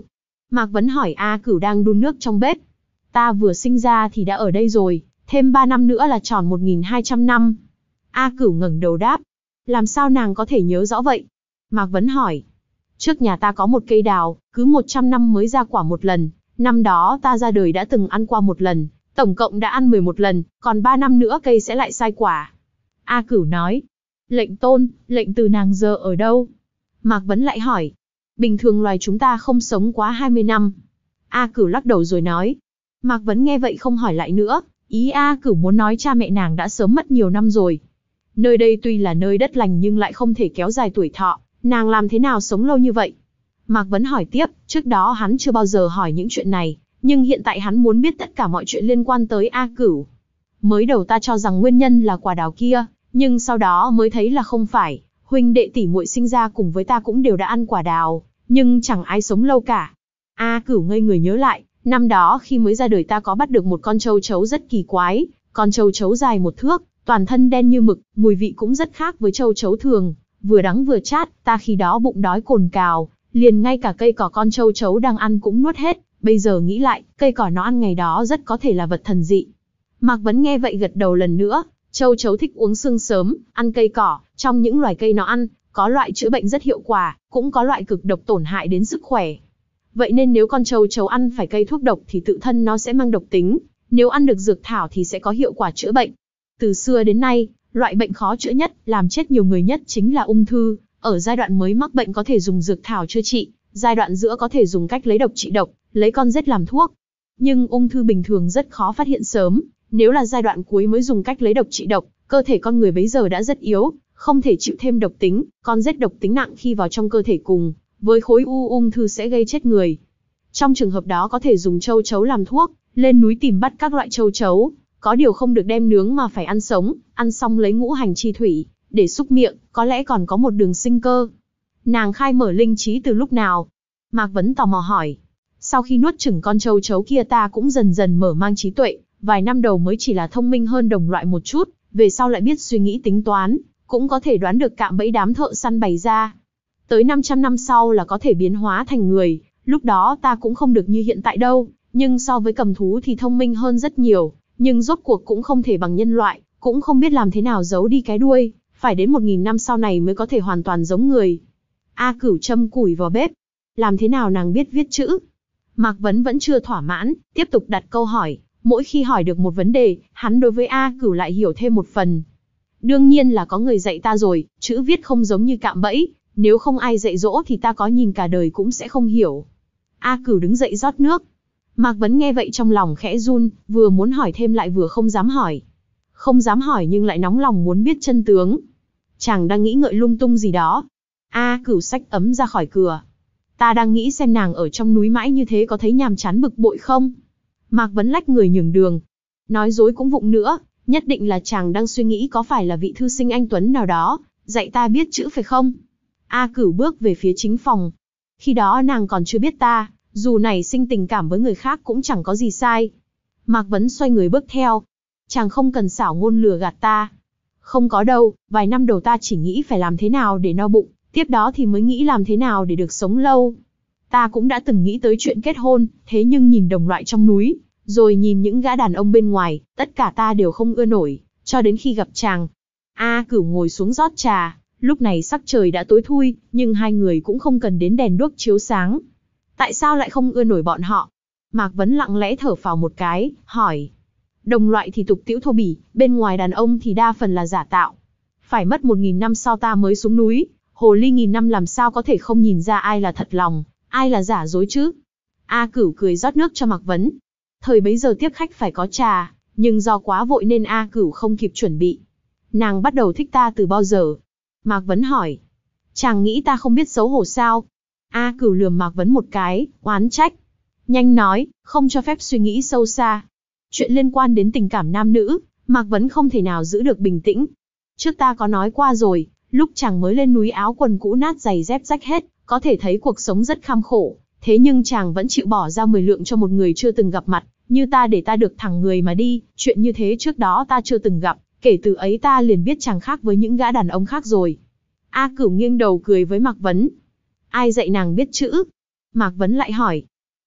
A: Mạc Vấn hỏi A Cửu đang đun nước trong bếp. Ta vừa sinh ra thì đã ở đây rồi, thêm ba năm nữa là tròn một nghìn hai trăm năm. A Cửu ngẩng đầu đáp. Làm sao nàng có thể nhớ rõ vậy? Mạc Vấn hỏi. Trước nhà ta có một cây đào, cứ một trăm năm mới ra quả một lần. Năm đó ta ra đời đã từng ăn qua một lần, tổng cộng đã ăn mười một lần, còn ba năm nữa cây sẽ lại sai quả. A Cửu nói. Lệnh tôn, lệnh từ nàng giờ ở đâu? Mạc Vấn lại hỏi. Bình thường loài chúng ta không sống quá hai mươi năm. A Cửu lắc đầu rồi nói. Mạc Vấn nghe vậy không hỏi lại nữa, ý A Cửu muốn nói cha mẹ nàng đã sớm mất nhiều năm rồi. Nơi đây tuy là nơi đất lành nhưng lại không thể kéo dài tuổi thọ, nàng làm thế nào sống lâu như vậy? Mạc Vấn hỏi tiếp, trước đó hắn chưa bao giờ hỏi những chuyện này, nhưng hiện tại hắn muốn biết tất cả mọi chuyện liên quan tới A Cửu. Mới đầu ta cho rằng nguyên nhân là quả đào kia, nhưng sau đó mới thấy là không phải, huynh đệ tỷ muội sinh ra cùng với ta cũng đều đã ăn quả đào, nhưng chẳng ai sống lâu cả. A Cửu ngây người nhớ lại, năm đó khi mới ra đời ta có bắt được một con châu chấu rất kỳ quái, con châu chấu dài một thước, toàn thân đen như mực, mùi vị cũng rất khác với châu chấu thường, vừa đắng vừa chát, ta khi đó bụng đói cồn cào, liền ngay cả cây cỏ con châu chấu đang ăn cũng nuốt hết, bây giờ nghĩ lại, cây cỏ nó ăn ngày đó rất có thể là vật thần dị. Mạc Vấn nghe vậy gật đầu lần nữa, châu chấu thích uống sương sớm, ăn cây cỏ, trong những loài cây nó ăn, có loại chữa bệnh rất hiệu quả, cũng có loại cực độc tổn hại đến sức khỏe. Vậy nên nếu con châu chấu ăn phải cây thuốc độc thì tự thân nó sẽ mang độc tính, nếu ăn được dược thảo thì sẽ có hiệu quả chữa bệnh. Từ xưa đến nay, loại bệnh khó chữa nhất, làm chết nhiều người nhất chính là ung thư. Ở giai đoạn mới mắc bệnh có thể dùng dược thảo chữa trị, giai đoạn giữa có thể dùng cách lấy độc trị độc, lấy con rết làm thuốc. Nhưng ung thư bình thường rất khó phát hiện sớm, nếu là giai đoạn cuối mới dùng cách lấy độc trị độc, cơ thể con người bấy giờ đã rất yếu, không thể chịu thêm độc tính, con rết độc tính nặng khi vào trong cơ thể cùng với khối u ung thư sẽ gây chết người. Trong trường hợp đó có thể dùng châu chấu làm thuốc, lên núi tìm bắt các loại châu chấu, có điều không được đem nướng mà phải ăn sống, ăn xong lấy ngũ hành chi thủy để xúc miệng, có lẽ còn có một đường sinh cơ. Nàng khai mở linh trí từ lúc nào? Mạc Vấn tò mò hỏi. Sau khi nuốt chửng con châu chấu kia ta cũng dần dần mở mang trí tuệ, vài năm đầu mới chỉ là thông minh hơn đồng loại một chút, về sau lại biết suy nghĩ tính toán, cũng có thể đoán được cạm bẫy đám thợ săn bày ra. Tới năm trăm năm sau là có thể biến hóa thành người, lúc đó ta cũng không được như hiện tại đâu, nhưng so với cầm thú thì thông minh hơn rất nhiều, nhưng rốt cuộc cũng không thể bằng nhân loại, cũng không biết làm thế nào giấu đi cái đuôi, phải đến một nghìn năm sau này mới có thể hoàn toàn giống người. A Cửu châm củi vào bếp. Làm thế nào nàng biết viết chữ? Mạc Vấn vẫn chưa thỏa mãn, tiếp tục đặt câu hỏi, mỗi khi hỏi được một vấn đề, hắn đối với A Cửu lại hiểu thêm một phần. Đương nhiên là có người dạy ta rồi, chữ viết không giống như cạm bẫy, nếu không ai dạy dỗ thì ta có nhìn cả đời cũng sẽ không hiểu. A Cửu đứng dậy rót nước. Mạc Vấn nghe vậy trong lòng khẽ run, vừa muốn hỏi thêm lại vừa không dám hỏi. Không dám hỏi nhưng lại nóng lòng muốn biết chân tướng. Chàng đang nghĩ ngợi lung tung gì đó. A Cửu xách ấm ra khỏi cửa. Ta đang nghĩ xem nàng ở trong núi mãi như thế có thấy nhàm chán bực bội không? Mạc Vấn lách người nhường đường. Nói dối cũng vụng nữa, nhất định là chàng đang suy nghĩ có phải là vị thư sinh anh Tuấn nào đó, dạy ta biết chữ phải không? A Cửu bước về phía chính phòng. Khi đó nàng còn chưa biết ta, dù nảy sinh tình cảm với người khác cũng chẳng có gì sai. Mạc Vấn xoay người bước theo. Chàng không cần xảo ngôn lừa gạt ta. Không có đâu, vài năm đầu ta chỉ nghĩ phải làm thế nào để no bụng, tiếp đó thì mới nghĩ làm thế nào để được sống lâu. Ta cũng đã từng nghĩ tới chuyện kết hôn, thế nhưng nhìn đồng loại trong núi, rồi nhìn những gã đàn ông bên ngoài, tất cả ta đều không ưa nổi, cho đến khi gặp chàng. A Cửu ngồi xuống rót trà, lúc này sắc trời đã tối thui, nhưng hai người cũng không cần đến đèn đuốc chiếu sáng. Tại sao lại không ưa nổi bọn họ? Mạc Vấn lặng lẽ thở phào một cái, hỏi. Đồng loại thì tục tĩu thô bỉ, bên ngoài đàn ông thì đa phần là giả tạo. Phải mất một nghìn năm sau ta mới xuống núi, hồ ly nghìn năm làm sao có thể không nhìn ra ai là thật lòng, ai là giả dối chứ? A Cửu cười rót nước cho Mạc Vấn. Thời bấy giờ tiếp khách phải có trà, nhưng do quá vội nên A Cửu không kịp chuẩn bị. Nàng bắt đầu thích ta từ bao giờ? Mạc Vấn hỏi. Chàng nghĩ ta không biết xấu hổ sao? A Cửu lườm Mạc Vấn một cái, oán trách. Nhanh nói, không cho phép suy nghĩ sâu xa. Chuyện liên quan đến tình cảm nam nữ, Mạc Vấn không thể nào giữ được bình tĩnh. Trước ta có nói qua rồi, lúc chàng mới lên núi áo quần cũ nát giày dép rách hết, có thể thấy cuộc sống rất kham khổ. Thế nhưng chàng vẫn chịu bỏ ra mười lượng cho một người chưa từng gặp mặt, như ta để ta được thẳng người mà đi, chuyện như thế trước đó ta chưa từng gặp, kể từ ấy ta liền biết chàng khác với những gã đàn ông khác rồi. A Cửu nghiêng đầu cười với Mạc Vấn. Ai dạy nàng biết chữ? Mạc Vấn lại hỏi.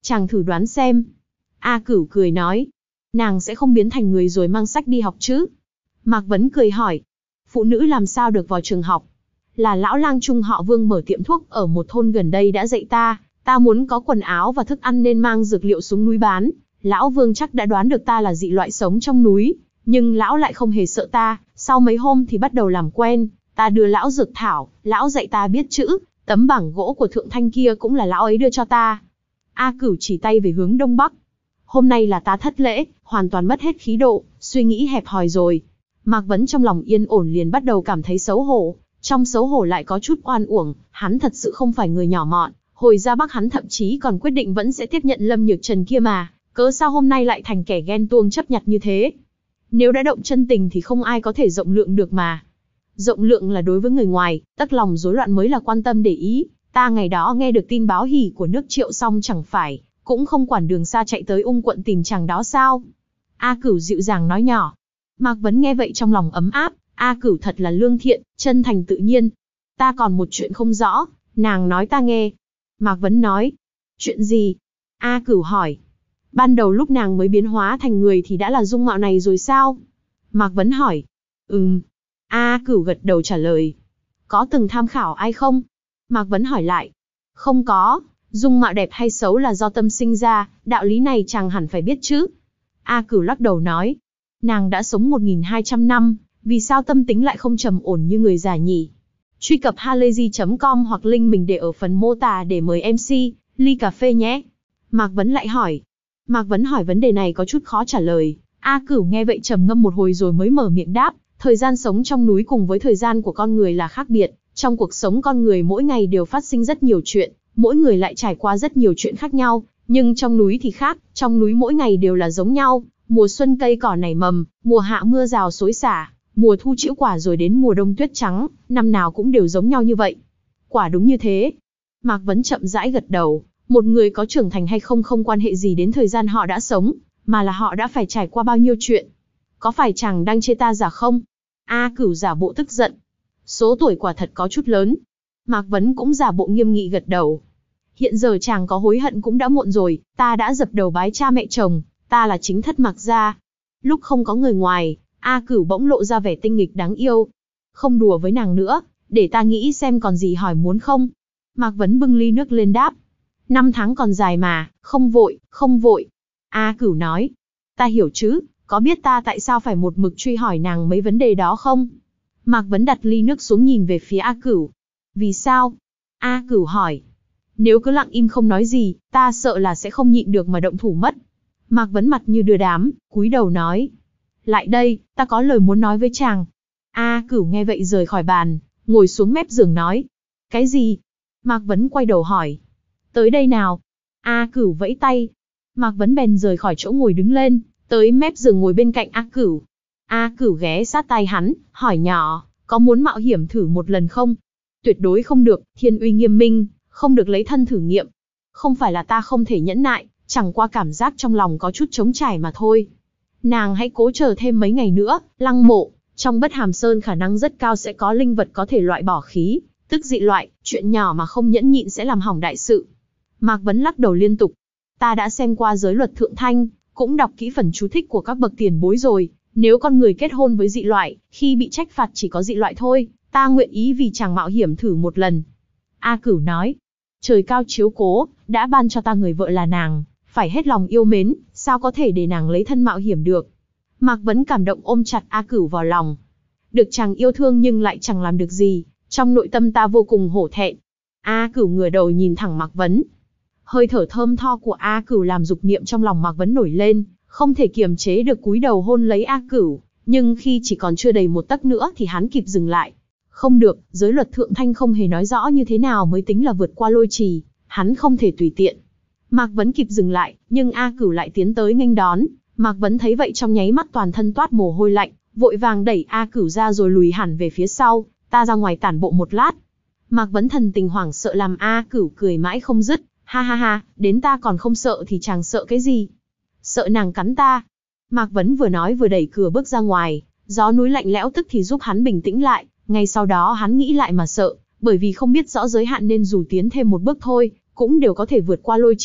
A: Chàng thử đoán xem. A Cửu cười nói. Nàng sẽ không biến thành người rồi mang sách đi học chứ? Mạc Vấn cười hỏi. Phụ nữ làm sao được vào trường học? Là lão lang trung họ Vương mở tiệm thuốc ở một thôn gần đây đã dạy ta, ta muốn có quần áo và thức ăn nên mang dược liệu xuống núi bán. Lão Vương chắc đã đoán được ta là dị loại sống trong núi, nhưng lão lại không hề sợ ta, sau mấy hôm thì bắt đầu làm quen, ta đưa lão dược thảo, lão dạy ta biết chữ, tấm bảng gỗ của Thượng Thanh kia cũng là lão ấy đưa cho ta. A Cửu chỉ tay về hướng đông bắc. Hôm nay là ta thất lễ, hoàn toàn mất hết khí độ, suy nghĩ hẹp hòi rồi. Mạc Vấn trong lòng yên ổn liền bắt đầu cảm thấy xấu hổ, trong xấu hổ lại có chút oan uổng, hắn thật sự không phải người nhỏ mọn, hồi ra Bắc hắn thậm chí còn quyết định vẫn sẽ tiếp nhận Lâm Nhược Trần kia mà, cớ sao hôm nay lại thành kẻ ghen tuông chấp nhặt như thế. Nếu đã động chân tình thì không ai có thể rộng lượng được mà. Rộng lượng là đối với người ngoài, tắc lòng rối loạn mới là quan tâm để ý. Ta ngày đó nghe được tin báo hỉ của nước Triệu xong chẳng phải, cũng không quản đường xa chạy tới Ung quận tìm chàng đó sao? A Cửu dịu dàng nói nhỏ. Mạc Vấn nghe vậy trong lòng ấm áp, A Cửu thật là lương thiện, chân thành tự nhiên. Ta còn một chuyện không rõ, nàng nói ta nghe. Mạc Vấn nói. Chuyện gì? A Cửu hỏi. Ban đầu lúc nàng mới biến hóa thành người thì đã là dung mạo này rồi sao? Mạc Vấn hỏi. Ừm. A Cửu gật đầu trả lời. Có từng tham khảo ai không? Mạc Vấn hỏi lại. Không có, dung mạo đẹp hay xấu là do tâm sinh ra, đạo lý này chàng hẳn phải biết chứ. A Cửu lắc đầu nói. Nàng đã sống một nghìn hai trăm năm, vì sao tâm tính lại không trầm ổn như người già nhỉ? Truy cập halayzi chấm com hoặc link mình để ở phần mô tả để mời em xê, ly cà phê nhé. Mạc Vấn lại hỏi. Mạc Vấn hỏi vấn đề này có chút khó trả lời. A Cửu nghe vậy trầm ngâm một hồi rồi mới mở miệng đáp. Thời gian sống trong núi cùng với thời gian của con người là khác biệt. Trong cuộc sống con người mỗi ngày đều phát sinh rất nhiều chuyện, mỗi người lại trải qua rất nhiều chuyện khác nhau. Nhưng trong núi thì khác, trong núi mỗi ngày đều là giống nhau. Mùa xuân cây cỏ nảy mầm, mùa hạ mưa rào xối xả, mùa thu trĩu quả rồi đến mùa đông tuyết trắng, năm nào cũng đều giống nhau như vậy. Quả đúng như thế. Mạc Vấn chậm rãi gật đầu, một người có trưởng thành hay không không quan hệ gì đến thời gian họ đã sống, mà là họ đã phải trải qua bao nhiêu chuyện. Có phải chàng đang chê ta giả không? A Cửu giả bộ tức giận. Số tuổi quả thật có chút lớn. Mạc Vấn cũng giả bộ nghiêm nghị gật đầu. Hiện giờ chàng có hối hận cũng đã muộn rồi, ta đã dập đầu bái cha mẹ chồng, ta là chính thất Mạc gia. Lúc không có người ngoài, A Cửu bỗng lộ ra vẻ tinh nghịch đáng yêu. Không đùa với nàng nữa, để ta nghĩ xem còn gì hỏi muốn không. Mạc Vấn bưng ly nước lên đáp. Năm tháng còn dài mà, không vội, không vội. A Cửu nói. Ta hiểu chứ, có biết ta tại sao phải một mực truy hỏi nàng mấy vấn đề đó không? Mạc Vấn đặt ly nước xuống nhìn về phía A Cửu. Vì sao? A Cửu hỏi. Nếu cứ lặng im không nói gì, ta sợ là sẽ không nhịn được mà động thủ mất. Mạc Vấn mặt như đưa đám, cúi đầu nói. Lại đây, ta có lời muốn nói với chàng. A Cửu nghe vậy rời khỏi bàn, ngồi xuống mép giường nói. Cái gì? Mạc Vấn quay đầu hỏi. Tới đây nào. A Cửu vẫy tay. Mạc Vấn bèn rời khỏi chỗ ngồi đứng lên, tới mép giường ngồi bên cạnh A Cửu. A Cửu ghé sát tai hắn, hỏi nhỏ, có muốn mạo hiểm thử một lần không? Tuyệt đối không được, thiên uy nghiêm minh, không được lấy thân thử nghiệm. Không phải là ta không thể nhẫn nại, chẳng qua cảm giác trong lòng có chút trống trải mà thôi. Nàng hãy cố chờ thêm mấy ngày nữa, Lăng Mộ, trong Bất Hàm Sơn khả năng rất cao sẽ có linh vật có thể loại bỏ khí, tức dị loại, chuyện nhỏ mà không nhẫn nhịn sẽ làm hỏng đại sự. Mạc Vấn lắc đầu liên tục. Ta đã xem qua giới luật Thượng Thanh, cũng đọc kỹ phần chú thích của các bậc tiền bối rồi, nếu con người kết hôn với dị loại, khi bị trách phạt chỉ có dị loại thôi, ta nguyện ý vì chàng mạo hiểm thử một lần. A Cửu nói, trời cao chiếu cố, đã ban cho ta người vợ là nàng, phải hết lòng yêu mến, sao có thể để nàng lấy thân mạo hiểm được. Mạc Vấn cảm động ôm chặt A Cửu vào lòng. Được chàng yêu thương nhưng lại chẳng làm được gì, trong nội tâm ta vô cùng hổ thẹn. A Cửu ngửa đầu nhìn thẳng Mạc Vấn. Hơi thở thơm tho của A Cửu làm dục niệm trong lòng Mạc Vấn nổi lên, không thể kiềm chế được cúi đầu hôn lấy A Cửu, nhưng khi chỉ còn chưa đầy một tấc nữa thì hắn kịp dừng lại. Không được, giới luật Thượng Thanh không hề nói rõ như thế nào mới tính là vượt qua lôi trì, hắn không thể tùy tiện. Mạc Vấn kịp dừng lại, nhưng A Cửu lại tiến tới nghênh đón. Mạc Vấn thấy vậy trong nháy mắt toàn thân toát mồ hôi lạnh, vội vàng đẩy A Cửu ra rồi lùi hẳn về phía sau, ta ra ngoài tản bộ một lát. Mạc Vấn thần tình hoảng sợ làm A Cửu cười mãi không dứt, ha ha ha, đến ta còn không sợ thì chàng sợ cái gì? Sợ nàng cắn ta. Mạc Vấn vừa nói vừa đẩy cửa bước ra ngoài, gió núi lạnh lẽo tức thì giúp hắn bình tĩnh lại, ngay sau đó hắn nghĩ lại mà sợ, bởi vì không biết rõ giới hạn nên dù tiến thêm một bước thôi, cũng đều có thể vượt qua lôi trì,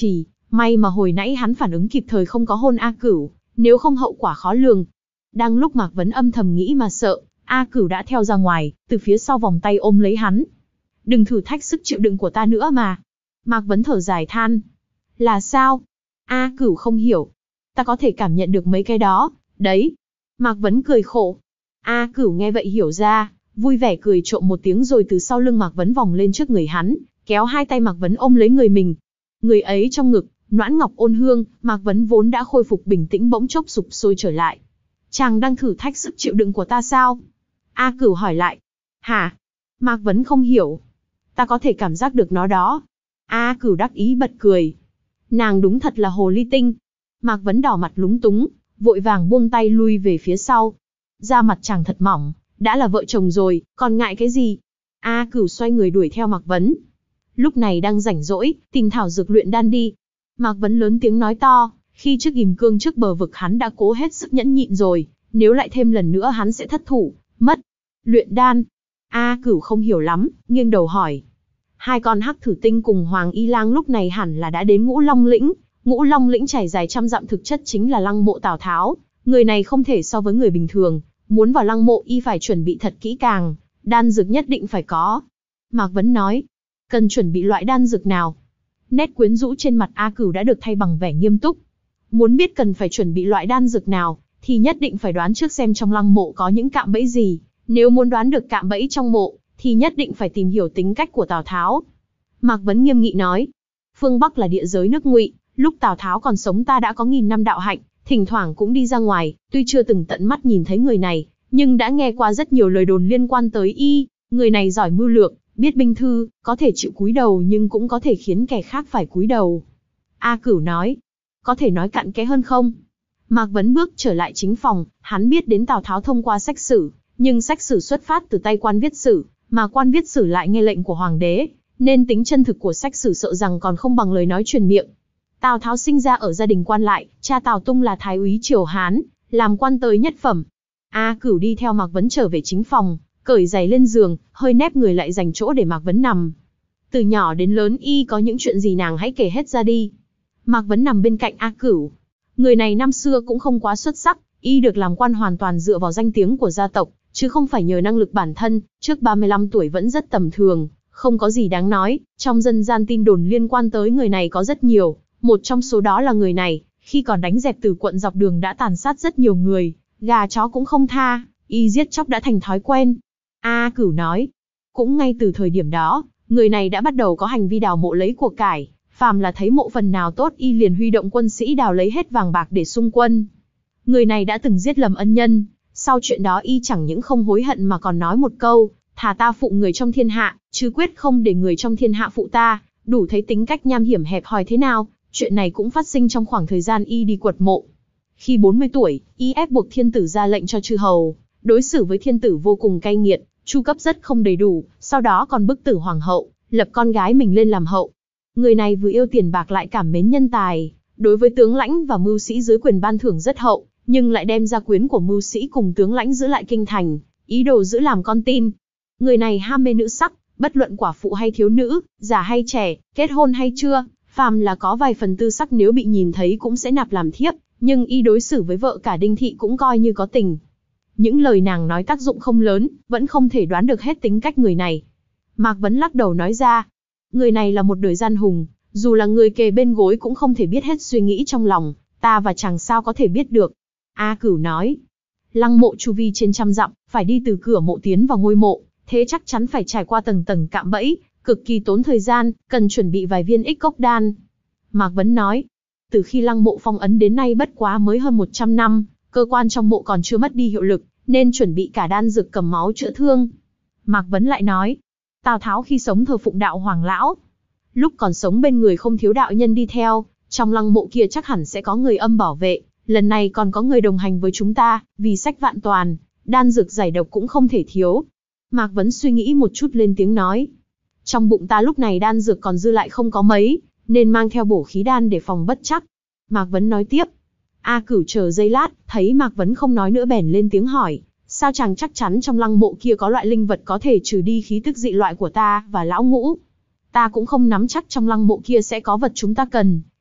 A: May mà hồi nãy hắn phản ứng kịp thời không có hôn A Cửu, nếu không hậu quả khó lường. Đang lúc Mạc Vấn âm thầm nghĩ mà sợ, A Cửu đã theo ra ngoài, từ phía sau vòng tay ôm lấy hắn. Đừng thử thách sức chịu đựng của ta nữa mà. Mạc Vấn thở dài than. Là sao? A Cửu không hiểu. Ta có thể cảm nhận được mấy cái đó, đấy. Mạc Vấn cười khổ. A Cửu nghe vậy hiểu ra, vui vẻ cười trộm một tiếng rồi từ sau lưng Mạc Vấn vòng lên trước người hắn, kéo hai tay Mạc Vấn ôm lấy người mình. Người ấy trong ngực, noãn ngọc ôn hương, Mạc Vấn vốn đã khôi phục bình tĩnh bỗng chốc sụp sôi trở lại. Chàng đang thử thách sức chịu đựng của ta sao? A Cửu hỏi lại. Hả? Mạc Vấn không hiểu. Ta có thể cảm giác được nó đó. A Cửu đắc ý bật cười. Nàng đúng thật là hồ ly tinh. Mạc Vấn đỏ mặt lúng túng, vội vàng buông tay lui về phía sau. Da mặt chàng thật mỏng, đã là vợ chồng rồi, còn ngại cái gì? A Cửu xoay người đuổi theo Mạc Vấn. Lúc này đang rảnh rỗi, tìm thảo dược luyện đan đi. Mạc Vấn lớn tiếng nói to, khi trước ghim cương trước bờ vực hắn đã cố hết sức nhẫn nhịn rồi, nếu lại thêm lần nữa hắn sẽ thất thủ, mất. Luyện đan. A Cửu không hiểu lắm, nghiêng đầu hỏi. Hai con hắc thử tinh cùng Hoàng Y Lang lúc này hẳn là đã đến Ngũ Long Lĩnh. Ngũ Long Lĩnh trải dài trăm dặm thực chất chính là lăng mộ Tào Tháo. Người này không thể so với người bình thường, muốn vào lăng mộ y phải chuẩn bị thật kỹ càng, đan dược nhất định phải có. Mạc Vấn nói, cần chuẩn bị loại đan dược nào? Nét quyến rũ trên mặt A Cửu đã được thay bằng vẻ nghiêm túc. Muốn biết cần phải chuẩn bị loại đan dược nào, thì nhất định phải đoán trước xem trong lăng mộ có những cạm bẫy gì. Nếu muốn đoán được cạm bẫy trong mộ, thì nhất định phải tìm hiểu tính cách của Tào Tháo. Mạc Vấn nghiêm nghị nói, phương Bắc là địa giới nước Ngụy, lúc Tào Tháo còn sống ta đã có nghìn năm đạo hạnh, thỉnh thoảng cũng đi ra ngoài, tuy chưa từng tận mắt nhìn thấy người này, nhưng đã nghe qua rất nhiều lời đồn liên quan tới y. Người này giỏi mưu lược, biết binh thư, có thể chịu cúi đầu nhưng cũng có thể khiến kẻ khác phải cúi đầu. A Cửu nói, có thể nói cặn kẽ hơn không? Mạc Vấn bước trở lại chính phòng, hắn biết đến Tào Tháo thông qua sách sử, nhưng sách sử xuất phát từ tay quan viết sử, mà quan viết sử lại nghe lệnh của hoàng đế, nên tính chân thực của sách sử sợ rằng còn không bằng lời nói truyền miệng. Tào Tháo sinh ra ở gia đình quan lại, cha Tào Tung là thái úy triều Hán, làm quan tới nhất phẩm. A Cửu đi theo Mạc Vấn trở về chính phòng, cởi giày lên giường, hơi nép người lại dành chỗ để Mạc Vấn nằm. Từ nhỏ đến lớn y có những chuyện gì nàng hãy kể hết ra đi. Mạc Vấn nằm bên cạnh A Cửu. Người này năm xưa cũng không quá xuất sắc, y được làm quan hoàn toàn dựa vào danh tiếng của gia tộc, chứ không phải nhờ năng lực bản thân, trước ba mươi lăm tuổi vẫn rất tầm thường, không có gì đáng nói. Trong dân gian tin đồn liên quan tới người này có rất nhiều, một trong số đó là người này, khi còn đánh dẹp Từ quận dọc đường đã tàn sát rất nhiều người, gà chó cũng không tha, y giết chóc đã thành thói quen. A Cửu nói, cũng ngay từ thời điểm đó, người này đã bắt đầu có hành vi đào mộ lấy của cải, phàm là thấy mộ phần nào tốt y liền huy động quân sĩ đào lấy hết vàng bạc để xung quân. Người này đã từng giết lầm ân nhân, sau chuyện đó y chẳng những không hối hận mà còn nói một câu, thà ta phụ người trong thiên hạ, chứ quyết không để người trong thiên hạ phụ ta, đủ thấy tính cách nham hiểm hẹp hòi thế nào. Chuyện này cũng phát sinh trong khoảng thời gian y đi quật mộ. Khi bốn mươi tuổi, y ép buộc thiên tử ra lệnh cho chư hầu, đối xử với thiên tử vô cùng cay nghiệt, chu cấp rất không đầy đủ, sau đó còn bức tử hoàng hậu, lập con gái mình lên làm hậu. Người này vừa yêu tiền bạc lại cảm mến nhân tài, đối với tướng lãnh và mưu sĩ dưới quyền ban thưởng rất hậu, nhưng lại đem gia quyến của mưu sĩ cùng tướng lãnh giữ lại kinh thành, ý đồ giữ làm con tin. Người này ham mê nữ sắc, bất luận quả phụ hay thiếu nữ, già hay trẻ, kết hôn hay chưa, phàm là có vài phần tư sắc nếu bị nhìn thấy cũng sẽ nạp làm thiếp, nhưng y đối xử với vợ cả Đinh Thị cũng coi như có tình. Những lời nàng nói tác dụng không lớn, vẫn không thể đoán được hết tính cách người này. Mạc Vấn lắc đầu nói ra, người này là một đời gian hùng, dù là người kề bên gối cũng không thể biết hết suy nghĩ trong lòng, ta và chàng sao có thể biết được. A Cửu nói, lăng mộ chu vi trên trăm dặm, phải đi từ cửa mộ tiến vào ngôi mộ, thế chắc chắn phải trải qua tầng tầng cạm bẫy, cực kỳ tốn thời gian, cần chuẩn bị vài viên ích cốc đan. Mạc Vấn nói, từ khi lăng mộ phong ấn đến nay bất quá mới hơn một trăm năm, cơ quan trong mộ còn chưa mất đi hiệu lực, nên chuẩn bị cả đan dược cầm máu chữa thương. Mạc Vấn lại nói, Tào Tháo khi sống thờ phụng đạo hoàng lão, lúc còn sống bên người không thiếu đạo nhân đi theo, trong lăng mộ kia chắc hẳn sẽ có người âm bảo vệ, lần này còn có người đồng hành với chúng ta, vì sách vạn toàn, đan dược giải độc cũng không thể thiếu. Mạc Vấn suy nghĩ một chút lên tiếng nói, trong bụng ta lúc này đan dược còn dư lại không có mấy, nên mang theo bổ khí đan để phòng bất chắc. Mạc Vấn nói tiếp. A Cửu chờ giây lát, thấy Mạc Vấn không nói nữa bèn lên tiếng hỏi, sao chàng chắc chắn trong lăng mộ kia có loại linh vật có thể trừ đi khí tức dị loại của ta và lão Ngũ? Ta cũng không nắm chắc trong lăng mộ kia sẽ có vật chúng ta cần,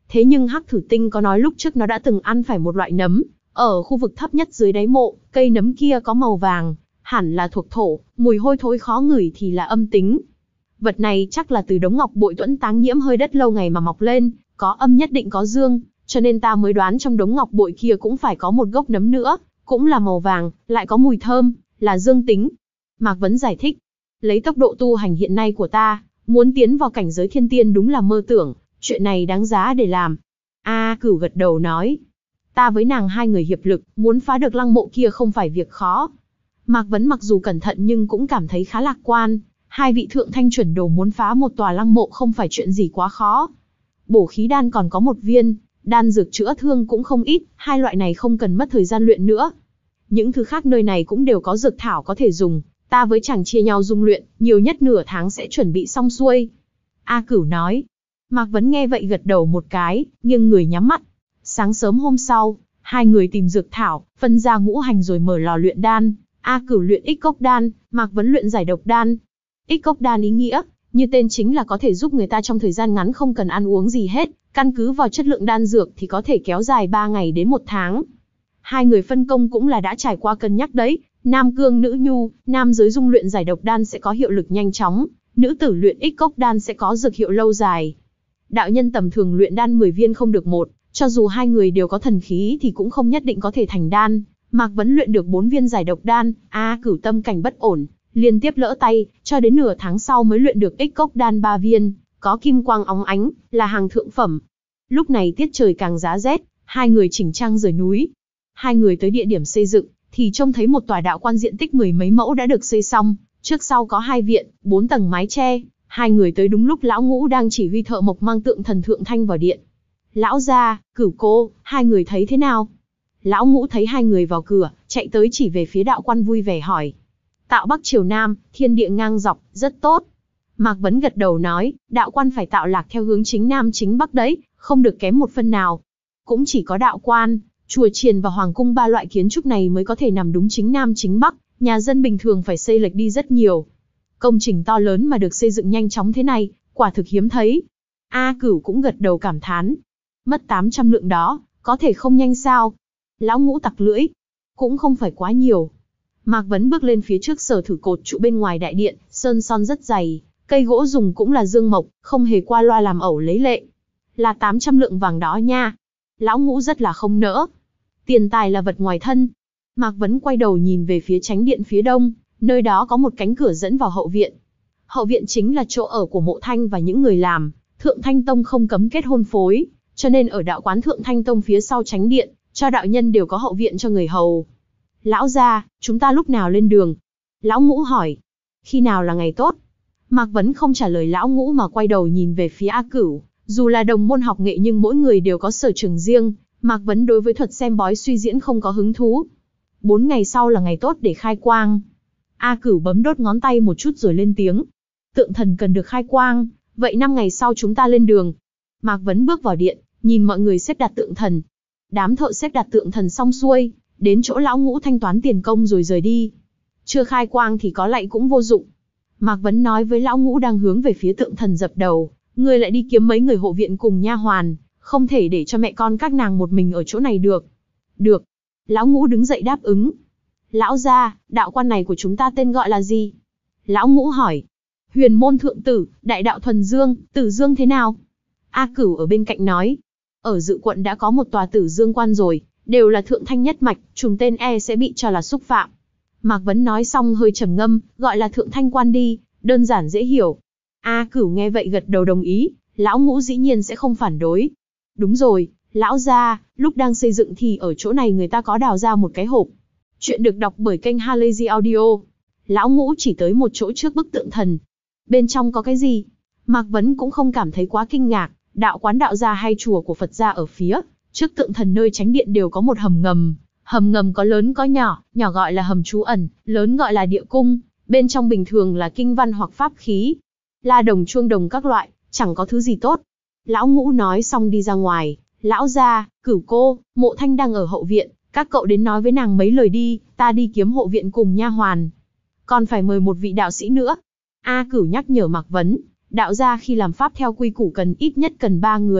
A: Thế nhưng Hắc Thử Tinh có nói lúc trước nó đã từng ăn phải một loại nấm, ở khu vực thấp nhất dưới đáy mộ, cây nấm kia có màu vàng, hẳn là thuộc thổ, mùi hôi thối khó ngửi thì là âm tính. Vật này chắc là từ đống ngọc bội tuẫn táng nhiễm hơi đất lâu ngày mà mọc lên, có âm nhất định có dương, cho nên ta mới đoán trong đống ngọc bội kia cũng phải có một gốc nấm nữa, cũng là màu vàng, lại có mùi thơm, là dương tính. Mạc Vấn giải thích, lấy tốc độ tu hành hiện nay của ta, muốn tiến vào cảnh giới thiên tiên đúng là mơ tưởng, chuyện này đáng giá để làm. A Cửu gật đầu nói, ta với nàng hai người hiệp lực, muốn phá được lăng mộ kia không phải việc khó. Mạc Vấn mặc dù cẩn thận nhưng cũng cảm thấy khá lạc quan, hai vị thượng thanh chuẩn đồ muốn phá một tòa lăng mộ không phải chuyện gì quá khó. Bổ khí đan còn có một viên, đan dược chữa thương cũng không ít, hai loại này không cần mất thời gian luyện nữa. Những thứ khác nơi này cũng đều có dược thảo có thể dùng, ta với chàng chia nhau dung luyện, nhiều nhất nửa tháng sẽ chuẩn bị xong xuôi. A Cửu nói. Mạc Vấn nghe vậy gật đầu một cái, nghiêng người nhắm mắt. Sáng sớm hôm sau, hai người tìm dược thảo, phân ra ngũ hành rồi mở lò luyện đan. A Cửu luyện ích cốc đan, Mạc Vấn luyện giải độc đan. Ích cốc đan ý nghĩa, như tên chính là có thể giúp người ta trong thời gian ngắn không cần ăn uống gì hết, căn cứ vào chất lượng đan dược thì có thể kéo dài ba ngày đến một tháng. Hai người phân công cũng là đã trải qua cân nhắc đấy, nam cương nữ nhu, nam giới dung luyện giải độc đan sẽ có hiệu lực nhanh chóng, nữ tử luyện ích cốc đan sẽ có dược hiệu lâu dài. Đạo nhân tầm thường luyện đan mười viên không được một, cho dù hai người đều có thần khí thì cũng không nhất định có thể thành đan. Mạc Vấn luyện được bốn viên giải độc đan, A Cửu tâm cảnh bất ổn, liên tiếp lỡ tay, cho đến nửa tháng sau mới luyện được ích cốc đan ba viên, có kim quang óng ánh, là hàng thượng phẩm. Lúc này tiết trời càng giá rét, hai người chỉnh trang rời núi. Hai người tới địa điểm xây dựng, thì trông thấy một tòa đạo quan diện tích mười mấy mẫu đã được xây xong, trước sau có hai viện, bốn tầng mái che. Hai người tới đúng lúc lão Ngũ đang chỉ huy thợ mộc mang tượng thần thượng thanh vào điện. Lão gia, Cửu cô, hai người thấy thế nào? Lão Ngũ thấy hai người vào cửa, chạy tới chỉ về phía đạo quan vui vẻ hỏi. Tạo Bắc Triều Nam, thiên địa ngang dọc, rất tốt. Mạc Vấn gật đầu nói, đạo quan phải tạo lạc theo hướng chính Nam chính Bắc đấy, không được kém một phân nào. Cũng chỉ có đạo quan, chùa chiền và hoàng cung ba loại kiến trúc này mới có thể nằm đúng chính Nam chính Bắc, nhà dân bình thường phải xây lệch đi rất nhiều. Công trình to lớn mà được xây dựng nhanh chóng thế này, quả thực hiếm thấy. A Cửu cũng gật đầu cảm thán. Mất tám trăm lượng đó, có thể không nhanh sao? Lão Ngũ tặc lưỡi. Cũng không phải quá nhiều. Mạc Vấn bước lên phía trước sở thử cột trụ bên ngoài đại điện, sơn son rất dày, cây gỗ dùng cũng là dương mộc, không hề qua loa làm ẩu lấy lệ. Là tám trăm lượng vàng đó nha. Lão Ngũ rất là không nỡ. Tiền tài là vật ngoài thân. Mạc Vấn quay đầu nhìn về phía chánh điện phía đông, nơi đó có một cánh cửa dẫn vào hậu viện. Hậu viện chính là chỗ ở của Mộ Thanh và những người làm. Thượng Thanh Tông không cấm kết hôn phối, cho nên ở đạo quán Thượng Thanh Tông phía sau chánh điện, cho đạo nhân đều có hậu viện cho người hầu. Lão gia, chúng ta lúc nào lên đường? Lão Ngũ hỏi. Khi nào là ngày tốt? Mạc Vấn không trả lời Lão Ngũ mà quay đầu nhìn về phía A Cửu. Dù là đồng môn học nghệ nhưng mỗi người đều có sở trường riêng, Mạc Vấn đối với thuật xem bói suy diễn không có hứng thú. Bốn ngày sau là ngày tốt để khai quang. A Cửu bấm đốt ngón tay một chút rồi lên tiếng. Tượng thần cần được khai quang, vậy năm ngày sau chúng ta lên đường. Mạc Vấn bước vào điện, nhìn mọi người xếp đặt tượng thần. Đám thợ xếp đặt tượng thần xong xuôi, đến chỗ Lão Ngũ thanh toán tiền công rồi rời đi. Chưa khai quang thì có lạy cũng vô dụng. Mạc Vấn nói với Lão Ngũ đang hướng về phía tượng thần dập đầu, ngươi lại đi kiếm mấy người hộ viện cùng nha hoàn, không thể để cho mẹ con các nàng một mình ở chỗ này được. Được. Lão Ngũ đứng dậy đáp ứng. Lão gia, đạo quan này của chúng ta tên gọi là gì? Lão Ngũ hỏi. Huyền môn thượng tử, đại đạo thuần dương, tử dương thế nào? A Cửu ở bên cạnh nói. Ở Dự quận đã có một tòa tử dương quan rồi, đều là thượng thanh nhất mạch, trùng tên e sẽ bị cho là xúc phạm. Mạc Vấn nói xong hơi trầm ngâm, gọi là thượng thanh quan đi, đơn giản dễ hiểu. A Cửu nghe vậy gật đầu đồng ý, Lão Ngũ dĩ nhiên sẽ không phản đối. Đúng rồi, lão gia, lúc đang xây dựng thì ở chỗ này người ta có đào ra một cái hộp. Chuyện được đọc bởi kênh Halazy Audio. Lão Ngũ chỉ tới một chỗ trước bức tượng thần. Bên trong có cái gì? Mạc Vấn cũng không cảm thấy quá kinh ngạc, đạo quán đạo gia hay chùa của Phật gia ở phía trước tượng thần nơi chánh điện đều có một hầm ngầm. Hầm ngầm có lớn có nhỏ, nhỏ gọi là hầm trú ẩn, lớn gọi là địa cung, bên trong bình thường là kinh văn hoặc pháp khí. La đồng chuông đồng các loại, chẳng có thứ gì tốt. Lão Ngũ nói xong đi ra ngoài, lão gia, Cửu cô, Mộ Thanh đang ở hậu viện, các cậu đến nói với nàng mấy lời đi, ta đi kiếm hộ viện cùng nha hoàn. Còn phải mời một vị đạo sĩ nữa. A Cửu nhắc nhở Mạc Vấn, đạo gia khi làm pháp theo quy củ cần ít nhất cần ba người,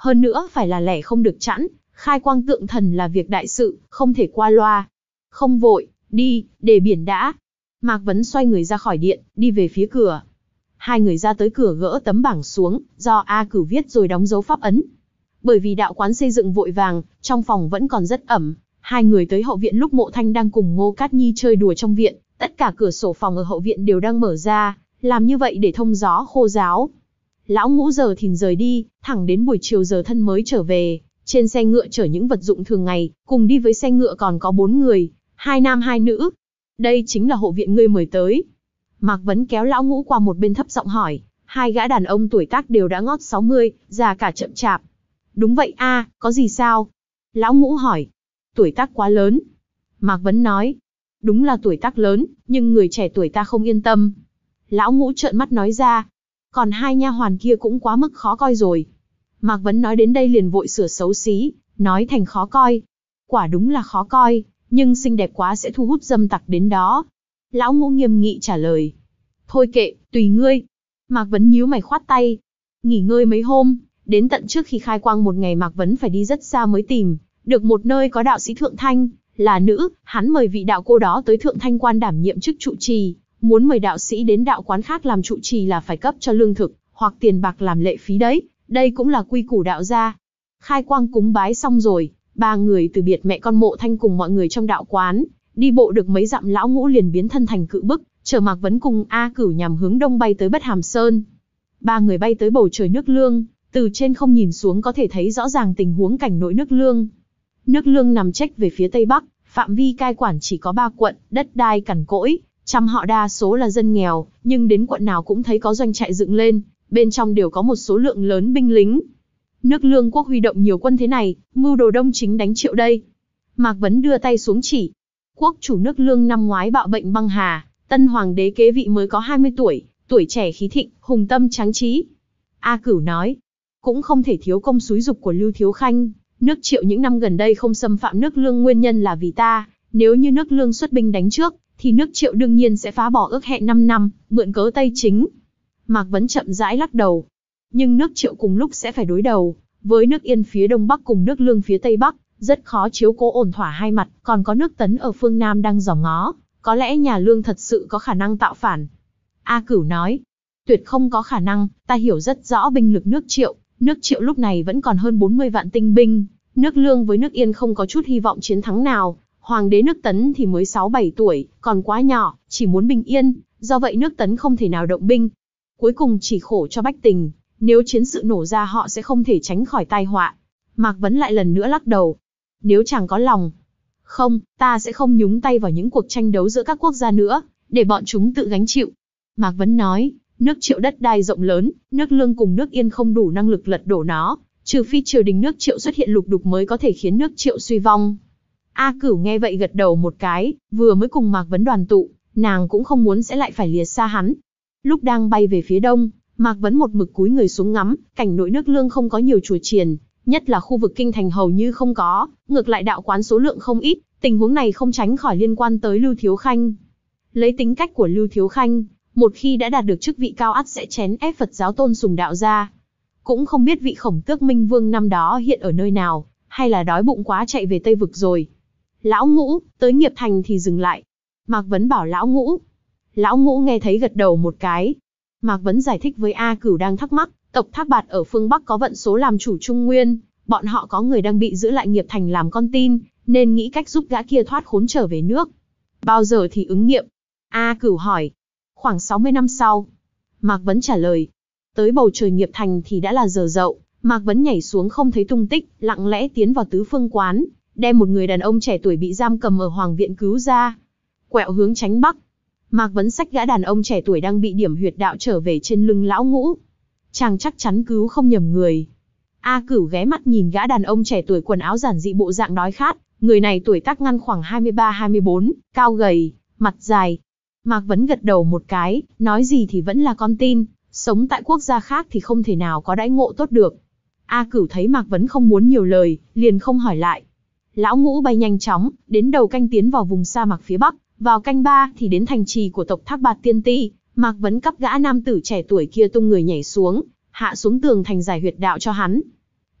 A: Hơn nữa phải là lẻ không được chẵn, khai quang tượng thần là việc đại sự, không thể qua loa. Không vội, đi, để biển đã. Mạc Vấn xoay người ra khỏi điện, đi về phía cửa. Hai người ra tới cửa gỡ tấm bảng xuống, do A Cửu viết rồi đóng dấu pháp ấn. Bởi vì đạo quán xây dựng vội vàng, trong phòng vẫn còn rất ẩm. Hai người tới hậu viện lúc Mộ Thanh đang cùng Ngô Cát Nhi chơi đùa trong viện, tất cả cửa sổ phòng ở hậu viện đều đang mở ra, làm như vậy để thông gió khô ráo. Lão Ngũ giờ thìn rời đi, thẳng đến buổi chiều giờ thân mới trở về. Trên xe ngựa chở những vật dụng thường ngày, cùng đi với xe ngựa còn có bốn người, hai nam hai nữ. Đây chính là hộ viện ngươi mời tới. Mạc Vấn kéo Lão Ngũ qua một bên thấp giọng hỏi, hai gã đàn ông tuổi tác đều đã ngót sáu mươi, già cả chậm chạp. Đúng vậy a, có gì sao? Lão Ngũ hỏi. Tuổi tác quá lớn. Mạc Vấn nói. Đúng là tuổi tác lớn, nhưng người trẻ tuổi ta không yên tâm. Lão Ngũ trợn mắt nói ra. Còn hai nha hoàn kia cũng quá mức khó coi rồi. Mạc Vấn nói đến đây liền vội sửa xấu xí, nói thành khó coi. Quả đúng là khó coi, nhưng xinh đẹp quá sẽ thu hút dâm tặc đến đó. Lão Ngũ nghiêm nghị trả lời. Thôi kệ, tùy ngươi. Mạc Vấn nhíu mày khoát tay. Nghỉ ngơi mấy hôm, đến tận trước khi khai quang một ngày Mạc Vấn phải đi rất xa mới tìm được một nơi có đạo sĩ Thượng Thanh, là nữ, hắn mời vị đạo cô đó tới Thượng Thanh quan đảm nhiệm chức trụ trì. Muốn mời đạo sĩ đến đạo quán khác làm trụ trì là phải cấp cho lương thực, hoặc tiền bạc làm lệ phí đấy. Đây cũng là quy củ đạo gia. Khai quang cúng bái xong rồi, ba người từ biệt mẹ con Mộ Thanh cùng mọi người trong đạo quán, đi bộ được mấy dặm Lão Ngũ liền biến thân thành cự bức, chở Mạc Vấn cùng A Cửu nhằm hướng đông bay tới Bất Hàm Sơn. Ba người bay tới bầu trời nước Lương, từ trên không nhìn xuống có thể thấy rõ ràng tình huống cảnh nội nước Lương. Nước Lương nằm chếch về phía tây bắc, phạm vi cai quản chỉ có ba quận, đất đai cằn cỗi, trăm họ đa số là dân nghèo, nhưng đến quận nào cũng thấy có doanh trại dựng lên, bên trong đều có một số lượng lớn binh lính. Nước Lương quốc huy động nhiều quân thế này, mưu đồ đông chính đánh Triệu đây. Mạc Vấn đưa tay xuống chỉ. Quốc chủ nước Lương năm ngoái bạo bệnh băng hà, tân hoàng đế kế vị mới có hai mươi tuổi, tuổi trẻ khí thịnh, hùng tâm tráng trí. A Cửu nói, cũng không thể thiếu công xúi dục của Lưu Thiếu Khanh. Nước Triệu những năm gần đây không xâm phạm nước Lương nguyên nhân là vì ta, nếu như nước Lương xuất binh đánh trước, thì nước Triệu đương nhiên sẽ phá bỏ ước hẹn năm năm, mượn cớ Tây Chính. Mạc Vấn chậm rãi lắc đầu. Nhưng nước Triệu cùng lúc sẽ phải đối đầu với nước Yên phía đông bắc cùng nước Lương phía tây bắc, rất khó chiếu cố ổn thỏa hai mặt, còn có nước Tấn ở phương nam đang dòm ngó, có lẽ nhà Lương thật sự có khả năng tạo phản. A Cửu nói, tuyệt không có khả năng, ta hiểu rất rõ binh lực nước Triệu, nước Triệu lúc này vẫn còn hơn bốn mươi vạn tinh binh, nước Lương với nước Yên không có chút hy vọng chiến thắng nào, hoàng đế nước Tấn thì mới sáu bảy tuổi, còn quá nhỏ, chỉ muốn bình yên, do vậy nước Tấn không thể nào động binh. Cuối cùng chỉ khổ cho bách tình, nếu chiến sự nổ ra họ sẽ không thể tránh khỏi tai họa. Mạc Vấn lại lần nữa lắc đầu. Nếu chàng có lòng, không, ta sẽ không nhúng tay vào những cuộc tranh đấu giữa các quốc gia nữa, để bọn chúng tự gánh chịu. Mạc Vấn nói, nước Triệu đất đai rộng lớn, nước Lương cùng nước Yên không đủ năng lực lật đổ nó, trừ phi triều đình nước Triệu xuất hiện lục đục mới có thể khiến nước Triệu suy vong. A Cửu nghe vậy gật đầu một cái, vừa mới cùng Mạc Vấn đoàn tụ, nàng cũng không muốn sẽ lại phải lìa xa hắn. Lúc đang bay về phía đông, Mạc Vấn một mực cúi người xuống ngắm, cảnh nội nước Lương không có nhiều chùa chiền, nhất là khu vực kinh thành hầu như không có, ngược lại đạo quán số lượng không ít, tình huống này không tránh khỏi liên quan tới Lưu Thiếu Khanh. Lấy tính cách của Lưu Thiếu Khanh, một khi đã đạt được chức vị cao ắt sẽ chèn ép Phật giáo tôn sùng đạo gia. Cũng không biết vị Khổng Tước Minh Vương năm đó hiện ở nơi nào, hay là đói bụng quá chạy về Tây Vực rồi. Lão Ngũ, tới Nghiệp Thành thì dừng lại. Mạc Vấn bảo Lão Ngũ. Lão Ngũ nghe thấy gật đầu một cái. Mạc Vấn giải thích với A Cửu đang thắc mắc, tộc Thác Bạt ở phương Bắc có vận số làm chủ Trung Nguyên, bọn họ có người đang bị giữ lại Nghiệp Thành làm con tin, nên nghĩ cách giúp gã kia thoát khốn trở về nước. Bao giờ thì ứng nghiệm? A Cửu hỏi. Khoảng sáu mươi năm sau. Mạc Vấn trả lời. Tới bầu trời Nghiệp Thành thì đã là giờ dậu, Mạc Vấn nhảy xuống không thấy tung tích, lặng lẽ tiến vào Tứ Phương Quán, đem một người đàn ông trẻ tuổi bị giam cầm ở Hoàng Viện cứu ra. Quẹo hướng tránh bắc, Mạc Vấn xách gã đàn ông trẻ tuổi đang bị điểm huyệt đạo trở về trên lưng Lão Ngũ. Chàng chắc chắn cứu không nhầm người. A Cửu ghé mắt nhìn gã đàn ông trẻ tuổi quần áo giản dị bộ dạng đói khát, người này tuổi tác ngăn khoảng hai mươi ba hai mươi bốn, cao gầy, mặt dài. Mạc Vấn gật đầu một cái, nói gì thì vẫn là con tin, sống tại quốc gia khác thì không thể nào có đãi ngộ tốt được. A Cửu thấy Mạc Vấn không muốn nhiều lời, liền không hỏi lại. Lão Ngũ bay nhanh chóng, đến đầu canh tiến vào vùng sa mạc phía bắc, vào canh ba thì đến thành trì của tộc Thác Bạt Tiên Ti. Mạc Vấn cắp gã nam tử trẻ tuổi kia tung người nhảy xuống, hạ xuống tường thành giải huyệt đạo cho hắn.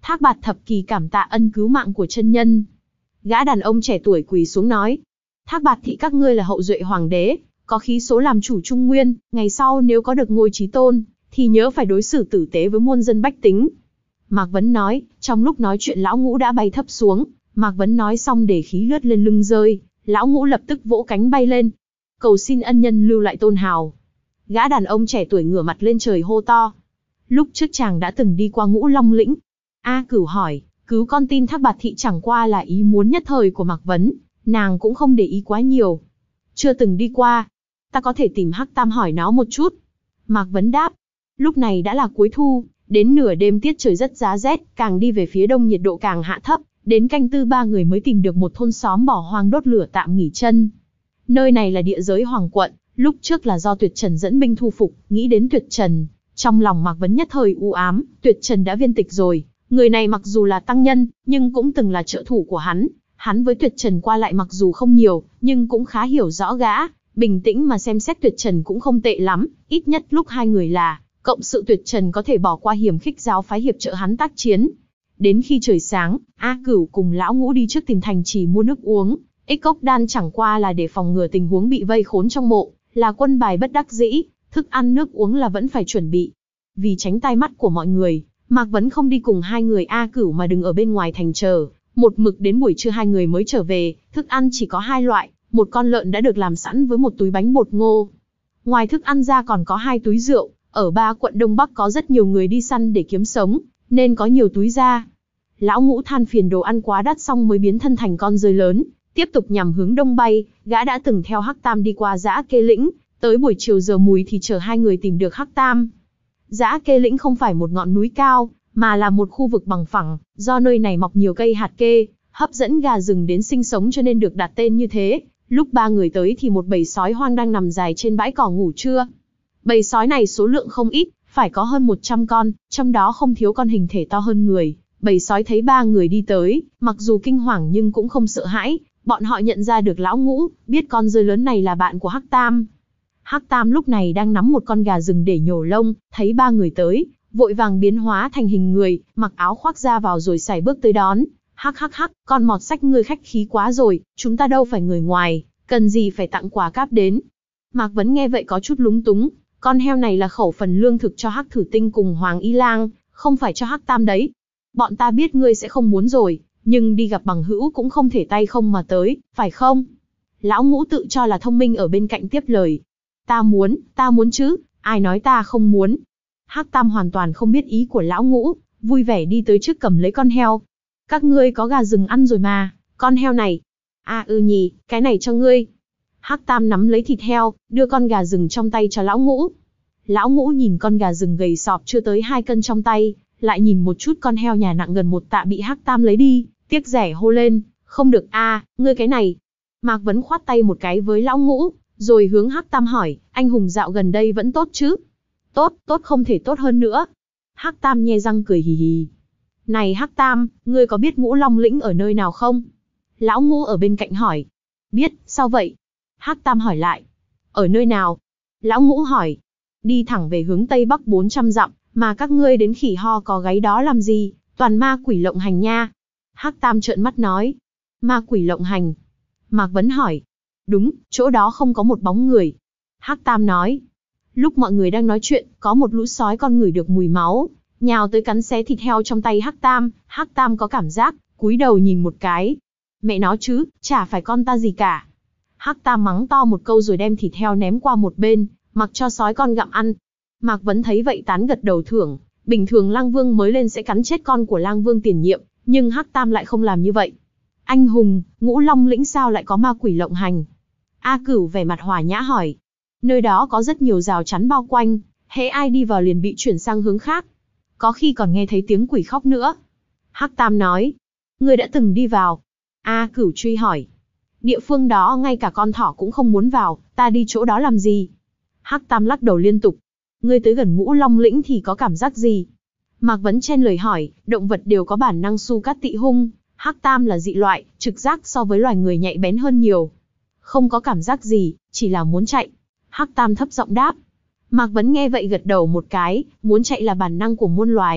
A: Thác Bạt thập kỳ cảm tạ ân cứu mạng của chân nhân. Gã đàn ông trẻ tuổi quỳ xuống nói. Thác Bạt thị các ngươi là hậu duệ hoàng đế, có khí số làm chủ Trung Nguyên, ngày sau nếu có được ngôi chí tôn, thì nhớ phải đối xử tử tế với muôn dân bách tính. Mạc Vấn nói, trong lúc nói chuyện lão ngũ đã bay thấp xuống, Mạc Vấn nói xong để khí lướt lên lưng rơi, lão ngũ lập tức vỗ cánh bay lên. Cầu xin ân nhân lưu lại tôn hào. Gã đàn ông trẻ tuổi ngửa mặt lên trời hô to. Lúc trước chàng đã từng đi qua Ngũ Long lĩnh. A Cửu hỏi, cứu con tin Thác Bạt thị chẳng qua là ý muốn nhất thời của Mạc Vấn, nàng cũng không để ý quá nhiều. Chưa từng đi qua. Ta có thể tìm Hắc Tam hỏi nó một chút. Mạc Vấn đáp. Lúc này đã là cuối thu, đến nửa đêm tiết trời rất giá rét, càng đi về phía đông nhiệt độ càng hạ thấp, đến canh tư ba người mới tìm được một thôn xóm bỏ hoang đốt lửa tạm nghỉ chân. Nơi này là địa giới Hoàng quận, lúc trước là do Tuyệt Trần dẫn binh thu phục, nghĩ đến Tuyệt Trần, trong lòng Mạc Vấn nhất thời u ám, Tuyệt Trần đã viên tịch rồi, người này mặc dù là tăng nhân, nhưng cũng từng là trợ thủ của hắn, hắn với Tuyệt Trần qua lại mặc dù không nhiều, nhưng cũng khá hiểu rõ gã, bình tĩnh mà xem xét Tuyệt Trần cũng không tệ lắm, ít nhất lúc hai người là cộng sự Tuyệt Trần có thể bỏ qua hiểm khích giáo phái hiệp trợ hắn tác chiến. Đến khi trời sáng, A Cửu cùng lão ngũ đi trước tìm thành trì mua nước uống, ích cốc đan chẳng qua là để phòng ngừa tình huống bị vây khốn trong mộ, là quân bài bất đắc dĩ, thức ăn nước uống là vẫn phải chuẩn bị. Vì tránh tai mắt của mọi người, Mạc Vấn không đi cùng hai người A Cửu mà đứng ở bên ngoài thành chờ, một mực đến buổi trưa hai người mới trở về, thức ăn chỉ có hai loại, một con lợn đã được làm sẵn với một túi bánh bột ngô. Ngoài thức ăn ra còn có hai túi rượu, ở ba quận Đông Bắc có rất nhiều người đi săn để kiếm sống, nên có nhiều túi ra. Lão ngũ than phiền đồ ăn quá đắt xong mới biến thân thành con rơi lớn, tiếp tục nhằm hướng đông bay, gã đã từng theo Hắc Tam đi qua Dã Kê Lĩnh, tới buổi chiều giờ mùi thì chờ hai người tìm được Hắc Tam. Dã Kê Lĩnh không phải một ngọn núi cao, mà là một khu vực bằng phẳng, do nơi này mọc nhiều cây hạt kê, hấp dẫn gà rừng đến sinh sống cho nên được đặt tên như thế. Lúc ba người tới thì một bầy sói hoang đang nằm dài trên bãi cỏ ngủ trưa. Bầy sói này số lượng không ít, phải có hơn một trăm con, trong đó không thiếu con hình thể to hơn người. Bầy sói thấy ba người đi tới, mặc dù kinh hoàng nhưng cũng không sợ hãi, bọn họ nhận ra được lão ngũ, biết con rơi lớn này là bạn của Hắc Tam. Hắc Tam lúc này đang nắm một con gà rừng để nhổ lông, thấy ba người tới, vội vàng biến hóa thành hình người, mặc áo khoác ra vào rồi sải bước tới đón. Hắc hắc hắc, con mọt sách ngươi khách khí quá rồi, chúng ta đâu phải người ngoài, cần gì phải tặng quà cáp đến. Mạc Vấn nghe vậy có chút lúng túng, con heo này là khẩu phần lương thực cho Hắc Thử Tinh cùng Hoàng Y Lang, không phải cho Hắc Tam đấy. Bọn ta biết ngươi sẽ không muốn rồi, nhưng đi gặp bằng hữu cũng không thể tay không mà tới, phải không? Lão ngũ tự cho là thông minh ở bên cạnh tiếp lời. Ta muốn, ta muốn chứ, ai nói ta không muốn. Hắc Tam hoàn toàn không biết ý của lão ngũ, vui vẻ đi tới trước cầm lấy con heo. Các ngươi có gà rừng ăn rồi mà, con heo này. À ừ nhỉ, cái này cho ngươi. Hắc Tam nắm lấy thịt heo, đưa con gà rừng trong tay cho lão ngũ. Lão ngũ nhìn con gà rừng gầy sọp chưa tới hai cân trong tay, lại nhìn một chút con heo nhà nặng gần một tạ bị Hắc Tam lấy đi, tiếc rẻ hô lên, không được a, à, ngươi cái này. Mạc Vấn khoát tay một cái với lão ngũ, rồi hướng Hắc Tam hỏi, anh hùng dạo gần đây vẫn tốt chứ? Tốt, tốt không thể tốt hơn nữa. Hắc Tam nhe răng cười hì hì. Này Hắc Tam, ngươi có biết Ngũ Long lĩnh ở nơi nào không? Lão ngũ ở bên cạnh hỏi. Biết, sao vậy? Hắc Tam hỏi lại. Ở nơi nào? Lão ngũ hỏi. Đi thẳng về hướng tây bắc bốn trăm dặm, mà các ngươi đến khỉ ho có gáy đó làm gì? Toàn ma quỷ lộng hành nha. Hắc Tam trợn mắt nói. Ma quỷ lộng hành. Mạc Vấn hỏi. Đúng, chỗ đó không có một bóng người. Hắc Tam nói. Lúc mọi người đang nói chuyện, có một lũ sói con ngửi được mùi máu, nhào tới cắn xé thịt heo trong tay Hắc Tam. Hắc Tam có cảm giác, cúi đầu nhìn một cái. Mẹ nó chứ, chả phải con ta gì cả. Hắc Tam mắng to một câu rồi đem thịt heo ném qua một bên, mặc cho sói con gặm ăn. Mạc Vấn thấy vậy tán gật đầu thưởng, bình thường Lang Vương mới lên sẽ cắn chết con của Lang Vương tiền nhiệm, nhưng Hắc Tam lại không làm như vậy. Anh hùng, Ngũ Long lĩnh sao lại có ma quỷ lộng hành? A Cửu vẻ mặt hòa nhã hỏi. Nơi đó có rất nhiều rào chắn bao quanh, hễ ai đi vào liền bị chuyển sang hướng khác. Có khi còn nghe thấy tiếng quỷ khóc nữa. Hắc Tam nói. Ngươi đã từng đi vào. A Cửu truy hỏi. Địa phương đó ngay cả con thỏ cũng không muốn vào, ta đi chỗ đó làm gì? Hắc Tam lắc đầu liên tục. Ngươi tới gần Ngũ Long lĩnh thì có cảm giác gì? Mạc Vấn chen lời hỏi, động vật đều có bản năng su cát tị hung, Hắc Tam là dị loại, trực giác so với loài người nhạy bén hơn nhiều. Không có cảm giác gì, chỉ là muốn chạy. Hắc Tam thấp giọng đáp. Mạc Vấn nghe vậy gật đầu một cái, muốn chạy là bản năng của muôn loài,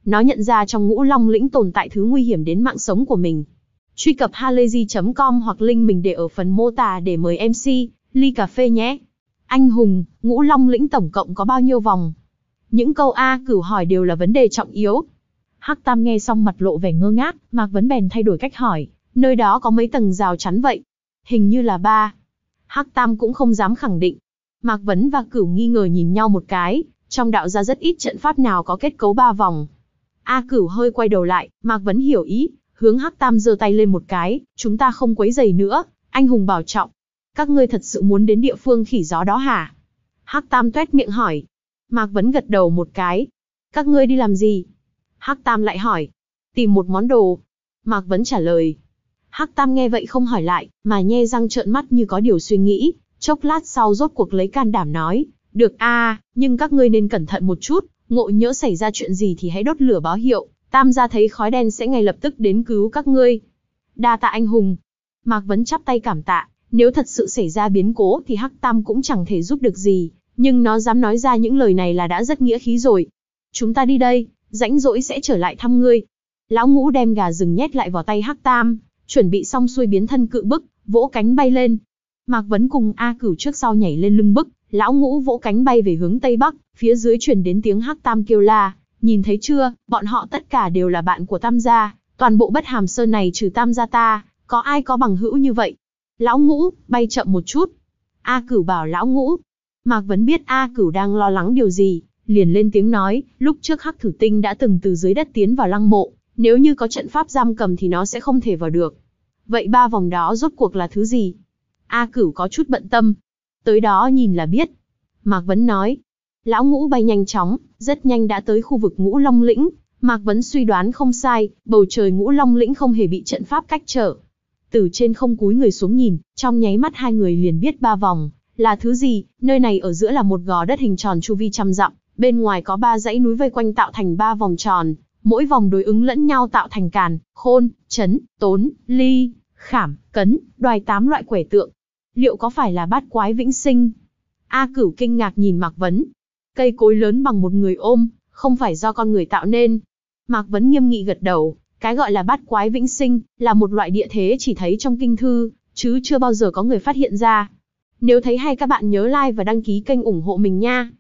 A: Nó nhận ra trong Ngũ Long lĩnh tồn tại thứ nguy hiểm đến mạng sống của mình. Truy cập halayzi chấm com hoặc link mình để ở phần mô tả để mời em xê, ly cà phê nhé. Anh hùng, Ngũ Long lĩnh tổng cộng có bao nhiêu vòng? Những câu A Cửu hỏi đều là vấn đề trọng yếu. Hắc Tam nghe xong mặt lộ vẻ ngơ ngác, Mạc Vấn bèn thay đổi cách hỏi, nơi đó có mấy tầng rào chắn vậy? Hình như là ba. Hắc Tam cũng không dám khẳng định. Mạc Vấn và Cửu nghi ngờ nhìn nhau một cái, trong đạo gia rất ít trận pháp nào có kết cấu ba vòng. A Cửu hơi quay đầu lại, Mạc Vấn hiểu ý, hướng Hắc Tam giơ tay lên một cái, chúng ta không quấy rầy nữa, anh hùng bảo trọng. Các ngươi thật sự muốn đến địa phương khỉ gió đó hả? Hắc Tam toét miệng hỏi. Mạc Vấn gật đầu một cái. Các ngươi đi làm gì? Hắc Tam lại hỏi. Tìm một món đồ. Mạc Vấn trả lời. Hắc Tam nghe vậy không hỏi lại, mà nhe răng trợn mắt như có điều suy nghĩ, chốc lát sau rốt cuộc lấy can đảm nói. Được a, nhưng các ngươi nên cẩn thận một chút, ngộ nhỡ xảy ra chuyện gì thì hãy đốt lửa báo hiệu, Tam gia thấy khói đen sẽ ngay lập tức đến cứu các ngươi. Đa tạ anh hùng. Mạc Vấn chắp tay cảm tạ, nếu thật sự xảy ra biến cố thì Hắc Tam cũng chẳng thể giúp được gì, nhưng nó dám nói ra những lời này là đã rất nghĩa khí rồi. Chúng ta đi đây, rãnh rỗi sẽ trở lại thăm ngươi. Lão Ngũ đem gà rừng nhét lại vào tay Hắc Tam, chuẩn bị xong xuôi biến thân cự bức, vỗ cánh bay lên. Mạc Vấn cùng A Cửu trước sau nhảy lên lưng bức, Lão Ngũ vỗ cánh bay về hướng tây bắc, phía dưới truyền đến tiếng Hắc Tam kêu la, nhìn thấy chưa, bọn họ tất cả đều là bạn của Tam gia, toàn bộ Bất Hàm Sơn này trừ Tam gia ta, có ai có bằng hữu như vậy? Lão Ngũ, bay chậm một chút. A Cửu bảo Lão Ngũ. Mạc Vấn biết A Cửu đang lo lắng điều gì, liền lên tiếng nói, lúc trước Hắc Thử Tinh đã từng từ dưới đất tiến vào lăng mộ, nếu như có trận pháp giam cầm thì nó sẽ không thể vào được. Vậy ba vòng đó rốt cuộc là thứ gì? A Cửu có chút bận tâm. Tới đó nhìn là biết. Mạc Vấn nói. Lão Ngũ bay nhanh chóng, rất nhanh đã tới khu vực Ngũ Long lĩnh. Mạc Vấn suy đoán không sai, bầu trời Ngũ Long lĩnh không hề bị trận pháp cách trở. Từ trên không cúi người xuống nhìn, trong nháy mắt hai người liền biết ba vòng là thứ gì. Nơi này ở giữa là một gò đất hình tròn chu vi trăm dặm, bên ngoài có ba dãy núi vây quanh tạo thành ba vòng tròn, mỗi vòng đối ứng lẫn nhau tạo thành Càn, Khôn, Trấn, Tốn, Ly, Khảm, Cấn, Đoài tám loại quẻ tượng. Liệu có phải là bát quái vĩnh sinh? A Cửu kinh ngạc nhìn Mạc Vấn. Cây cối lớn bằng một người ôm, không phải do con người tạo nên. Mạc Vấn nghiêm nghị gật đầu, cái gọi là bát quái vĩnh sinh, là một loại địa thế chỉ thấy trong kinh thư, chứ chưa bao giờ có người phát hiện ra. Nếu thấy hay các bạn nhớ like và đăng ký kênh ủng hộ mình nha.